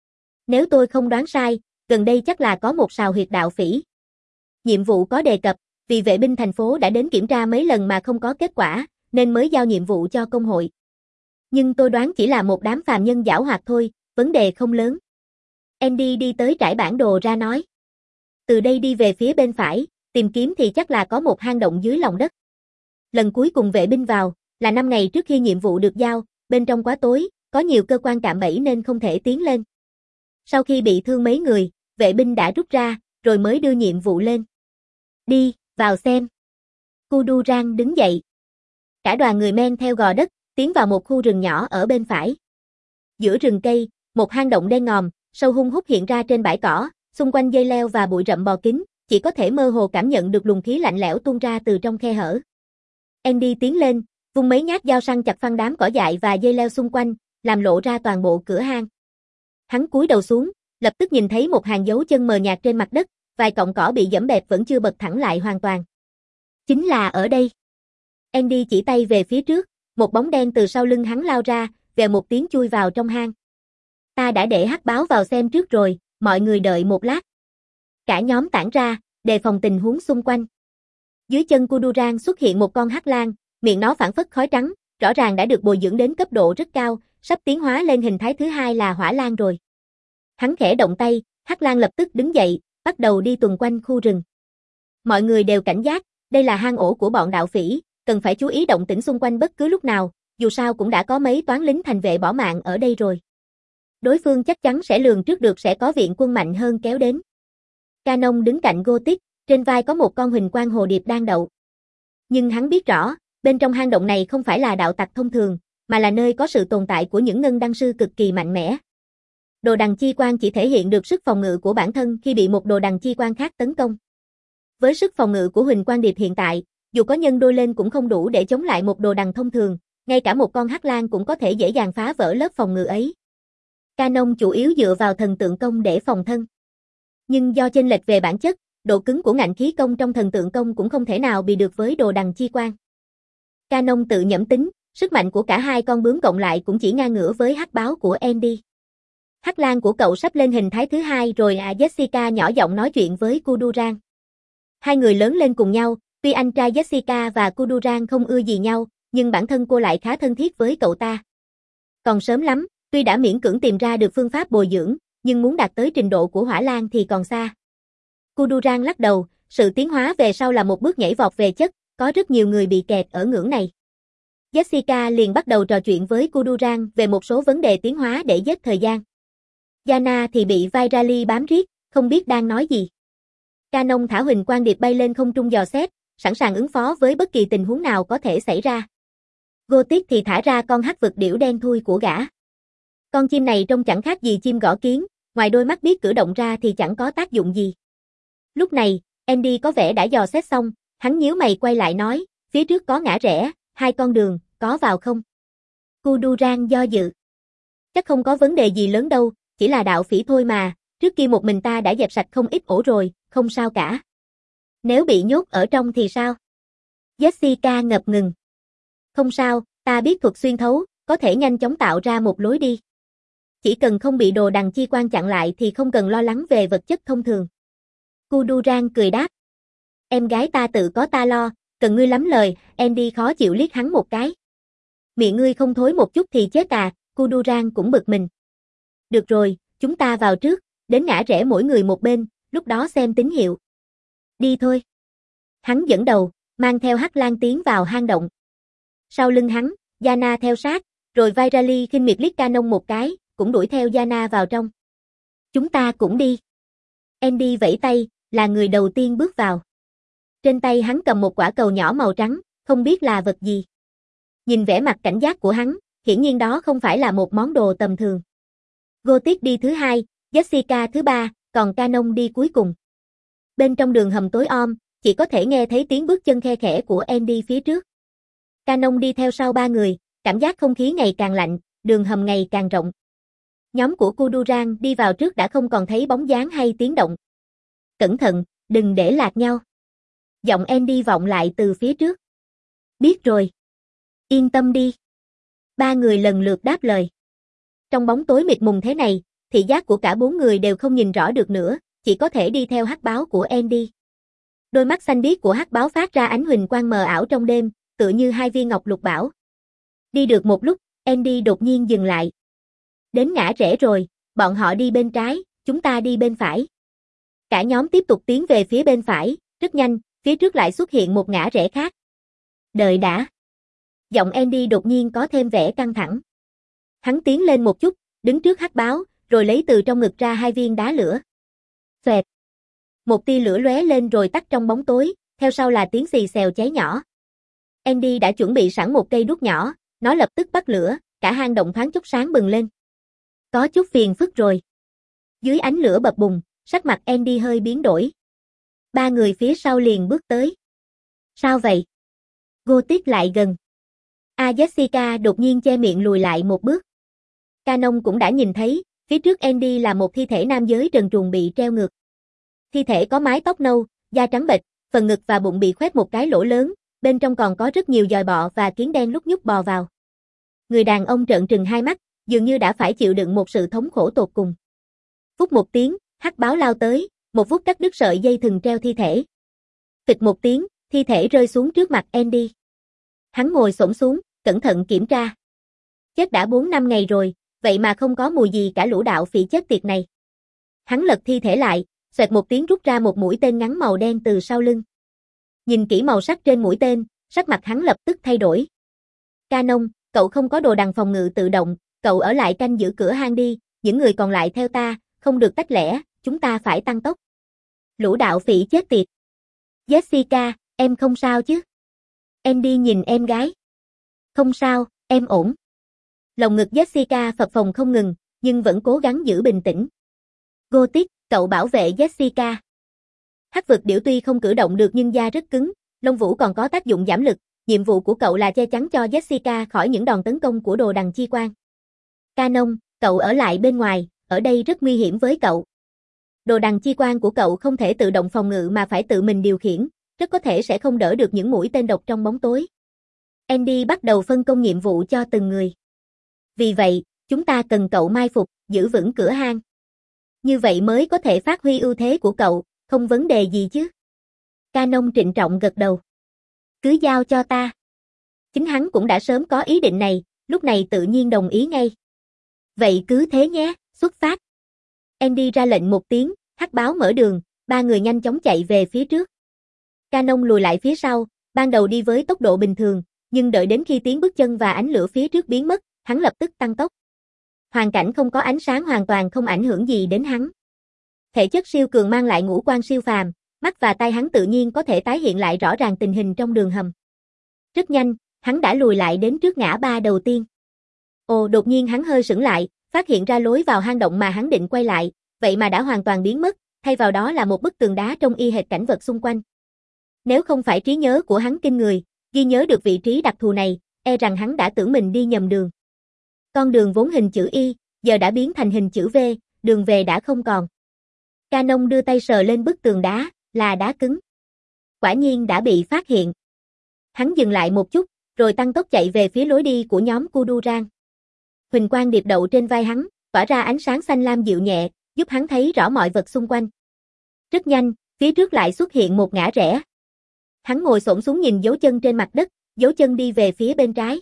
Nếu tôi không đoán sai, gần đây chắc là có một sào huyệt đạo phỉ. Nhiệm vụ có đề cập, vì vệ binh thành phố đã đến kiểm tra mấy lần mà không có kết quả, nên mới giao nhiệm vụ cho công hội. Nhưng tôi đoán chỉ là một đám phàm nhân giảo hoạt thôi, vấn đề không lớn. Andy đi tới trải bản đồ ra nói. Từ đây đi về phía bên phải, tìm kiếm thì chắc là có một hang động dưới lòng đất. Lần cuối cùng vệ binh vào, là năm ngày trước khi nhiệm vụ được giao, bên trong quá tối, có nhiều cơ quan cạm bẫy nên không thể tiến lên. Sau khi bị thương mấy người, vệ binh đã rút ra, rồi mới đưa nhiệm vụ lên. Đi, vào xem. Kudurang đứng dậy. Cả đoàn người men theo gò đất, tiến vào một khu rừng nhỏ ở bên phải. Giữa rừng cây, một hang động đen ngòm, sâu hun hút hiện ra trên bãi cỏ, xung quanh dây leo và bụi rậm bò kín, chỉ có thể mơ hồ cảm nhận được luồng khí lạnh lẽo tuôn ra từ trong khe hở. Andy tiến lên, vung mấy nhát dao săn chặt phăng đám cỏ dại và dây leo xung quanh, làm lộ ra toàn bộ cửa hang. Hắn cúi đầu xuống, lập tức nhìn thấy một hàng dấu chân mờ nhạt trên mặt đất, vài cọng cỏ bị giẫm bẹp vẫn chưa bật thẳng lại hoàn toàn. Chính là ở đây. Andy chỉ tay về phía trước, một bóng đen từ sau lưng hắn lao ra, vèo một tiếng chui vào trong hang. Ta đã để hắc báo vào xem trước rồi, mọi người đợi một lát. Cả nhóm tản ra, đề phòng tình huống xung quanh. Dưới chân Kudurang xuất hiện một con hắc lang, miệng nó phảng phất khói trắng, rõ ràng đã được bồi dưỡng đến cấp độ rất cao, sắp tiến hóa lên hình thái thứ hai là hỏa lang rồi. Hắn khẽ động tay, hắc lang lập tức đứng dậy, bắt đầu đi tuần quanh khu rừng. Mọi người đều cảnh giác, đây là hang ổ của bọn đạo phỉ, cần phải chú ý động tĩnh xung quanh bất cứ lúc nào, dù sao cũng đã có mấy toán lính thành vệ bỏ mạng ở đây rồi. Đối phương chắc chắn sẽ lường trước được sẽ có viện quân mạnh hơn kéo đến. Canon đứng cạnh Gothic, trên vai có một con huỳnh quang hồ điệp đang đậu. Nhưng hắn biết rõ, bên trong hang động này không phải là đạo tặc thông thường, mà là nơi có sự tồn tại của những ngân đăng sư cực kỳ mạnh mẽ. Đồ đằng chi quan chỉ thể hiện được sức phòng ngự của bản thân khi bị một đồ đằng chi quan khác tấn công. Với sức phòng ngự của huỳnh quang điệp hiện tại, dù có nhân đôi lên cũng không đủ để chống lại một đồ đằng thông thường, ngay cả một con hắc lang cũng có thể dễ dàng phá vỡ lớp phòng ngự ấy. Canon chủ yếu dựa vào thần tượng công để phòng thân. Nhưng do chênh lệch về bản chất, độ cứng của ngạnh khí công trong thần tượng công cũng không thể nào bị được với đồ đằng chi quan. Canon tự nhẩm tính, sức mạnh của cả hai con bướm cộng lại cũng chỉ ngang ngửa với hắc báo của Andy. Hắc lang của cậu sắp lên hình thái thứ hai rồi à, Jessica nhỏ giọng nói chuyện với Kudurang. Hai người lớn lên cùng nhau, tuy anh trai Jessica và Kudurang không ưa gì nhau, nhưng bản thân cô lại khá thân thiết với cậu ta. Còn sớm lắm, tuy đã miễn cưỡng tìm ra được phương pháp bồi dưỡng, nhưng muốn đạt tới trình độ của hỏa lang thì còn xa. Kudurang lắc đầu, sự tiến hóa về sau là một bước nhảy vọt về chất, có rất nhiều người bị kẹt ở ngưỡng này. Jessica liền bắt đầu trò chuyện với Kudurang về một số vấn đề tiến hóa để giết thời gian. Yana thì bị Vairali bám riết, không biết đang nói gì. Canon thả huỳnh quang điệp bay lên không trung dò xét, sẵn sàng ứng phó với bất kỳ tình huống nào có thể xảy ra. Gothic thì thả ra con hắc vực điểu đen thui của gã. Con chim này trông chẳng khác gì chim gõ kiến, ngoài đôi mắt biết cử động ra thì chẳng có tác dụng gì. Lúc này, Andy có vẻ đã dò xét xong, hắn nhíu mày quay lại nói, phía trước có ngã rẽ, hai con đường, có vào không? Kudurang do dự. Chắc không có vấn đề gì lớn đâu, chỉ là đạo phỉ thôi mà, trước kia một mình ta đã dẹp sạch không ít ổ rồi, không sao cả. Nếu bị nhốt ở trong thì sao? Jessica ngập ngừng. Không sao, ta biết thuật xuyên thấu, có thể nhanh chóng tạo ra một lối đi. Chỉ cần không bị đồ đằng chi quan chặn lại thì không cần lo lắng về vật chất thông thường. Kudurang cười đáp. Em gái ta tự có ta lo, cần ngươi lắm lời, Andy khó chịu liếc hắn một cái. Miệng ngươi không thối một chút thì chết à, Kudurang cũng bực mình. Được rồi, chúng ta vào trước, đến ngã rẽ mỗi người một bên, lúc đó xem tín hiệu. Đi thôi. Hắn dẫn đầu, mang theo hắc lang tiến vào hang động. Sau lưng hắn, Yana theo sát, rồi Vairali khinh miệt liếc Canon một cái, cũng đuổi theo Yana vào trong. Chúng ta cũng đi. Andy vẫy tay, là người đầu tiên bước vào. Trên tay hắn cầm một quả cầu nhỏ màu trắng, không biết là vật gì. Nhìn vẻ mặt cảnh giác của hắn, hiển nhiên đó không phải là một món đồ tầm thường. Gothic đi thứ hai, Jessica thứ ba, còn Canon đi cuối cùng. Bên trong đường hầm tối om, chỉ có thể nghe thấy tiếng bước chân khe khẽ của Andy phía trước. Canon đi theo sau ba người, cảm giác không khí ngày càng lạnh, đường hầm ngày càng rộng. Nhóm của Kudurang đi vào trước đã không còn thấy bóng dáng hay tiếng động. Cẩn thận, đừng để lạc nhau. Giọng Andy vọng lại từ phía trước. Biết rồi. Yên tâm đi. Ba người lần lượt đáp lời. Trong bóng tối mịt mùng thế này, thị giác của cả bốn người đều không nhìn rõ được nữa, chỉ có thể đi theo hắc báo của Andy. Đôi mắt xanh biếc của hắc báo phát ra ánh huỳnh quang mờ ảo trong đêm, tựa như hai viên ngọc lục bảo. Đi được một lúc, Andy đột nhiên dừng lại. Đến ngã rẽ rồi, bọn họ đi bên trái, chúng ta đi bên phải. Cả nhóm tiếp tục tiến về phía bên phải, rất nhanh, phía trước lại xuất hiện một ngã rẽ khác. Đợi đã. Giọng Andy đột nhiên có thêm vẻ căng thẳng. Hắn tiến lên một chút, đứng trước hắc báo, rồi lấy từ trong ngực ra hai viên đá lửa. Xoẹt. Một tia lửa lóe lên rồi tắt trong bóng tối, theo sau là tiếng xì xèo cháy nhỏ. Andy đã chuẩn bị sẵn một cây đuốc nhỏ, nó lập tức bắt lửa, cả hang động thoáng chốc sáng bừng lên. Có chút phiền phức rồi. Dưới ánh lửa bập bùng, sắc mặt Andy hơi biến đổi. Ba người phía sau liền bước tới. Sao vậy? Gothic lại gần. A Jessica đột nhiên che miệng lùi lại một bước. Canon cũng đã nhìn thấy, phía trước Andy là một thi thể nam giới trần truồng bị treo ngược. Thi thể có mái tóc nâu, da trắng bệch, phần ngực và bụng bị khoét một cái lỗ lớn, bên trong còn có rất nhiều giòi bọ và kiến đen lúc nhúc bò vào. Người đàn ông trợn trừng hai mắt, dường như đã phải chịu đựng một sự thống khổ tột cùng. Phút một tiếng, hắc báo lao tới, một phút cắt đứt sợi dây thừng treo thi thể. Phịch một tiếng, thi thể rơi xuống trước mặt Andy. Hắn ngồi xổm xuống, cẩn thận kiểm tra. Chết đã bốn năm ngày rồi, vậy mà không có mùi gì cả lũ đạo phỉ chết tiệt này. Hắn lật thi thể lại, xoẹt một tiếng rút ra một mũi tên ngắn màu đen từ sau lưng. Nhìn kỹ màu sắc trên mũi tên, sắc mặt hắn lập tức thay đổi. Canon, cậu không có đồ đằng phòng ngự tự động, cậu ở lại canh giữ cửa hang đi, những người còn lại theo ta, không được tách lẻ, chúng ta phải tăng tốc. Lũ đạo phỉ chết tiệt. Jessica, em không sao chứ? Andy nhìn em gái. Không sao, em ổn. Lồng ngực Jessica phập phồng không ngừng, nhưng vẫn cố gắng giữ bình tĩnh. Gothic, cậu bảo vệ Jessica. Hắc vực điểu tuy không cử động được nhưng da rất cứng, lông vũ còn có tác dụng giảm lực, nhiệm vụ của cậu là che chắn cho Jessica khỏi những đòn tấn công của đồ đằng chi quan. Canon, cậu ở lại bên ngoài, ở đây rất nguy hiểm với cậu. Đồ đằng chi quan của cậu không thể tự động phòng ngự mà phải tự mình điều khiển, rất có thể sẽ không đỡ được những mũi tên độc trong bóng tối. Andy bắt đầu phân công nhiệm vụ cho từng người. Vì vậy, chúng ta cần cậu mai phục, giữ vững cửa hang. Như vậy mới có thể phát huy ưu thế của cậu, không vấn đề gì chứ. Canon trịnh trọng gật đầu. Cứ giao cho ta. Chính hắn cũng đã sớm có ý định này, lúc này tự nhiên đồng ý ngay. Vậy cứ thế nhé, xuất phát. Andy ra lệnh một tiếng, hắc báo mở đường, ba người nhanh chóng chạy về phía trước. Canon lùi lại phía sau, ban đầu đi với tốc độ bình thường, nhưng đợi đến khi tiếng bước chân và ánh lửa phía trước biến mất, hắn lập tức tăng tốc. Hoàn cảnh không có ánh sáng hoàn toàn không ảnh hưởng gì đến hắn. Thể chất siêu cường mang lại ngũ quan siêu phàm, mắt và tai hắn tự nhiên có thể tái hiện lại rõ ràng tình hình trong đường hầm. Rất nhanh, hắn đã lùi lại đến trước ngã ba đầu tiên. Ồ, đột nhiên hắn hơi sững lại, phát hiện ra lối vào hang động mà hắn định quay lại, vậy mà đã hoàn toàn biến mất, thay vào đó là một bức tường đá trông y hệt cảnh vật xung quanh. Nếu không phải trí nhớ của hắn kinh người, ghi nhớ được vị trí đặc thù này, e rằng hắn đã tưởng mình đi nhầm đường. Con đường vốn hình chữ Y, giờ đã biến thành hình chữ V, đường về đã không còn. Canon đưa tay sờ lên bức tường đá, là đá cứng. Quả nhiên đã bị phát hiện. Hắn dừng lại một chút, rồi tăng tốc chạy về phía lối đi của nhóm Kudurang. Huỳnh quang điệp đậu trên vai hắn, tỏa ra ánh sáng xanh lam dịu nhẹ, giúp hắn thấy rõ mọi vật xung quanh. Rất nhanh, phía trước lại xuất hiện một ngã rẽ. Hắn ngồi xổm xuống nhìn dấu chân trên mặt đất, dấu chân đi về phía bên trái.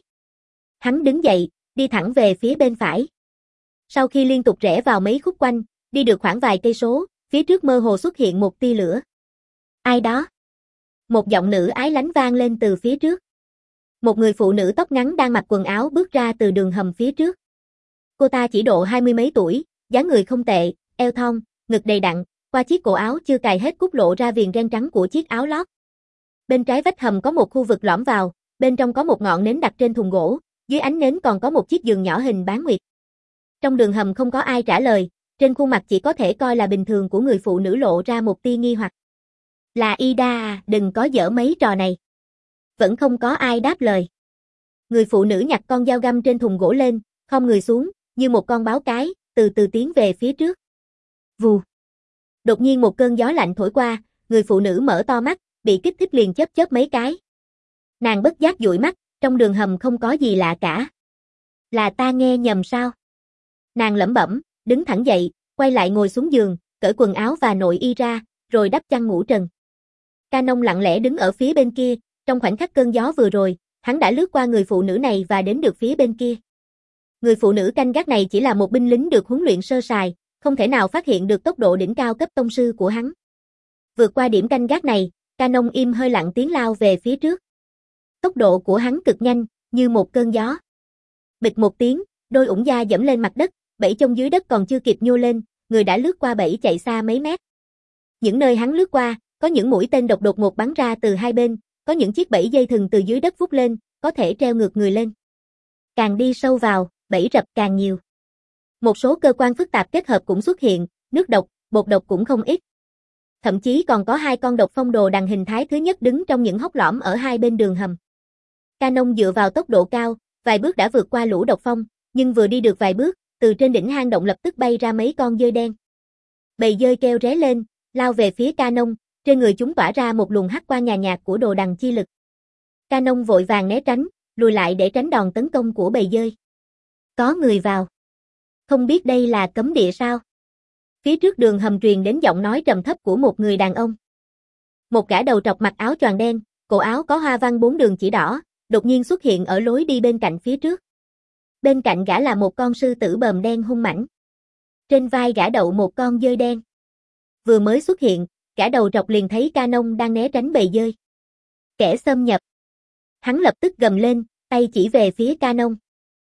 Hắn đứng dậy, đi thẳng về phía bên phải. Sau khi liên tục rẽ vào mấy khúc quanh, đi được khoảng vài cây số, phía trước mơ hồ xuất hiện một tia lửa. Ai đó? Một giọng nữ ái lánh vang lên từ phía trước. Một người phụ nữ tóc ngắn đang mặc quần áo bước ra từ đường hầm phía trước. Cô ta chỉ độ hai mươi mấy tuổi, dáng người không tệ, eo thon, ngực đầy đặn, qua chiếc cổ áo chưa cài hết cúc lộ ra viền ren trắng của chiếc áo lót. Bên trái vách hầm có một khu vực lõm vào, bên trong có một ngọn nến đặt trên thùng gỗ, dưới ánh nến còn có một chiếc giường nhỏ hình bán nguyệt. Trong đường hầm không có ai trả lời, trên khuôn mặt chỉ có thể coi là bình thường của người phụ nữ lộ ra một tia nghi hoặc. Là Ida à, đừng có giở mấy trò này. Vẫn không có ai đáp lời. Người phụ nữ nhặt con dao găm trên thùng gỗ lên, khom người xuống, như một con báo cái, từ từ tiến về phía trước. Vù. Đột nhiên một cơn gió lạnh thổi qua, người phụ nữ mở to mắt, bị kích thích liền chớp chớp mấy cái. Nàng bất giác dụi mắt, trong đường hầm không có gì lạ cả. Là ta nghe nhầm sao? Nàng lẩm bẩm, đứng thẳng dậy, quay lại ngồi xuống giường, cởi quần áo và nội y ra, rồi đắp chăn ngủ trần. Canon lặng lẽ đứng ở phía bên kia, trong khoảnh khắc cơn gió vừa rồi, hắn đã lướt qua người phụ nữ này và đến được phía bên kia. Người phụ nữ canh gác này chỉ là một binh lính được huấn luyện sơ sài, không thể nào phát hiện được tốc độ đỉnh cao cấp tông sư của hắn. Vượt qua điểm canh gác này, Canon im hơi lặng tiếng lao về phía trước. Tốc độ của hắn cực nhanh, như một cơn gió. Bịch một tiếng, đôi ủng da dẫm lên mặt đất, bẫy chông dưới đất còn chưa kịp nhô lên, người đã lướt qua bẫy chạy xa mấy mét. Những nơi hắn lướt qua, có những mũi tên độc đột ngột bắn ra từ hai bên, có những chiếc bẫy dây thừng từ dưới đất vút lên, có thể treo ngược người lên. Càng đi sâu vào, bẫy rập càng nhiều. Một số cơ quan phức tạp kết hợp cũng xuất hiện, nước độc, bột độc cũng không ít. Thậm chí còn có hai con độc phong đồ đằng hình thái thứ nhất đứng trong những hốc lõm ở hai bên đường hầm. Canon dựa vào tốc độ cao, vài bước đã vượt qua lũ độc phong, nhưng vừa đi được vài bước, từ trên đỉnh hang động lập tức bay ra mấy con dơi đen. Bầy dơi kêu ré lên, lao về phía Canon, trên người chúng tỏa ra một luồng hắc quang nhàn nhạt của đồ đằng chi lực. Canon vội vàng né tránh, lùi lại để tránh đòn tấn công của bầy dơi. Có người vào. Không biết đây là cấm địa sao? Phía trước đường hầm truyền đến giọng nói trầm thấp của một người đàn ông. Một gã đầu trọc mặc áo choàng đen, cổ áo có hoa văn bốn đường chỉ đỏ, đột nhiên xuất hiện ở lối đi bên cạnh phía trước. Bên cạnh gã là một con sư tử bờm đen hung mãnh. Trên vai gã đậu một con dơi đen. Vừa mới xuất hiện, gã đầu trọc liền thấy Canon đang né tránh bầy dơi. Kẻ xâm nhập. Hắn lập tức gầm lên, tay chỉ về phía Canon.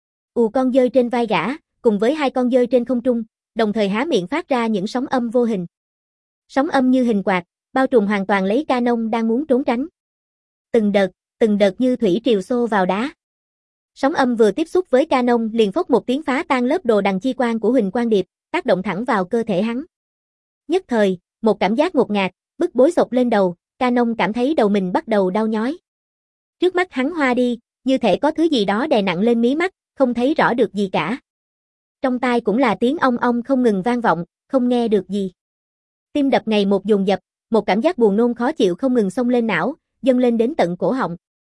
Ù con dơi trên vai gã, cùng với hai con dơi trên không trung, đồng thời há miệng phát ra những sóng âm vô hình. Sóng âm như hình quạt, bao trùm hoàn toàn lấy Canon đang muốn trốn tránh. Từng đợt, từng đợt như thủy triều xô vào đá. Sóng âm vừa tiếp xúc với Canon liền phốc một tiếng phá tan lớp đồ đằng chi quan của Huỳnh Quang Điệp, tác động thẳng vào cơ thể hắn. Nhất thời, một cảm giác ngột ngạt, bức bối xộc lên đầu, Canon cảm thấy đầu mình bắt đầu đau nhói. Trước mắt hắn hoa đi, như thể có thứ gì đó đè nặng lên mí mắt, không thấy rõ được gì cả. Trong tai cũng là tiếng ong ong không ngừng vang vọng, không nghe được gì. Tim đập ngày một dồn dập, một cảm giác buồn nôn khó chịu không ngừng xông lên não, dâng lên đến tận cổ họng.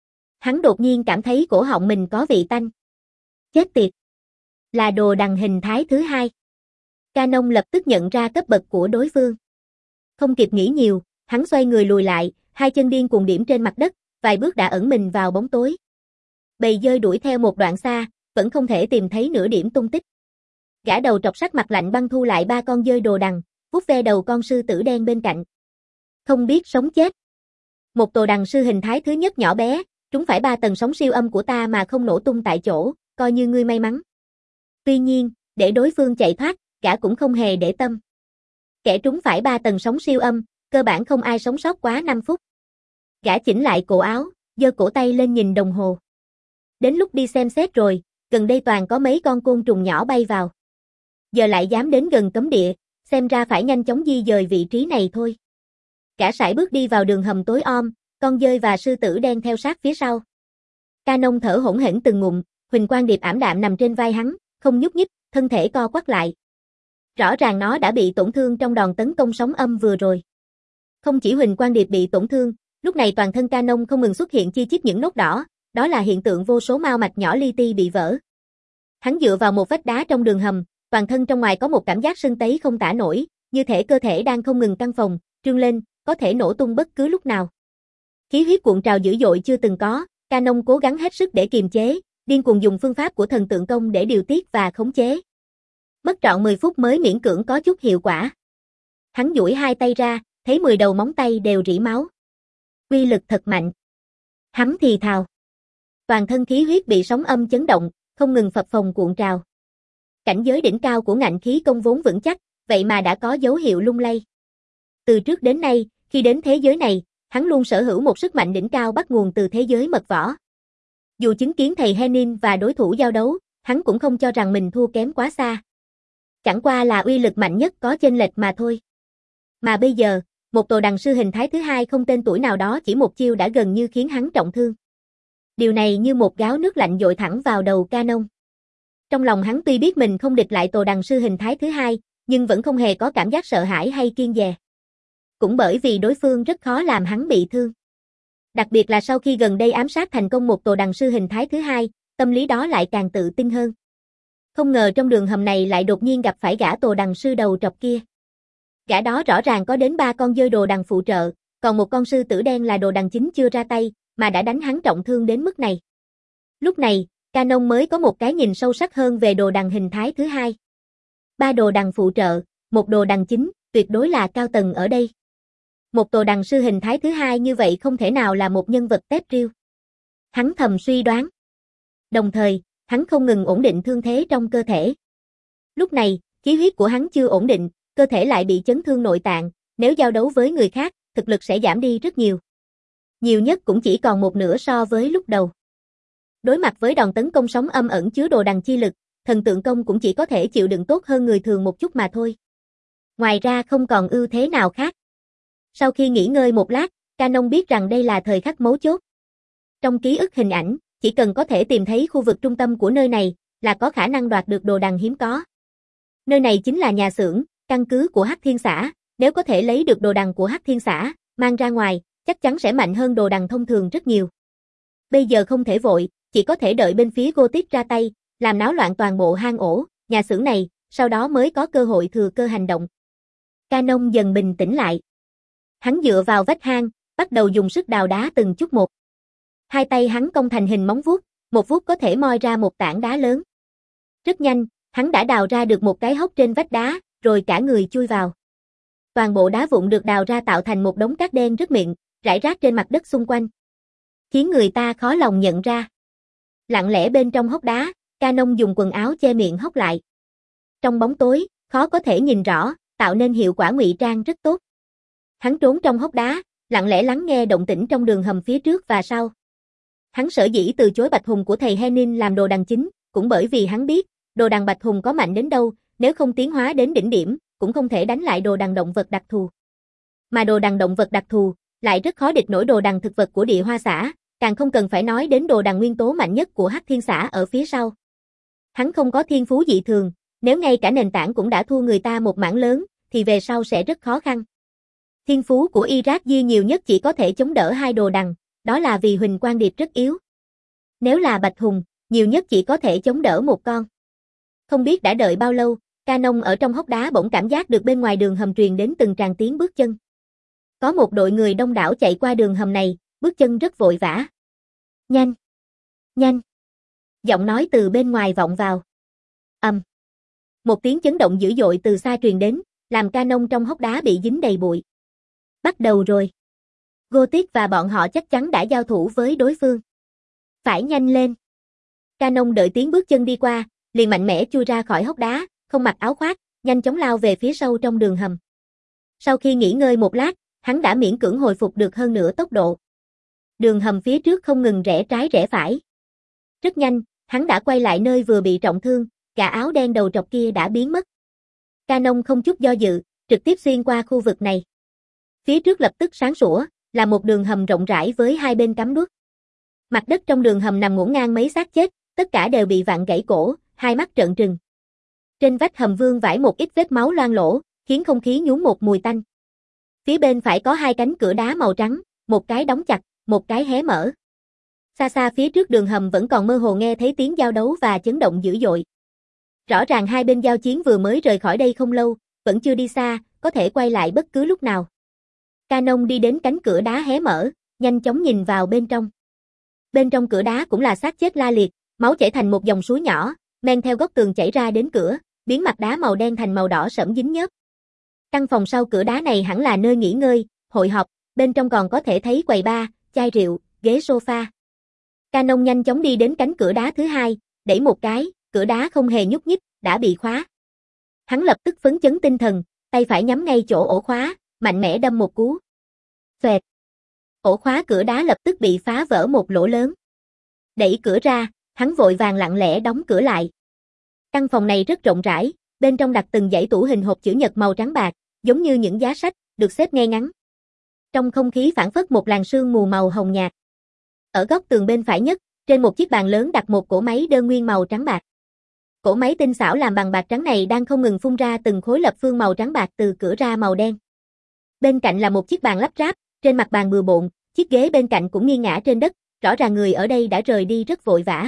Hắn đột nhiên cảm thấy cổ họng mình có vị tanh. Chết tiệt! Là đồ đằng hình thái thứ hai. Canon lập tức nhận ra cấp bậc của đối phương. Không kịp nghĩ nhiều, hắn xoay người lùi lại, hai chân điên cuồng điểm trên mặt đất, vài bước đã ẩn mình vào bóng tối. Bầy dơi đuổi theo một đoạn xa, vẫn không thể tìm thấy nửa điểm tung tích. Gã đầu trọc sắc mặt lạnh băng thu lại ba con dơi đồ đằng, vuốt ve đầu con sư tử đen bên cạnh. Không biết sống chết. Một đồ đằng sư hình thái thứ nhất nhỏ bé, trúng phải ba tầng sóng siêu âm của ta mà không nổ tung tại chỗ, coi như ngươi may mắn. Tuy nhiên, để đối phương chạy thoát, gã cũng không hề để tâm. Kẻ trúng phải ba tầng sóng siêu âm, cơ bản không ai sống sót quá năm phút. Gã chỉnh lại cổ áo, giơ cổ tay lên nhìn đồng hồ. Đến lúc đi xem xét rồi, gần đây toàn có mấy con côn trùng nhỏ bay vào. Giờ lại dám đến gần cấm địa, xem ra phải nhanh chóng di dời vị trí này thôi. Gã sải bước đi vào đường hầm tối om, con dơi và sư tử đen theo sát phía sau. Canon thở hổn hển từng ngụm, Huỳnh Quang Điệp ảm đạm nằm trên vai hắn, không nhúc nhích, thân thể co quắp lại. Rõ ràng nó đã bị tổn thương trong đòn tấn công sóng âm vừa rồi. Không chỉ Huỳnh Quang Điệp bị tổn thương, lúc này toàn thân Canon không ngừng xuất hiện chi chít những nốt đỏ, đó là hiện tượng vô số mao mạch nhỏ li ti bị vỡ. Hắn dựa vào một vách đá trong đường hầm, toàn thân trong ngoài có một cảm giác sưng tấy không tả nổi, như thể cơ thể đang không ngừng căng phồng, trương lên, có thể nổ tung bất cứ lúc nào. Khí huyết cuộn trào dữ dội chưa từng có, Canon cố gắng hết sức để kiềm chế, điên cuồng dùng phương pháp của thần tượng công để điều tiết và khống chế. Mất trọn mười phút mới miễn cưỡng có chút hiệu quả. Hắn duỗi hai tay ra, thấy mười đầu móng tay đều rỉ máu. Uy lực thật mạnh. Hắn thì thào. Toàn thân khí huyết bị sóng âm chấn động, không ngừng phập phồng cuộn trào. Cảnh giới đỉnh cao của ngạnh khí công vốn vững chắc, vậy mà đã có dấu hiệu lung lay. Từ trước đến nay, khi đến thế giới này, hắn luôn sở hữu một sức mạnh đỉnh cao bắt nguồn từ thế giới mật võ. Dù chứng kiến thầy Henin và đối thủ giao đấu, hắn cũng không cho rằng mình thua kém quá xa. Chẳng qua là uy lực mạnh nhất có chênh lệch mà thôi. Mà bây giờ, một đồ đằng sư hình thái thứ hai không tên tuổi nào đó chỉ một chiêu đã gần như khiến hắn trọng thương. Điều này như một gáo nước lạnh dội thẳng vào đầu Canon. Trong lòng hắn tuy biết mình không địch lại đồ đằng sư hình thái thứ hai, nhưng vẫn không hề có cảm giác sợ hãi hay kiêng dè. Cũng bởi vì đối phương rất khó làm hắn bị thương. Đặc biệt là sau khi gần đây ám sát thành công một đồ đằng sư hình thái thứ hai, tâm lý đó lại càng tự tin hơn. Không ngờ trong đường hầm này lại đột nhiên gặp phải gã đồ đằng sư đầu trọc kia. Gã đó rõ ràng có đến ba con dơi đồ đằng phụ trợ, còn một con sư tử đen là đồ đằng chính chưa ra tay, mà đã đánh hắn trọng thương đến mức này. Lúc này, Canon mới có một cái nhìn sâu sắc hơn về đồ đằng hình thái thứ hai. Ba đồ đằng phụ trợ, một đồ đằng chính, tuyệt đối là cao tầng ở đây. Một Tồ Đằng sư hình thái thứ hai như vậy không thể nào là một nhân vật tép riêu. Hắn thầm suy đoán. Đồng thời, hắn không ngừng ổn định thương thế trong cơ thể. Lúc này, khí huyết của hắn chưa ổn định, cơ thể lại bị chấn thương nội tạng, nếu giao đấu với người khác, thực lực sẽ giảm đi rất nhiều. Nhiều nhất cũng chỉ còn một nửa so với lúc đầu. Đối mặt với đòn tấn công sóng âm ẩn chứa Đồ Đằng chi lực, thần tượng công cũng chỉ có thể chịu đựng tốt hơn người thường một chút mà thôi. Ngoài ra không còn ưu thế nào khác. Sau khi nghỉ ngơi một lát, Canon biết rằng đây là thời khắc mấu chốt. Trong ký ức hình ảnh, chỉ cần có thể tìm thấy khu vực trung tâm của nơi này, là có khả năng đoạt được Đồ Đằng hiếm có. Nơi này chính là nhà xưởng, căn cứ của Hắc Thiên Xã, nếu có thể lấy được Đồ Đằng của Hắc Thiên Xã, mang ra ngoài, chắc chắn sẽ mạnh hơn Đồ Đằng thông thường rất nhiều. Bây giờ không thể vội, chỉ có thể đợi bên phía Gothic ra tay, làm náo loạn toàn bộ hang ổ, nhà xưởng này, sau đó mới có cơ hội thừa cơ hành động. Canon dần bình tĩnh lại. Hắn dựa vào vách hang, bắt đầu dùng sức đào đá từng chút một. Hai tay hắn cong thành hình móng vuốt, một vuốt có thể moi ra một tảng đá lớn. Rất nhanh, hắn đã đào ra được một cái hốc trên vách đá, rồi cả người chui vào. Toàn bộ đá vụn được đào ra tạo thành một đống cát đen rất mịn, rải rác trên mặt đất xung quanh, khiến người ta khó lòng nhận ra. Lặng lẽ bên trong hốc đá, Canon dùng quần áo che miệng hốc lại. Trong bóng tối, khó có thể nhìn rõ, tạo nên hiệu quả ngụy trang rất tốt. Hắn trốn trong hốc đá, lặng lẽ lắng nghe động tĩnh trong đường hầm phía trước và sau. Hắn sở dĩ từ chối Bạch Hùng của thầy Henin làm Đồ Đằng chính, cũng bởi vì hắn biết, Đồ Đằng Bạch Hùng có mạnh đến đâu, nếu không tiến hóa đến đỉnh điểm, cũng không thể đánh lại Đồ Đằng động vật đặc thù. Mà Đồ Đằng động vật đặc thù, lại rất khó địch nổi Đồ Đằng thực vật của Địa Hoa xã, càng không cần phải nói đến Đồ Đằng nguyên tố mạnh nhất của Hắc Thiên xã ở phía sau. Hắn không có thiên phú dị thường, nếu ngay cả nền tảng cũng đã thua người ta một mảng lớn, thì về sau sẽ rất khó khăn. Thiên phú của Iraq Di nhiều nhất chỉ có thể chống đỡ hai Đồ Đằng, đó là vì Huỳnh Quang Điệp rất yếu. Nếu là Bạch Hùng, nhiều nhất chỉ có thể chống đỡ một con. Không biết đã đợi bao lâu, Canon ở trong hốc đá bỗng cảm giác được bên ngoài đường hầm truyền đến từng tràng tiếng bước chân. Có một đội người đông đảo chạy qua đường hầm này, bước chân rất vội vã. Nhanh! Nhanh! Giọng nói từ bên ngoài vọng vào. Ầm! Um. Một tiếng chấn động dữ dội từ xa truyền đến, làm Canon trong hốc đá bị dính đầy bụi. Bắt đầu rồi. Gothic và bọn họ chắc chắn đã giao thủ với đối phương. Phải nhanh lên. Canon đợi tiếng bước chân đi qua, liền mạnh mẽ chui ra khỏi hốc đá, không mặc áo khoác, nhanh chóng lao về phía sâu trong đường hầm. Sau khi nghỉ ngơi một lát, hắn đã miễn cưỡng hồi phục được hơn nửa tốc độ. Đường hầm phía trước không ngừng rẽ trái rẽ phải. Rất nhanh, hắn đã quay lại nơi vừa bị trọng thương, gã áo đen đầu trọc kia đã biến mất. Canon không chút do dự, trực tiếp xuyên qua khu vực này. Phía trước lập tức sáng sủa, là một đường hầm rộng rãi với hai bên cắm đuốc. Mặt đất trong đường hầm nằm ngổn ngang mấy xác chết, tất cả đều bị vặn gãy cổ, hai mắt trợn trừng. Trên vách hầm vương vãi một ít vết máu loang lỗ, khiến không khí nhuốm một mùi tanh. Phía bên phải có hai cánh cửa đá màu trắng, một cái đóng chặt, một cái hé mở. Xa xa phía trước đường hầm vẫn còn mơ hồ nghe thấy tiếng giao đấu và chấn động dữ dội. Rõ ràng hai bên giao chiến vừa mới rời khỏi đây không lâu, vẫn chưa đi xa, có thể quay lại bất cứ lúc nào. Canon đi đến cánh cửa đá hé mở, nhanh chóng nhìn vào bên trong. Bên trong cửa đá cũng là xác chết la liệt, máu chảy thành một dòng suối nhỏ, men theo góc tường chảy ra đến cửa, biến mặt đá màu đen thành màu đỏ sẫm dính nhớp. Căn phòng sau cửa đá này hẳn là nơi nghỉ ngơi, hội họp, bên trong còn có thể thấy quầy bar, chai rượu, ghế sofa. Canon nhanh chóng đi đến cánh cửa đá thứ hai, đẩy một cái, cửa đá không hề nhúc nhích, đã bị khóa. Hắn lập tức phấn chấn tinh thần, tay phải nhắm ngay chỗ ổ khóa, mạnh mẽ đâm một cú. Xoẹt. Ổ khóa cửa đá lập tức bị phá vỡ một lỗ lớn. Đẩy cửa ra, hắn vội vàng lặng lẽ đóng cửa lại. Căn phòng này rất rộng rãi, bên trong đặt từng dãy tủ hình hộp chữ nhật màu trắng bạc, giống như những giá sách, được xếp ngay ngắn. Trong không khí phảng phất một làn sương mù màu hồng nhạt. Ở góc tường bên phải nhất, trên một chiếc bàn lớn đặt một cỗ máy đơn nguyên màu trắng bạc. Cỗ máy tinh xảo làm bằng bạc trắng này đang không ngừng phun ra từng khối lập phương màu trắng bạc từ cửa ra màu đen. Bên cạnh là một chiếc bàn lắp ráp, trên mặt bàn bừa bộn, chiếc ghế bên cạnh cũng nghiêng ngả trên đất, rõ ràng người ở đây đã rời đi rất vội vã.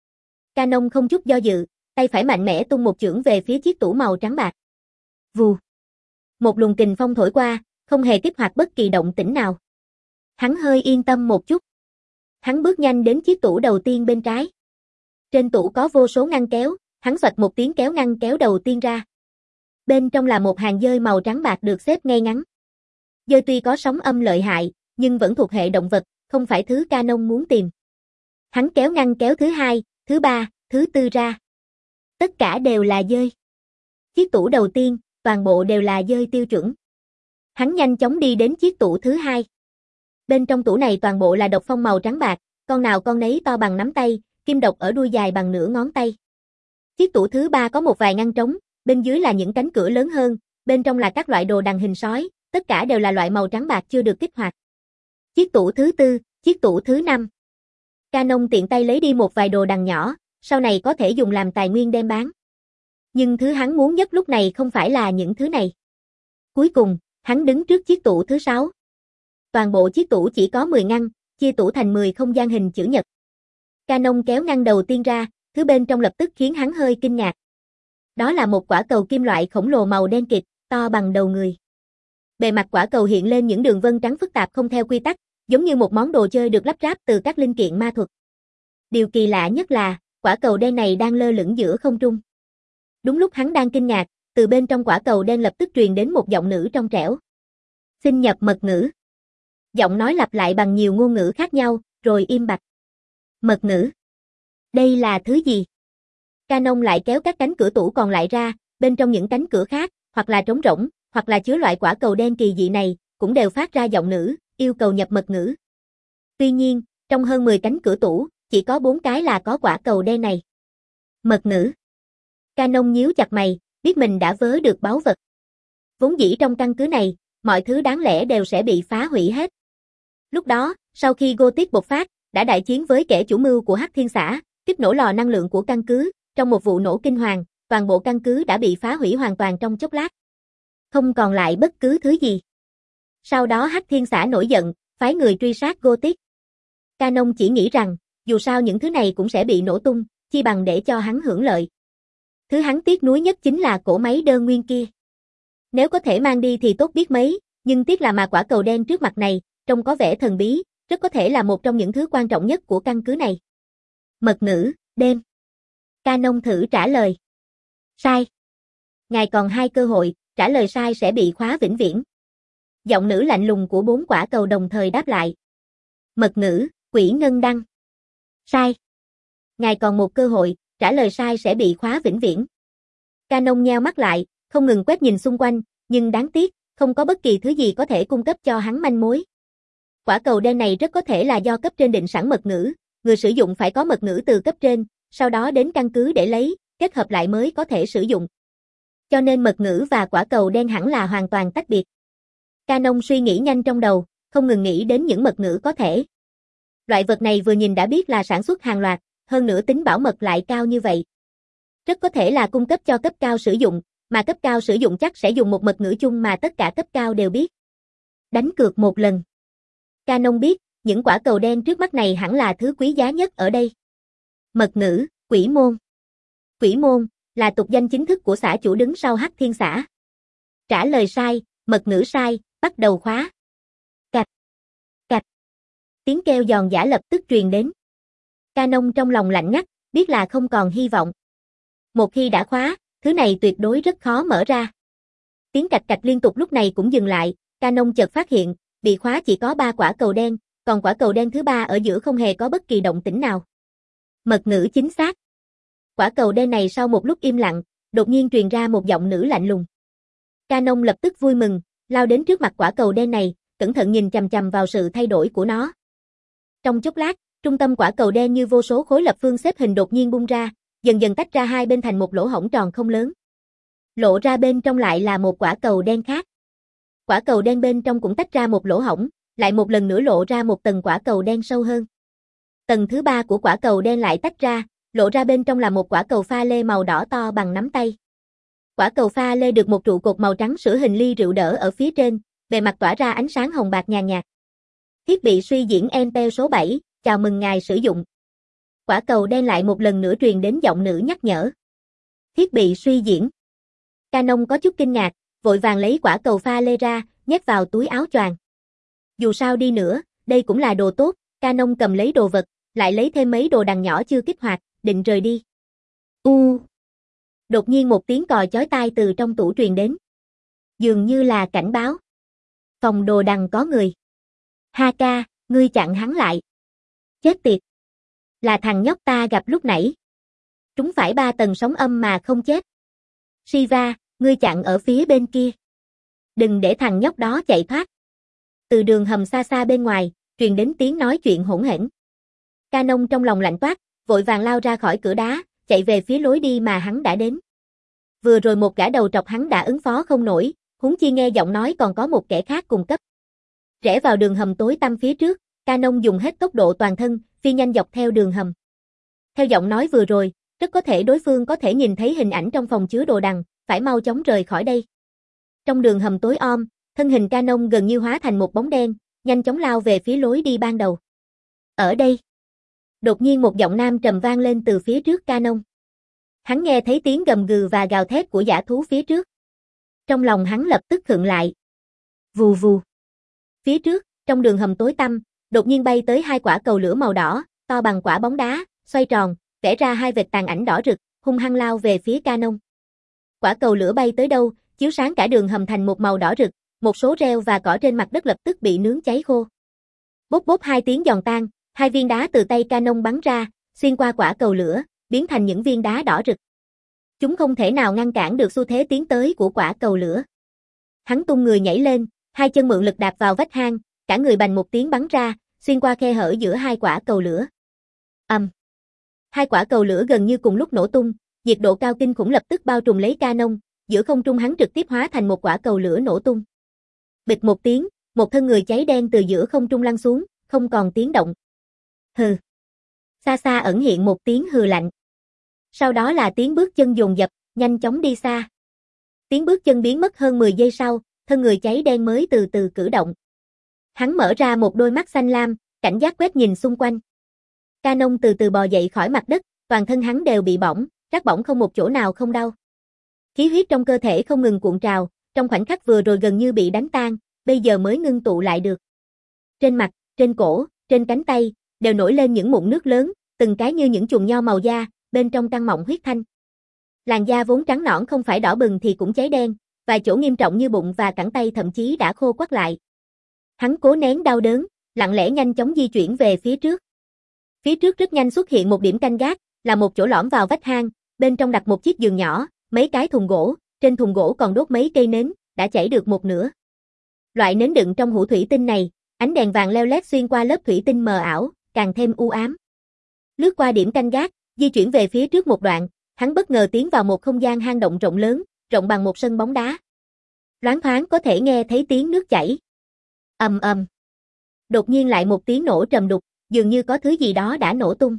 Canon không chút do dự, tay phải mạnh mẽ tung một chưởng về phía chiếc tủ màu trắng bạc. Vù. Một luồng kình phong thổi qua, không hề kích hoạt bất kỳ động tĩnh nào. Hắn hơi yên tâm một chút. Hắn bước nhanh đến chiếc tủ đầu tiên bên trái. Trên tủ có vô số ngăn kéo, hắn xoạch một tiếng kéo ngăn kéo đầu tiên ra. Bên trong là một hàng dơi màu trắng bạc được xếp ngay ngắn. Dơi tuy có sóng âm lợi hại, nhưng vẫn thuộc hệ động vật, không phải thứ Canon muốn tìm. Hắn kéo ngăn kéo thứ hai, thứ ba, thứ tư ra. Tất cả đều là dơi. Chiếc tủ đầu tiên, toàn bộ đều là dơi tiêu chuẩn. Hắn nhanh chóng đi đến chiếc tủ thứ hai. Bên trong tủ này toàn bộ là độc phong màu trắng bạc, con nào con nấy to bằng nắm tay, kim độc ở đuôi dài bằng nửa ngón tay. Chiếc tủ thứ ba có một vài ngăn trống, bên dưới là những cánh cửa lớn hơn, bên trong là các loại đồ đằng hình sói, tất cả đều là loại màu trắng bạc chưa được kích hoạt. Chiếc tủ thứ tư, chiếc tủ thứ năm. Canon tiện tay lấy đi một vài đồ đằng nhỏ, sau này có thể dùng làm tài nguyên đem bán. Nhưng thứ hắn muốn nhất lúc này không phải là những thứ này. Cuối cùng, hắn đứng trước chiếc tủ thứ sáu. Toàn bộ chiếc tủ chỉ có mười ngăn, chia tủ thành mười không gian hình chữ nhật. Canon kéo ngăn đầu tiên ra, thứ bên trong lập tức khiến hắn hơi kinh ngạc. Đó là một quả cầu kim loại khổng lồ màu đen kịt, to bằng đầu người. Bề mặt quả cầu hiện lên những đường vân trắng phức tạp không theo quy tắc, giống như một món đồ chơi được lắp ráp từ các linh kiện ma thuật. Điều kỳ lạ nhất là, quả cầu đen này đang lơ lửng giữa không trung. Đúng lúc hắn đang kinh ngạc, từ bên trong quả cầu đen lập tức truyền đến một giọng nữ trong trẻo. Xin nhập mật ngữ. Giọng nói lặp lại bằng nhiều ngôn ngữ khác nhau, rồi im bặt. Mật ngữ. Đây là thứ gì? Canon lại kéo các cánh cửa tủ còn lại ra, bên trong những cánh cửa khác, hoặc là trống rỗng, hoặc là chứa loại quả cầu đen kỳ dị này, cũng đều phát ra giọng nữ, yêu cầu nhập mật ngữ. Tuy nhiên, trong hơn mười cánh cửa tủ, chỉ có bốn cái là có quả cầu đen này. Mật ngữ. Canon nhíu chặt mày, biết mình đã vớ được báu vật. Vốn dĩ trong căn cứ này, mọi thứ đáng lẽ đều sẽ bị phá hủy hết. Lúc đó, sau khi Gothic bộc phát, đã đại chiến với kẻ chủ mưu của Hắc Thiên Xã, kích nổ lò năng lượng của căn cứ, trong một vụ nổ kinh hoàng, toàn bộ căn cứ đã bị phá hủy hoàn toàn trong chốc lát. Không còn lại bất cứ thứ gì. Sau đó Hắc Thiên Xã nổi giận, phái người truy sát Gothic. Canon chỉ nghĩ rằng, dù sao những thứ này cũng sẽ bị nổ tung, chi bằng để cho hắn hưởng lợi. Thứ hắn tiếc nuối nhất chính là cỗ máy đơn nguyên kia. Nếu có thể mang đi thì tốt biết mấy, nhưng tiếc là mà quả cầu đen trước mặt này, trông có vẻ thần bí, rất có thể là một trong những thứ quan trọng nhất của căn cứ này. Mật ngữ, đêm. Canon thử trả lời. Sai. Ngài còn hai cơ hội, trả lời sai sẽ bị khóa vĩnh viễn. Giọng nữ lạnh lùng của bốn quả cầu đồng thời đáp lại. Mật ngữ, quỷ ngân đăng. Sai. Ngài còn một cơ hội, trả lời sai sẽ bị khóa vĩnh viễn. Canon nheo mắt lại, không ngừng quét nhìn xung quanh, nhưng đáng tiếc, không có bất kỳ thứ gì có thể cung cấp cho hắn manh mối. Quả cầu đen này rất có thể là do cấp trên định sẵn mật ngữ, người sử dụng phải có mật ngữ từ cấp trên, sau đó đến căn cứ để lấy, kết hợp lại mới có thể sử dụng. Cho nên mật ngữ và quả cầu đen hẳn là hoàn toàn tách biệt. Canon suy nghĩ nhanh trong đầu, không ngừng nghĩ đến những mật ngữ có thể. Loại vật này vừa nhìn đã biết là sản xuất hàng loạt, hơn nữa tính bảo mật lại cao như vậy. Rất có thể là cung cấp cho cấp cao sử dụng, mà cấp cao sử dụng chắc sẽ dùng một mật ngữ chung mà tất cả cấp cao đều biết. Đánh cược một lần. Canon biết, những quả cầu đen trước mắt này hẳn là thứ quý giá nhất ở đây. Mật ngữ, quỷ môn. Quỷ môn, là tục danh chính thức của xã chủ đứng sau Hắc Thiên Xã. Trả lời sai, mật ngữ sai, bắt đầu khóa. Cạch, cạch. Tiếng kêu giòn giã lập tức truyền đến. Canon trong lòng lạnh ngắt, biết là không còn hy vọng. Một khi đã khóa, thứ này tuyệt đối rất khó mở ra. Tiếng cạch cạch liên tục lúc này cũng dừng lại, Canon chợt phát hiện, bị khóa chỉ có ba quả cầu đen, còn quả cầu đen thứ ba ở giữa không hề có bất kỳ động tĩnh nào. Mật ngữ chính xác. Quả cầu đen này sau một lúc im lặng, đột nhiên truyền ra một giọng nữ lạnh lùng. Canon lập tức vui mừng, lao đến trước mặt quả cầu đen này, cẩn thận nhìn chằm chằm vào sự thay đổi của nó. Trong chốc lát, trung tâm quả cầu đen như vô số khối lập phương xếp hình đột nhiên bung ra, dần dần tách ra hai bên thành một lỗ hổng tròn không lớn. Lộ ra bên trong lại là một quả cầu đen khác. Quả cầu đen bên trong cũng tách ra một lỗ hổng, lại một lần nữa lộ ra một tầng quả cầu đen sâu hơn. Tầng thứ ba của quả cầu đen lại tách ra, lộ ra bên trong là một quả cầu pha lê màu đỏ to bằng nắm tay. Quả cầu pha lê được một trụ cột màu trắng sữa hình ly rượu đỡ ở phía trên, bề mặt tỏa ra ánh sáng hồng bạc nhàn nhạt. Thiết bị suy diễn en pê e số bảy, chào mừng ngài sử dụng. Quả cầu đen lại một lần nữa truyền đến giọng nữ nhắc nhở. Thiết bị suy diễn. Canon có chút kinh ngạc, vội vàng lấy quả cầu pha lê ra, nhét vào túi áo choàng. Dù sao đi nữa, đây cũng là đồ tốt, Canon cầm lấy đồ vật, lại lấy thêm mấy đồ đằng nhỏ chưa kích hoạt, định rời đi. U. Đột nhiên một tiếng còi chói tai từ trong tủ truyền đến. Dường như là cảnh báo. Phòng đồ đằng có người. Ha ca, ngươi chặn hắn lại. Chết tiệt. Là thằng nhóc ta gặp lúc nãy. Trúng phải ba tầng sóng âm mà không chết. Shiva, ngươi chặn ở phía bên kia. Đừng để thằng nhóc đó chạy thoát. Từ đường hầm xa xa bên ngoài, truyền đến tiếng nói chuyện hỗn hển. Canon trong lòng lạnh toát, vội vàng lao ra khỏi cửa đá, chạy về phía lối đi mà hắn đã đến. Vừa rồi một gã đầu trọc hắn đã ứng phó không nổi, huống chi nghe giọng nói còn có một kẻ khác cùng cấp. Rẽ vào đường hầm tối tăm phía trước, Canon dùng hết tốc độ toàn thân, phi nhanh dọc theo đường hầm. Theo giọng nói vừa rồi, rất có thể đối phương có thể nhìn thấy hình ảnh trong phòng chứa đồ đằng, phải mau chóng rời khỏi đây. Trong đường hầm tối om, thân hình Canon gần như hóa thành một bóng đen, nhanh chóng lao về phía lối đi ban đầu. Ở đây. Đột nhiên một giọng nam trầm vang lên từ phía trước Canon. Hắn nghe thấy tiếng gầm gừ và gào thét của dã thú phía trước. Trong lòng hắn lập tức khựng lại. Vù vù. Phía trước, trong đường hầm tối tăm, đột nhiên bay tới hai quả cầu lửa màu đỏ, to bằng quả bóng đá, xoay tròn, vẽ ra hai vệt tàn ảnh đỏ rực, hung hăng lao về phía Canon. Quả cầu lửa bay tới đâu, chiếu sáng cả đường hầm thành một màu đỏ rực, một số rêu và cỏ trên mặt đất lập tức bị nướng cháy khô. Bốp bốp hai tiếng giòn tan, hai viên đá từ tay Canon bắn ra, xuyên qua quả cầu lửa, biến thành những viên đá đỏ rực. Chúng không thể nào ngăn cản được xu thế tiến tới của quả cầu lửa. Hắn tung người nhảy lên, hai chân mượn lực đạp vào vách hang, cả người bành một tiếng bắn ra, xuyên qua khe hở giữa hai quả cầu lửa. Ầm. Um. Hai quả cầu lửa gần như cùng lúc nổ tung, nhiệt độ cao kinh khủng lập tức bao trùm lấy Canon, giữa không trung hắn trực tiếp hóa thành một quả cầu lửa nổ tung. Bịch một tiếng, một thân người cháy đen từ giữa không trung lăn xuống, không còn tiếng động. Hừ. Xa xa ẩn hiện một tiếng hừ lạnh. Sau đó là tiếng bước chân dồn dập, nhanh chóng đi xa. Tiếng bước chân biến mất hơn mười giây sau, thân người cháy đen mới từ từ cử động. Hắn mở ra một đôi mắt xanh lam, cảnh giác quét nhìn xung quanh. Canon từ từ bò dậy khỏi mặt đất, toàn thân hắn đều bị bỏng, rát bỏng không một chỗ nào không đau. Khí huyết trong cơ thể không ngừng cuộn trào, trong khoảnh khắc vừa rồi gần như bị đánh tan, bây giờ mới ngưng tụ lại được. Trên mặt, trên cổ, trên cánh tay, đều nổi lên những mụn nước lớn, từng cái như những chùm nho màu da, bên trong căng mọng huyết thanh. Làn da vốn trắng nõn không phải đỏ bừng thì cũng cháy đen, vài chỗ nghiêm trọng như bụng và cẳng tay thậm chí đã khô quắt lại. Hắn cố nén đau đớn, lặng lẽ nhanh chóng di chuyển về phía trước. Phía trước rất nhanh xuất hiện một điểm canh gác, là một chỗ lõm vào vách hang, bên trong đặt một chiếc giường nhỏ, mấy cái thùng gỗ, trên thùng gỗ còn đốt mấy cây nến, đã chảy được một nửa. Loại nến đựng trong hũ thủy tinh này, ánh đèn vàng leo lét xuyên qua lớp thủy tinh mờ ảo, càng thêm u ám. Lướt qua điểm canh gác, di chuyển về phía trước một đoạn, hắn bất ngờ tiến vào một không gian hang động rộng lớn, rộng bằng một sân bóng đá. Loáng thoáng có thể nghe thấy tiếng nước chảy. Ầm ầm. Đột nhiên lại một tiếng nổ trầm đục, dường như có thứ gì đó đã nổ tung.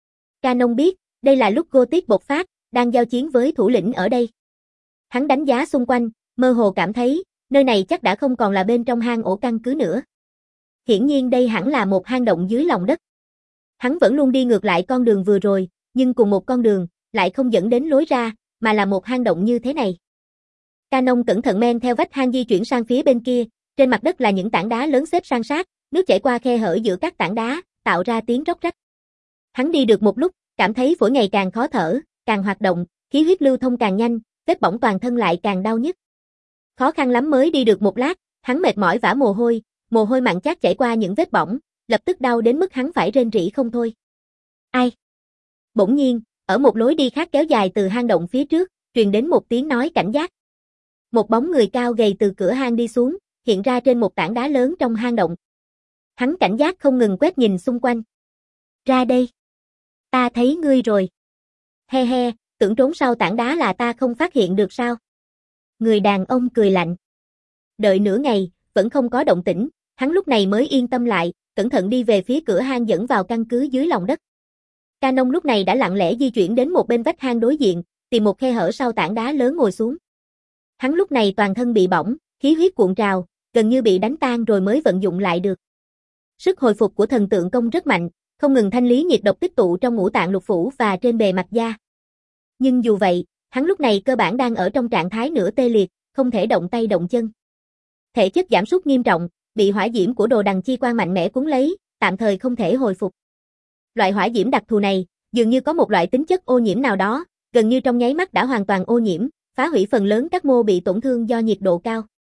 Canon biết, đây là lúc Gothic bộc phát, đang giao chiến với thủ lĩnh ở đây. Hắn đánh giá xung quanh, mơ hồ cảm thấy, nơi này chắc đã không còn là bên trong hang ổ căn cứ nữa. Hiển nhiên đây hẳn là một hang động dưới lòng đất. Hắn vẫn luôn đi ngược lại con đường vừa rồi, nhưng cùng một con đường, lại không dẫn đến lối ra, mà là một hang động như thế này. Canon cẩn thận men theo vách hang di chuyển sang phía bên kia, trên mặt đất là những tảng đá lớn xếp san sát, nước chảy qua khe hở giữa các tảng đá, tạo ra tiếng róc rách. Hắn đi được một lúc, cảm thấy phổi ngày càng khó thở, càng hoạt động, khí huyết lưu thông càng nhanh, vết bỏng toàn thân lại càng đau nhức. Khó khăn lắm mới đi được một lát, hắn mệt mỏi vã mồ hôi, mồ hôi mặn chát chảy qua những vết bỏng, lập tức đau đến mức hắn phải rên rỉ không thôi. Ai? Bỗng nhiên, ở một lối đi khác kéo dài từ hang động phía trước, truyền đến một tiếng nói cảnh giác. Một bóng người cao gầy từ cửa hang đi xuống, hiện ra trên một tảng đá lớn trong hang động. Hắn cảnh giác không ngừng quét nhìn xung quanh. Ra đây. Ta thấy ngươi rồi. He he, tưởng trốn sau tảng đá là ta không phát hiện được sao? Người đàn ông cười lạnh. Đợi nửa ngày, vẫn không có động tĩnh, hắn lúc này mới yên tâm lại, cẩn thận đi về phía cửa hang dẫn vào căn cứ dưới lòng đất. Canon lúc này đã lặng lẽ di chuyển đến một bên vách hang đối diện, tìm một khe hở sau tảng đá lớn ngồi xuống. Hắn lúc này toàn thân bị bỏng, khí huyết cuộn trào, gần như bị đánh tan rồi mới vận dụng lại được. Sức hồi phục của thần tượng công rất mạnh, không ngừng thanh lý nhiệt độc tích tụ trong ngũ tạng lục phủ và trên bề mặt da. Nhưng dù vậy, hắn lúc này cơ bản đang ở trong trạng thái nửa tê liệt, không thể động tay động chân. Thể chất giảm sút nghiêm trọng, bị hỏa diễm của đồ đằng chi quan mạnh mẽ cuốn lấy, tạm thời không thể hồi phục. Loại hỏa diễm đặc thù này, dường như có một loại tính chất ô nhiễm nào đó, gần như trong nháy mắt đã hoàn toàn ô nhiễm, phá hủy phần lớn các mô bị tổn thương do nhiệt độ cao.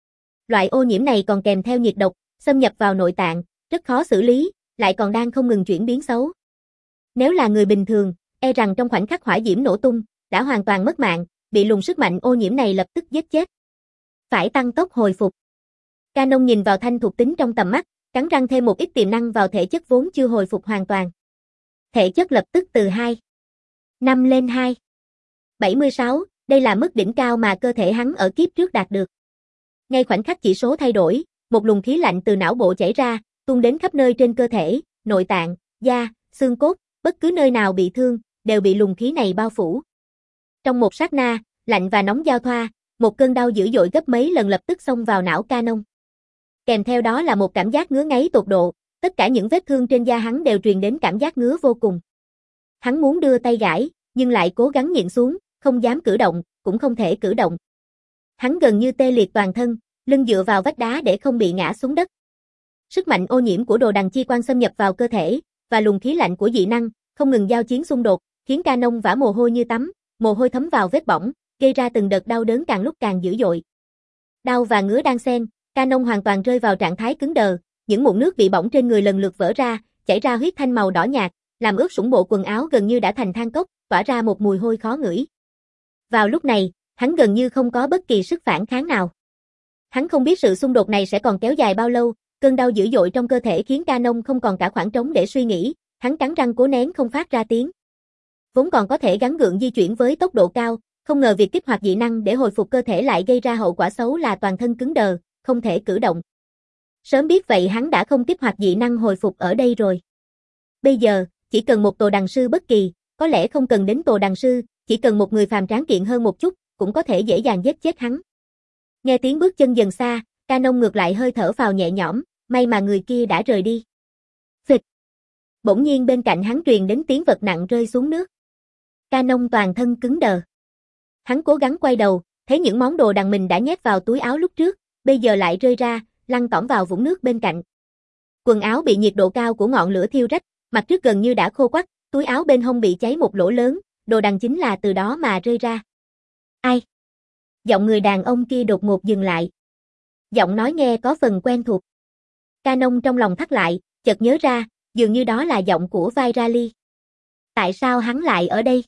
Loại ô nhiễm này còn kèm theo nhiệt độc, xâm nhập vào nội tạng, rất khó xử lý, lại còn đang không ngừng chuyển biến xấu. Nếu là người bình thường, e rằng trong khoảnh khắc hỏa diễm nổ tung, đã hoàn toàn mất mạng, bị luồng sức mạnh ô nhiễm này lập tức giết chết. Phải tăng tốc hồi phục. Canon nhìn vào thanh thuộc tính trong tầm mắt, cắn răng thêm một ít tiềm năng vào thể chất vốn chưa hồi phục hoàn toàn. Thể chất lập tức từ hai mươi lăm lên hai mươi bảy mươi sáu, đây là mức đỉnh cao mà cơ thể hắn ở kiếp trước đạt được. Ngay khoảnh khắc chỉ số thay đổi, một luồng khí lạnh từ não bộ chảy ra, tuôn đến khắp nơi trên cơ thể, nội tạng, da, xương cốt, bất cứ nơi nào bị thương, đều bị luồng khí này bao phủ. Trong một sát na, lạnh và nóng giao thoa, một cơn đau dữ dội gấp mấy lần lập tức xông vào não Canon. Kèm theo đó là một cảm giác ngứa ngáy tột độ, tất cả những vết thương trên da hắn đều truyền đến cảm giác ngứa vô cùng. Hắn muốn đưa tay gãi, nhưng lại cố gắng nhịn xuống, không dám cử động, cũng không thể cử động. Hắn gần như tê liệt toàn thân, lưng dựa vào vách đá để không bị ngã xuống đất. Sức mạnh ô nhiễm của đồ đằng chi quan xâm nhập vào cơ thể, và luồng khí lạnh của dị năng, không ngừng giao chiến xung đột, khiến Canon vã mồ hôi như tắm, mồ hôi thấm vào vết bỏng, gây ra từng đợt đau đớn càng lúc càng dữ dội. Đau và ngứa đan xen, Canon hoàn toàn rơi vào trạng thái cứng đờ, những mụn nước bị bỏng trên người lần lượt vỡ ra, chảy ra huyết thanh màu đỏ nhạt, làm ướt sũng bộ quần áo gần như đã thành than cốc, tỏa ra một mùi hôi khó ngửi. Vào lúc này, hắn gần như không có bất kỳ sức phản kháng nào. Hắn không biết sự xung đột này sẽ còn kéo dài bao lâu, cơn đau dữ dội trong cơ thể khiến Canon không còn cả khoảng trống để suy nghĩ, hắn cắn răng cố nén không phát ra tiếng. Vốn còn có thể gắng gượng di chuyển với tốc độ cao, không ngờ việc kích hoạt dị năng để hồi phục cơ thể lại gây ra hậu quả xấu là toàn thân cứng đờ, không thể cử động. Sớm biết vậy hắn đã không kích hoạt dị năng hồi phục ở đây rồi. Bây giờ, chỉ cần một tồ đằng sư bất kỳ, có lẽ không cần đến tồ đằng sư, chỉ cần một người phàm tráng kiện hơn một chút, cũng có thể dễ dàng giết chết hắn. Nghe tiếng bước chân dần xa, Canon ngược lại hơi thở phào nhẹ nhõm, may mà người kia đã rời đi. Phịch. Bỗng nhiên bên cạnh hắn truyền đến tiếng vật nặng rơi xuống nước. Canon toàn thân cứng đờ. Hắn cố gắng quay đầu, thấy những món đồ đằng mình đã nhét vào túi áo lúc trước, bây giờ lại rơi ra, lăn tỏng vào vũng nước bên cạnh. Quần áo bị nhiệt độ cao của ngọn lửa thiêu rách, mặt trước gần như đã khô quắt, túi áo bên hông bị cháy một lỗ lớn, đồ đằng chính là từ đó mà rơi ra. Ai? Giọng người đàn ông kia đột ngột dừng lại. Giọng nói nghe có phần quen thuộc. Canon trong lòng thắt lại, chợt nhớ ra, dường như đó là giọng của Vairali. Tại sao hắn lại ở đây?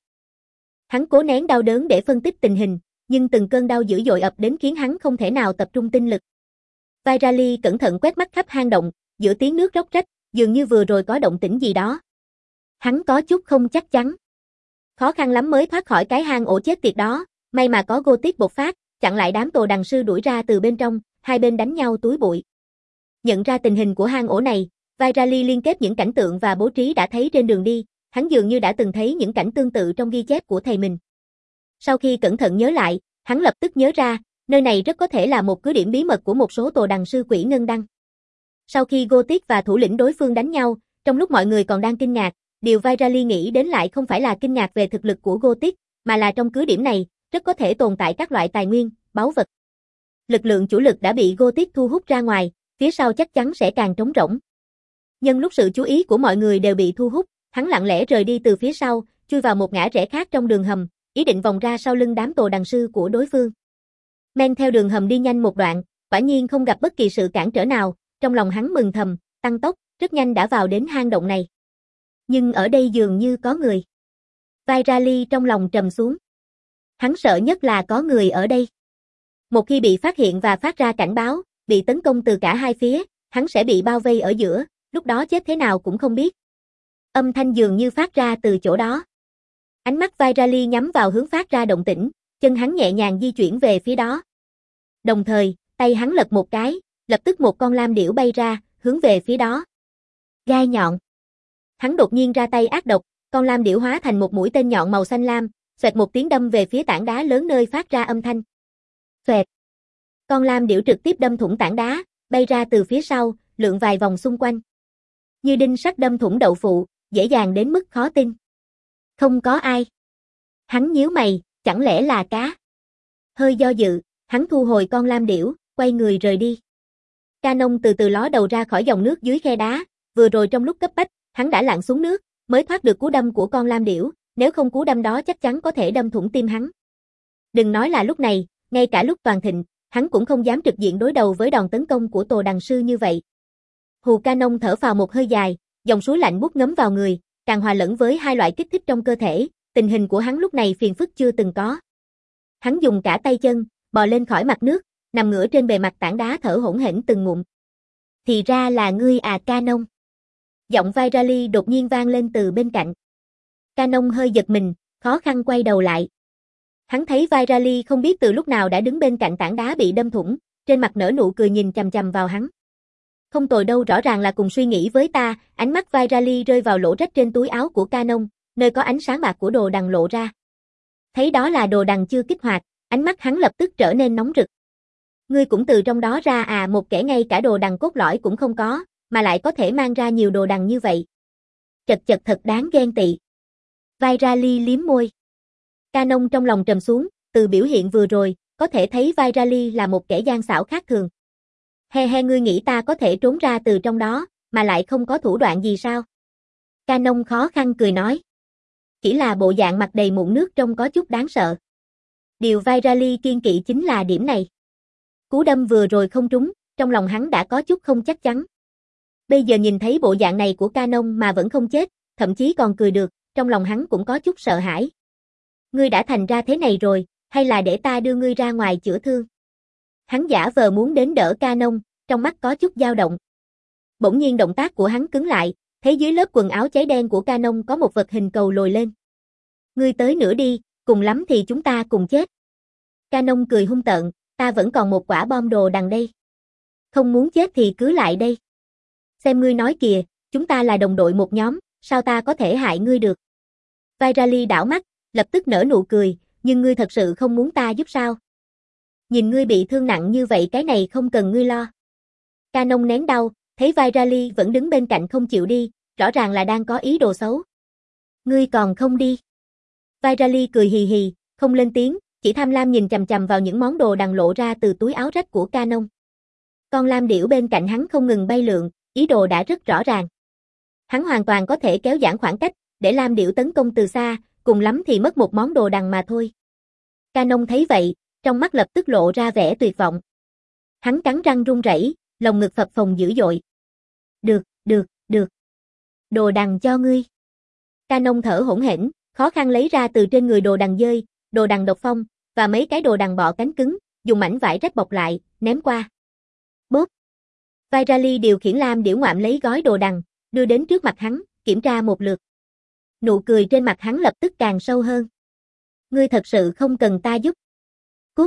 Hắn cố nén đau đớn để phân tích tình hình, nhưng từng cơn đau dữ dội ập đến khiến hắn không thể nào tập trung tinh lực. Vairali cẩn thận quét mắt khắp hang động, giữa tiếng nước róc rách, dường như vừa rồi có động tĩnh gì đó. Hắn có chút không chắc chắn. Khó khăn lắm mới thoát khỏi cái hang ổ chết tiệt đó, may mà có Gothic bộc phát, chặn lại đám tồ đằng sư đuổi ra từ bên trong, hai bên đánh nhau túi bụi. Nhận ra tình hình của hang ổ này, Vairali liên kết những cảnh tượng và bố trí đã thấy trên đường đi, hắn dường như đã từng thấy những cảnh tương tự trong ghi chép của thầy mình. Sau khi cẩn thận nhớ lại, hắn lập tức nhớ ra, nơi này rất có thể là một cứ điểm bí mật của một số tồ đằng sư quỷ ngân đăng. Sau khi Gothic và thủ lĩnh đối phương đánh nhau, trong lúc mọi người còn đang kinh ngạc, điều Vairali nghĩ đến lại không phải là kinh ngạc về thực lực của Gothic, mà là trong cứ điểm này, rất có thể tồn tại các loại tài nguyên, báu vật. Lực lượng chủ lực đã bị Gothic thu hút ra ngoài, phía sau chắc chắn sẽ càng trống rỗng. Nhân lúc sự chú ý của mọi người đều bị thu hút, hắn lặng lẽ rời đi từ phía sau, chui vào một ngã rẽ khác trong đường hầm, ý định vòng ra sau lưng đám tồ đằng sư của đối phương. Men theo đường hầm đi nhanh một đoạn, quả nhiên không gặp bất kỳ sự cản trở nào, trong lòng hắn mừng thầm, tăng tốc, rất nhanh đã vào đến hang động này. Nhưng ở đây dường như có người. Vairali trong lòng trầm xuống. Hắn sợ nhất là có người ở đây. Một khi bị phát hiện và phát ra cảnh báo, bị tấn công từ cả hai phía, hắn sẽ bị bao vây ở giữa, lúc đó chết thế nào cũng không biết. Âm thanh dường như phát ra từ chỗ đó. Ánh mắt Vairali nhắm vào hướng phát ra động tĩnh, chân hắn nhẹ nhàng di chuyển về phía đó. Đồng thời, tay hắn lật một cái, lập tức một con lam điểu bay ra, hướng về phía đó. Gai nhọn. Hắn đột nhiên ra tay ác độc, con lam điểu hóa thành một mũi tên nhọn màu xanh lam, xoẹt một tiếng đâm về phía tảng đá lớn nơi phát ra âm thanh. Xoẹt. Con lam điểu trực tiếp đâm thủng tảng đá, bay ra từ phía sau, lượn vài vòng xung quanh. Như đinh sắt đâm thủng đậu phụ, dễ dàng đến mức khó tin. Không có ai. Hắn nhíu mày, chẳng lẽ là cá? Hơi do dự, hắn thu hồi con lam điểu, quay người rời đi. Canon từ từ ló đầu ra khỏi dòng nước dưới khe đá, vừa rồi trong lúc cấp bách, hắn đã lặn xuống nước, mới thoát được cú đâm của con lam điểu, nếu không cú đâm đó chắc chắn có thể đâm thủng tim hắn. Đừng nói là lúc này, ngay cả lúc toàn thịnh, Hắn cũng không dám trực diện đối đầu với đòn tấn công của Tồ Đằng sư như vậy. Hù Ca Nông thở phào một hơi dài, dòng suối lạnh buốt ngấm vào người, càng hòa lẫn với hai loại kích thích trong cơ thể, tình hình của hắn lúc này phiền phức chưa từng có. Hắn dùng cả tay chân, bò lên khỏi mặt nước, nằm ngửa trên bề mặt tảng đá thở hổn hển từng ngụm. Thì ra là ngươi à Ca Nông. Giọng Vairali đột nhiên vang lên từ bên cạnh. Ca Nông hơi giật mình, khó khăn quay đầu lại. Hắn thấy Vairali không biết từ lúc nào đã đứng bên cạnh tảng đá bị đâm thủng, trên mặt nở nụ cười nhìn chằm chằm vào hắn. Không tồi đâu, rõ ràng là cùng suy nghĩ với ta. Ánh mắt Vairali rơi vào lỗ rách trên túi áo của Ca Nông, nơi có ánh sáng bạc của đồ đằng lộ ra. Thấy đó là đồ đằng chưa kích hoạt, ánh mắt hắn lập tức trở nên nóng rực. Ngươi cũng từ trong đó ra à? Một kẻ ngay cả đồ đằng cốt lõi cũng không có, mà lại có thể mang ra nhiều đồ đằng như vậy. Chật chật, thật đáng ghen tị. Vairali liếm môi. Ca Nông trong lòng trầm xuống, từ biểu hiện vừa rồi, có thể thấy Vairali là một kẻ gian xảo khác thường. He he, ngươi nghĩ ta có thể trốn ra từ trong đó, mà lại không có thủ đoạn gì sao? Ca Nông khó khăn cười nói. Chỉ là bộ dạng mặt đầy mụn nước trông có chút đáng sợ. Điều Vairali kiên kỵ chính là điểm này. Cú đâm vừa rồi không trúng, trong lòng hắn đã có chút không chắc chắn. Bây giờ nhìn thấy bộ dạng này của Ca Nông mà vẫn không chết, thậm chí còn cười được, trong lòng hắn cũng có chút sợ hãi. Ngươi đã thành ra thế này rồi, hay là để ta đưa ngươi ra ngoài chữa thương? Hắn giả vờ muốn đến đỡ Ca Nông, trong mắt có chút dao động. Bỗng nhiên động tác của hắn cứng lại, thấy dưới lớp quần áo cháy đen của Ca Nông có một vật hình cầu lồi lên. Ngươi tới nữa đi, cùng lắm thì chúng ta cùng chết. Ca Nông cười hung tợn, ta vẫn còn một quả bom đồ đằng đây. Không muốn chết thì cứ lại đây. Xem ngươi nói kìa, chúng ta là đồng đội một nhóm, sao ta có thể hại ngươi được? Vairali đảo mắt, lập tức nở nụ cười, nhưng ngươi thật sự không muốn ta giúp sao? Nhìn ngươi bị thương nặng như vậy, cái này không cần ngươi lo. Ca Nông nén đau, thấy Vairali vẫn đứng bên cạnh không chịu đi, rõ ràng là đang có ý đồ xấu. Ngươi còn không đi? Vairali cười hì hì, không lên tiếng, chỉ tham lam nhìn chằm chằm vào những món đồ đằng lộ ra từ túi áo rách của Ca Nông. Con lam điểu bên cạnh hắn không ngừng bay lượn, ý đồ đã rất rõ ràng. Hắn hoàn toàn có thể kéo giãn khoảng cách, để lam điểu tấn công từ xa, cùng lắm thì mất một món đồ đằng mà thôi. Ca Nông thấy vậy, trong mắt lập tức lộ ra vẻ tuyệt vọng. Hắn cắn răng run rẩy, lồng ngực phập phồng dữ dội. Được, được, được. Đồ đằng cho ngươi. Ca Nông thở hổn hển, khó khăn lấy ra từ trên người đồ đằng dơi, đồ đằng độc phong, và mấy cái đồ đằng bọ cánh cứng, dùng mảnh vải rách bọc lại, ném qua. Bốp. Vairali điều khiển lam điểu ngoạm lấy gói đồ đằng, đưa đến trước mặt hắn, kiểm tra một lượt. Nụ cười trên mặt hắn lập tức càng sâu hơn. Ngươi thật sự không cần ta giúp. Cút.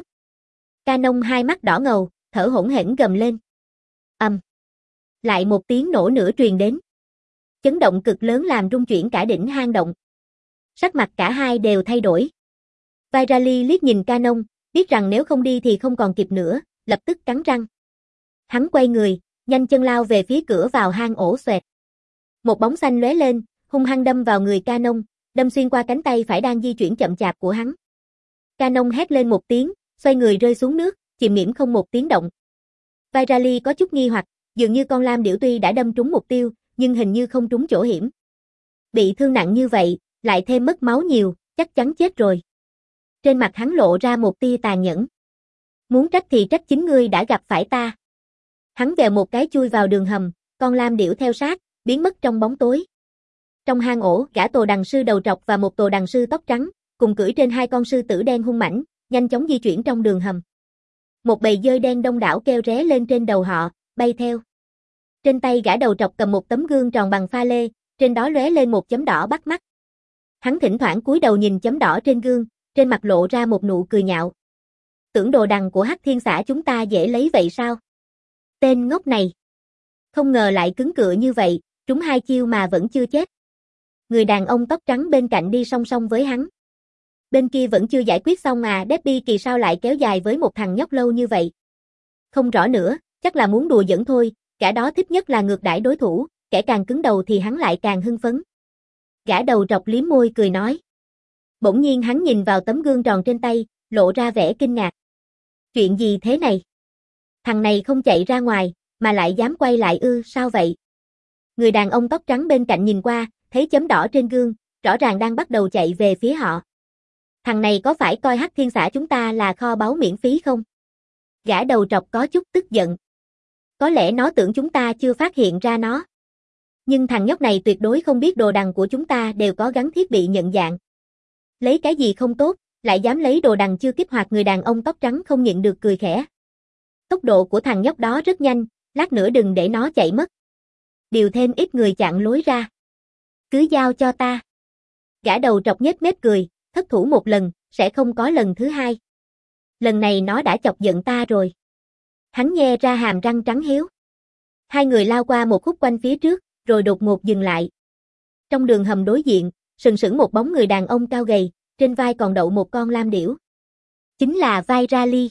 Ca Nông hai mắt đỏ ngầu, thở hổn hển gầm lên. Ầm. Um. Lại một tiếng nổ nữa truyền đến. Chấn động cực lớn làm rung chuyển cả đỉnh hang động. Sắc mặt cả hai đều thay đổi. Vairali liếc nhìn Ca Nông, biết rằng nếu không đi thì không còn kịp nữa, lập tức cắn răng. Hắn quay người, nhanh chân lao về phía cửa vào hang ổ xoẹt. Một bóng xanh lóe lên, hung hăng đâm vào người Ca Nông, đâm xuyên qua cánh tay phải đang di chuyển chậm chạp của hắn. Ca Nông hét lên một tiếng, xoay người rơi xuống nước, chìm nghỉm không một tiếng động. Vairali có chút nghi hoặc, dường như con lam điểu tuy đã đâm trúng mục tiêu, nhưng hình như không trúng chỗ hiểm. Bị thương nặng như vậy, lại thêm mất máu nhiều, chắc chắn chết rồi. Trên mặt hắn lộ ra một tia tàn nhẫn. Muốn trách thì trách chính ngươi đã gặp phải ta. Hắn vèo một cái chui vào đường hầm, con lam điểu theo sát, biến mất trong bóng tối. Trong hang ổ, gã Tồ Đằng sư đầu trọc và một Tồ Đằng sư tóc trắng, cùng cưỡi trên hai con sư tử đen hung mãnh, nhanh chóng di chuyển trong đường hầm. Một bầy dơi đen đông đảo kêu ré lên trên đầu họ, bay theo. Trên tay gã đầu trọc cầm một tấm gương tròn bằng pha lê, trên đó lóe lên một chấm đỏ bắt mắt. Hắn thỉnh thoảng cúi đầu nhìn chấm đỏ trên gương, trên mặt lộ ra một nụ cười nhạo. Tưởng đồ đằng của Hắc Thiên xã chúng ta dễ lấy vậy sao? Tên ngốc này. Không ngờ lại cứng cựa như vậy, trúng hai chiêu mà vẫn chưa chết. Người đàn ông tóc trắng bên cạnh đi song song với hắn. Bên kia vẫn chưa giải quyết xong à, Debbie kỳ sao lại kéo dài với một thằng nhóc lâu như vậy? Không rõ nữa, chắc là muốn đùa giỡn thôi, gã đó thích nhất là ngược đãi đối thủ, kẻ càng cứng đầu thì hắn lại càng hưng phấn. Gã đầu trọc liếm môi cười nói. Bỗng nhiên hắn nhìn vào tấm gương tròn trên tay, lộ ra vẻ kinh ngạc. Chuyện gì thế này? Thằng này không chạy ra ngoài, mà lại dám quay lại ư, sao vậy? Người đàn ông tóc trắng bên cạnh nhìn qua, thấy chấm đỏ trên gương, rõ ràng đang bắt đầu chạy về phía họ. Thằng này có phải coi Hắc Thiên xã chúng ta là kho báu miễn phí không? Gã đầu trọc có chút tức giận. Có lẽ nó tưởng chúng ta chưa phát hiện ra nó. Nhưng thằng nhóc này tuyệt đối không biết đồ đằng của chúng ta đều có gắn thiết bị nhận dạng. Lấy cái gì không tốt, lại dám lấy đồ đằng chưa kích hoạt. Người đàn ông tóc trắng không nhịn được cười khẽ. Tốc độ của thằng nhóc đó rất nhanh, lát nữa đừng để nó chạy mất. Điều thêm ít người chặn lối ra. Cứ giao cho ta. Gã đầu trọc nhếch mép cười, thất thủ một lần, sẽ không có lần thứ hai. Lần này nó đã chọc giận ta rồi. Hắn nhe ra hàm răng trắng hiếu. Hai người lao qua một khúc quanh phía trước, rồi đột ngột dừng lại. Trong đường hầm đối diện, sừng sững một bóng người đàn ông cao gầy, trên vai còn đậu một con lam điểu. Chính là Vairali.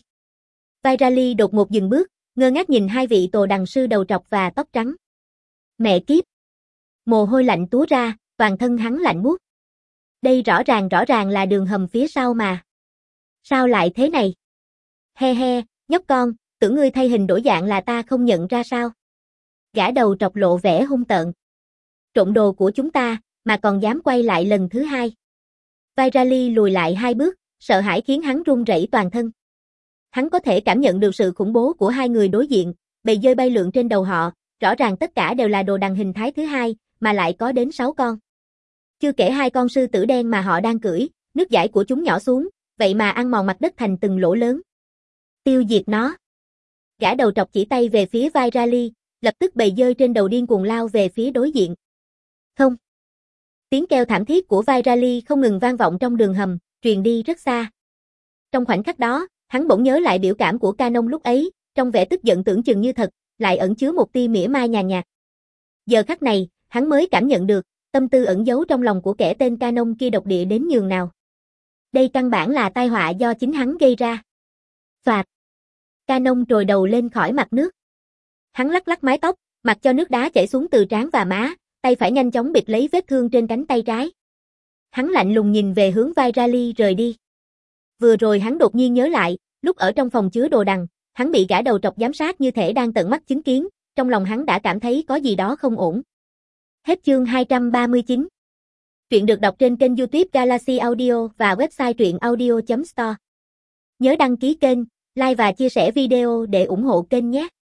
Vairali đột ngột dừng bước, ngơ ngác nhìn hai vị tồ đằng sư đầu trọc và tóc trắng. Mẹ kiếp! Mồ hôi lạnh túa ra, toàn thân hắn lạnh buốt. Đây rõ ràng rõ ràng là đường hầm phía sau mà. Sao lại thế này? He he, nhóc con, tưởng ngươi thay hình đổi dạng là ta không nhận ra sao? Gã đầu trọc lộ vẻ hung tợn. Trộm đồ của chúng ta, mà còn dám quay lại lần thứ hai. Vairali lùi lại hai bước, sợ hãi khiến hắn run rẩy toàn thân. Hắn có thể cảm nhận được sự khủng bố của hai người đối diện, bầy dơi bay lượn trên đầu họ, rõ ràng tất cả đều là đồ đằng hình thái thứ hai, mà lại có đến sáu con. Chưa kể hai con sư tử đen mà họ đang cưỡi, nước dãi của chúng nhỏ xuống, vậy mà ăn mòn mặt đất thành từng lỗ lớn. Tiêu diệt nó. Gã đầu trọc chỉ tay về phía Vairali, lập tức bầy dơi trên đầu điên cuồng lao về phía đối diện. Không. Tiếng kêu thảm thiết của Vairali không ngừng vang vọng trong đường hầm, truyền đi rất xa. Trong khoảnh khắc đó, hắn bỗng nhớ lại biểu cảm của Canon lúc ấy, trong vẻ tức giận tưởng chừng như thật, lại ẩn chứa một tia mỉa mai nhàn nhạt. Giờ khắc này, hắn mới cảm nhận được, tâm tư ẩn giấu trong lòng của kẻ tên Canon kia độc địa đến nhường nào. Đây căn bản là tai họa do chính hắn gây ra. Phạt. Canon trồi đầu lên khỏi mặt nước. Hắn lắc lắc mái tóc, mặc cho nước đá chảy xuống từ trán và má, tay phải nhanh chóng bịt lấy vết thương trên cánh tay trái. Hắn lạnh lùng nhìn về hướng Vairali rời đi. Vừa rồi hắn đột nhiên nhớ lại, lúc ở trong phòng chứa đồ đằng, hắn bị gã đầu trọc giám sát như thể đang tận mắt chứng kiến, trong lòng hắn đã cảm thấy có gì đó không ổn. Hết chương hai trăm ba mươi chín. Truyện được đọc trên kênh YouTube Galaxy Audio và website truyện audio chấm store. Nhớ đăng ký kênh, like và chia sẻ video để ủng hộ kênh nhé.